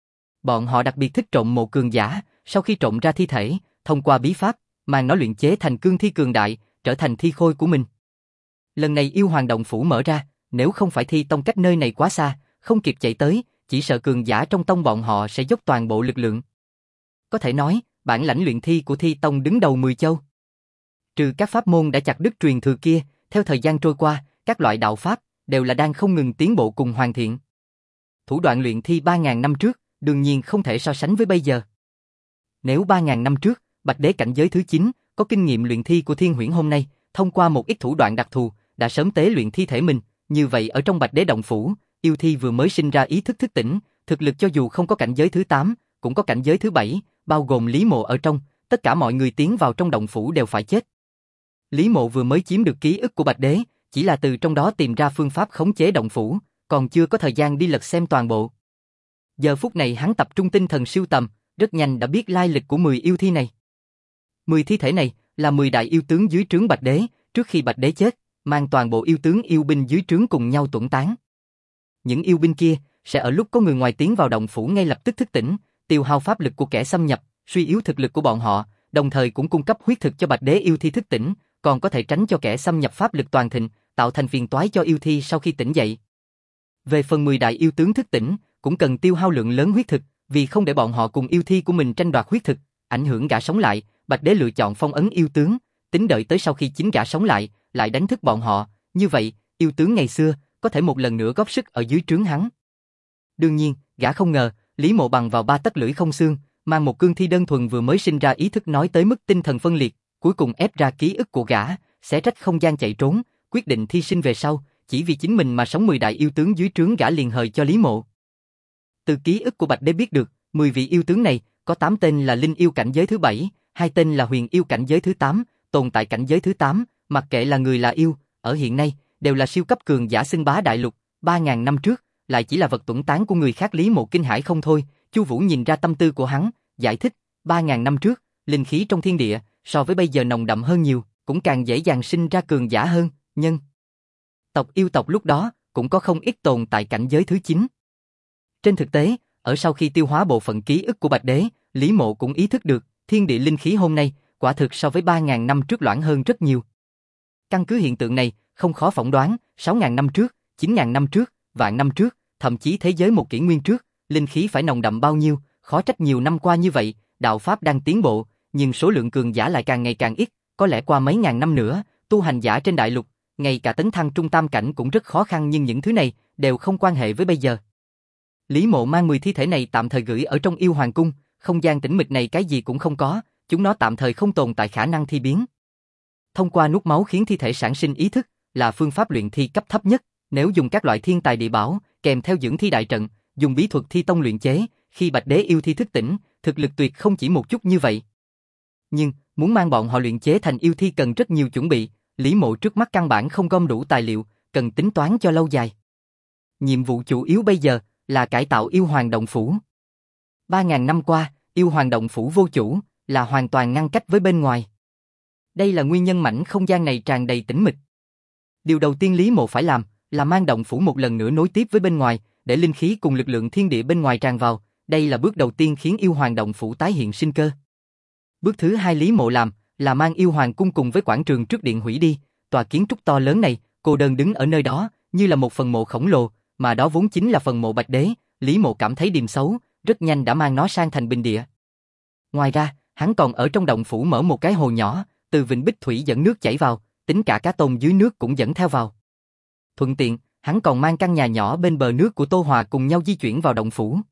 Bọn họ đặc biệt thích trộm mộ cường giả, sau khi trộm ra thi thể, thông qua bí pháp, mang nó luyện chế thành cương thi cường đại, trở thành thi khôi của mình. Lần này Yêu Hoàng Động Phủ mở ra, nếu không phải Thi Tông cách nơi này quá xa, không kịp chạy tới, chỉ sợ cường giả trong tông bọn họ sẽ dốc toàn bộ lực lượng. Có thể nói, bản lãnh luyện thi của Thi Tông đứng đầu 10 châu. Trừ các pháp môn đã chặt đứt truyền thừa kia, theo thời gian trôi qua, các loại đạo pháp đều là đang không ngừng tiến bộ cùng hoàn thiện. Thủ đoạn luyện thi 3.000 năm trước, đương nhiên không thể so sánh với bây giờ. Nếu 3.000 năm trước, Bạch Đế cảnh giới thứ 9, có kinh nghiệm luyện thi của Thiên Huyễn hôm nay, thông qua một ít thủ đoạn đặc thù, đã sớm tế luyện thi thể mình, như vậy ở trong Bạch Đế Động Phủ, yêu thi vừa mới sinh ra ý thức thức tỉnh, thực lực cho dù không có cảnh giới thứ 8, cũng có cảnh giới thứ 7, bao gồm Lý Mộ ở trong, tất cả mọi người tiến vào trong động phủ đều phải chết. Lý Mộ vừa mới chiếm được ký ức của Bạch Đế, chỉ là từ trong đó tìm ra phương pháp khống chế động phủ, còn chưa có thời gian đi lật xem toàn bộ. Giờ phút này hắn tập trung tinh thần sưu tầm, rất nhanh đã biết lai lịch của 10 yêu thi này. 10 thi thể này là 10 đại yêu tướng dưới trướng Bạch Đế, trước khi Bạch Đế chết, mang toàn bộ yêu tướng yêu binh dưới trướng cùng nhau tuẫn tán. Những yêu binh kia sẽ ở lúc có người ngoài tiến vào động phủ ngay lập tức thức tỉnh, tiêu hao pháp lực của kẻ xâm nhập, suy yếu thực lực của bọn họ, đồng thời cũng cung cấp huyết thực cho Bạch Đế yêu thi thức tỉnh, còn có thể tránh cho kẻ xâm nhập pháp lực toàn thịnh, tạo thành phiền toái cho yêu thi sau khi tỉnh dậy. Về phần 10 đại yêu tướng thức tỉnh, cũng cần tiêu hao lượng lớn huyết thực, vì không để bọn họ cùng yêu thi của mình tranh đoạt huyết thực, ảnh hưởng gã sống lại, Bạch Đế lựa chọn phong ấn yêu tướng, tính đợi tới sau khi chính gã sống lại, lại đánh thức bọn họ, như vậy, yêu tướng ngày xưa có thể một lần nữa góp sức ở dưới trướng hắn. Đương nhiên, gã không ngờ, Lý Mộ bằng vào 3 tấc lưỡi không xương, mang một cương thi đơn thuần vừa mới sinh ra ý thức nói tới mức tinh thần phân liệt, cuối cùng ép ra ký ức của gã, xé rách không gian chạy trốn, quyết định thi sinh về sau, chỉ vì chính mình mà sống 10 đại yêu tướng dưới trướng gã liền hời cho Lý Mộ. Từ ký ức của Bạch Đế biết được, 10 vị yêu tướng này, có 8 tên là linh yêu cảnh giới thứ 7, 2 tên là huyền yêu cảnh giới thứ 8, tồn tại cảnh giới thứ 8, mặc kệ là người là yêu, ở hiện nay, đều là siêu cấp cường giả xưng bá đại lục, 3.000 năm trước, lại chỉ là vật tuẫn tán của người khác. Lý Mộ kinh hãi không thôi, Chu Vũ nhìn ra tâm tư của hắn, giải thích, 3.000 năm trước, linh khí trong thiên địa, so với bây giờ nồng đậm hơn nhiều, cũng càng dễ dàng sinh ra cường giả hơn, nhân tộc yêu tộc lúc đó, cũng có không ít tồn tại cảnh giới thứ 9. Trên thực tế, ở sau khi tiêu hóa bộ phận ký ức của Bạch Đế, Lý Mộ cũng ý thức được, thiên địa linh khí hôm nay, quả thực so với 3.000 năm trước loãng hơn rất nhiều. Căn cứ hiện tượng này, không khó phỏng đoán, 6.000 năm trước, 9.000 năm trước, vạn năm trước, thậm chí thế giới một kỷ nguyên trước, linh khí phải nồng đậm bao nhiêu, khó trách nhiều năm qua như vậy, đạo pháp đang tiến bộ, nhưng số lượng cường giả lại càng ngày càng ít, có lẽ qua mấy ngàn năm nữa, tu hành giả trên đại lục, ngay cả tấn thăng trung tam cảnh cũng rất khó khăn, nhưng những thứ này đều không quan hệ với bây giờ. Lý Mộ mang 10 thi thể này tạm thời gửi ở trong Yêu Hoàng Cung, không gian tĩnh mịch này cái gì cũng không có, chúng nó tạm thời không tồn tại khả năng thi biến. Thông qua nuốt máu khiến thi thể sản sinh ý thức, là phương pháp luyện thi cấp thấp nhất, nếu dùng các loại thiên tài địa bảo, kèm theo dưỡng thi đại trận, dùng bí thuật thi tông luyện chế, khi Bạch Đế yêu thi thức tỉnh, thực lực tuyệt không chỉ một chút như vậy. Nhưng, muốn mang bọn họ luyện chế thành yêu thi cần rất nhiều chuẩn bị, Lý Mộ trước mắt căn bản không gom đủ tài liệu, cần tính toán cho lâu dài. Nhiệm vụ chủ yếu bây giờ là cải tạo yêu hoàng động phủ. 3.000 năm qua, yêu hoàng động phủ vô chủ, là hoàn toàn ngăn cách với bên ngoài. Đây là nguyên nhân mảnh không gian này tràn đầy tĩnh mịch. Điều đầu tiên Lý Mộ phải làm là mang động phủ một lần nữa nối tiếp với bên ngoài, để linh khí cùng lực lượng thiên địa bên ngoài tràn vào. Đây là bước đầu tiên khiến yêu hoàng động phủ tái hiện sinh cơ. Bước thứ hai Lý Mộ làm là mang yêu hoàng cung cùng với quảng trường trước điện hủy đi. Tòa kiến trúc to lớn này, cô đơn đứng ở nơi đó, như là một phần mộ khổng lồ, mà đó vốn chính là phần mộ Bạch Đế. Lý Mộ cảm thấy điềm xấu, rất nhanh đã mang nó sang thành bình địa. Ngoài ra, hắn còn ở trong động phủ mở một cái hồ nhỏ, từ vịnh Bích Thủy dẫn nước chảy vào, tính cả cá tôm dưới nước cũng dẫn theo vào. Thuận tiện, hắn còn mang căn nhà nhỏ bên bờ nước của Tô Hòa cùng nhau di chuyển vào động phủ.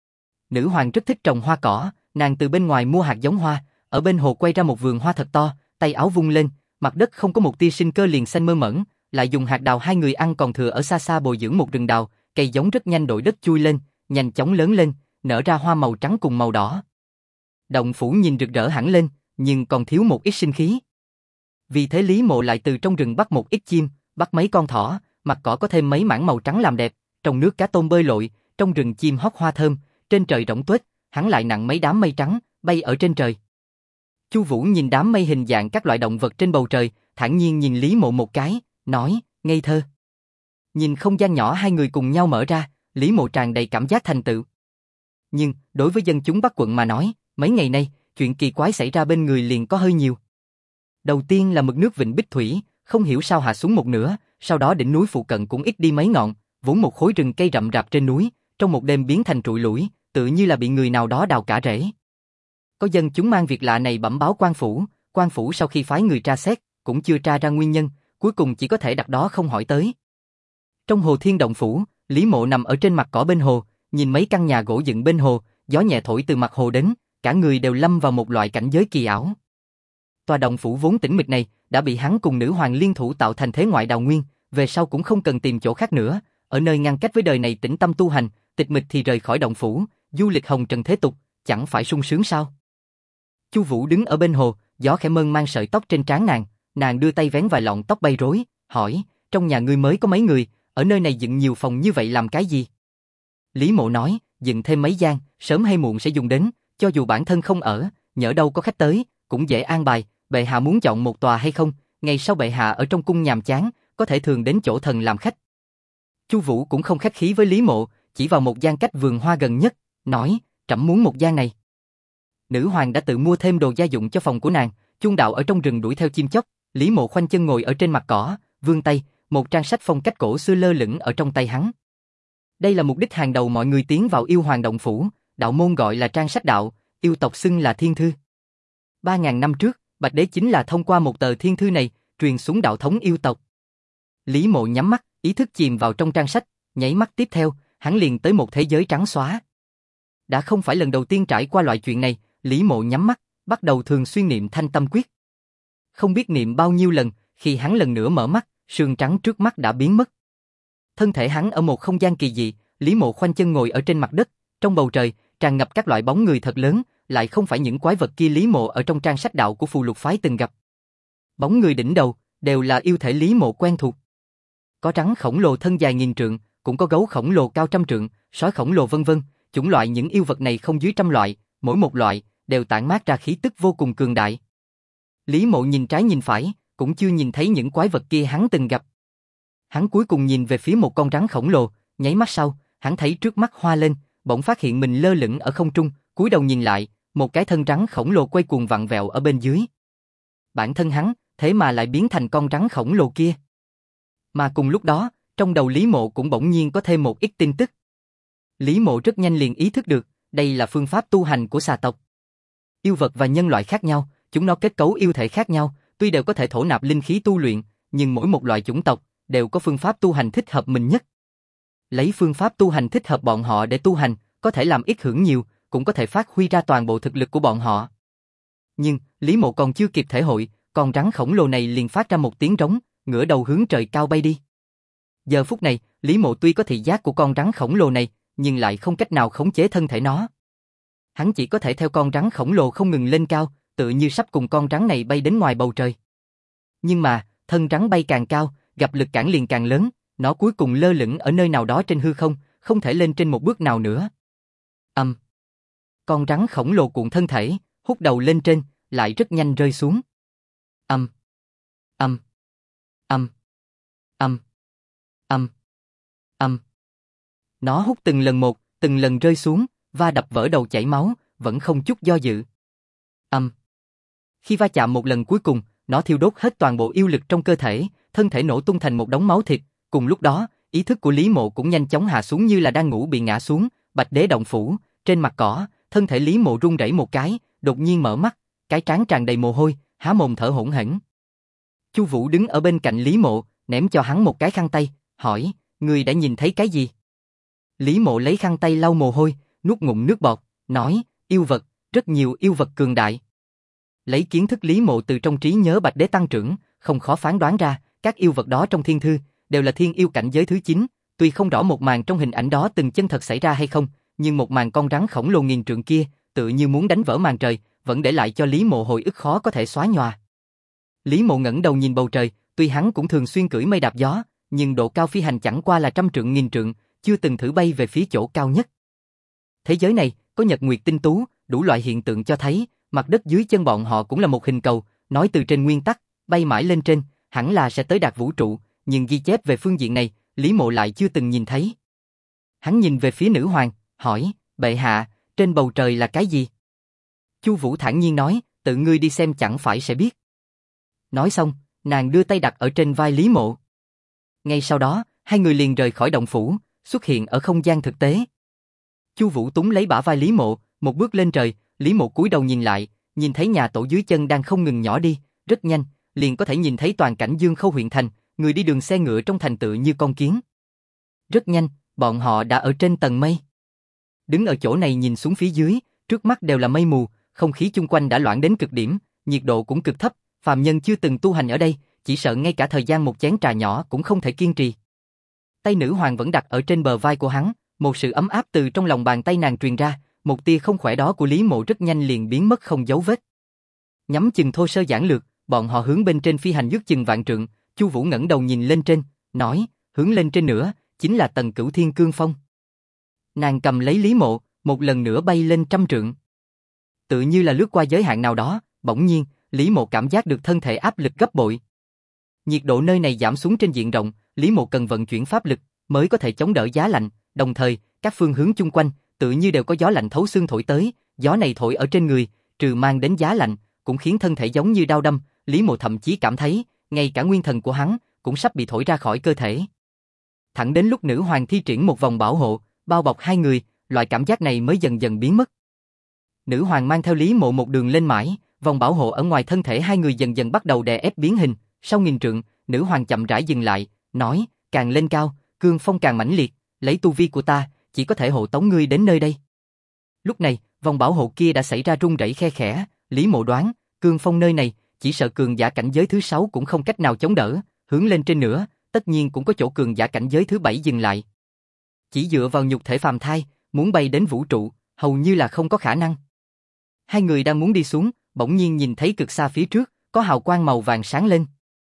Nữ hoàng rất thích trồng hoa cỏ, nàng từ bên ngoài mua hạt giống hoa, ở bên hồ quay ra một vườn hoa thật to, tay áo vung lên, mặt đất không có một tia sinh cơ liền xanh mơn mởn, lại dùng hạt đào hai người ăn còn thừa ở xa xa bồi dưỡng một rừng đào, cây giống rất nhanh đổi đất chui lên, nhanh chóng lớn lên, nở ra hoa màu trắng cùng màu đỏ. Động phủ nhìn rực rỡ hẳn lên, nhưng còn thiếu một ít sinh khí. Vì thế Lý Mộ lại từ trong rừng bắt một ít chim, bắt mấy con thỏ, mặt cỏ có thêm mấy mảng màu trắng làm đẹp, trong nước cá tôm bơi lội, trong rừng chim hót hoa thơm, trên trời rỗng tuếch, hắn lại nặng mấy đám mây trắng, bay ở trên trời. Chu Vũ nhìn đám mây hình dạng các loại động vật trên bầu trời, thản nhiên nhìn Lý Mộ một cái, nói, ngây thơ. Nhìn không gian nhỏ hai người cùng nhau mở ra, Lý Mộ tràn đầy cảm giác thành tựu. Nhưng, đối với dân chúng Bắc quận mà nói, mấy ngày nay, chuyện kỳ quái xảy ra bên người liền có hơi nhiều. Đầu tiên là mực nước vịnh Bích Thủy, không hiểu sao hạ xuống một nửa, sau đó đỉnh núi phụ cận cũng ít đi mấy ngọn, vốn một khối rừng cây rậm rạp trên núi, trong một đêm biến thành trụi lủi, tự như là bị người nào đó đào cả rễ. Có dân chúng mang việc lạ này bẩm báo quan phủ sau khi phái người tra xét, cũng chưa tra ra nguyên nhân, cuối cùng chỉ có thể đặt đó không hỏi tới. Trong hồ Thiên Động Phủ, Lý Mộ nằm ở trên mặt cỏ bên hồ, nhìn mấy căn nhà gỗ dựng bên hồ, gió nhẹ thổi từ mặt hồ đến, cả người đều lâm vào một loại cảnh giới kỳ ảo. Tòa động phủ vốn tĩnh mịch này đã bị hắn cùng nữ hoàng liên thủ tạo thành thế ngoại đào nguyên, về sau cũng không cần tìm chỗ khác nữa, ở nơi ngăn cách với đời này tĩnh tâm tu hành, tịch mịch thì rời khỏi động phủ, du lịch hồng trần thế tục, chẳng phải sung sướng sao? Chu Vũ đứng ở bên hồ, gió khẽ mơn man sợi tóc trên trán nàng đưa tay vén vài lọn tóc bay rối, hỏi, trong nhà ngươi mới có mấy người, ở nơi này dựng nhiều phòng như vậy làm cái gì? Lý Mộ nói, dựng thêm mấy gian, sớm hay muộn sẽ dùng đến, cho dù bản thân không ở, nhỡ đâu có khách tới, cũng dễ an bài, bệ hạ muốn chọn một tòa hay không, ngày sau bệ hạ ở trong cung nhàm chán, có thể thường đến chỗ thần làm khách. Chu Vũ cũng không khách khí với Lý Mộ, chỉ vào một gian cách vườn hoa gần nhất, nói, trẫm muốn một gian này. Nữ hoàng đã tự mua thêm đồ gia dụng cho phòng của nàng, chuông đạo ở trong rừng đuổi theo chim chóc, Lý Mộ khoanh chân ngồi ở trên mặt cỏ, vươn tay, một trang sách phong cách cổ xưa lơ lửng ở trong tay hắn. Đây là mục đích hàng đầu mọi người tiến vào yêu hoàng động phủ, đạo môn gọi là trang sách đạo, yêu tộc xưng là thiên thư. 3.000 năm trước, Bạch Đế chính là thông qua một tờ thiên thư này, truyền xuống đạo thống yêu tộc. Lý Mộ nhắm mắt, ý thức chìm vào trong trang sách, nháy mắt tiếp theo, hắn liền tới một thế giới trắng xóa. Đã không phải lần đầu tiên trải qua loại chuyện này, Lý Mộ nhắm mắt, bắt đầu thường xuyên niệm Thanh Tâm Quyết. Không biết niệm bao nhiêu lần, khi hắn lần nữa mở mắt, sương trắng trước mắt đã biến mất. Thân thể hắn ở một không gian kỳ dị, Lý Mộ khoanh chân ngồi ở trên mặt đất, trong bầu trời tràn ngập các loại bóng người thật lớn, lại không phải những quái vật kia Lý Mộ ở trong trang sách đạo của Phù Lục phái từng gặp. Bóng người đỉnh đầu đều là yêu thể Lý Mộ quen thuộc. Có rắn khổng lồ thân dài nghìn trượng, cũng có gấu khổng lồ cao trăm trượng, sói khổng lồ vân vân, chủng loại những yêu vật này không dưới trăm loại, mỗi một loại đều tản mát ra khí tức vô cùng cường đại. Lý Mộ nhìn trái nhìn phải, cũng chưa nhìn thấy những quái vật kia hắn từng gặp. Hắn cuối cùng nhìn về phía một con rắn khổng lồ, nháy mắt sau, hắn thấy trước mắt hoa lên, bỗng phát hiện mình lơ lửng ở không trung, cúi đầu nhìn lại, một cái thân rắn khổng lồ quay cuồng vặn vẹo ở bên dưới. Bản thân hắn, thế mà lại biến thành con rắn khổng lồ kia. Mà cùng lúc đó, trong đầu Lý Mộ cũng bỗng nhiên có thêm một ít tin tức. Lý Mộ rất nhanh liền ý thức được, đây là phương pháp tu hành của xà tộc. Yêu vật và nhân loại khác nhau, chúng nó kết cấu yêu thể khác nhau, tuy đều có thể thổ nạp linh khí tu luyện, nhưng mỗi một loại chủng tộc đều có phương pháp tu hành thích hợp mình nhất. Lấy phương pháp tu hành thích hợp bọn họ để tu hành, có thể làm ít hưởng nhiều, cũng có thể phát huy ra toàn bộ thực lực của bọn họ. Nhưng, Lý Mộ còn chưa kịp thể hội, con rắn khổng lồ này liền phát ra một tiếng rống, ngửa đầu hướng trời cao bay đi. Giờ phút này, Lý Mộ tuy có thị giác của con rắn khổng lồ này, nhưng lại không cách nào khống chế thân thể nó. Hắn chỉ có thể theo con rắn khổng lồ không ngừng lên cao, tự như sắp cùng con rắn này bay đến ngoài bầu trời. Nhưng mà, thân rắn bay càng cao, gặp lực cản liền càng lớn, nó cuối cùng lơ lửng ở nơi nào đó trên hư không, không thể lên trên một bước nào nữa. Con rắn khổng lồ cuộn thân thể, hút đầu lên trên, lại rất nhanh rơi xuống. Ầm. Ầm. Ầm. Ầm. Ầm. Ầm. Nó hút từng lần một, từng lần rơi xuống, va đập vỡ đầu chảy máu, vẫn không chút do dự. Khi va chạm một lần cuối cùng, nó thiêu đốt hết toàn bộ yêu lực trong cơ thể, thân thể nổ tung thành một đống máu thịt. Cùng lúc đó, ý thức của Lý Mộ cũng nhanh chóng hạ xuống như là đang ngủ bị ngã xuống. Bạch Đế động phủ, trên mặt cỏ, thân thể Lý Mộ run rẩy một cái, đột nhiên mở mắt, cái trán tràn đầy mồ hôi, há mồm thở hổn hển. Chu Vũ đứng ở bên cạnh Lý Mộ, ném cho hắn một cái khăn tay, hỏi: "Ngươi đã nhìn thấy cái gì?" Lý Mộ lấy khăn tay lau mồ hôi, nuốt ngụm nước bọt, nói: "Yêu vật, rất nhiều yêu vật cường đại." Lấy kiến thức Lý Mộ từ trong trí nhớ Bạch Đế tăng trưởng, không khó phán đoán ra, các yêu vật đó trong thiên thư đều là thiên yêu cảnh giới thứ 9, tuy không rõ một màn trong hình ảnh đó từng chân thật xảy ra hay không, nhưng một màn con rắn khổng lồ nghìn trượng kia, tự như muốn đánh vỡ màn trời, vẫn để lại cho Lý Mộ hồi ức khó có thể xóa nhòa. Lý Mộ ngẩng đầu nhìn bầu trời, tuy hắn cũng thường xuyên cưỡi mây đạp gió, nhưng độ cao phi hành chẳng qua là trăm trượng nghìn trượng, chưa từng thử bay về phía chỗ cao nhất. Thế giới này, có nhật nguyệt tinh tú, đủ loại hiện tượng cho thấy, mặt đất dưới chân bọn họ cũng là một hình cầu, nói từ trên nguyên tắc, bay mãi lên trên, hẳn là sẽ tới đạt vũ trụ, nhưng ghi chép về phương diện này, Lý Mộ lại chưa từng nhìn thấy. Hắn nhìn về phía nữ hoàng, hỏi: "Bệ hạ, trên bầu trời là cái gì?" Chu Vũ thản nhiên nói: "Tự ngươi đi xem chẳng phải sẽ biết." Nói xong, nàng đưa tay đặt ở trên vai Lý Mộ. Ngay sau đó, hai người liền rời khỏi động phủ, xuất hiện ở không gian thực tế. Chu Vũ túm lấy bả vai Lý Mộ, một bước lên trời, Lý Mộ cúi đầu nhìn lại, nhìn thấy nhà tổ dưới chân đang không ngừng nhỏ đi, rất nhanh, liền có thể nhìn thấy toàn cảnh Dương Khâu huyện thành, người đi đường xe ngựa trong thành tựa như con kiến. Rất nhanh, bọn họ đã ở trên tầng mây. Đứng ở chỗ này nhìn xuống phía dưới, trước mắt đều là mây mù, không khí chung quanh đã loãng đến cực điểm, nhiệt độ cũng cực thấp, phàm nhân chưa từng tu hành ở đây, chỉ sợ ngay cả thời gian một chén trà nhỏ cũng không thể kiên trì. Tay nữ hoàng vẫn đặt ở trên bờ vai của hắn, một sự ấm áp từ trong lòng bàn tay nàng truyền ra, một tia không khỏe đó của Lý Mộ rất nhanh liền biến mất không dấu vết. Nhắm chừng thô sơ giản lược, bọn họ hướng bên trên phi hành dứt chừng vạn trượng, Chu Vũ ngẩng đầu nhìn lên trên, nói: "Hướng lên trên nữa, chính là tầng Cửu Thiên Cương Phong." Nàng cầm lấy Lý Mộ, một lần nữa bay lên trăm trượng. Tự như là lướt qua giới hạn nào đó, bỗng nhiên, Lý Mộ cảm giác được thân thể áp lực gấp bội. Nhiệt độ nơi này giảm xuống trên diện rộng, Lý Mộ cần vận chuyển pháp lực mới có thể chống đỡ giá lạnh, đồng thời, các phương hướng chung quanh tự như đều có gió lạnh thấu xương thổi tới, gió này thổi ở trên người, trừ mang đến giá lạnh, cũng khiến thân thể giống như đao đâm, Lý Mộ thậm chí cảm thấy, ngay cả nguyên thần của hắn cũng sắp bị thổi ra khỏi cơ thể. Thẳng đến lúc nữ hoàng thi triển một vòng bảo hộ, bao bọc hai người, loại cảm giác này mới dần dần biến mất. Nữ hoàng mang theo Lý Mộ một đường lên mãi, vòng bảo hộ ở ngoài thân thể hai người dần dần bắt đầu đè ép biến hình, sau nghìn trượng, nữ hoàng chậm rãi dừng lại, nói: "Càng lên cao, cương phong càng mãnh liệt, lấy tu vi của ta, chỉ có thể hộ tống ngươi đến nơi đây." Lúc này, vòng bảo hộ kia đã xảy ra rung rẩy khe khẽ, Lý Mộ đoán, cương phong nơi này, chỉ sợ cường giả cảnh giới thứ 6 cũng không cách nào chống đỡ, hướng lên trên nữa, tất nhiên cũng có chỗ cường giả cảnh giới thứ 7 dừng lại. Chỉ dựa vào nhục thể phàm thai, muốn bay đến vũ trụ, hầu như là không có khả năng. Hai người đang muốn đi xuống, bỗng nhiên nhìn thấy cực xa phía trước, có hào quang màu vàng sáng lên.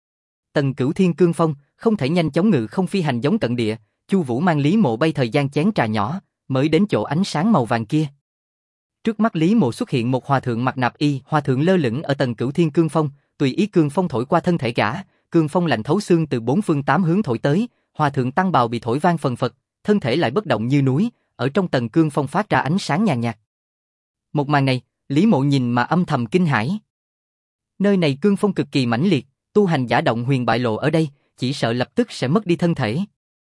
Tầng Cửu Thiên Cương Phong, không thể nhanh chóng ngự không phi hành giống cận địa, Chu Vũ mang Lý Mộ bay thời gian chén trà nhỏ, mới đến chỗ ánh sáng màu vàng kia. Trước mắt Lý Mộ xuất hiện một hòa thượng mặc nạp y, hòa thượng lơ lửng ở tầng Cửu Thiên Cương Phong, tùy ý cương phong thổi qua thân thể gã, cương phong lạnh thấu xương từ bốn phương tám hướng thổi tới, hòa thượng tăng bào bị thổi vang phần phật, thân thể lại bất động như núi, ở trong tầng cương phong phát ra ánh sáng nhàn nhạt. Một màn này, Lý Mộ nhìn mà âm thầm kinh hãi. Nơi này cương phong cực kỳ mãnh liệt, tu hành giả động huyền bại lộ ở đây, chỉ sợ lập tức sẽ mất đi thân thể.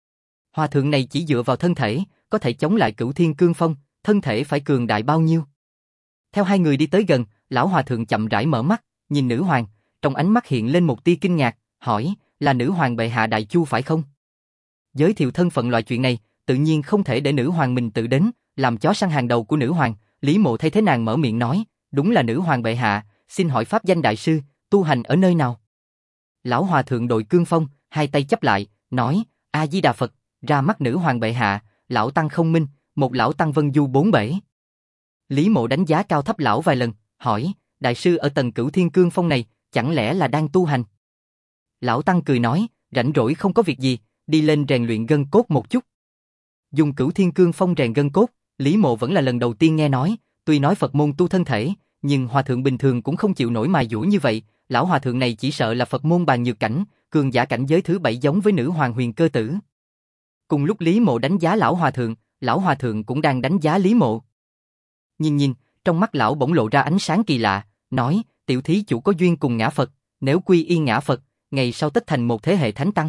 Hòa thượng này chỉ dựa vào thân thể, có thể chống lại Cửu Thiên Cương Phong, thân thể phải cường đại bao nhiêu? Theo hai người đi tới gần, lão hòa thượng chậm rãi mở mắt, nhìn nữ hoàng, trong ánh mắt hiện lên một tia kinh ngạc, hỏi: "Là nữ hoàng bệ hạ Đại Chu phải không?" Giới thiệu thân phận loại chuyện này, tự nhiên không thể để nữ hoàng mình tự đến, làm chó săn hàng đầu của nữ hoàng, Lý Mộ thay thế nàng mở miệng nói: "Đúng là nữ hoàng bệ hạ, xin hỏi pháp danh đại sư, tu hành ở nơi nào? Lão hòa thượng đội cương phong, hai tay chắp lại, nói, A Di Đà Phật, ra mắt nữ hoàng bệ hạ, lão tăng không minh, một lão tăng vân du bốn bể. Lý Mộ đánh giá cao thấp lão vài lần, hỏi, đại sư ở tầng Cửu Thiên Cương Phong này, chẳng lẽ là đang tu hành? Lão tăng cười nói, rảnh rỗi không có việc gì, đi lên rèn luyện gân cốt một chút. Dùng Cửu Thiên Cương Phong rèn gân cốt, Lý Mộ vẫn là lần đầu tiên nghe nói, tuy nói Phật môn tu thân thể, nhưng hòa thượng bình thường cũng không chịu nổi mài dũa như vậy, lão hòa thượng này chỉ sợ là Phật môn bàn nhược cảnh, cường giả cảnh giới thứ 7 giống với nữ hoàng Huyền Cơ Tử. Cùng lúc Lý Mộ đánh giá lão hòa thượng cũng đang đánh giá Lý Mộ. Nhìn, trong mắt lão bỗng lộ ra ánh sáng kỳ lạ, nói, tiểu thí chủ có duyên cùng ngã Phật, nếu quy y ngã Phật, ngày sau tất thành một thế hệ thánh tăng.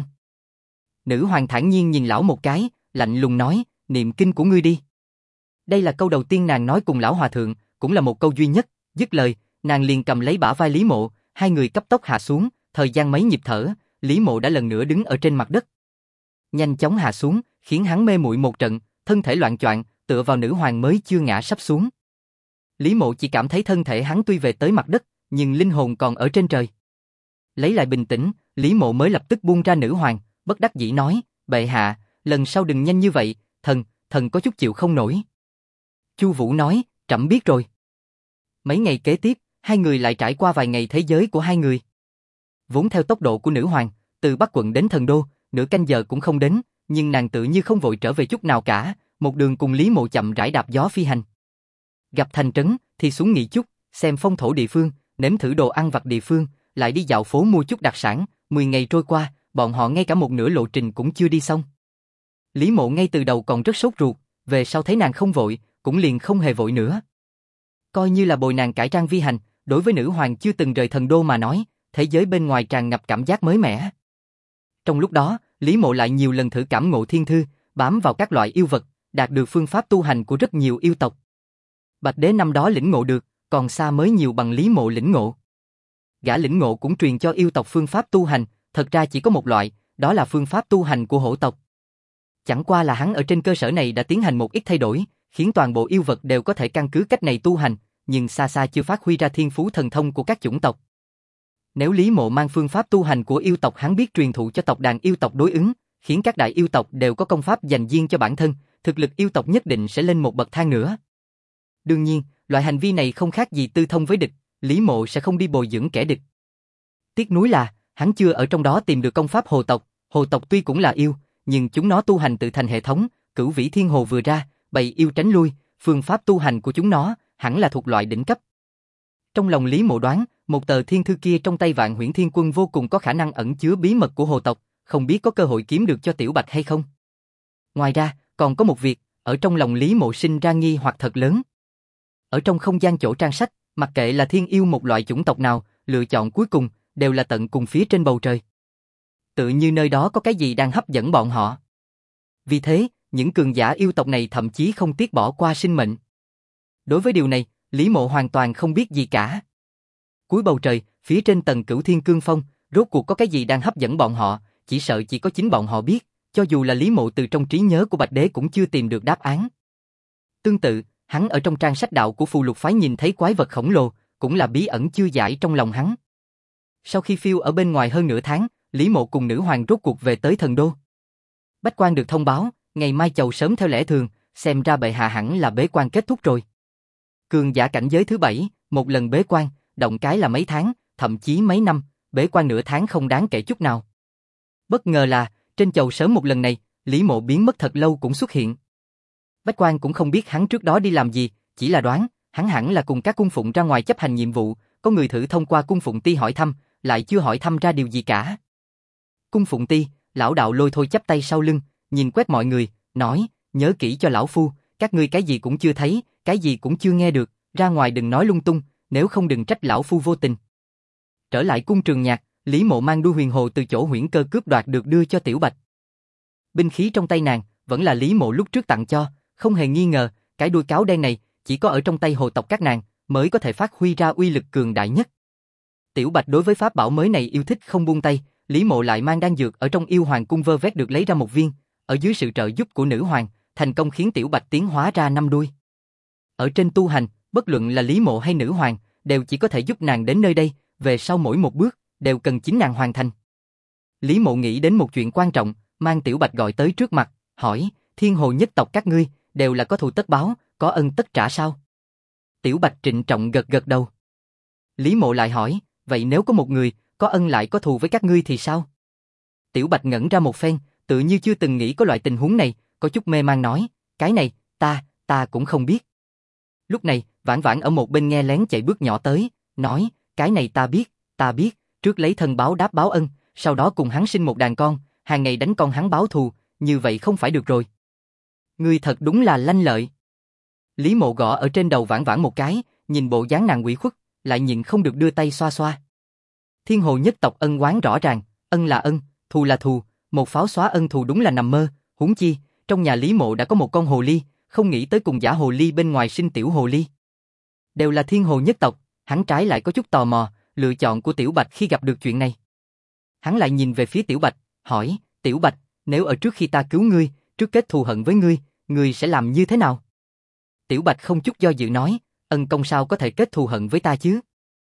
Nữ hoàng thản nhiên nhìn lão một cái, lạnh lùng nói, niệm kinh của ngươi đi. Đây là câu đầu tiên nàng nói cùng lão hòa thượng, cũng là một câu duy nhất, dứt lời, nàng liền cầm lấy bả vai Lý Mộ, hai người cấp tốc hạ xuống, thời gian mấy nhịp thở, Lý Mộ đã lần nữa đứng ở trên mặt đất. Nhanh chóng hạ xuống, khiến hắn mê muội một trận, thân thể loạng choạng, tựa vào nữ hoàng mới chưa ngã sắp xuống. Lý Mộ chỉ cảm thấy thân thể hắn tuy về tới mặt đất, nhưng linh hồn còn ở trên trời. Lấy lại bình tĩnh, Lý Mộ mới lập tức buông ra nữ hoàng, bất đắc dĩ nói, bệ hạ, lần sau đừng nhanh như vậy, thần có chút chịu không nổi. Chu Vũ nói, trẫm biết rồi. Mấy ngày kế tiếp, hai người lại trải qua vài ngày thế giới của hai người. Vốn theo tốc độ của nữ hoàng, từ Bắc quận đến Thần Đô, nửa canh giờ cũng không đến, nhưng nàng tự như không vội trở về chút nào cả, một đường cùng Lý Mộ chậm rãi đạp gió phi hành. Gặp thành trấn thì xuống nghỉ chút, xem phong thổ địa phương, nếm thử đồ ăn vặt địa phương, lại đi dạo phố mua chút đặc sản. 10 ngày trôi qua, bọn họ ngay cả một nửa lộ trình cũng chưa đi xong. Lý Mộ ngay từ đầu còn rất sốt ruột, về sau thấy nàng không vội, cũng liền không hề vội nữa. Coi như là bồi nàng cải trang vi hành, đối với nữ hoàng chưa từng rời Thần Đô mà nói, thế giới bên ngoài tràn ngập cảm giác mới mẻ. Trong lúc đó, Lý Mộ lại nhiều lần thử cảm ngộ thiên thư, bám vào các loại yêu vật, đạt được phương pháp tu hành của rất nhiều yêu tộc. Bạch Đế năm đó lĩnh ngộ được, còn xa mới nhiều bằng Lý Mộ lĩnh ngộ. Gã lĩnh ngộ cũng truyền cho yêu tộc phương pháp tu hành, thật ra chỉ có một loại, đó là phương pháp tu hành của hổ tộc. Chẳng qua là hắn ở trên cơ sở này đã tiến hành một ít thay đổi, khiến toàn bộ yêu vật đều có thể căn cứ cách này tu hành, nhưng xa xa chưa phát huy ra thiên phú thần thông của các chủng tộc. Nếu Lý Mộ mang phương pháp tu hành của yêu tộc hắn biết truyền thụ cho tộc đàn yêu tộc đối ứng, khiến các đại yêu tộc đều có công pháp dành riêng cho bản thân, thực lực yêu tộc nhất định sẽ lên một bậc thang nữa. Đương nhiên, loại hành vi này không khác gì tư thông với địch, Lý Mộ sẽ không đi bồi dưỡng kẻ địch. Tiếc nuối là, hắn chưa ở trong đó tìm được công pháp hồ tộc tuy cũng là yêu, nhưng chúng nó tu hành tự thành hệ thống, Cửu Vĩ Thiên Hồ vừa ra, bầy yêu tránh lui, phương pháp tu hành của chúng nó hẳn là thuộc loại đỉnh cấp. Trong lòng Lý Mộ đoán, một tờ thiên thư kia trong tay Vạn Huyễn Thiên Quân vô cùng có khả năng ẩn chứa bí mật của hồ tộc, không biết có cơ hội kiếm được cho Tiểu Bạch hay không. Ngoài ra, còn có một việc, ở trong lòng Lý Mộ sinh ra nghi hoặc thật lớn. Ở trong không gian chỗ trang sách, mặc kệ là thiên yêu một loại chủng tộc nào, lựa chọn cuối cùng đều là tận cùng phía trên bầu trời. Tự như nơi đó có cái gì đang hấp dẫn bọn họ. Vì thế, những cường giả yêu tộc này thậm chí không tiếc bỏ qua sinh mệnh. Đối với điều này, Lý Mộ hoàn toàn không biết gì cả. Cuối bầu trời, phía trên tầng Cửu Thiên Cương Phong, rốt cuộc có cái gì đang hấp dẫn bọn họ, chỉ sợ chỉ có chính bọn họ biết, cho dù là Lý Mộ từ trong trí nhớ của Bạch Đế cũng chưa tìm được đáp án. Tương tự, hắn ở trong trang sách đạo của Phù Lục phái nhìn thấy quái vật khổng lồ, cũng là bí ẩn chưa giải trong lòng hắn. Sau khi phiêu ở bên ngoài hơn nửa tháng, Lý Mộ cùng nữ hoàng rốt cuộc về tới Thần Đô. Bách quan được thông báo, ngày mai chầu sớm theo lẽ thường, xem ra bệ hạ hẳn là bế quan kết thúc rồi. Cường giả cảnh giới thứ 7, một lần bế quan, động cái là mấy tháng, thậm chí mấy năm, bế quan nửa tháng không đáng kể chút nào. Bất ngờ là, trên chầu sớm một lần này, Lý Mộ biến mất thật lâu cũng xuất hiện. Bách quan cũng không biết hắn trước đó đi làm gì, chỉ là đoán, hắn hẳn là cùng các cung phụng ra ngoài chấp hành nhiệm vụ, có người thử thông qua cung phụng ti hỏi thăm, lại chưa hỏi thăm ra điều gì cả. Cung phụng ti, lão đạo Lôi Thôi chắp tay sau lưng, nhìn quét mọi người, nói, nhớ kỹ cho lão phu, các ngươi cái gì cũng chưa thấy, cái gì cũng chưa nghe được, ra ngoài đừng nói lung tung, nếu không đừng trách lão phu vô tình. Trở lại cung Trường Nhạc, Lý Mộ mang đuôi huyền hồ từ chỗ Huyễn Cơ cướp đoạt được đưa cho Tiểu Bạch. Binh khí trong tay nàng, vẫn là Lý Mộ lúc trước tặng cho, không hề nghi ngờ, cái đuôi cáo đen này, chỉ có ở trong tay hồ tộc các nàng, mới có thể phát huy ra uy lực cường đại nhất. Tiểu Bạch đối với pháp bảo mới này yêu thích không buông tay, Lý Mộ lại mang đan dược ở trong yêu hoàng cung vơ vét được lấy ra một viên, ở dưới sự trợ giúp của nữ hoàng, thành công khiến Tiểu Bạch tiến hóa ra 5 đuôi. Ở trên tu hành, bất luận là Lý Mộ hay nữ hoàng, đều chỉ có thể giúp nàng đến nơi đây, về sau mỗi một bước, đều cần chính nàng hoàn thành. Lý Mộ nghĩ đến một chuyện quan trọng, mang Tiểu Bạch gọi tới trước mặt, hỏi, Thiên Hồ nhất tộc các ngươi, đều là có thù tất báo, có ân tất trả sao? Tiểu Bạch trịnh trọng gật gật đầu. Lý Mộ lại hỏi, vậy nếu có một người, có ân lại có thù với các ngươi thì sao? Tiểu Bạch ngẩn ra một phen, tự như chưa từng nghĩ có loại tình huống này, có chút mê mang nói, cái này, ta cũng không biết. Lúc này, Vãn Vãn ở một bên nghe lén chạy bước nhỏ tới, nói, cái này ta biết, trước lấy thân báo đáp báo ân, sau đó cùng hắn sinh một đàn con, hàng ngày đánh con hắn báo thù, như vậy không phải được rồi. Ngươi thật đúng là lanh lợi. Lý Mộ gõ ở trên đầu Vãn Vãn một cái, nhìn bộ dáng nàng ủy khuất, lại nhịn không được đưa tay xoa xoa. Thiên Hồ nhất tộc ân oán rõ ràng, ân là ân, thù là thù, một pháo xóa ân thù đúng là nằm mơ, huống chi, trong nhà Lý Mộ đã có một con hồ ly, không nghĩ tới cùng giả hồ ly bên ngoài sinh tiểu hồ ly. Đều là Thiên Hồ nhất tộc, hắn trái lại có chút tò mò, lựa chọn của Tiểu Bạch khi gặp được chuyện này. Hắn lại nhìn về phía Tiểu Bạch, hỏi, Tiểu Bạch, nếu ở trước khi ta cứu ngươi, trước kết thù hận với ngươi sẽ làm như thế nào? Tiểu Bạch không chút do dự nói, ân công sao có thể kết thù hận với ta chứ?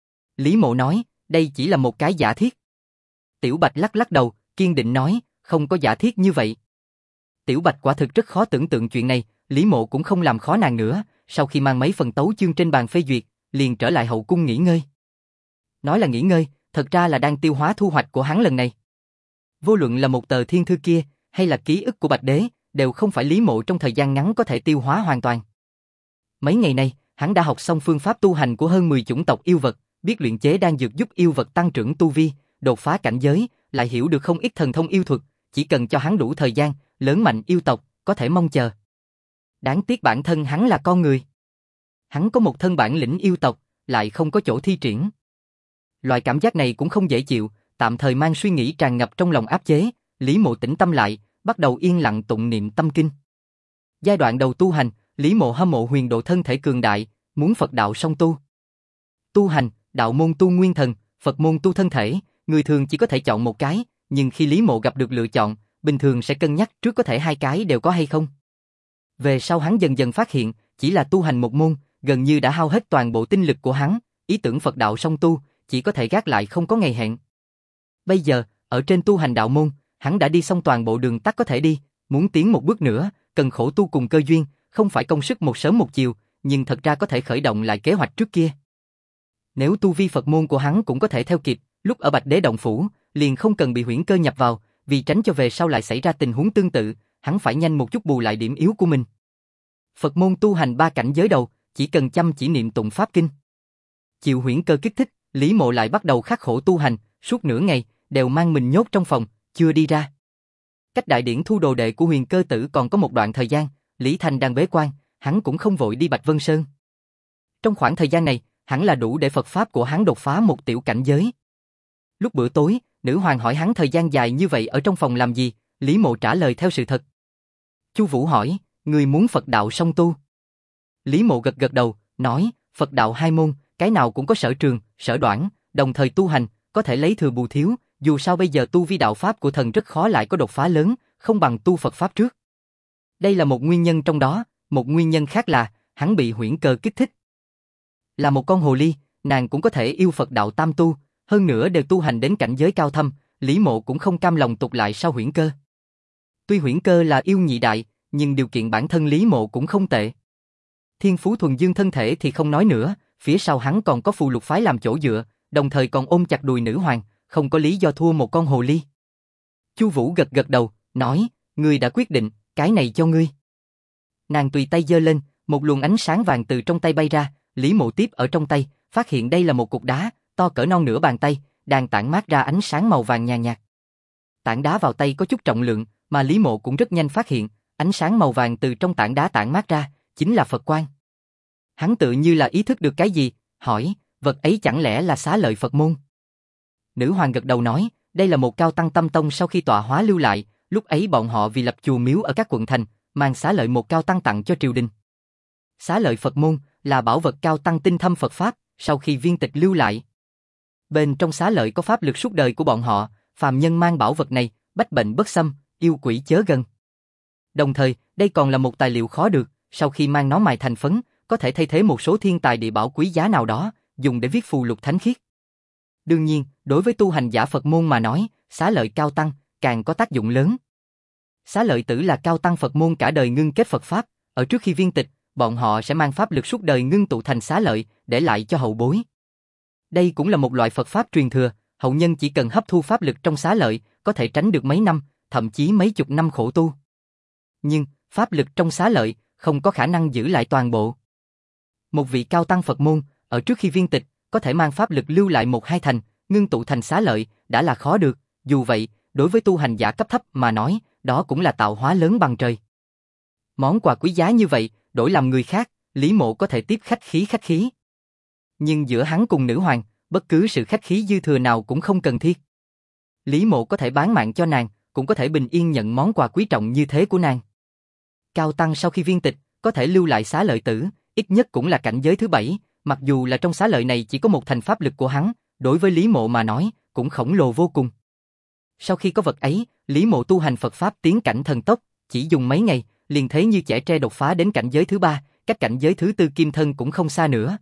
Lý Mộ nói, đây chỉ là một cái giả thiết. Tiểu Bạch lắc lắc đầu, kiên định nói, không có giả thiết như vậy. Tiểu Bạch quả thực rất khó tưởng tượng chuyện này, Lý Mộ cũng không làm khó nàng nữa, sau khi mang mấy phần tấu chương trên bàn phê duyệt, liền trở lại hậu cung nghỉ ngơi. Nói là nghỉ ngơi, thật ra là đang tiêu hóa thu hoạch của hắn lần này. Vô luận là một tờ thiên thư kia, hay là ký ức của Bạch Đế, đều không phải Lý Mộ trong thời gian ngắn có thể tiêu hóa hoàn toàn. Mấy ngày nay, hắn đã học xong phương pháp tu hành của hơn 10 chủng tộc yêu vật, biết luyện chế đan dược giúp yêu vật tăng trưởng tu vi, đột phá cảnh giới, lại hiểu được không ít thần thông yêu thuật, chỉ cần cho hắn đủ thời gian, lớn mạnh yêu tộc, có thể mong chờ. Đáng tiếc bản thân hắn là con người. Hắn có một thân bản lĩnh yêu tộc, lại không có chỗ thi triển. Loại cảm giác này cũng không dễ chịu, tạm thời mang suy nghĩ tràn ngập trong lòng áp chế, Lý Mộ tĩnh tâm lại, bắt đầu yên lặng tụng niệm tâm kinh. Giai đoạn đầu tu hành, Lý Mộ hâm mộ huyền độ thân thể cường đại, muốn Phật đạo song tu. Tu hành, đạo môn tu nguyên thần, Phật môn tu thân thể, người thường chỉ có thể chọn một cái, nhưng khi Lý Mộ gặp được lựa chọn, bình thường sẽ cân nhắc trước có thể hai cái đều có hay không. Về sau hắn dần dần phát hiện, chỉ là tu hành một môn, gần như đã hao hết toàn bộ tinh lực của hắn, ý tưởng Phật đạo song tu, chỉ có thể gác lại không có ngày hẹn. Bây giờ, ở trên tu hành đạo môn, hắn đã đi xong toàn bộ đường tắt có thể đi, muốn tiến một bước nữa, cần khổ tu cùng cơ duyên, không phải công sức một sớm một chiều, nhưng thật ra có thể khởi động lại kế hoạch trước kia. Nếu tu vi Phật môn của hắn cũng có thể theo kịp, lúc ở Bạch Đế động phủ, liền không cần bị huyễn cơ nhập vào, vì tránh cho về sau lại xảy ra tình huống tương tự, hắn phải nhanh một chút bù lại điểm yếu của mình. Phật môn tu hành 3 cảnh giới đầu, chỉ cần chăm chỉ niệm tụng pháp kinh. Chịu huyễn cơ kích thích, Lý Mộ lại bắt đầu khắc khổ tu hành, suốt nửa ngày, đều mang mình nhốt trong phòng, chưa đi ra. Cách đại điển thu đồ đệ của Huyền Cơ Tử còn có một đoạn thời gian, Lý Thanh đang bế quan, hắn cũng không vội đi Bạch Vân Sơn. Trong khoảng thời gian này, hẳn là đủ để Phật pháp của hắn đột phá một tiểu cảnh giới. Lúc bữa tối, nữ hoàng hỏi hắn thời gian dài như vậy ở trong phòng làm gì, Lý Mộ trả lời theo sự thật. Chu Vũ hỏi, người muốn Phật đạo song tu? Lý Mộ gật gật đầu, nói, Phật đạo hai môn, cái nào cũng có sở trường, sở đoản, đồng thời tu hành, có thể lấy thừa bù thiếu, dù sao bây giờ tu vi đạo pháp của thần rất khó lại có đột phá lớn, không bằng tu Phật pháp trước. Đây là một nguyên nhân trong đó, một nguyên nhân khác là, hắn bị huyễn cơ kích thích. Là một con hồ ly, nàng cũng có thể yêu Phật đạo tam tu, hơn nữa đều tu hành đến cảnh giới cao thâm, Lý Mộ cũng không cam lòng tục lại sau huyễn cơ. Tuy huyễn cơ là yêu nhị đại, nhưng điều kiện bản thân Lý Mộ cũng không tệ. Thiên phú thuần dương thân thể thì không nói nữa, phía sau hắn còn có phù lục phái làm chỗ dựa, đồng thời còn ôm chặt đùi nữ hoàng, không có lý do thua một con hồ ly. Chu Vũ gật gật đầu, nói, ngươi đã quyết định, cái này cho ngươi. Nàng tùy tay giơ lên, một luồng ánh sáng vàng từ trong tay bay ra, Lý Mộ tiếp ở trong tay, phát hiện đây là một cục đá, to cỡ non nửa bàn tay, đang tản mát ra ánh sáng màu vàng nhàn nhạt. Tảng đá vào tay có chút trọng lượng, mà Lý Mộ cũng rất nhanh phát hiện, ánh sáng màu vàng từ trong tảng đá tản mát ra, chính là Phật quang. Hắn tự như là ý thức được cái gì, hỏi, vật ấy chẳng lẽ là xá lợi Phật môn? Nữ hoàng gật đầu nói, đây là một cao tăng tâm tông sau khi tọa hóa lưu lại, lúc ấy bọn họ vì lập chùa miếu ở các quận thành, mang xá lợi một cao tăng tặng cho triều đình. Xá lợi Phật môn là bảo vật cao tăng tinh thâm Phật pháp, sau khi viên tịch lưu lại. Bên trong xá lợi có pháp lực suốt đời của bọn họ, phàm nhân mang bảo vật này, bách bệnh bất xâm, yêu quỷ chớ gần. Đồng thời, đây còn là một tài liệu khó được, sau khi mang nó mài thành phấn, có thể thay thế một số thiên tài địa bảo quý giá nào đó, dùng để viết phù lục thánh khiết. Đương nhiên, đối với tu hành giả Phật môn mà nói, xá lợi cao tăng càng có tác dụng lớn. Xá lợi tử là cao tăng Phật môn cả đời ngưng kết Phật Pháp, ở trước khi viên tịch, bọn họ sẽ mang pháp lực suốt đời ngưng tụ thành xá lợi, để lại cho hậu bối. Đây cũng là một loại Phật Pháp truyền thừa, hậu nhân chỉ cần hấp thu pháp lực trong xá lợi, có thể tránh được mấy năm, thậm chí mấy chục năm khổ tu. Nhưng, pháp lực trong xá lợi, không có khả năng giữ lại toàn bộ. Một vị cao tăng Phật môn, ở trước khi viên tịch, có thể mang pháp lực lưu lại 1-2 thành, ngưng tụ thành xá lợi, đã là khó được, dù vậy, đối với tu hành giả cấp thấp mà nói, đó cũng là tạo hóa lớn bằng trời. Món quà quý giá như vậy, đổi làm người khác, Lý Mộ có thể tiếp khách khí. Nhưng giữa hắn cùng nữ hoàng, bất cứ sự khách khí dư thừa nào cũng không cần thiết. Lý Mộ có thể bán mạng cho nàng, cũng có thể bình yên nhận món quà quý trọng như thế của nàng. Cao tăng sau khi viên tịch, có thể lưu lại xá lợi tử, ít nhất cũng là cảnh giới thứ 7, mặc dù là trong xá lợi này chỉ có 1 thành pháp lực của hắn, đối với Lý Mộ mà nói, cũng khổng lồ vô cùng. Sau khi có vật ấy, Lý Mộ tu hành Phật Pháp tiến cảnh thần tốc, chỉ dùng mấy ngày, liền thấy như chẻ tre đột phá đến cảnh giới thứ 3, cách cảnh giới thứ 4 kim thân cũng không xa nữa.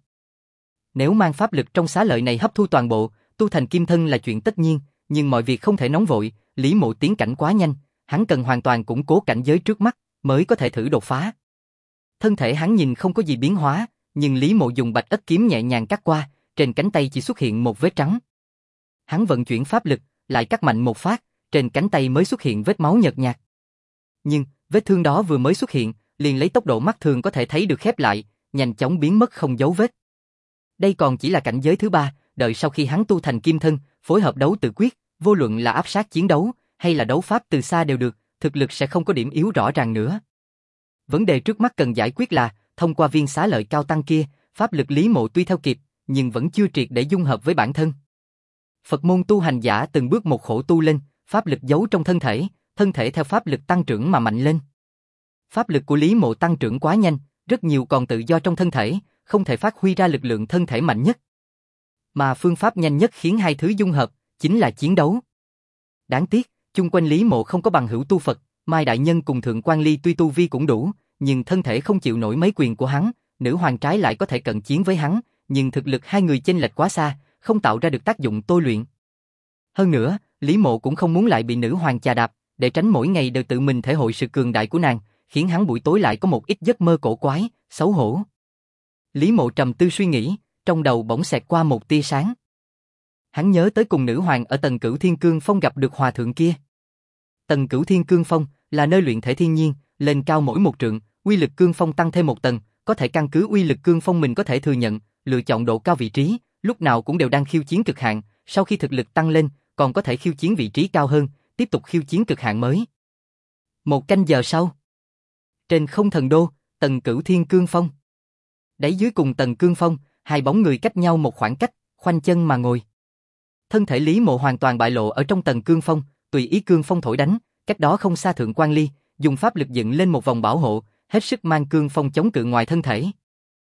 Nếu mang pháp lực trong xá lợi này hấp thu toàn bộ, tu thành kim thân là chuyện tất nhiên, nhưng mọi việc không thể nóng vội, Lý Mộ tiến cảnh quá nhanh, hắn cần hoàn toàn củng cố cảnh giới trước mắt, mới có thể thử đột phá. Thân thể hắn nhìn không có gì biến hóa, nhưng Lý Mộ dùng bạch ất kiếm nhẹ nhàng cắt qua, trên cánh tay chỉ xuất hiện một vết trắng. Hắn vận chuyển pháp lực, lại cắt mạnh một phát, trên cánh tay mới xuất hiện vết máu nhợt nhạt. Nhưng, vết thương đó vừa mới xuất hiện, liền lấy tốc độ mắt thường có thể thấy được khép lại, nhanh chóng biến mất không dấu vết. Đây còn chỉ là cảnh giới thứ 3, đợi sau khi hắn tu thành kim thân, phối hợp đấu tự quyết, vô luận là áp sát chiến đấu, hay là đấu pháp từ xa đều được, thực lực sẽ không có điểm yếu rõ ràng nữa. Vấn đề trước mắt cần giải quyết là, thông qua viên xá lợi cao tăng kia, pháp lực Lý Mộ tuy theo kịp, nhưng vẫn chưa triệt để dung hợp với bản thân. Phật môn tu hành giả từng bước một khổ tu lên, pháp lực giấu trong thân thể theo pháp lực tăng trưởng mà mạnh lên. Pháp lực của Lý Mộ tăng trưởng quá nhanh, rất nhiều còn tự do trong thân thể, không thể phát huy ra lực lượng thân thể mạnh nhất. Mà phương pháp nhanh nhất khiến hai thứ dung hợp, chính là chiến đấu. Đáng tiếc, chung quanh Lý Mộ không có bằng hữu tu Phật, Mai Đại Nhân cùng Thượng Quan Ly tuy tu vi cũng đủ, nhưng thân thể không chịu nổi mấy quyền của hắn, nữ hoàng trái lại có thể cận chiến với hắn, nhưng thực lực hai người chênh lệch quá xa, không tạo ra được tác dụng tôi luyện. Hơn nữa, Lý Mộ cũng không muốn lại bị nữ hoàng chà đạp, để tránh mỗi ngày đều tự mình thể hội sự cường đại của nàng, khiến hắn buổi tối lại có một ít giấc mơ cổ quái, xấu hổ. Lý Mộ trầm tư suy nghĩ, trong đầu bỗng xẹt qua một tia sáng. Hắn nhớ tới cùng nữ hoàng ở Tần Cửu Thiên Cương Phong gặp được hòa thượng kia. Tần Cửu Thiên Cương Phong là nơi luyện thể thiên nhiên, lên cao mỗi 1 trượng, uy lực cương phong tăng thêm 1 tầng, có thể căn cứ uy lực cương phong mình có thể thừa nhận, lựa chọn độ cao vị trí, lúc nào cũng đều đang khiêu chiến cực hạn, sau khi thực lực tăng lên, còn có thể khiêu chiến vị trí cao hơn, tiếp tục khiêu chiến cực hạn mới. 1 canh giờ sau, trên không thần đô, Tần Cửu Thiên Cương Phong. Đáy dưới cùng Tần Cương Phong, hai bóng người cách nhau một khoảng cách, khoanh chân mà ngồi. Thân thể Lý Mộ hoàn toàn bại lộ ở trong Tần Cương Phong, tùy ý cương phong thổi đánh, cách đó không xa Thượng Quan Ly, dùng pháp lực dựng lên một vòng bảo hộ, hết sức mang cương phong chống cự ngoài thân thể.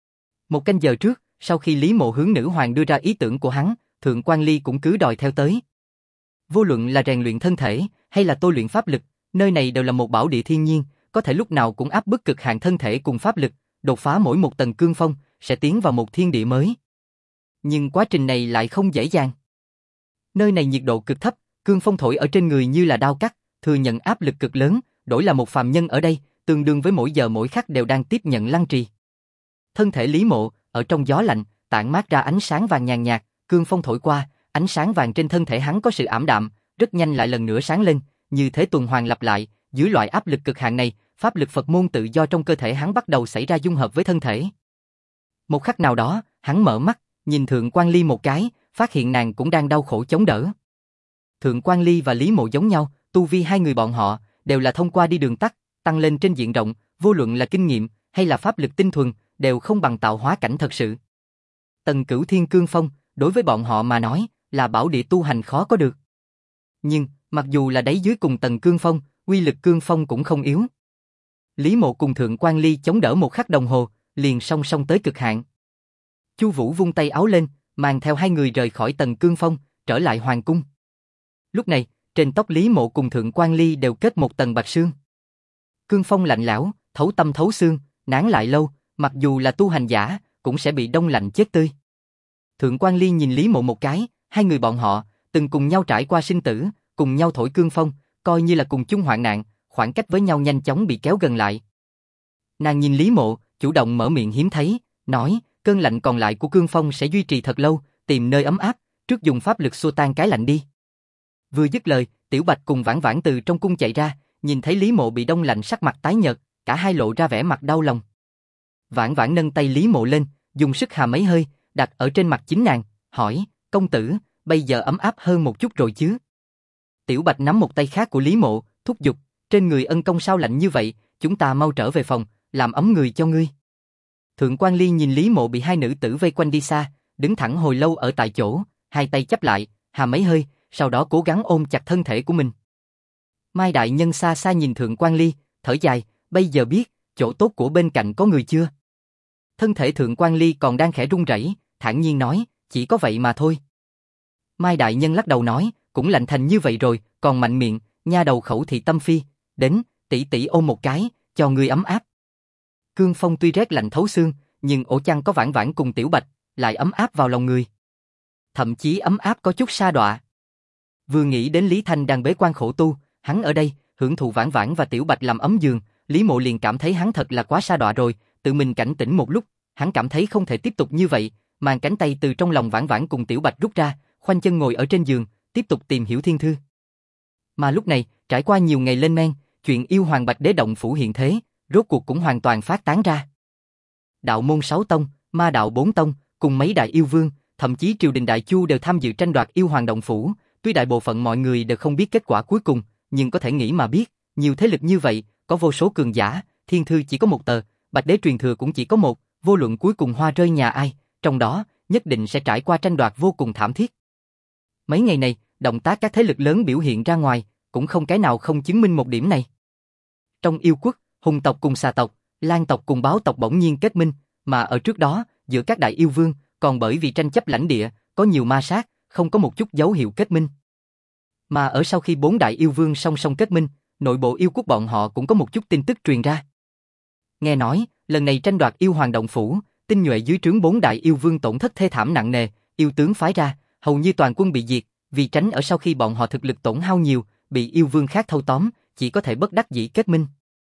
1 canh giờ trước, sau khi Lý Mộ hướng nữ hoàng đưa ra ý tưởng của hắn, Thượng Quan Ly cũng cứ đòi theo tới. Vô luận là rèn luyện thân thể, hay là tôi luyện pháp lực, nơi này đều là một bảo địa thiên nhiên, có thể lúc nào cũng áp bức cực hạn thân thể cùng pháp lực, đột phá mỗi 1 tầng cương phong, sẽ tiến vào một thiên địa mới. Nhưng quá trình này lại không dễ dàng. Nơi này nhiệt độ cực thấp, cương phong thổi ở trên người như là đao cắt, thừa nhận áp lực cực lớn, đổi là một phàm nhân ở đây, tương đương với mỗi giờ mỗi khắc đều đang tiếp nhận lăng trì. Thân thể Lý Mộ, ở trong gió lạnh, tản mát ra ánh sáng vàng nhàn nhạt, cương phong thổi qua, ánh sáng vàng trên thân thể hắn có sự ảm đạm, rất nhanh lại lần nữa sáng lên, như thế tuần hoàn lặp lại, dưới loại áp lực cực hạn này, pháp lực Phật môn tự do trong cơ thể hắn bắt đầu xảy ra dung hợp với thân thể. Một khắc nào đó, hắn mở mắt, nhìn Thượng Quan Ly một cái, phát hiện nàng cũng đang đau khổ chống đỡ. Thượng Quan Ly và Lý Mộ giống nhau, tu vi hai người bọn họ đều là thông qua đi đường tắt, tăng lên trên diện rộng, vô luận là kinh nghiệm hay là pháp lực tinh thuần, đều không bằng tạo hóa cảnh thật sự. Tần Cửu Thiên Cương Phong, đối với bọn họ mà nói, là bảo địa tu hành khó có được. Nhưng, mặc dù là đáy dưới cùng Tần Cương Phong, uy lực cương phong cũng không yếu. Lý Mộ cùng Thượng Quan Ly chống đỡ một khắc đồng hồ, liền song song tới cực hạn. Chu Vũ vung tay áo lên, mang theo hai người rời khỏi Tần Cương Phong, trở lại hoàng cung. Lúc này, trên tóc Lý Mộ cùng Thượng Quan Ly đều kết một tầng bạch sương. Cương phong lạnh lẽo, thấu tâm thấu xương, nán lại lâu, mặc dù là tu hành giả, cũng sẽ bị đông lạnh chết tươi. Thượng Quan Ly nhìn Lý Mộ một cái, Hai người bọn họ từng cùng nhau trải qua sinh tử, cùng nhau thổi cương phong, coi như là cùng chung hoạn nạn, khoảng cách với nhau nhanh chóng bị kéo gần lại. Nàng nhìn Lý Mộ, chủ động mở miệng hiếm thấy, nói, cơn lạnh còn lại của cương phong sẽ duy trì thật lâu, tìm nơi ấm áp, trước dùng pháp lực xua tan cái lạnh đi. Vừa dứt lời, Tiểu Bạch cùng Vãn Vãn từ trong cung chạy ra, nhìn thấy Lý Mộ bị đông lạnh sắc mặt tái nhợt, cả hai lộ ra vẻ mặt đau lòng. Vãn Vãn nâng tay Lý Mộ lên, dùng sức hà mấy hơi, đặt ở trên mặt chính nàng, hỏi, công tử, bây giờ ấm áp hơn một chút rồi chứ? Tiểu Bạch nắm một tay khác của Lý Mộ, thúc giục, trên người ân công sao lạnh như vậy, chúng ta mau trở về phòng, làm ấm người cho ngươi. Thượng quan Ly nhìn Lý Mộ bị hai nữ tử vây quanh đi xa, đứng thẳng hồi lâu ở tại chỗ, hai tay chắp lại, hà mấy hơi, sau đó cố gắng ôm chặt thân thể của mình. Mai đại nhân xa xa nhìn Thượng quan Ly, thở dài, bây giờ biết, chỗ tốt của bên cạnh có người chưa? Thân thể Thượng quan Ly còn đang khẽ run rẩy, thản nhiên nói, chỉ có vậy mà thôi. Mai đại nhân lắc đầu nói, cũng lạnh thành như vậy rồi, còn mạnh miệng, nha đầu khẩu thị tâm phi, đến, tỷ tỷ ôm một cái, cho ngươi ấm áp. Cương phong tuy rét lạnh thấu xương, nhưng ổ chăn có Vãn Vãn cùng Tiểu Bạch, lại ấm áp vào lòng người. Thậm chí ấm áp có chút sa đọa. Vừa nghĩ đến Lý Thanh đang bế quan khổ tu, hắn ở đây, hưởng thụ Vãn Vãn và Tiểu Bạch làm ấm giường, Lý Mộ liền cảm thấy hắn thật là quá sa đọa rồi, tự mình cảnh tỉnh một lúc, hắn cảm thấy không thể tiếp tục như vậy, màn cánh tay từ trong lòng Vãn Vãn cùng Tiểu Bạch rút ra, khoanh chân ngồi ở trên giường, tiếp tục tìm hiểu thiên thư. Mà lúc này, trải qua nhiều ngày lên men, chuyện yêu hoàng Bạch Đế động phủ hiện thế, rốt cuộc cũng hoàn toàn phát tán ra. Đạo môn 6 tông, ma đạo 4 tông, cùng mấy đại yêu vương, thậm chí triều đình Đại Chu đều tham dự tranh đoạt yêu hoàng động phủ, tuy đại bộ phận mọi người đều không biết kết quả cuối cùng, nhưng có thể nghĩ mà biết, nhiều thế lực như vậy, có vô số cường giả, thiên thư chỉ có một tờ, Bạch Đế truyền thừa cũng chỉ có một, vô luận cuối cùng hoa rơi nhà ai, trong đó, nhất định sẽ trải qua tranh đoạt vô cùng thảm thiết. Mấy ngày này, động tác các thế lực lớn biểu hiện ra ngoài, cũng không cái nào không chứng minh một điểm này. Trong yêu quốc, hùng tộc cùng xà tộc, lan tộc cùng báo tộc bỗng nhiên kết minh, mà ở trước đó, giữa các đại yêu vương, còn bởi vì tranh chấp lãnh địa, có nhiều ma sát, không có một chút dấu hiệu kết minh. Mà ở sau khi 4 đại yêu vương song song kết minh, nội bộ yêu quốc bọn họ cũng có một chút tin tức truyền ra. Nghe nói, lần này tranh đoạt yêu hoàng động phủ, tinh nhuệ dưới trướng 4 đại yêu vương tổn thất thê thảm nặng nề, yêu tướng phái ra, hầu như toàn quân bị diệt, vì tránh ở sau khi bọn họ thực lực tổn hao nhiều, bị yêu vương khác thâu tóm, chỉ có thể bất đắc dĩ kết minh.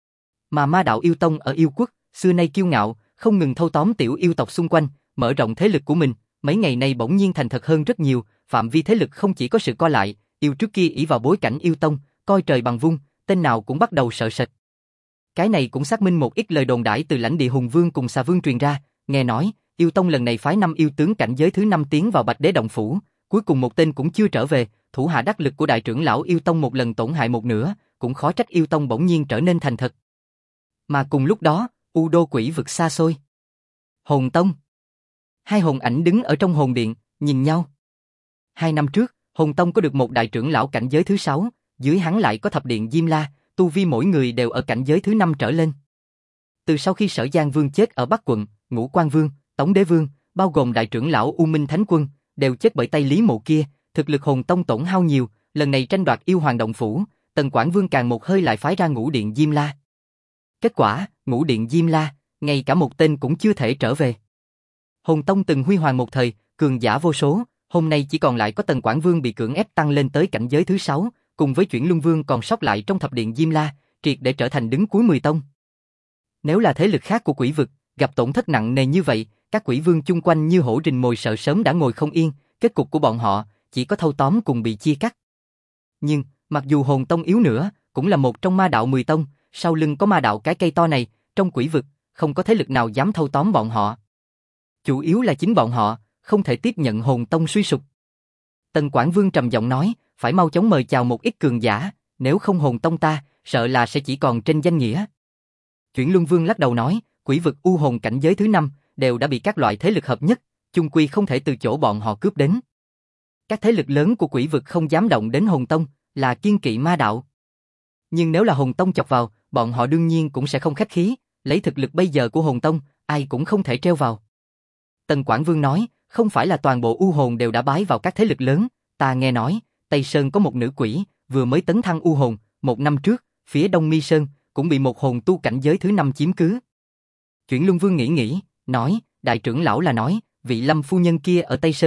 Mà ma đạo yêu tông ở yêu quốc, xưa nay kiêu ngạo, không ngừng thâu tóm tiểu yêu tộc xung quanh, mở rộng thế lực của mình, mấy ngày nay bỗng nhiên thành thật hơn rất nhiều, phạm vi thế lực không chỉ có sự co lại, yêu trước kia ỷ vào bối cảnh yêu tông, coi trời bằng vung, tên nào cũng bắt đầu sợ sệt. Cái này cũng xác minh một ít lời đồn đãi từ lãnh địa Hùng Vương cùng Xà Vương truyền ra, nghe nói, yêu tông lần này phái 5 yêu tướng cảnh giới thứ 5 tiến vào Bạch Đế động phủ, cuối cùng một tên cũng chưa trở về, thủ hạ đắc lực của đại trưởng lão yêu tông một lần tổn hại một nửa, cũng khó trách yêu tông bỗng nhiên trở nên thành thật. Mà cùng lúc đó, U Đô quỷ vực xa xôi. Hồn tông. Hai hồn ảnh đứng ở trong hồn điện, nhìn nhau. 2 năm trước, hồn tông có được một đại trưởng lão cảnh giới thứ 6, dưới hắn lại có thập điện Diêm La, tu vi mỗi người đều ở cảnh giới thứ 5 trở lên. Từ sau khi Sở Giang Vương chết ở Bắc quận, Ngũ Quan Vương, Tống Đế Vương, bao gồm đại trưởng lão U Minh Thánh Quân, đều chết bởi tay Lý Mộ kia, thực lực hồn tông tổn hao nhiều, lần này tranh đoạt yêu hoàng động phủ, Tần Quảng Vương càng một hơi lại phái ra Ngũ Điện Diêm La. Kết quả, Ngũ Điện Diêm La, ngay cả một tên cũng chưa thể trở về. Hồn tông từng huy hoàng một thời, cường giả vô số, hôm nay chỉ còn lại có Tần Quảng Vương bị cưỡng ép tăng lên tới cảnh giới thứ 6, cùng với Chuyển Luân Vương còn sót lại trong thập điện Diêm La, triệt để trở thành đứng cuối 10 tông. Nếu là thế lực khác của quỷ vực, gặp tổn thất nặng nề như vậy, các quỷ vương chung quanh như hổ rình mồi sợ sớm đã ngồi không yên, kết cục của bọn họ chỉ có thâu tóm cùng bị chia cắt. Nhưng, mặc dù hồn tông yếu nữa, cũng là một trong ma đạo 10 tông, sau lưng có ma đạo cái cây to này, trong quỷ vực, không có thế lực nào dám thâu tóm bọn họ. Chủ yếu là chính bọn họ, không thể tiếp nhận hồn tông suy sụp. Tần Quảng Vương trầm giọng nói, phải mau chóng mời chào một ít cường giả, nếu không hồn tông ta, sợ là sẽ chỉ còn trên danh nghĩa. Chuyển Luân Vương lắc đầu nói, quỷ vực u hồn cảnh giới thứ 5, đều đã bị các loại thế lực hợp nhất, chung quy không thể từ chỗ bọn họ cướp đến. Các thế lực lớn của quỷ vực không dám động đến hồn tông, là kiêng kỵ ma đạo. Nhưng nếu là hồn tông chọc vào, bọn họ đương nhiên cũng sẽ không khách khí, lấy thực lực bây giờ của hồn tông, ai cũng không thể treo vào. Tần Quảng Vương nói, không phải là toàn bộ u hồn đều đã bái vào các thế lực lớn, ta nghe nói, Tây Sơn có một nữ quỷ, vừa mới tấn thăng u hồn, 1 năm trước, phía Đông Mi Sơn, cũng bị một hồn tu cảnh giới thứ 5 chiếm cứ. Chuyển Luân Vương nghĩ, nói, đại trưởng lão là nói, vị Lâm phu nhân kia ở Tây Sơn,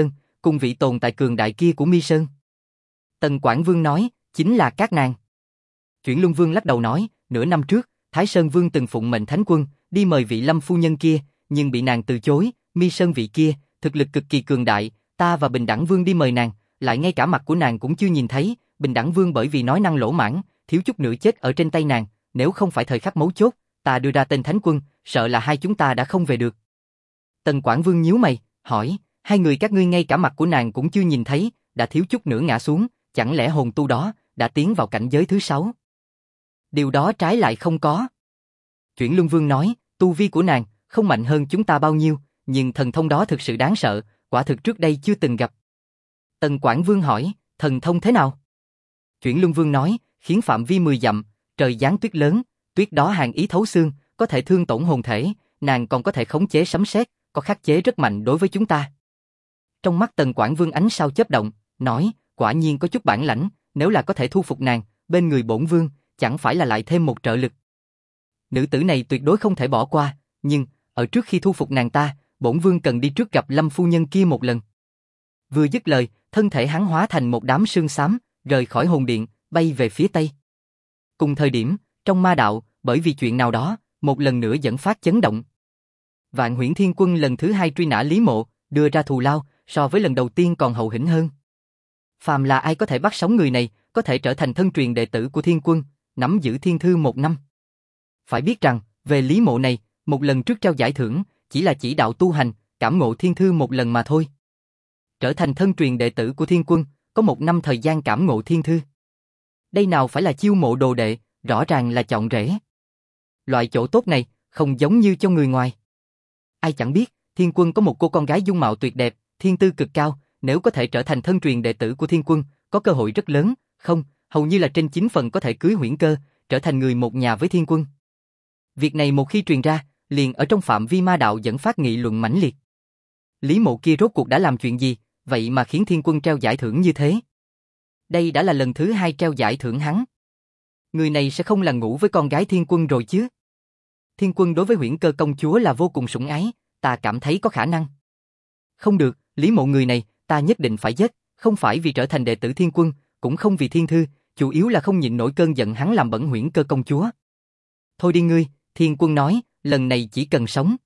cùng vị tồn tại cường đại kia của Mi Sơn. Tần Quảng Vương nói, chính là các nàng. Chuyển Luân Vương lắc đầu nói, nửa năm trước, Thái Sơn Vương từng phụng mệnh Thánh Quân, đi mời vị Lâm phu nhân kia, nhưng bị nàng từ chối, Mi Sơn vị kia, thực lực cực kỳ cường đại, ta và Bình Đẳng Vương đi mời nàng, lại ngay cả mặt của nàng cũng chưa nhìn thấy, Bình Đẳng Vương bởi vì nói năng lỗ mãng, thiếu chút nữa chết ở trên tay nàng, nếu không phải thời khắc mấu chốt, ta đưa ra tên Thánh Quân, sợ là hai chúng ta đã không về được. Tần Quảng Vương nhíu mày, hỏi, hai người các ngươi ngay cả mặt của nàng cũng chưa nhìn thấy, đã thiếu chút nữa ngã xuống, chẳng lẽ hồn tu đó đã tiến vào cảnh giới thứ 6? Điều đó trái lại không có. Chuyển Luân Vương nói, tu vi của nàng không mạnh hơn chúng ta bao nhiêu, nhưng thần thông đó thực sự đáng sợ, quả thực trước đây chưa từng gặp. Tần Quảng Vương hỏi, thần thông thế nào? Chuyển Luân Vương nói, khiến phạm vi 10 dặm, trời giáng tuyết lớn, tuyết đó hàn ý thấu xương, có thể thương tổn hồn thể, nàng còn có thể khống chế sấm sét, có khắc chế rất mạnh đối với chúng ta. Trong mắt Tần Quảng Vương ánh sao chớp động, nói, quả nhiên có chút bản lãnh, nếu là có thể thu phục nàng, bên người bổn vương, chẳng phải là lại thêm một trợ lực. Nữ tử này tuyệt đối không thể bỏ qua, nhưng, ở trước khi thu phục nàng ta, bổn vương cần đi trước gặp Lâm phu nhân kia một lần. Vừa dứt lời, thân thể hắn hóa thành một đám sương xám, rời khỏi hồn điện, bay về phía tây. Cùng thời điểm, trong ma đạo, bởi vì chuyện nào đó, một lần nữa dẫn phát chấn động. Vạn Huyễn Thiên Quân lần thứ 2 truy nã Lý Mộ, đưa ra thù lao, so với lần đầu tiên còn hậu hĩnh hơn. Phàm là ai có thể bắt sống người này, có thể trở thành thân truyền đệ tử của Thiên Quân, nắm giữ thiên thư 1 năm. Phải biết rằng, về Lý Mộ này, một lần trước trao giải thưởng, chỉ là chỉ đạo tu hành, cảm ngộ thiên thư một lần mà thôi. Trở thành thân truyền đệ tử của Thiên Quân, có 1 năm thời gian cảm ngộ thiên thư. Đây nào phải là chiêu mộ đồ đệ, rõ ràng là chọn rễ. Loại chỗ tốt này, không giống như cho người ngoài. Ai chẳng biết, Thiên Quân có một cô con gái dung mạo tuyệt đẹp, thiên tư cực cao, nếu có thể trở thành thân truyền đệ tử của Thiên Quân, có cơ hội rất lớn, không, hầu như là trên 9 phần có thể cưới Huyễn Cơ, trở thành người một nhà với Thiên Quân. Việc này một khi truyền ra, liền ở trong phạm vi ma đạo dẫn phát nghị luận mãnh liệt. Lý Mộ kia rốt cuộc đã làm chuyện gì, vậy mà khiến Thiên Quân treo giải thưởng như thế? Đây đã là lần thứ 2 treo giải thưởng hắn. Người này sẽ không là ngủ với con gái Thiên Quân rồi chứ? Thiên Quân đối với Huyễn Cơ công chúa là vô cùng sủng ái, ta cảm thấy có khả năng. Không được, Lý Mộ người này, ta nhất định phải giết, không phải vì trở thành đệ tử Thiên Quân, cũng không vì thiên thư, chủ yếu là không nhịn nổi cơn giận hắn làm bẩn Huyễn Cơ công chúa. Thôi đi ngươi, Thiên Quân nói, lần này chỉ cần sống.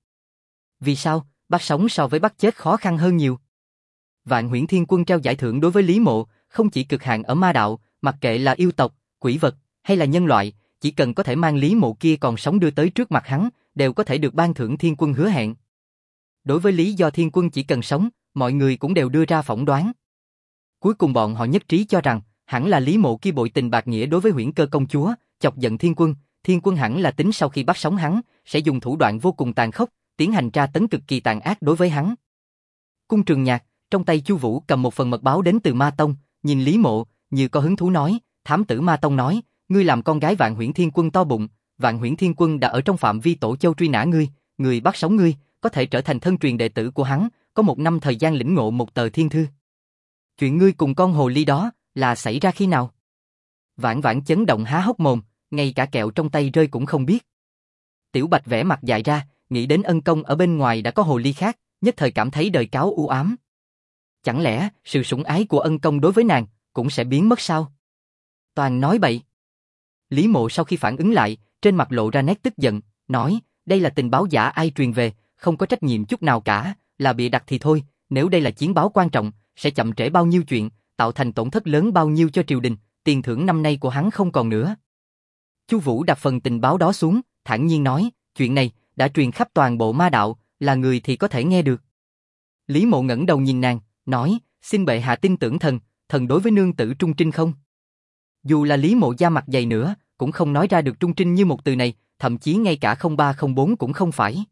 Vì sao, bắt sống so với bắt chết khó khăn hơn nhiều. Vạn Huyễn Thiên Quân trao giải thưởng đối với Lý Mộ, không chỉ cực hạn ở ma đạo, mặc kệ là yêu tộc, quỷ vật, hay là nhân loại, chỉ cần có thể mang Lý Mộ kia còn sống đưa tới trước mặt hắn, đều có thể được ban thưởng Thiên Quân hứa hẹn. Đối với lý do Thiên Quân chỉ cần sống, mọi người cũng đều đưa ra phỏng đoán. Cuối cùng bọn họ nhất trí cho rằng, hẳn là Lý Mộ kia bội tình bạc nghĩa đối với Huyễn Cơ công chúa, chọc giận Thiên Quân. Thiên Quân hẳn là tính sau khi bắt sống hắn, sẽ dùng thủ đoạn vô cùng tàn khốc, tiến hành tra tấn cực kỳ tàn ác đối với hắn. Cung Trường Nhạc, trong tay Chu Vũ cầm một phần mật báo đến từ Ma Tông, nhìn Lý Mộ, như có hứng thú nói, thám tử Ma Tông nói, ngươi làm con gái Vạn Huyễn Thiên Quân to bụng, Vạn Huyễn Thiên Quân đã ở trong phạm vi Tổ Châu truy nã ngươi, người bắt sống ngươi, có thể trở thành thân truyền đệ tử của hắn, có 1 năm thời gian lĩnh ngộ một tờ thiên thư. Chuyện ngươi cùng con hồ ly đó, là xảy ra khi nào? Vãn Vãn chấn động há hốc mồm, ngay cả kẹo trong tay rơi cũng không biết. Tiểu Bạch vẽ mặt dại ra, nghĩ đến ân công ở bên ngoài đã có hồ ly khác, nhất thời cảm thấy đời cáo u ám. Chẳng lẽ sự sủng ái của ân công đối với nàng cũng sẽ biến mất sao? Toàn nói bậy. Lý Mộ sau khi phản ứng lại, trên mặt lộ ra nét tức giận, nói, đây là tình báo giả ai truyền về, không có trách nhiệm chút nào cả, là bịa đặt thì thôi, nếu đây là chiến báo quan trọng, sẽ chậm trễ bao nhiêu chuyện, tạo thành tổn thất lớn bao nhiêu cho triều đình, tiền thưởng năm nay của hắn không còn nữa. Chu Vũ đặt phần tình báo đó xuống, thản nhiên nói, chuyện này đã truyền khắp toàn bộ ma đạo, là người thì có thể nghe được. Lý Mộ ngẩng đầu nhìn nàng, nói, xin bệ hạ tin tưởng thần, thần đối với nương tử trung trinh không? Dù là Lý Mộ da mặt dày nữa, cũng không nói ra được trung trinh như một từ này, thậm chí ngay cả 0304 cũng không phải.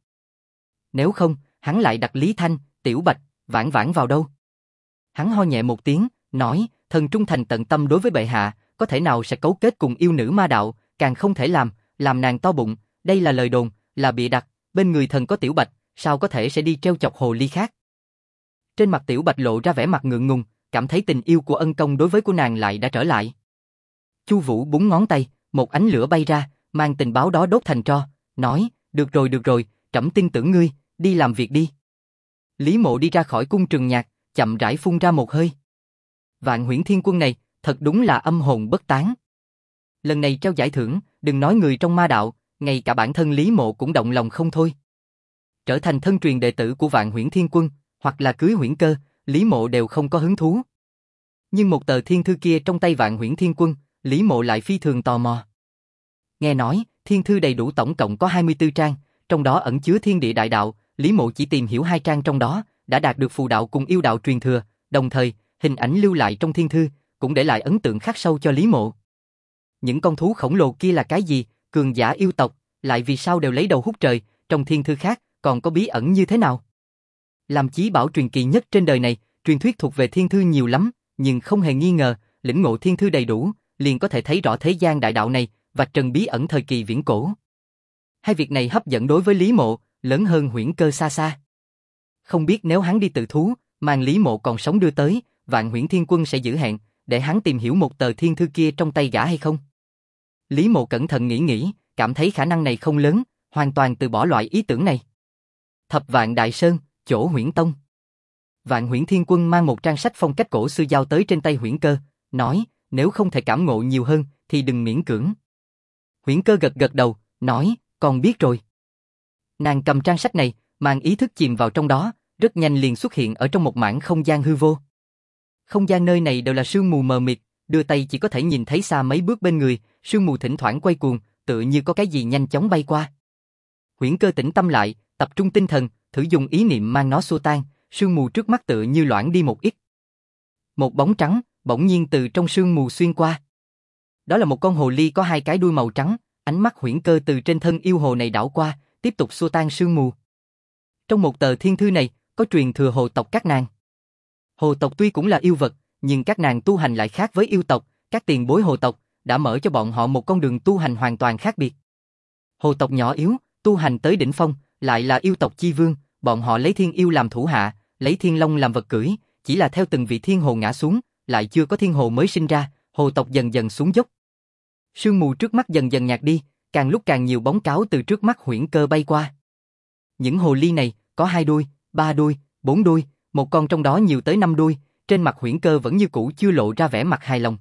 Nếu không, hắn lại đặt Lý Thanh, Tiểu Bạch, Vãn Vãn vào đâu? Hắn ho nhẹ một tiếng, nói, thần trung thành tận tâm đối với bệ hạ, có thể nào sẽ cấu kết cùng yêu nữ ma đạo, càng không thể làm nàng to bụng, đây là lời đồn, là bịa đặt, bên người thần có Tiểu Bạch, sao có thể sẽ đi treo chọc hồ ly khác? Trên mặt Tiểu Bạch lộ ra vẻ mặt ngượng ngùng, cảm thấy tình yêu của ân công đối với cô nàng lại đã trở lại. Chu Vũ búng ngón tay, một ánh lửa bay ra, mang tình báo đó đốt thành tro, nói, được rồi, trẫm tin tưởng ngươi, đi làm việc đi. Lý Mộ đi ra khỏi cung Trường Nhạc, chậm rãi phun ra một hơi. Vạn Huyễn Thiên Quân này, thật đúng là âm hồn bất tán. Lần này trao giải thưởng, đừng nói người trong ma đạo, ngay cả bản thân Lý Mộ cũng động lòng không thôi. Trở thành thân truyền đệ tử của Vạn Huyễn Thiên Quân, hoặc là cưới Huyễn Cơ, Lý Mộ đều không có hứng thú. Nhưng một tờ thiên thư kia trong tay Vạn Huyễn Thiên Quân, Lý Mộ lại phi thường tò mò. Nghe nói, thiên thư đầy đủ tổng cộng có 24 trang, trong đó ẩn chứa thiên địa đại đạo, Lý Mộ chỉ tìm hiểu 2 trang trong đó, đã đạt được phù đạo cùng yêu đạo truyền thừa, đồng thời, hình ảnh lưu lại trong thiên thư, cũng để lại ấn tượng khắc sâu cho Lý Mộ. Những con thú khổng lồ kia là cái gì, cường giả yêu tộc, lại vì sao đều lấy đầu hút trời, trong thiên thư khác, còn có bí ẩn như thế nào? Làm chí bảo truyền kỳ nhất trên đời này, truyền thuyết thuộc về thiên thư nhiều lắm, nhưng không hề nghi ngờ, lĩnh ngộ thiên thư đầy đủ, liền có thể thấy rõ thế gian đại đạo này, và trần bí ẩn thời kỳ viễn cổ. Hai việc này hấp dẫn đối với Lý Mộ, lớn hơn Huyễn Cơ xa xa. Không biết nếu hắn đi tự thú, mang Lý Mộ còn sống đưa tới, Vạn Huyễn Thiên Quân sẽ giữ hẹn, để hắn tìm hiểu một tờ thiên thư kia trong tay gã hay không? Lý Mộ cẩn thận nghĩ, cảm thấy khả năng này không lớn, hoàn toàn từ bỏ loại ý tưởng này. Thập Vạn Đại Sơn, chỗ Huyễn Tông. Vạn Huyễn Thiên Quân mang một trang sách phong cách cổ xưa giao tới trên tay Huyễn Cơ, nói, nếu không thể cảm ngộ nhiều hơn, thì đừng miễn cưỡng. Huyễn Cơ gật gật đầu, nói, con biết rồi. Nàng cầm trang sách này, mang ý thức chìm vào trong đó, rất nhanh liền xuất hiện ở trong một mảng không gian hư vô. Không gian nơi này đều là sương mù mờ mịt, đưa tay chỉ có thể nhìn thấy xa mấy bước bên người, sương mù thỉnh thoảng quay cuồng, tựa như có cái gì nhanh chóng bay qua. Huyễn Cơ tĩnh tâm lại, tập trung tinh thần, thử dùng ý niệm mang nó xua tan, sương mù trước mắt tựa như loãng đi một ít. Một bóng trắng, bỗng nhiên từ trong sương mù xuyên qua. Đó là một con hồ ly có 2 cái đuôi màu trắng, ánh mắt Huyễn Cơ từ trên thân yêu hồ này đảo qua, tiếp tục xua tan sương mù. Trong một tờ thiên thư này, có truyền thừa hồ tộc các nàng. Hồ tộc tuy cũng là yêu vật, nhưng các nàng tu hành lại khác với yêu tộc, các tiền bối hồ tộc đã mở cho bọn họ một con đường tu hành hoàn toàn khác biệt. Hồ tộc nhỏ yếu, tu hành tới đỉnh phong, lại là yêu tộc chi vương, bọn họ lấy thiên yêu làm thủ hạ, lấy thiên long làm vật cưỡi, chỉ là theo từng vị thiên hồ ngã xuống, lại chưa có thiên hồ mới sinh ra, hồ tộc dần dần xuống dốc. Sương mù trước mắt dần dần nhạt đi, càng lúc càng nhiều bóng cáo từ trước mắt Huyễn Cơ bay qua. Những hồ ly này có 2 đuôi, 3 đuôi, 4 đuôi, một con trong đó nhiều tới 5 đuôi, trên mặt Huyễn Cơ vẫn như cũ chưa lộ ra vẻ mặt hài lòng.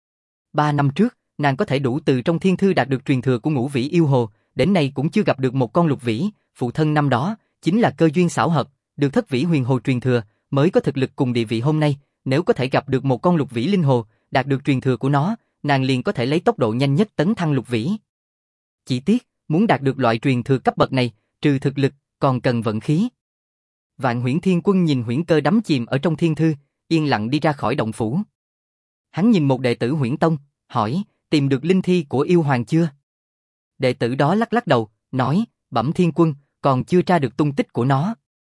3 năm trước, nàng có thể đủ từ trong thiên thư đạt được truyền thừa của Ngũ Vĩ yêu hồ, đến nay cũng chưa gặp được một con Lục Vĩ, phụ thân năm đó chính là cơ duyên xảo hợp, được Thất Vĩ huyền hồ truyền thừa, mới có thực lực cùng địa vị hôm nay, nếu có thể gặp được một con Lục Vĩ linh hồ, đạt được truyền thừa của nó, nàng liền có thể lấy tốc độ nhanh nhất tấn thăng Lục Vĩ. Chỉ tiếc, muốn đạt được loại truyền thừa cấp bậc này, trừ thực lực, còn cần vận khí. Vạn Huyễn Thiên Quân nhìn Huyễn Cơ đắm chìm ở trong thiên thư, yên lặng đi ra khỏi động phủ. Hắn nhìn một đệ tử Huyễn Tông, hỏi, tìm được linh thi của yêu hoàng chưa? Đệ tử đó lắc lắc đầu, nói, bẩm Thiên Quân, còn chưa tra được tung tích của nó.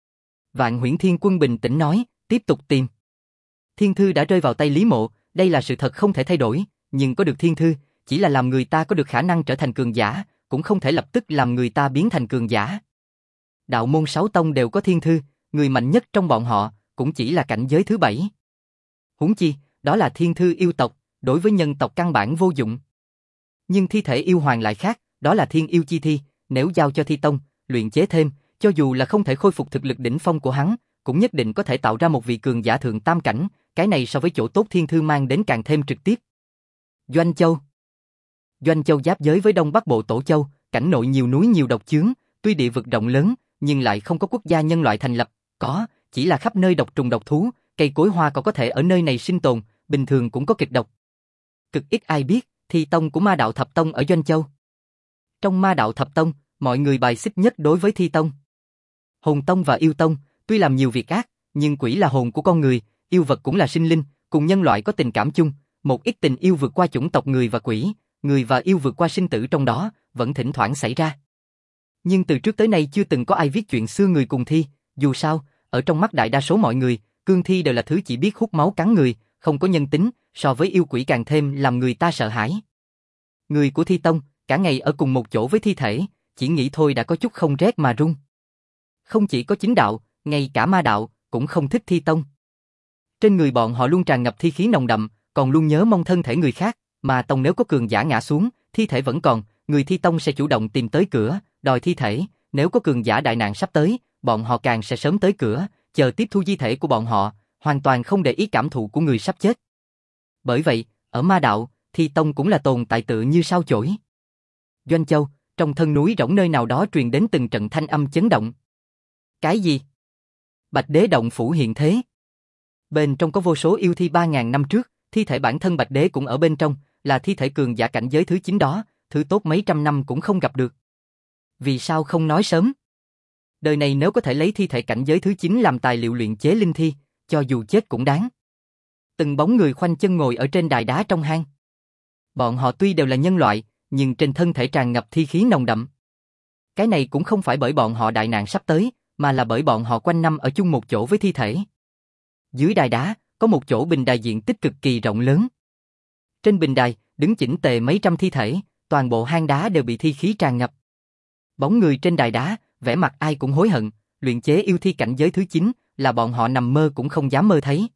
Vạn Huyễn Thiên Quân bình tĩnh nói, tiếp tục tìm. Thiên thư đã rơi vào tay Lý Mộ, đây là sự thật không thể thay đổi, nhưng có được thiên thư, chỉ là làm người ta có được khả năng trở thành cường giả, cũng không thể lập tức làm người ta biến thành cường giả. Đạo môn 6 tông đều có thiên thư, người mạnh nhất trong bọn họ cũng chỉ là cảnh giới thứ 7. Huống chi, đó là thiên thư yêu tộc, đối với nhân tộc căn bản vô dụng. Nhưng thi thể yêu hoàng lại khác, đó là thiên yêu chi thi, nếu giao cho Thi Tông, luyện chế thêm, cho dù là không thể khôi phục thực lực đỉnh phong của hắn, cũng nhất định có thể tạo ra một vị cường giả thượng tam cảnh, cái này so với chỗ tốt thiên thư mang đến càng thêm trực tiếp. Doanh Châu. Doanh Châu giáp giới với Đông Bắc Bộ Tổ Châu, cảnh nội nhiều núi nhiều độc chướng, tuy địa vực rộng lớn, nhưng lại không có quốc gia nhân loại thành lập, có, chỉ là khắp nơi độc trùng độc thú, cây cối hoa còn có thể ở nơi này sinh tồn, bình thường cũng có kịch độc. Cực ít ai biết, Thi Tông của Ma Đạo Thập Tông ở Doanh Châu. Trong Ma Đạo Thập Tông, mọi người bài xích nhất đối với Thi Tông. Hồn Tông và Yêu Tông, tuy làm nhiều việc ác, nhưng quỷ là hồn của con người, yêu vật cũng là sinh linh, cùng nhân loại có tình cảm chung, một ít tình yêu vượt qua chủng tộc người và quỷ, người và yêu vượt qua sinh tử trong đó, vẫn thỉnh thoảng xảy ra. Nhưng từ trước tới nay chưa từng có ai viết chuyện xưa người cùng thi, dù sao, ở trong mắt đại đa số mọi người, cương thi đều là thứ chỉ biết hút máu cắn người, không có nhân tính, so với yêu quỷ càng thêm làm người ta sợ hãi. Người của Thi Tông, cả ngày ở cùng một chỗ với thi thể, chỉ nghĩ thôi đã có chút không rét mà run. Không chỉ có chính đạo, ngay cả ma đạo, cũng không thích Thi Tông. Trên người bọn họ luôn tràn ngập thi khí nồng đậm, còn luôn nhớ mong thân thể người khác, mà Tông nếu có cường giả ngã xuống, thi thể vẫn còn, người Thi Tông sẽ chủ động tìm tới cửa, đòi thi thể, nếu có cường giả đại nạn sắp tới, bọn họ càng sẽ sớm tới cửa, chờ tiếp thu di thể của bọn họ, hoàn toàn không để ý cảm thụ của người sắp chết. Bởi vậy, ở ma đạo, Thi Tông cũng là tồn tại tựa như sao chổi. Doanh Châu, trong thân núi rỗng nơi nào đó truyền đến từng trận thanh âm chấn động. Cái gì? Bạch Đế động phủ hiện thế. Bên trong có vô số yêu thi 3.000 năm trước, thi thể bản thân Bạch Đế cũng ở bên trong, là thi thể cường giả cảnh giới thứ 9 đó, thứ tốt mấy trăm năm cũng không gặp được. Vì sao không nói sớm? Đời này nếu có thể lấy thi thể cảnh giới thứ 9 làm tài liệu luyện chế linh thi, cho dù chết cũng đáng. Từng bóng người khoanh chân ngồi ở trên đài đá trong hang. Bọn họ tuy đều là nhân loại, nhưng trên thân thể tràn ngập thi khí nồng đậm. Cái này cũng không phải bởi bọn họ đại nạn sắp tới, mà là bởi bọn họ quanh năm ở chung một chỗ với thi thể. Dưới đài đá, có một chỗ bình đài diện tích cực kỳ rộng lớn. Trên bình đài, đứng chỉnh tề mấy trăm thi thể, toàn bộ hang đá đều bị thi khí tràn ngập. Bóng người trên đài đá, vẻ mặt ai cũng hối hận, luyện chế yêu thi cảnh giới thứ 9 là bọn họ nằm mơ cũng không dám mơ thấy.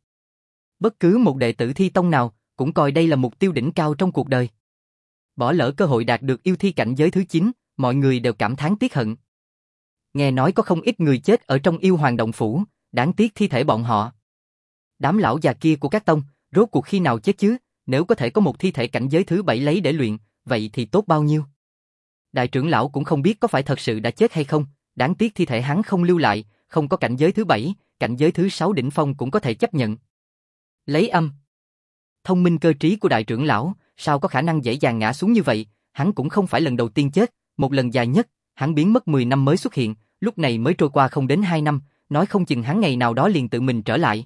Bất cứ một đệ tử Thi Tông nào cũng coi đây là mục tiêu đỉnh cao trong cuộc đời. Bỏ lỡ cơ hội đạt được yêu thi cảnh giới thứ 9, mọi người đều cảm thán tiếc hận. Nghe nói có không ít người chết ở trong yêu hoàng động phủ, đáng tiếc thi thể bọn họ. Đám lão già kia của các tông, rốt cuộc khi nào chết chứ, nếu có thể có một thi thể cảnh giới thứ 7 lấy để luyện, vậy thì tốt bao nhiêu. Đại trưởng lão cũng không biết có phải thật sự đã chết hay không, đáng tiếc thi thể hắn không lưu lại, không có cảnh giới thứ 7, cảnh giới thứ 6 đỉnh phong cũng có thể chấp nhận. Lấy âm. Thông minh cơ trí của đại trưởng lão, sao có khả năng dễ dàng ngã xuống như vậy, hắn cũng không phải lần đầu tiên chết, một lần dài nhất, hắn biến mất 10 năm mới xuất hiện, lúc này mới trôi qua không đến 2 năm, nói không chừng hắn ngày nào đó liền tự mình trở lại.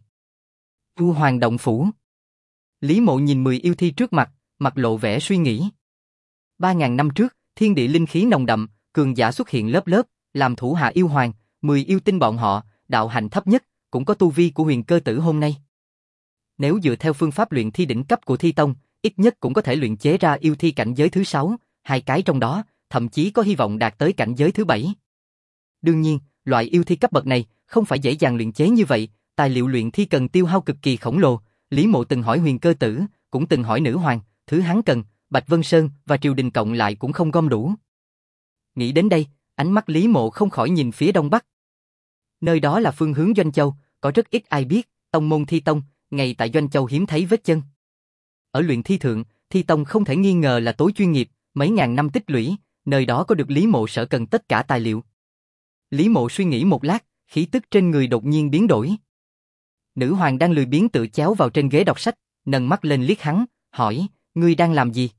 Yêu hoàng động phủ. Lý Mộ nhìn 10 yêu thi trước mặt, mặt lộ vẻ suy nghĩ. 3.000 năm trước, thiên địa linh khí nồng đậm, cường giả xuất hiện lớp lớp, làm thủ hạ yêu hoàng, 10 yêu tinh bọn họ, đạo hạnh thấp nhất, cũng có tu vi của huyền cơ tử hôm nay. Nếu dựa theo phương pháp luyện thi đỉnh cấp của Thi Tông, ít nhất cũng có thể luyện chế ra yêu thi cảnh giới thứ 6, hai cái trong đó, thậm chí có hy vọng đạt tới cảnh giới thứ 7. Đương nhiên, loại yêu thi cấp bậc này không phải dễ dàng luyện chế như vậy, tài liệu luyện thi cần tiêu hao cực kỳ khổng lồ. Lý Mộ từng hỏi huyền cơ tử, cũng từng hỏi nữ hoàng, thứ hắn cần, Bạch Vân Sơn và triều đình cộng lại cũng không gom đủ. Nghĩ đến đây, ánh mắt Lý Mộ không khỏi nhìn phía đông bắc. Nơi đó là phương hướng Doanh Châu, có rất ít ai biết, tông môn Thi Tông, ngay tại Doanh Châu hiếm thấy vết chân. Ở luyện thi thượng, Thi Tông không thể nghi ngờ là tối chuyên nghiệp, mấy ngàn năm tích lũy, nơi đó có được Lý Mộ sở cần tất cả tài liệu. Lý Mộ suy nghĩ một lát, khí tức trên người đột nhiên biến đổi. Nữ hoàng đang lười biếng tự chéo vào trên ghế đọc sách, nâng mắt lên liếc hắn, hỏi, ngươi đang làm gì?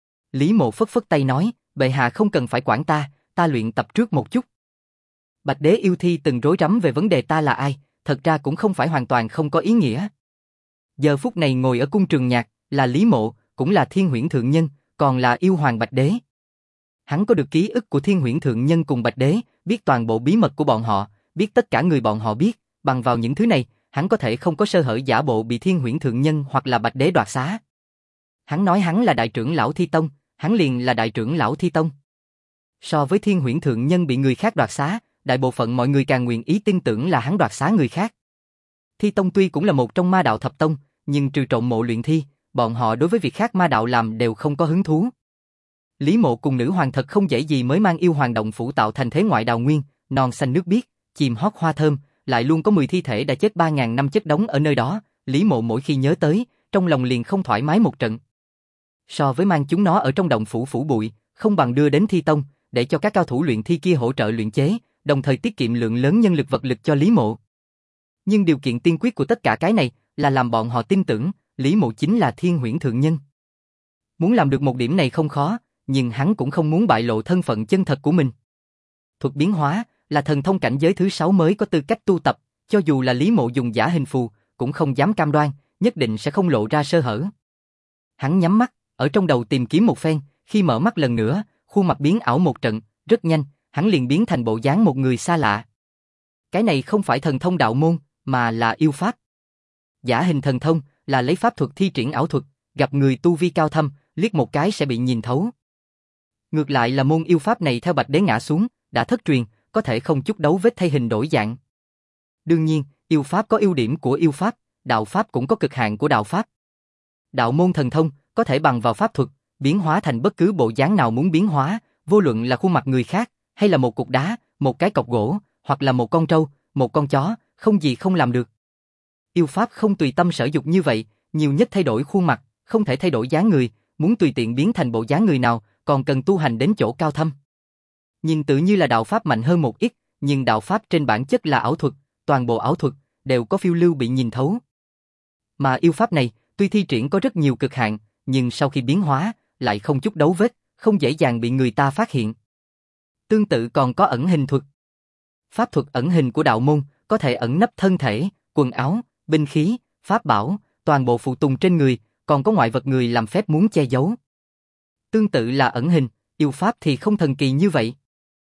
Lý Mộ phất phất tay nói, bệ hạ không cần phải quản ta, ta luyện tập trước một chút. Bạch Đế yêu thi từng rối rắm về vấn đề ta là ai, thật ra cũng không phải hoàn toàn không có ý nghĩa. Giờ phút này ngồi ở cung Trường Nhạc, là Lý Mộ, cũng là Thiên Huyễn Thượng Nhân, còn là yêu hoàng Bạch Đế. Hắn có được ký ức của Thiên Huyễn Thượng Nhân cùng Bạch Đế, biết toàn bộ bí mật của bọn họ, biết tất cả người bọn họ biết, bằng vào những thứ này, hắn có thể không có sơ hở giả bộ bị Thiên Huyễn Thượng Nhân hoặc là Bạch Đế đoạt xá. Hắn nói hắn là đại trưởng lão Thi Tông, hắn liền là đại trưởng lão Thi Tông. So với Thiên Huyễn Thượng Nhân bị người khác đoạt xá, đại bộ phận mọi người càng nguyện ý tin tưởng là hắn đoạt xá người khác. Thi Tông tuy cũng là một trong ma đạo thập tông, nhưng trừ trộm mộ luyện thi, bọn họ đối với việc khác ma đạo làm đều không có hứng thú. Lý Mộ cùng nữ hoàng thật không dễ gì mới mang yêu hoàng động phủ tạo thành thế ngoại đào nguyên, non xanh nước biếc, chìm hót hoa thơm, lại luôn có 10 thi thể đã chết 3.000 năm chất đống ở nơi đó, Lý Mộ mỗi khi nhớ tới, trong lòng liền không thoải mái một trận. So với mang chúng nó ở trong động phủ phủ bụi, không bằng đưa đến Thi Tông, để cho các cao thủ luyện thi kia hỗ trợ luyện chế, đồng thời tiết kiệm lượng lớn nhân lực vật lực cho Lý Mộ. Nhưng điều kiện tiên quyết của tất cả cái này là làm bọn họ tin tưởng, Lý Mộ chính là Thiên Huyễn Thượng Nhân. Muốn làm được một điểm này không khó, nhưng hắn cũng không muốn bại lộ thân phận chân thật của mình. Thuật biến hóa là thần thông cảnh giới thứ 6 mới có tư cách tu tập, cho dù là Lý Mộ dùng giả hình phù, cũng không dám cam đoan, nhất định sẽ không lộ ra sơ hở. Hắn nhắm mắt, ở trong đầu tìm kiếm một phen, khi mở mắt lần nữa, khuôn mặt biến ảo một trận, rất nhanh, hắn liền biến thành bộ dáng một người xa lạ. Cái này không phải thần thông đạo môn, mà là yêu pháp. Giả hình thần thông là lấy pháp thuật thi triển ảo thuật, gặp người tu vi cao thâm, liếc một cái sẽ bị nhìn thấu. Ngược lại là môn yêu pháp này theo Bạch Đế ngã xuống, đã thất truyền, có thể không chút đấu vết thay hình đổi dạng. Đương nhiên, yêu pháp có ưu điểm của yêu pháp, đạo pháp cũng có cực hạn của đạo pháp. Đạo môn thần thông có thể bằng vào pháp thuật, biến hóa thành bất cứ bộ dáng nào muốn biến hóa, vô luận là khuôn mặt người khác, hay là một cục đá, một cái cọc gỗ, hoặc là một con trâu, một con chó, không gì không làm được. Yêu pháp không tùy tâm sở dục như vậy, nhiều nhất thay đổi khuôn mặt, không thể thay đổi dáng người, muốn tùy tiện biến thành bộ dáng người nào, còn cần tu hành đến chỗ cao thâm. Nhìn tự như là đạo pháp mạnh hơn một ít, nhưng đạo pháp trên bản chất là ảo thuật, toàn bộ ảo thuật đều có phiêu lưu bị nhìn thấu. Mà yêu pháp này, tuy thi triển có rất nhiều cực hạn, nhưng sau khi biến hóa, lại không chút dấu vết, không dễ dàng bị người ta phát hiện. Tương tự còn có ẩn hình thuật. Pháp thuật ẩn hình của đạo môn, có thể ẩn nấp thân thể, quần áo, binh khí, pháp bảo, toàn bộ phụ tùng trên người, còn có ngoại vật người làm phép muốn che giấu. Tương tự là ẩn hình, yêu pháp thì không thần kỳ như vậy.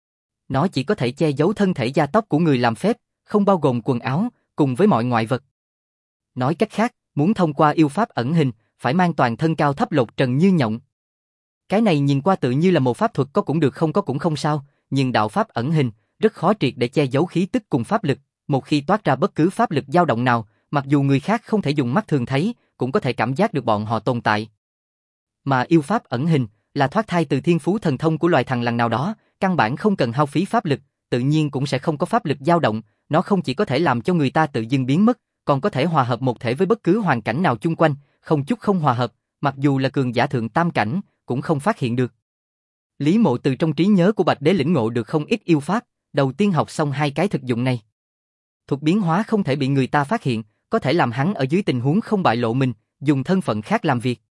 Nó chỉ có thể che giấu thân thể da tóc của người làm phép, không bao gồm quần áo, cùng với mọi ngoại vật. Nói cách khác, muốn thông qua yêu pháp ẩn hình, phải mang toàn thân cao thấp lột trần như nhộng. Cái này nhìn qua tự như là một pháp thuật có cũng được không có cũng không sao, nhưng đạo pháp ẩn hình, rất khó triệt để che giấu khí tức cùng pháp lực, một khi toát ra bất cứ pháp lực dao động nào, mặc dù người khác không thể dùng mắt thường thấy, cũng có thể cảm giác được bọn họ tồn tại. Mà yêu pháp ẩn hình, là thoát thai từ thiên phú thần thông của loài thằn lằn nào đó, căn bản không cần hao phí pháp lực, tự nhiên cũng sẽ không có pháp lực dao động, nó không chỉ có thể làm cho người ta tự dưng biến mất, còn có thể hòa hợp một thể với bất cứ hoàn cảnh nào chung quanh, không chút không hòa hợp, mặc dù là cường giả thượng tam cảnh, cũng không phát hiện được. Lý Mộ từ trong trí nhớ của Bạch Đế lĩnh ngộ được không ít yêu pháp, đầu tiên học xong hai cái thực dụng này. Thuật biến hóa không thể bị người ta phát hiện, có thể làm hắn ở dưới tình huống không bại lộ mình, dùng thân phận khác làm việc.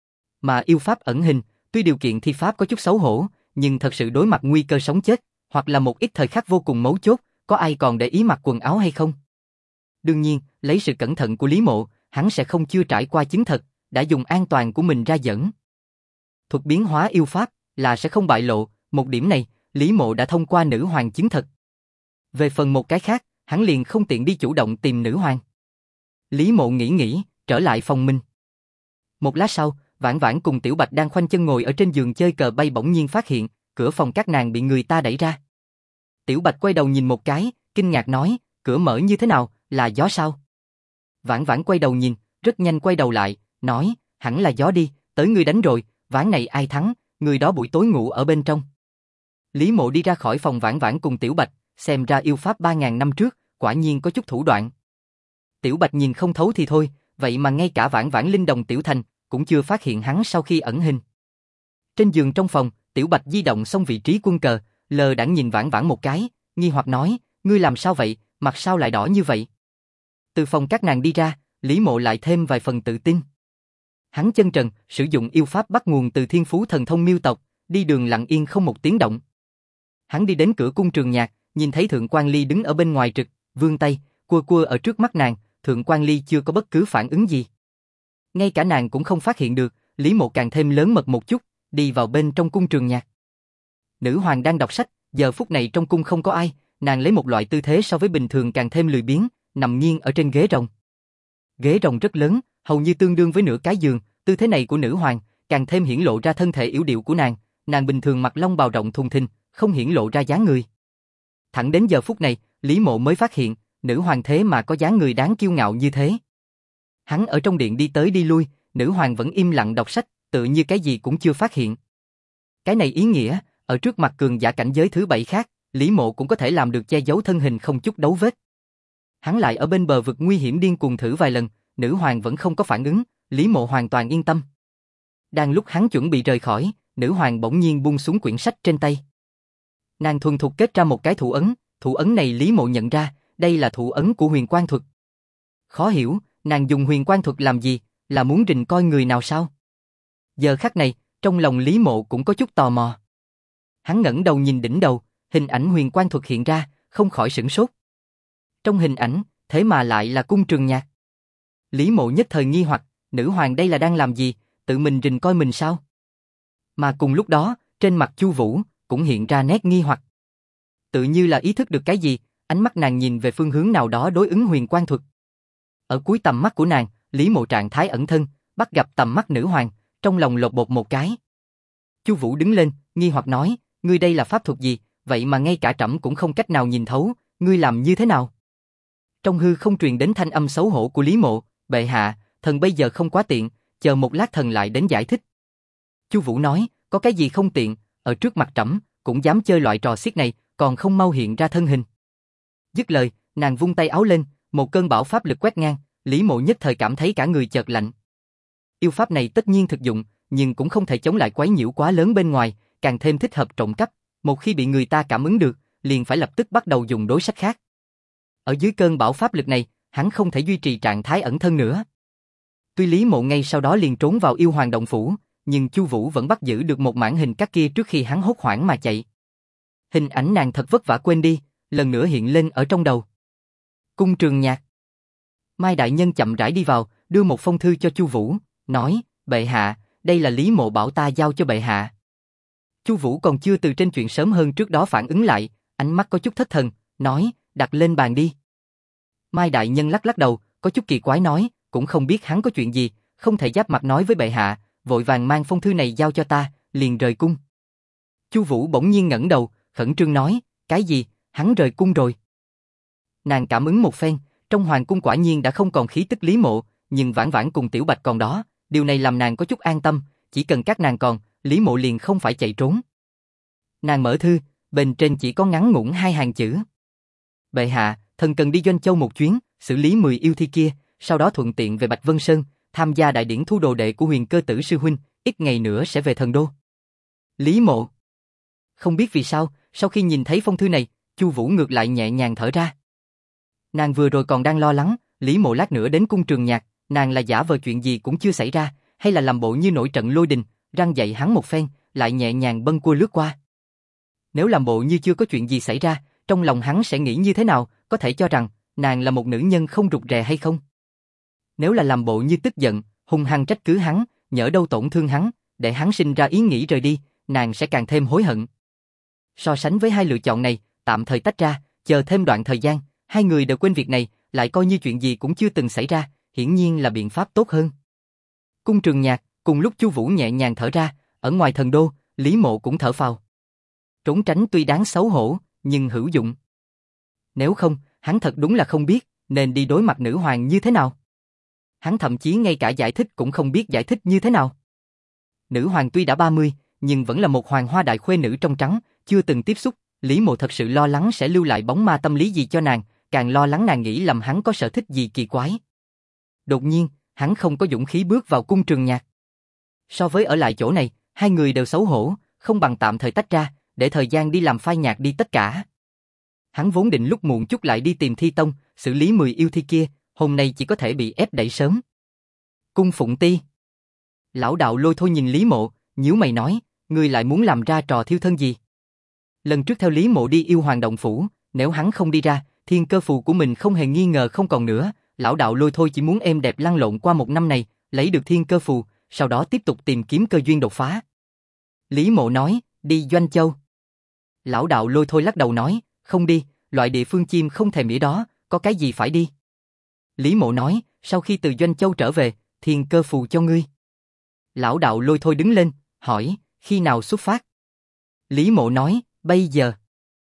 Mà yêu pháp ẩn hình, tuy điều kiện thi pháp có chút xấu hổ, nhưng thật sự đối mặt nguy cơ sống chết, hoặc là một ít thời khắc vô cùng mấu chốt, có ai còn để ý mặc quần áo hay không? Đương nhiên, lấy sự cẩn thận của Lý Mộ, hắn sẽ không chưa trải qua chứng thật, đã dùng an toàn của mình ra dẫn. Thuật biến hóa yêu pháp là sẽ không bại lộ, một điểm này, Lý Mộ đã thông qua nữ hoàng chứng thật. Về phần một cái khác, hắn liền không tiện đi chủ động tìm nữ hoàng. Lý Mộ nghĩ, trở lại phòng mình. Một lát sau, Vãn Vãn cùng Tiểu Bạch đang khoanh chân ngồi ở trên giường chơi cờ bay bỗng nhiên phát hiện, cửa phòng các nàng bị người ta đẩy ra. Tiểu Bạch quay đầu nhìn một cái, kinh ngạc nói, cửa mở như thế nào, là gió sao? Vãn Vãn quay đầu nhìn, rất nhanh quay đầu lại, nói, hẳn là gió đi, tới ngươi đánh rồi, ván này ai thắng, người đó buổi tối ngủ ở bên trong. Lý Mộ đi ra khỏi phòng Vãn Vãn cùng Tiểu Bạch, xem ra yêu pháp 3.000 năm trước, quả nhiên có chút thủ đoạn. Tiểu Bạch nhìn không thấu thì thôi, vậy mà ngay cả Vãn Vãn linh đồng Tiểu Thành cũng chưa phát hiện hắn sau khi ẩn hình. Trên giường trong phòng, Tiểu Bạch di động xong vị trí quân cờ, lờ đãng nhìn Vãn Vãn một cái, nghi hoặc nói, ngươi làm sao vậy, mặt sao lại đỏ như vậy? Từ phòng các nàng đi ra, Lý Mộ lại thêm vài phần tự tin. Hắn chân trần, sử dụng yêu pháp bắt nguồn từ thiên phú thần thông miêu tộc, đi đường lặng yên không một tiếng động. Hắn đi đến cửa cung Trường Nhạc, nhìn thấy Thượng Quan Ly đứng ở bên ngoài trực, vươn tay, cua ở trước mắt nàng, Thượng Quan Ly chưa có bất cứ phản ứng gì. Ngay cả nàng cũng không phát hiện được, Lý Mộ càng thêm lớn mật một chút, đi vào bên trong cung Trường Nhạc. Nữ hoàng đang đọc sách, giờ phút này trong cung không có ai, nàng lấy một loại tư thế so với bình thường càng thêm lười biếng, nằm nghiêng ở trên ghế rồng. Ghế rồng rất lớn, hầu như tương đương với nửa cái giường, tư thế này của nữ hoàng càng thêm hiển lộ ra thân thể yếu điệu của nàng, nàng bình thường mặc long bào rộng thùng thình, không hiển lộ ra dáng người. Thẳng đến giờ phút này, Lý Mộ mới phát hiện, nữ hoàng thế mà có dáng người đáng kiêu ngạo như thế. Hắn ở trong điện đi tới đi lui, nữ hoàng vẫn im lặng đọc sách, tự như cái gì cũng chưa phát hiện. Cái này ý nghĩa, ở trước mặt cường giả cảnh giới thứ 7 khác, Lý Mộ cũng có thể làm được che giấu thân hình không chút dấu vết. Hắn lại ở bên bờ vực nguy hiểm điên cuồng thử vài lần, nữ hoàng vẫn không có phản ứng, Lý Mộ hoàn toàn yên tâm. Đang lúc hắn chuẩn bị rời khỏi, nữ hoàng bỗng nhiên buông xuống quyển sách trên tay. Nàng thuần thục kết ra một cái thủ ấn này Lý Mộ nhận ra, đây là thủ ấn của huyền quang thuật. Khó hiểu, nàng dùng huyền quang thuật làm gì, là muốn rình coi người nào sao? Giờ khắc này, trong lòng Lý Mộ cũng có chút tò mò. Hắn ngẩng đầu nhìn đỉnh đầu, hình ảnh huyền quang thuật hiện ra, không khỏi sửng sốt. Trong hình ảnh, thế mà lại là cung Trường Nhạc. Lý Mộ nhất thời nghi hoặc, nữ hoàng đây là đang làm gì, tự mình rình coi mình sao? Mà cùng lúc đó, trên mặt Chu Vũ cũng hiện ra nét nghi hoặc. Tự như là ý thức được cái gì, ánh mắt nàng nhìn về phương hướng nào đó đối ứng huyền quang thuật. Ở cuối tầm mắt của nàng, Lý Mộ trạng thái ẩn thân, bắt gặp tầm mắt nữ hoàng, trong lòng lột bột một cái. Chu Vũ đứng lên, nghi hoặc nói, ngươi đây là pháp thuật gì, vậy mà ngay cả trẫm cũng không cách nào nhìn thấu, ngươi làm như thế nào? Trong hư không truyền đến thanh âm xấu hổ của Lý Mộ, bệ hạ, thần bây giờ không quá tiện, chờ một lát thần lại đến giải thích. Chu Vũ nói, có cái gì không tiện, ở trước mặt trẫm cũng dám chơi loại trò xiết này, còn không mau hiện ra thân hình. Dứt lời, nàng vung tay áo lên, một cơn bão pháp lực quét ngang, Lý Mộ nhất thời cảm thấy cả người chợt lạnh. Yêu pháp này tất nhiên thực dụng, nhưng cũng không thể chống lại quấy nhiễu quá lớn bên ngoài, càng thêm thích hợp trộm cắp. Một khi bị người ta cảm ứng được, liền phải lập tức bắt đầu dùng đối sách khác. Ở dưới cơn bão pháp lực này, hắn không thể duy trì trạng thái ẩn thân nữa. Tuy Lý Mộ ngay sau đó liền trốn vào yêu hoàng động phủ, nhưng Chu Vũ vẫn bắt giữ được một mảng hình cắt kia trước khi hắn hốt hoảng mà chạy. Hình ảnh nàng thật vất vả quên đi, lần nữa hiện lên ở trong đầu. Cung Trường Nhạc. Mai đại nhân chậm rãi đi vào, đưa một phong thư cho Chu Vũ, nói: "Bệ hạ, đây là Lý Mộ bảo ta giao cho bệ hạ." Chu Vũ còn chưa từ trên chuyện sớm hơn trước đó phản ứng lại, ánh mắt có chút thất thần, nói: "Đặt lên bàn đi." Mai đại nhân lắc lắc đầu, có chút kỳ quái nói: "Cũng không biết hắn có chuyện gì, không thể giáp mặt nói với bệ hạ, vội vàng mang phong thư này giao cho ta, liền rời cung." Chu Vũ bỗng nhiên ngẩng đầu, khẩn trương nói: "Cái gì? Hắn rời cung rồi?" Nàng cảm ứng một phen, trong hoàng cung quả nhiên đã không còn khí tức Lý Mộ, nhưng Vãn Vãn cùng Tiểu Bạch còn đó, điều này làm nàng có chút an tâm, chỉ cần các nàng còn, Lý Mộ liền không phải chạy trốn. Nàng mở thư, bên trên chỉ có ngắn ngủn 2 hàng chữ: "Bệ hạ, thần cần đi Doanh Châu một chuyến, xử lý 10 yêu thi kia, sau đó thuận tiện về Bạch Vân Sơn, tham gia đại điển thu đồ đệ của Huyền Cơ Tử sư huynh, ít ngày nữa sẽ về Thần Đô." Lý Mộ. Không biết vì sao, sau khi nhìn thấy phong thư này, Chu Vũ ngược lại nhẹ nhàng thở ra. Nàng vừa rồi còn đang lo lắng, Lý Mộ lát nữa đến cung Trường Nhạc, nàng là giả vờ chuyện gì cũng chưa xảy ra, hay là làm bộ như nổi trận lôi đình, răng dạy hắn một phen, lại nhẹ nhàng bâng quơ lướt qua. Nếu làm bộ như chưa có chuyện gì xảy ra, trong lòng hắn sẽ nghĩ như thế nào, có thể cho rằng nàng là một nữ nhân không rụt rè hay không? Nếu là làm bộ như tức giận, hung hăng trách cứ hắn, nhỡ đâu tổn thương hắn, để hắn sinh ra ý nghĩ rời đi, nàng sẽ càng thêm hối hận. So sánh với hai lựa chọn này, tạm thời tách ra, chờ thêm đoạn thời gian, hai người đều quên việc này, lại coi như chuyện gì cũng chưa từng xảy ra, hiển nhiên là biện pháp tốt hơn. Cung Trường Nhạc, cùng lúc Chu Vũ nhẹ nhàng thở ra, ở ngoài Thần Đô, Lý Mộ cũng thở phào. Trốn tránh tuy đáng xấu hổ, nhưng hữu dụng. Nếu không, hắn thật đúng là không biết nên đi đối mặt nữ hoàng như thế nào. Hắn thậm chí ngay cả giải thích cũng không biết giải thích như thế nào. Nữ hoàng tuy đã 30, nhưng vẫn là một hoàng hoa đại khuê nữ trong trắng, chưa từng tiếp xúc, Lý Mộ thật sự lo lắng sẽ lưu lại bóng ma tâm lý gì cho nàng, càng lo lắng nàng nghĩ lầm hắn có sở thích gì kỳ quái. Đột nhiên, hắn không có dũng khí bước vào cung Trường Nhạc. So với ở lại chỗ này, hai người đều xấu hổ, không bằng tạm thời tách ra, để thời gian đi làm phai nhạt đi tất cả. Hắn vốn định lúc muộn chút lại đi tìm Thi Tông, xử lý 10 yêu thi kia, hôm nay chỉ có thể bị ép đẩy sớm. Cung Phụng Ti. Lão đạo Lôi Thôi nhìn Lý Mộ, nhíu mày nói, ngươi lại muốn làm ra trò thiêu thân gì? Lần trước theo Lý Mộ đi yêu hoàng động phủ, nếu hắn không đi ra, thiên cơ phù của mình không hề nghi ngờ không còn nữa, lão đạo Lôi Thôi chỉ muốn êm đẹp lăn lộn qua một năm này, lấy được thiên cơ phù, sau đó tiếp tục tìm kiếm cơ duyên đột phá. Lý Mộ nói, đi Doanh Châu. Lão đạo Lôi Thôi lắc đầu nói, không đi, loại địa phương chim không thèm nghĩa đó, có cái gì phải đi. Lý Mộ nói, sau khi từ Doanh Châu trở về, thiên cơ phù cho ngươi. Lão đạo Lôi Thôi đứng lên, hỏi, khi nào xuất phát? Lý Mộ nói, bây giờ.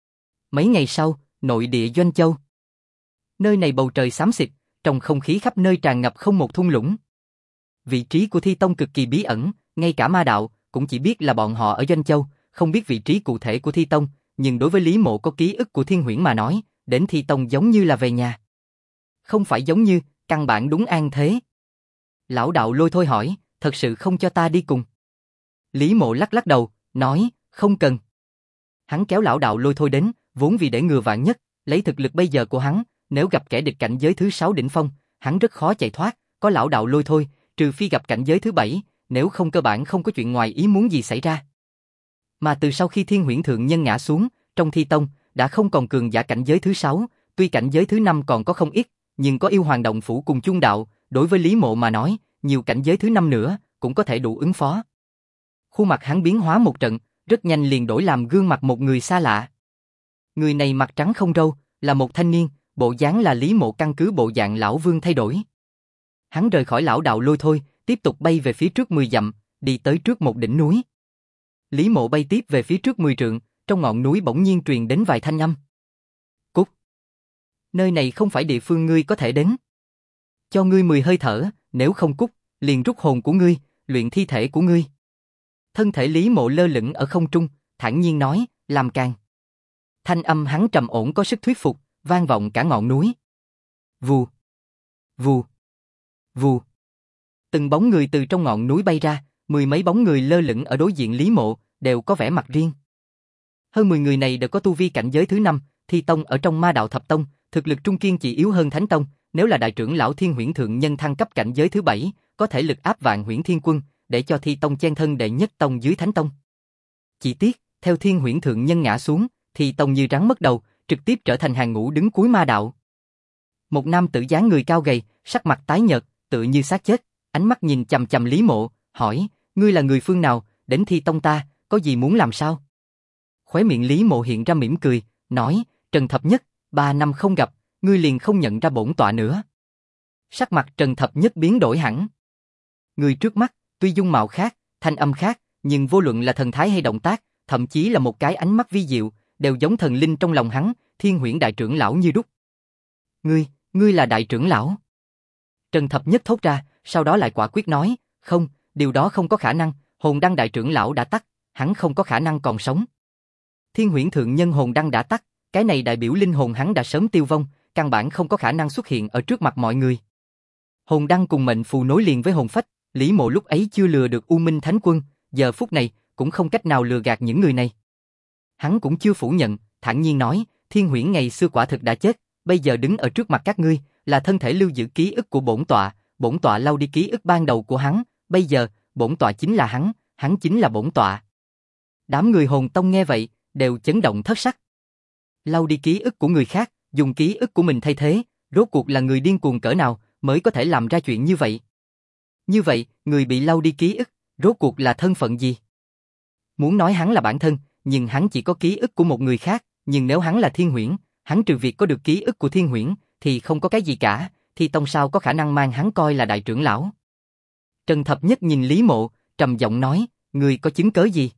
Mấy ngày sau, nội địa Doanh Châu. Nơi này bầu trời xám xịt, trong không khí khắp nơi tràn ngập không một thung lũng. Vị trí của Thi Tông cực kỳ bí ẩn, ngay cả ma đạo cũng chỉ biết là bọn họ ở Doanh Châu, không biết vị trí cụ thể của Thi Tông, nhưng đối với Lý Mộ có ký ức của Thiên Huyễn mà nói, đến Thi Tông giống như là về nhà. Không phải giống như, căn bản đúng an thế. Lão đạo Lôi Thôi hỏi, thật sự không cho ta đi cùng? Lý Mộ lắc lắc đầu, nói, không cần. Hắn kéo lão đạo Lôi Thôi đến, vốn vì để ngừa vạn nhất, lấy thực lực bây giờ của hắn, nếu gặp kẻ địch cảnh giới thứ 6 đỉnh phong, hắn rất khó chạy thoát, có lão đạo Lôi Thôi, trừ phi gặp cảnh giới thứ 7, nếu không cơ bản không có chuyện ngoài ý muốn gì xảy ra. Mà từ sau khi Thiên Huyễn thượng nhân ngã xuống, trong Thi Tông đã không còn cường giả cảnh giới thứ 6, tuy cảnh giới thứ 5 còn có không ít, nhưng có yêu hoàng động phủ cùng chung đạo, đối với Lý Mộ mà nói, nhiều cảnh giới thứ 5 nữa cũng có thể đủ ứng phó. Khuôn mặt hắn biến hóa một trận, rất nhanh liền đổi làm gương mặt một người xa lạ. Người này mặt trắng không râu, là một thanh niên, bộ dáng là Lý Mộ căn cứ bộ dạng lão vương thay đổi. Hắn rời khỏi lão đạo Lôi Thôi, tiếp tục bay về phía trước 10 dặm, đi tới trước một đỉnh núi. Lý Mộ bay tiếp về phía trước 10 trượng, trong ngọn núi bỗng nhiên truyền đến vài thanh âm. Cút! Nơi này không phải địa phương ngươi có thể đến. Cho ngươi 10 hơi thở, nếu không cút, liền rút hồn của ngươi, luyện thi thể của ngươi. Thân thể Lý Mộ lơ lửng ở không trung, thản nhiên nói, làm càng. Thanh âm hắn trầm ổn có sức thuyết phục, vang vọng cả ngọn núi. Vù! Vù! Vù. Từng bóng người từ trong ngọn núi bay ra, mười mấy bóng người lơ lửng ở đối diện Lý Mộ, đều có vẻ mặt riêng. Hơn 10 người này đều có tu vi cảnh giới thứ 5, Thi Tông ở trong Ma Đạo Thập Tông, thực lực trung kiên chỉ yếu hơn Thánh Tông, nếu là đại trưởng lão Thiên Huyễn Thượng Nhân thăng cấp cảnh giới thứ 7, có thể lực áp Vạn Huyễn Thiên Quân, để cho Thi Tông chen thân đệ nhất tông dưới Thánh Tông. Chỉ tiếc, theo Thiên Huyễn Thượng Nhân ngã xuống, Thi Tông như rắn mất đầu, trực tiếp trở thành hàng ngũ đứng cuối ma đạo. Một nam tử dáng người cao gầy, sắc mặt tái nhợt, tựa như xác chết, ánh mắt nhìn chằm chằm Lý Mộ, hỏi, ngươi là người phương nào, đến Thi Tông ta, có gì muốn làm sao? Khóe miệng Lý Mộ hiện ra mỉm cười, nói, Trần Thập Nhất, 3 năm không gặp, ngươi liền không nhận ra bổn tọa nữa. Sắc mặt Trần Thập Nhất biến đổi hẳn. Người trước mắt, tuy dung mạo khác, thanh âm khác, nhưng vô luận là thần thái hay động tác, thậm chí là một cái ánh mắt vi diệu, đều giống thần linh trong lòng hắn, Thiên Huyễn đại trưởng lão như đúc. Ngươi là đại trưởng lão? Trần Thập Nhất thốt ra, sau đó lại quả quyết nói, không, điều đó không có khả năng, hồn đăng đại trưởng lão đã tắt, hắn không có khả năng còn sống. Thiên Huyễn Thượng Nhân hồn đăng đã tắt, cái này đại biểu linh hồn hắn đã sớm tiêu vong, căn bản không có khả năng xuất hiện ở trước mặt mọi người. Hồn đăng cùng mệnh phù nối liền với hồn phách, Lý Mộ lúc ấy chưa lừa được U Minh Thánh Quân, giờ phút này cũng không cách nào lừa gạt những người này. Hắn cũng chưa phủ nhận, thản nhiên nói, Thiên Huyễn ngày xưa quả thực đã chết, bây giờ đứng ở trước mặt các ngươi, là thân thể lưu giữ ký ức của bổn tọa lau đi ký ức ban đầu của hắn, bây giờ, bổn tọa chính là hắn chính là bổn tọa. Đám người Hồn Tông nghe vậy, đều chấn động thất sắc. Lau đi ký ức của người khác, dùng ký ức của mình thay thế, rốt cuộc là người điên cuồng cỡ nào mới có thể làm ra chuyện như vậy? Như vậy, người bị lau đi ký ức, rốt cuộc là thân phận gì? Muốn nói hắn là bản thân, nhưng hắn chỉ có ký ức của một người khác, nhưng nếu hắn là Thiên Huyễn, hắn trừ việc có được ký ức của Thiên Huyễn, thì không có cái gì cả, thì tông sao có khả năng mang hắn coi là đại trưởng lão? Trần Thập Nhất nhìn Lý Mộ, trầm giọng nói, ngươi có chứng cớ gì?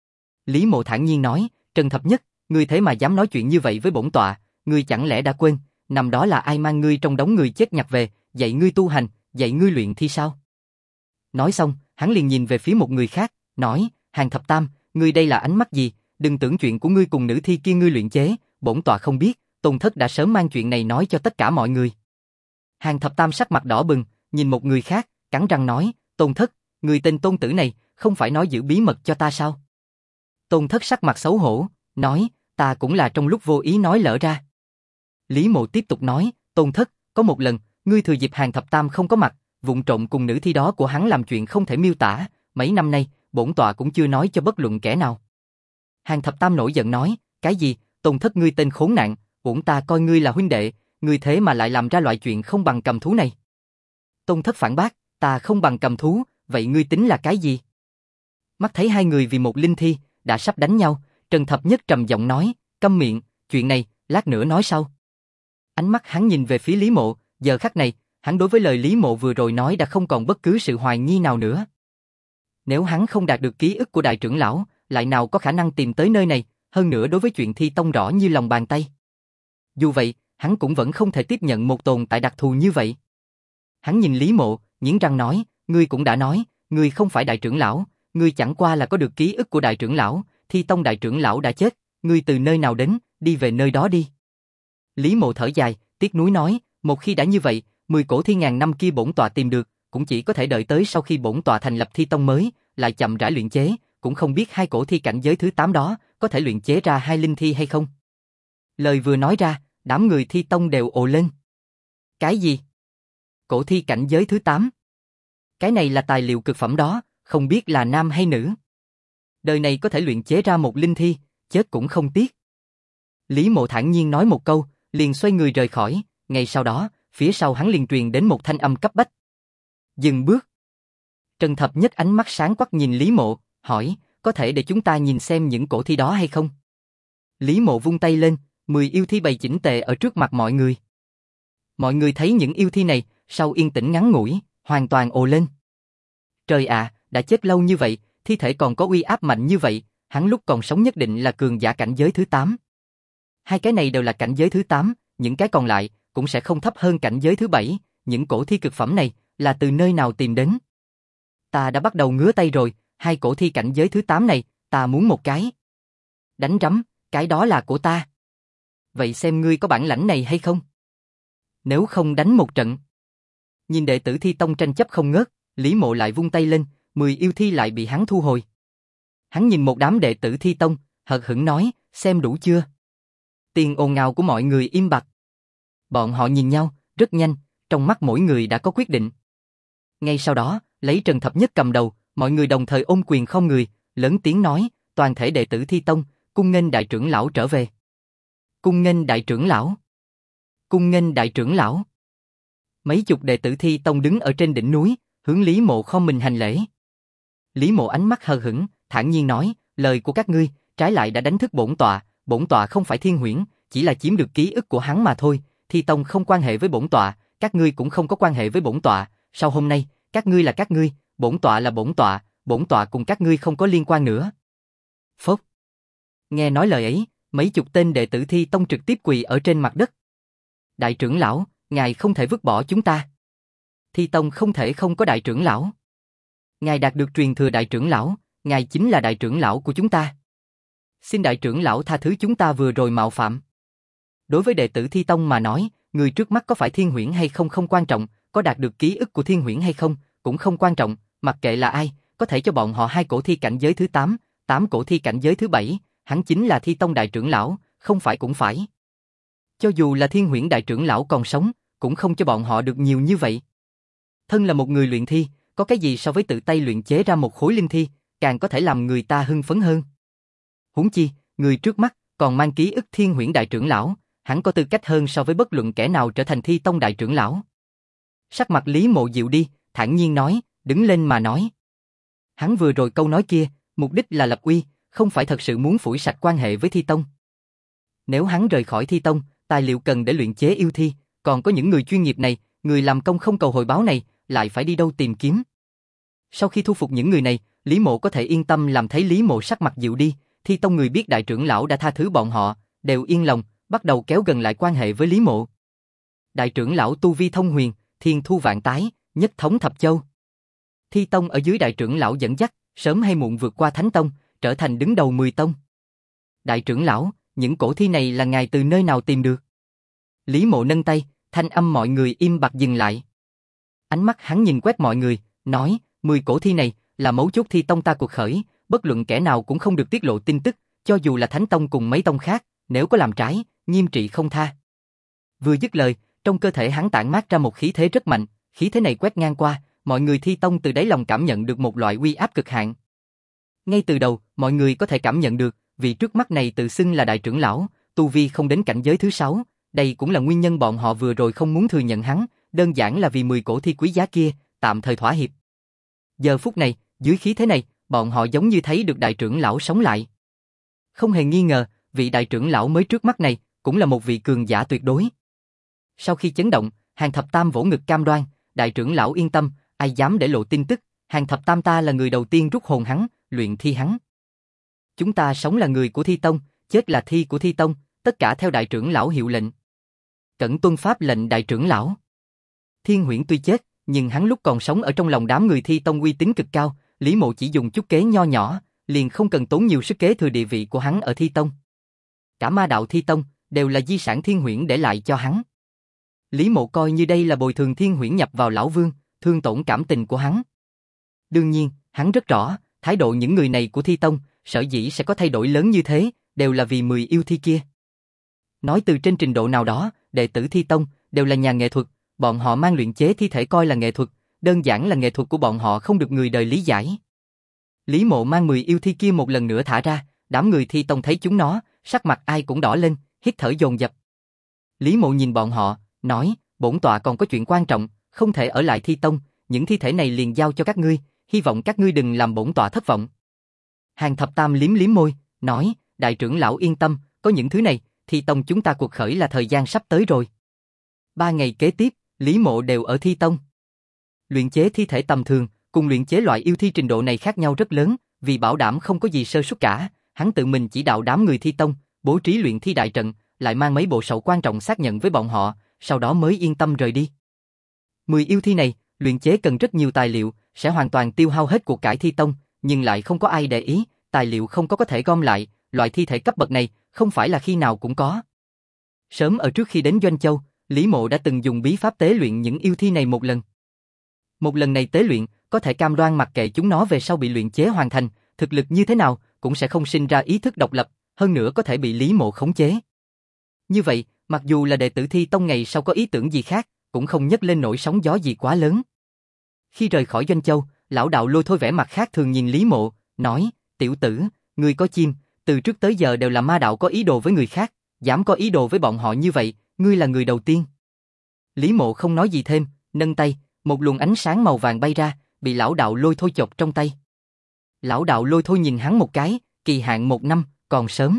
Lý Mộ thản nhiên nói, Trần Thập Nhất, ngươi thế mà dám nói chuyện như vậy với bổn tọa, ngươi chẳng lẽ đã quên, năm đó là ai mang ngươi trong đống người chết nhặt về, dạy ngươi tu hành, dạy ngươi luyện thi sao? Nói xong, hắn liền nhìn về phía một người khác, nói, Hàn Thập Tam, ngươi đây là ánh mắt gì, đừng tưởng chuyện của ngươi cùng nữ thi kia ngươi luyện chế, bổn tọa không biết, Tôn Thất đã sớm mang chuyện này nói cho tất cả mọi người. Hàn Thập Tam sắc mặt đỏ bừng, nhìn một người khác, cắn răng nói, Tôn Thất, người tên Tôn Tử này, không phải nói giữ bí mật cho ta sao? Tôn Thất sắc mặt xấu hổ, nói, ta cũng là trong lúc vô ý nói lỡ ra. Lý Mộ tiếp tục nói, Tôn Thất, có một lần, ngươi thừa dịp Hàn Thập Tam không có mặt, vụng trộm cùng nữ thi đó của hắn làm chuyện không thể miêu tả, mấy năm nay, bổn tọa cũng chưa nói cho bất luận kẻ nào. Hàn Thập Tam nổi giận nói, cái gì, Tôn Thất ngươi tên khốn nạn, bổn ta coi ngươi là huynh đệ, ngươi thế mà lại làm ra loại chuyện không bằng cầm thú này. Tôn Thất phản bác, ta không bằng cầm thú, vậy ngươi tính là cái gì? Mắt thấy hai người vì một linh thi, đã sắp đánh nhau, Trần Thập Nhất trầm giọng nói, câm miệng, chuyện này, lát nữa nói sau. Ánh mắt hắn nhìn về phía Lý Mộ, giờ khắc này, hắn đối với lời Lý Mộ vừa rồi nói đã không còn bất cứ sự hoài nghi nào nữa. Nếu hắn không đạt được ký ức của đại trưởng lão, lại nào có khả năng tìm tới nơi này, hơn nữa đối với chuyện Thi Tông rõ như lòng bàn tay. Dù vậy, hắn cũng vẫn không thể tiếp nhận một tồn tại đặc thù như vậy. Hắn nhìn Lý Mộ, nghiến răng nói, ngươi cũng đã nói, ngươi không phải đại trưởng lão, ngươi chẳng qua là có được ký ức của đại trưởng lão, Thi Tông đại trưởng lão đã chết, ngươi từ nơi nào đến, đi về nơi đó đi. Lý Mộ thở dài, tiếc nuối nói, một khi đã như vậy, 10 cổ thi ngàn năm kia bổn tọa tìm được, cũng chỉ có thể đợi tới sau khi bổn tọa thành lập Thi Tông mới, lại chậm rãi luyện chế, cũng không biết hai cổ thi cảnh giới thứ 8 đó, có thể luyện chế ra hai linh thi hay không. Lời vừa nói ra, đám người Thi Tông đều ồ lên. Cái gì? Cổ thi cảnh giới thứ 8? Cái này là tài liệu cực phẩm đó, không biết là nam hay nữ. Đời này có thể luyện chế ra một linh thi, chết cũng không tiếc. Lý Mộ thản nhiên nói một câu, liền xoay người rời khỏi, ngay sau đó, phía sau hắn liền truyền đến một thanh âm cấp bách. Dừng bước. Trần Thập Nhất ánh mắt sáng quắc nhìn Lý Mộ, hỏi, có thể để chúng ta nhìn xem những cổ thi đó hay không? Lý Mộ vung tay lên, 10 yêu thi bày chỉnh tề ở trước mặt mọi người. Mọi người thấy những yêu thi này, sau yên tĩnh ngắn ngủi, hoàn toàn ồ lên. Trời ạ, đã chết lâu như vậy, thi thể còn có uy áp mạnh như vậy, hắn lúc còn sống nhất định là cường giả cảnh giới thứ 8. Hai cái này đều là cảnh giới thứ 8, những cái còn lại cũng sẽ không thấp hơn cảnh giới thứ 7, những cổ thi cực phẩm này là từ nơi nào tìm đến? Ta đã bắt đầu ngứa tay rồi, hai cổ thi cảnh giới thứ 8 này, ta muốn một cái. Đánh rắm, cái đó là của ta. Vậy xem ngươi có bản lãnh này hay không? Nếu không đánh một trận. Nhìn đệ tử Thi Tông tranh chấp không ngớt, Lý Mộ lại vung tay lên, 10 yêu thi lại bị hắn thu hồi. Hắn nhìn một đám đệ tử Thi Tông, hờ hững nói, xem đủ chưa? Tiếng ồn ào của mọi người im bặt. Bọn họ nhìn nhau, rất nhanh, trong mắt mỗi người đã có quyết định. Ngay sau đó, lấy Trần Thập Nhất cầm đầu, mọi người đồng thời ôm quyền không người, lớn tiếng nói, toàn thể đệ tử Thi Tông, cung nghênh đại trưởng lão trở về. Cung nghênh đại trưởng lão. Cung nghênh đại trưởng lão. Mấy chục đệ tử Thi Tông đứng ở trên đỉnh núi, hướng Lý Mộ không mình hành lễ. Lý Mộ ánh mắt hờ hững, thản nhiên nói, lời của các ngươi, trái lại đã đánh thức bổn tọa không phải Thiên Huyễn, chỉ là chiếm được ký ức của hắn mà thôi, Thi Tông không quan hệ với bổn tọa, các ngươi cũng không có quan hệ với bổn tọa, sau hôm nay, các ngươi là các ngươi, bổn tọa là bổn tọa cùng các ngươi không có liên quan nữa. Phốc. Nghe nói lời ấy, mấy chục tên đệ tử Thi Tông trực tiếp quỳ ở trên mặt đất. Đại trưởng lão, ngài không thể vứt bỏ chúng ta. Thi Tông không thể không có đại trưởng lão. Ngài đạt được truyền thừa đại trưởng lão, ngài chính là đại trưởng lão của chúng ta. Xin đại trưởng lão tha thứ chúng ta vừa rồi mạo phạm. Đối với đệ tử Thi Tông mà nói, người trước mắt có phải Thiên Huyễn hay không không quan trọng, có đạt được ký ức của Thiên Huyễn hay không, cũng không quan trọng, mặc kệ là ai, có thể cho bọn họ 2 cổ thi cảnh giới thứ 8, 8 cổ thi cảnh giới thứ 7, hắn chính là Thi Tông đại trưởng lão, không phải cũng phải. Cho dù là Thiên Huyễn đại trưởng lão còn sống, cũng không cho bọn họ được nhiều như vậy. Thân là một người luyện thi, có cái gì so với tự tay luyện chế ra một khối linh thi, càng có thể làm người ta hưng phấn hơn. Huống chi, người trước mắt còn mang ký ức Thiên Huyễn đại trưởng lão, hắn có tư cách hơn so với bất luận kẻ nào trở thành Thi Tông đại trưởng lão. Sắc mặt Lý Mộ dịu đi, thản nhiên nói, đứng lên mà nói. Hắn vừa rồi câu nói kia, mục đích là lập uy, không phải thật sự muốn phủi sạch quan hệ với Thi Tông. Nếu hắn rời khỏi Thi Tông, tài liệu cần để luyện chế yêu thi, còn có những người chuyên nghiệp này, người làm công không cầu hồi báo này, lại phải đi đâu tìm kiếm. Sau khi thu phục những người này, Lý Mộ có thể yên tâm làm thấy Lý Mộ sắc mặt dịu đi, Thi Tông người biết đại trưởng lão đã tha thứ bọn họ, đều yên lòng, bắt đầu kéo gần lại quan hệ với Lý Mộ. Đại trưởng lão tu vi thông huyền, thiên thu vạn tái, nhất thống thập châu. Thi Tông ở dưới đại trưởng lão dẫn dắt, sớm hay muộn vượt qua Thánh Tông, trở thành đứng đầu 10 tông. Đại trưởng lão, những cổ thi này là ngài từ nơi nào tìm được? Lý Mộ nâng tay, thanh âm mọi người im bặt dừng lại. Ánh mắt hắn nhìn quét mọi người, nói, 10 cổ thi này là mấu chốt Thi Tông ta cuộc khởi, bất luận kẻ nào cũng không được tiết lộ tin tức, cho dù là Thánh Tông cùng mấy tông khác, nếu có làm trái, nghiêm trị không tha. Vừa dứt lời, trong cơ thể hắn tản mát ra một khí thế rất mạnh, khí thế này quét ngang qua, mọi người Thi Tông từ đáy lòng cảm nhận được một loại uy áp cực hạn. Ngay từ đầu, mọi người có thể cảm nhận được, vị trước mắt này tự xưng là đại trưởng lão, tu vi không đến cảnh giới thứ 6, đây cũng là nguyên nhân bọn họ vừa rồi không muốn thừa nhận hắn, đơn giản là vì 10 cổ thi quý giá kia, tạm thời thỏa hiệp. Giờ phút này, dưới khí thế này, bọn họ giống như thấy được đại trưởng lão sống lại. Không hề nghi ngờ, vị đại trưởng lão mới trước mắt này, cũng là một vị cường giả tuyệt đối. Sau khi chấn động, Hàng Thập Tam vỗ ngực cam đoan, đại trưởng lão yên tâm, ai dám để lộ tin tức, Hàng Thập Tam ta là người đầu tiên rút hồn hắn, luyện thi hắn. Chúng ta sống là người của Thi Tông, chết là thi của Thi Tông, tất cả theo đại trưởng lão hiệu lệnh. Cẩn tuân pháp lệnh đại trưởng lão. Thiên Huyễn tuy chết, nhưng hắn lúc còn sống ở trong lòng đám người Thi Tông uy tín cực cao, Lý Mộ chỉ dùng chút kế nho nhỏ, liền không cần tốn nhiều sức kế thừa địa vị của hắn ở Thi Tông. Cả ma đạo Thi Tông đều là di sản Thiên Huyễn để lại cho hắn. Lý Mộ coi như đây là bồi thường Thiên Huyễn nhập vào lão vương, thương tổn cảm tình của hắn. Đương nhiên, hắn rất rõ, thái độ những người này của Thi Tông, sở dĩ sẽ có thay đổi lớn như thế, đều là vì 10 yêu thi kia. Nói từ trên trình độ nào đó, đệ tử Thi Tông đều là nhà nghệ thuật, bọn họ mang luyện chế thi thể coi là nghệ thuật, đơn giản là nghệ thuật của bọn họ không được người đời lý giải. Lý Mộ mang 10 yêu thi kia một lần nữa thả ra, đám người Thi Tông thấy chúng nó, sắc mặt ai cũng đỏ lên, hít thở dồn dập. Lý Mộ nhìn bọn họ, nói, bổn tọa còn có chuyện quan trọng, không thể ở lại Thi Tông, những thi thể này liền giao cho các ngươi, hy vọng các ngươi đừng làm bổn tọa thất vọng. Hàng Thập Tam liếm liếm môi, nói, đại trưởng lão yên tâm, có những thứ này, Thi Tông chúng ta cuộc khởi là thời gian sắp tới rồi. 3 ngày kế tiếp, Lý Mộ đều ở Thi Tông. Luyện chế thi thể tầm thường, cùng luyện chế loại yêu thi trình độ này khác nhau rất lớn, vì bảo đảm không có gì sơ suất cả, hắn tự mình chỉ đạo đám người Thi Tông, bố trí luyện thi đại trận, lại mang mấy bộ sậu quan trọng xác nhận với bọn họ, sau đó mới yên tâm rời đi. 10 yêu thi này, luyện chế cần rất nhiều tài liệu, sẽ hoàn toàn tiêu hao hết của cải Thi Tông, nhưng lại không có ai để ý, tài liệu không có thể gom lại, loại thi thể cấp bậc này, không phải là khi nào cũng có. Sớm ở trước khi đến Doanh Châu, Lý Mộ đã từng dùng bí pháp tế luyện những yêu thi này một lần. Một lần này tế luyện, có thể cam đoan mặc kệ chúng nó về sau bị luyện chế hoàn thành, thực lực như thế nào, cũng sẽ không sinh ra ý thức độc lập, hơn nữa có thể bị Lý Mộ khống chế. Như vậy, mặc dù là đệ tử Thi Tông ngày sau có ý tưởng gì khác, cũng không nhấc lên nổi sóng gió gì quá lớn. Khi rời khỏi Doanh Châu, lão đạo Lôi Thôi vẻ mặt khác thường nhìn Lý Mộ, nói, tiểu tử, ngươi có chim, từ trước tới giờ đều là ma đạo có ý đồ với người khác, dám có ý đồ với bọn họ như vậy, ngươi là người đầu tiên. Lý Mộ không nói gì thêm, nâng tay, một luồng ánh sáng màu vàng bay ra, bị lão đạo Lôi Thôi chộp trong tay. Lão đạo Lôi Thôi nhìn hắn một cái, kỳ hạn 1 năm, còn sớm.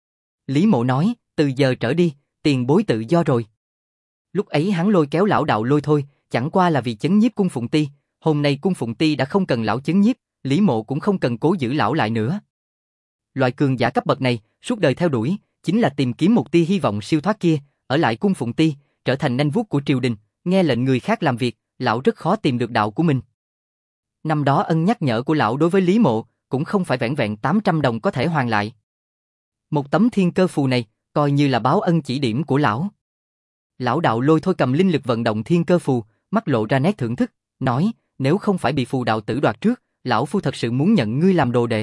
Lý Mộ nói, từ giờ trở đi, tiền bối tự do rồi. Lúc ấy hắn lôi kéo lão đạo Lôi Thôi, chẳng qua là vì chấn nhiếp cung Phụng Ti, hôm nay cung Phụng Ti đã không cần lão chấn nhiếp, Lý Mộ cũng không cần cố giữ lão lại nữa. Loại cường giả cấp bậc này, suốt đời theo đuổi, chính là tìm kiếm một tia hy vọng siêu thoát kia, ở lại cung Phụng Ti, trở thành nanh vuốt của triều đình, nghe lệnh người khác làm việc, lão rất khó tìm được đạo của mình. Năm đó ân nhắc nhở của lão đối với Lý Mộ, cũng không phải vẻn vẹn 800 đồng có thể hoàn lại. Một tấm thiên cơ phù này, coi như là báo ân chỉ điểm của lão. Lão đạo Lôi Thôi cầm linh lực vận động thiên cơ phù, mắt lộ ra nét thưởng thức, nói, nếu không phải bị phù đạo tử đoạt trước, lão phu thật sự muốn nhận ngươi làm đồ đệ.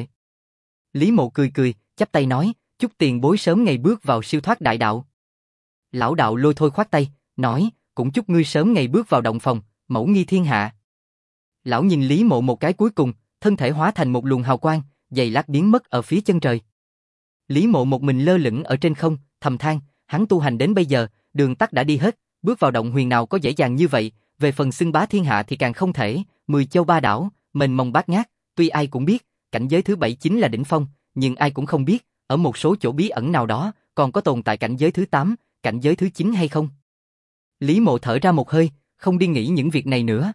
Lý Mộ cười cười, chắp tay nói, chúc tiền bối sớm ngày bước vào siêu thoát đại đạo. Lão đạo Lôi Thôi khoát tay, nói, cũng chúc ngươi sớm ngày bước vào động phòng, mẫu nghi thiên hạ. Lão nhìn Lý Mộ một cái cuối cùng, thân thể hóa thành một luồng hào quang, giày lát biến mất ở phía chân trời. Lý Mộ một mình lơ lửng ở trên không, thầm than, hắn tu hành đến bây giờ, đường tắt đã đi hết, bước vào động huyền nào có dễ dàng như vậy, về phần xưng bá thiên hạ thì càng không thể, 10 châu ba đảo, mênh mông bát ngát, tuy ai cũng biết, cảnh giới thứ 7 chính là đỉnh phong, nhưng ai cũng không biết, ở một số chỗ bí ẩn nào đó, còn có tồn tại cảnh giới thứ 8, cảnh giới thứ 9 hay không. Lý Mộ thở ra một hơi, không đi nghĩ những việc này nữa.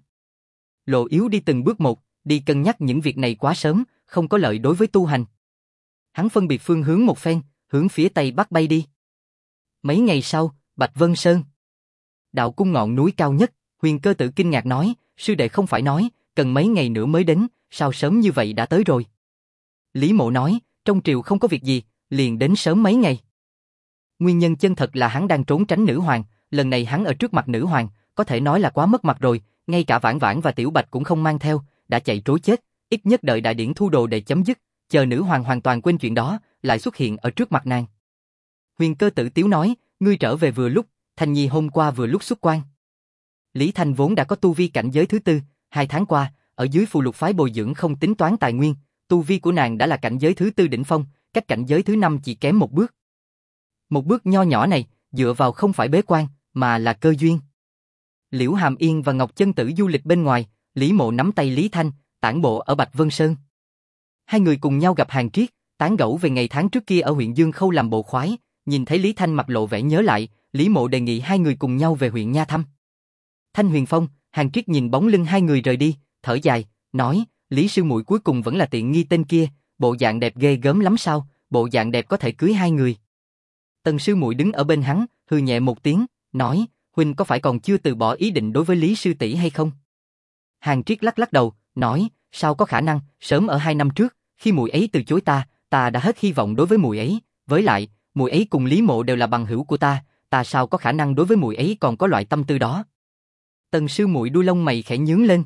Lộ yếu đi từng bước một, đi cân nhắc những việc này quá sớm, không có lợi đối với tu hành. Hắn phân biệt phương hướng một phen, hướng phía tây bắc bay đi. Mấy ngày sau, Bạch Vân Sơn. Đạo cung ngọn núi cao nhất, Huyền Cơ Tử kinh ngạc nói, sư đệ không phải nói, cần mấy ngày nữa mới đến, sao sớm như vậy đã tới rồi. Lý Mộ nói, trong triều không có việc gì, liền đến sớm mấy ngày. Nguyên nhân chân thật là hắn đang trốn tránh nữ hoàng, lần này hắn ở trước mặt nữ hoàng, có thể nói là quá mất mặt rồi, ngay cả Vãn Vãn và Tiểu Bạch cũng không mang theo, đã chạy trối chết, ít nhất đợi đại điển thu đồ để chấm dứt, chờ nữ hoàng hoàn toàn quên chuyện đó, lại xuất hiện ở trước mặt nàng. Huyền Cơ Tử tiếu nói, ngươi trở về vừa lúc, Thanh Nhi hôm qua vừa lúc xuất quan. Lý Thanh vốn đã có tu vi cảnh giới thứ 4, 2 tháng qua, ở dưới phù lục phái bồi dưỡng không tính toán tài nguyên, tu vi của nàng đã là cảnh giới thứ 4 đỉnh phong, cách cảnh giới thứ 5 chỉ kém một bước. Một bước nho nhỏ này, dựa vào không phải bế quan, mà là cơ duyên. Liễu Hàm Yên và Ngọc Chân Tử du lịch bên ngoài, Lý Mộ nắm tay Lý Thanh, tản bộ ở Bạch Vân Sơn. Hai người cùng nhau gặp Hàn Triết, tán gẫu về ngày tháng trước kia ở huyện Dương Khâu làm bộ khoái, nhìn thấy Lý Thanh mặt lộ vẻ nhớ lại, Lý Mộ đề nghị hai người cùng nhau về huyện Nha thăm. Thanh Huyền Phong, Hàn Triết nhìn bóng lưng hai người rời đi, thở dài, nói, Lý sư muội cuối cùng vẫn là tiện nghi tên kia, bộ dạng đẹp ghê gớm lắm sao, bộ dạng đẹp có thể cưới hai người. Tần sư muội đứng ở bên hắn, hừ nhẹ một tiếng, nói, huynh có phải còn chưa từ bỏ ý định đối với Lý sư tỷ hay không? Hàn Triết lắc lắc đầu, nói, sao có khả năng, sớm ở 2 năm trước, khi muội ấy từ chối ta đã hết hy vọng đối với muội ấy, với lại, muội ấy cùng Lý Mộ đều là bằng hữu của ta sao có khả năng đối với muội ấy còn có loại tâm tư đó. Tần sư muội đuôi lông mày khẽ nhướng lên,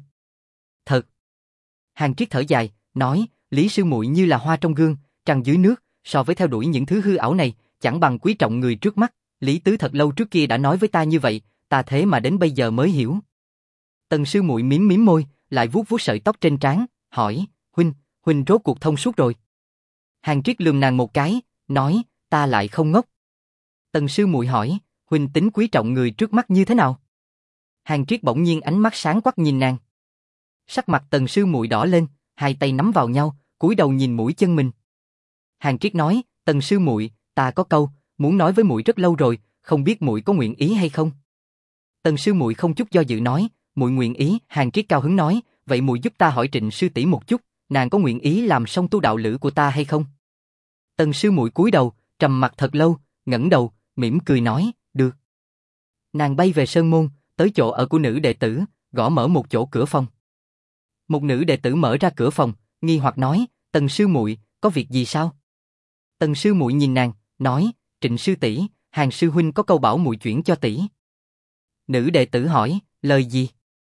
thật. Hàn Triết thở dài, nói, Lý sư muội như là hoa trong gương, trăng dưới nước, so với theo đuổi những thứ hư ảo này, chẳng bằng quý trọng người trước mắt. Lý Tứ thật lâu trước kia đã nói với ta như vậy, ta thế mà đến bây giờ mới hiểu. Tần sư muội mím môi, lại vuốt vuốt sợi tóc trên trán, hỏi, huynh rốt cuộc thông suốt rồi. Hàn Triết lườm nàng một cái, nói, ta lại không ngốc. Tần sư muội hỏi, huynh tính quý trọng người trước mắt như thế nào? Hàn Triết bỗng nhiên ánh mắt sáng quắc nhìn nàng. Sắc mặt Tần sư muội đỏ lên, hai tay nắm vào nhau, cúi đầu nhìn mũi chân mình. Hàn Triết nói, Tần sư muội, ta có câu muốn nói với muội rất lâu rồi, không biết muội có nguyện ý hay không? Tần sư muội không chút do dự nói, muội nguyện ý. Hàn Triết cao hứng nói, vậy muội giúp ta hỏi Trịnh sư tỷ một chút, nàng có nguyện ý làm song tu đạo lữ của ta hay không? Tần sư muội cúi đầu, trầm mặt thật lâu, ngẩng đầu, mỉm cười nói, được. Nàng bay về sơn môn, tới chỗ ở của nữ đệ tử, gõ mở một chỗ cửa phòng. Một nữ đệ tử mở ra cửa phòng, nghi hoặc nói, Tần sư muội, có việc gì sao? Tần sư muội nhìn nàng, nói, Trịnh sư tỷ, Hàn sư huynh có câu bảo muội chuyển cho tỷ. Nữ đệ tử hỏi, lời gì?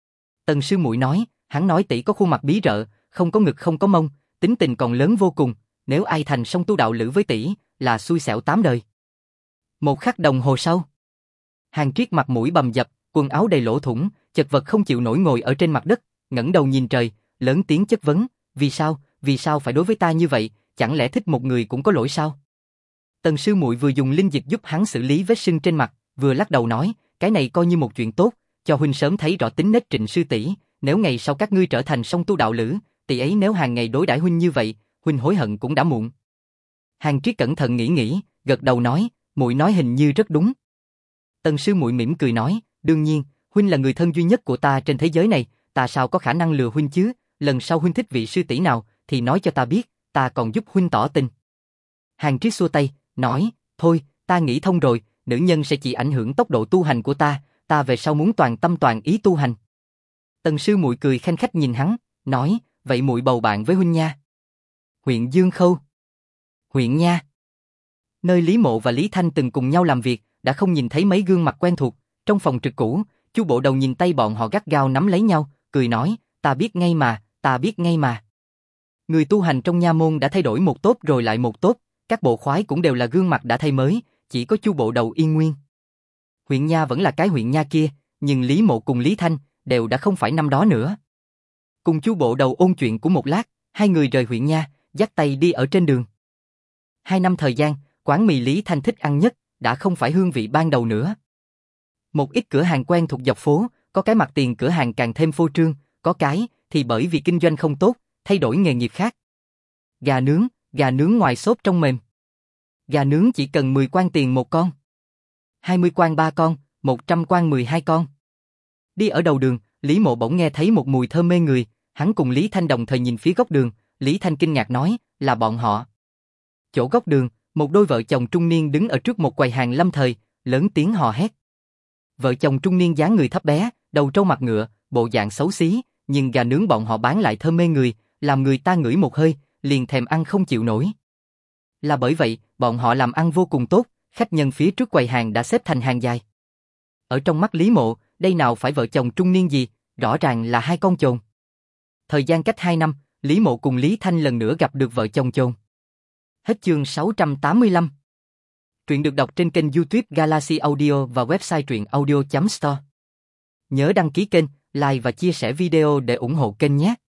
Tần sư muội nói, hắn nói tỷ có khuôn mặt bí rợ, không có ngực không có mông, tính tình còn lớn vô cùng, nếu ai thành song tu đạo lữ với tỷ, là xui xẻo 8 đời. Một khắc đồng hồ sau, Hàng Triết mặt mũi bầm dập, quần áo đầy lỗ thủng, chật vật không chịu nổi ngồi ở trên mặt đất, ngẩng đầu nhìn trời, lớn tiếng chất vấn, vì sao phải đối với ta như vậy, chẳng lẽ thích một người cũng có lỗi sao? Tần sư muội vừa dùng linh dịch giúp hắn xử lý vết sưng trên mặt, vừa lắc đầu nói, cái này coi như một chuyện tốt, cho huynh sớm thấy rõ tính nết Trịnh sư tỷ, nếu ngày sau các ngươi trở thành song tu đạo lữ, tỷ ấy nếu hàng ngày đối đãi huynh như vậy, huynh hối hận cũng đã muộn. Hàng Triết cẩn thận nghĩ, gật đầu nói, muội nói hình như rất đúng. Tần sư muội mỉm cười nói, đương nhiên, huynh là người thân duy nhất của ta trên thế giới này, ta sao có khả năng lừa huynh chứ, lần sau huynh thích vị sư tỷ nào, thì nói cho ta biết, ta còn giúp huynh tỏ tình. Hàng Triết xua tay, nói, thôi, ta nghĩ thông rồi, nữ nhân sẽ chỉ ảnh hưởng tốc độ tu hành của ta về sau muốn toàn tâm toàn ý tu hành. Tần sư muội cười khanh khách nhìn hắn, nói, vậy muội bầu bạn với huynh nha. Huyện Dương Khâu. Huyện Nha. Nơi Lý Mộ và Lý Thanh từng cùng nhau làm việc, đã không nhìn thấy mấy gương mặt quen thuộc. Trong phòng trực cũ, Chu Bộ Đầu nhìn tay bọn họ gắt gao nắm lấy nhau, cười nói, ta biết ngay mà. Người tu hành trong nha môn đã thay đổi một tốp rồi lại một tốp, các bộ khoái cũng đều là gương mặt đã thay mới, chỉ có Chu Bộ Đầu yên nguyên. Huyện Nha vẫn là cái huyện Nha kia, nhưng Lý Mộ cùng Lý Thanh đều đã không phải năm đó nữa. Cùng Chu Bộ Đầu ôn chuyện của một lát, hai người rời huyện Nha, dắt tay đi ở trên đường. 2 năm thời gian, quán mì Lý Thanh thích ăn nhất, đã không phải hương vị ban đầu nữa. Một ít cửa hàng quen thuộc dọc phố, có cái mặt tiền cửa hàng càng thêm phô trương, có cái thì bởi vì kinh doanh không tốt, thay đổi nghề nghiệp khác. Gà nướng ngoài xốp trong mềm. Gà nướng chỉ cần 10 quan tiền một con, 20 quan 3 con, 100 quan 12 con. Đi ở đầu đường, Lý Mộ bỗng nghe thấy một mùi thơm mê người, hắn cùng Lý Thanh đồng thời nhìn phía góc đường, Lý Thanh kinh ngạc nói, là bọn họ. Chỗ góc đường, một đôi vợ chồng trung niên đứng ở trước một quầy hàng lâm thời, lớn tiếng hò hét. Vợ chồng trung niên dáng người thấp bé, đầu trâu mặt ngựa, bộ dạng xấu xí, nhưng gà nướng bọn họ bán lại thơm mê người, làm người ta ngửi một hơi, liền thèm ăn không chịu nổi. Là bởi vậy, bọn họ làm ăn vô cùng tốt, khách nhân phía trước quầy hàng đã xếp thành hàng dài. Ở trong mắt Lý Mộ, đây nào phải vợ chồng trung niên gì, rõ ràng là hai con chồn. Thời gian cách 2 năm, Lý Mộ cùng Lý Thanh lần nữa gặp được vợ chồng chồn. Hết chương 685. Truyện được đọc trên kênh YouTube Galaxy Audio và website truyệnaudio.store. Nhớ đăng ký kênh, like và chia sẻ video để ủng hộ kênh nhé.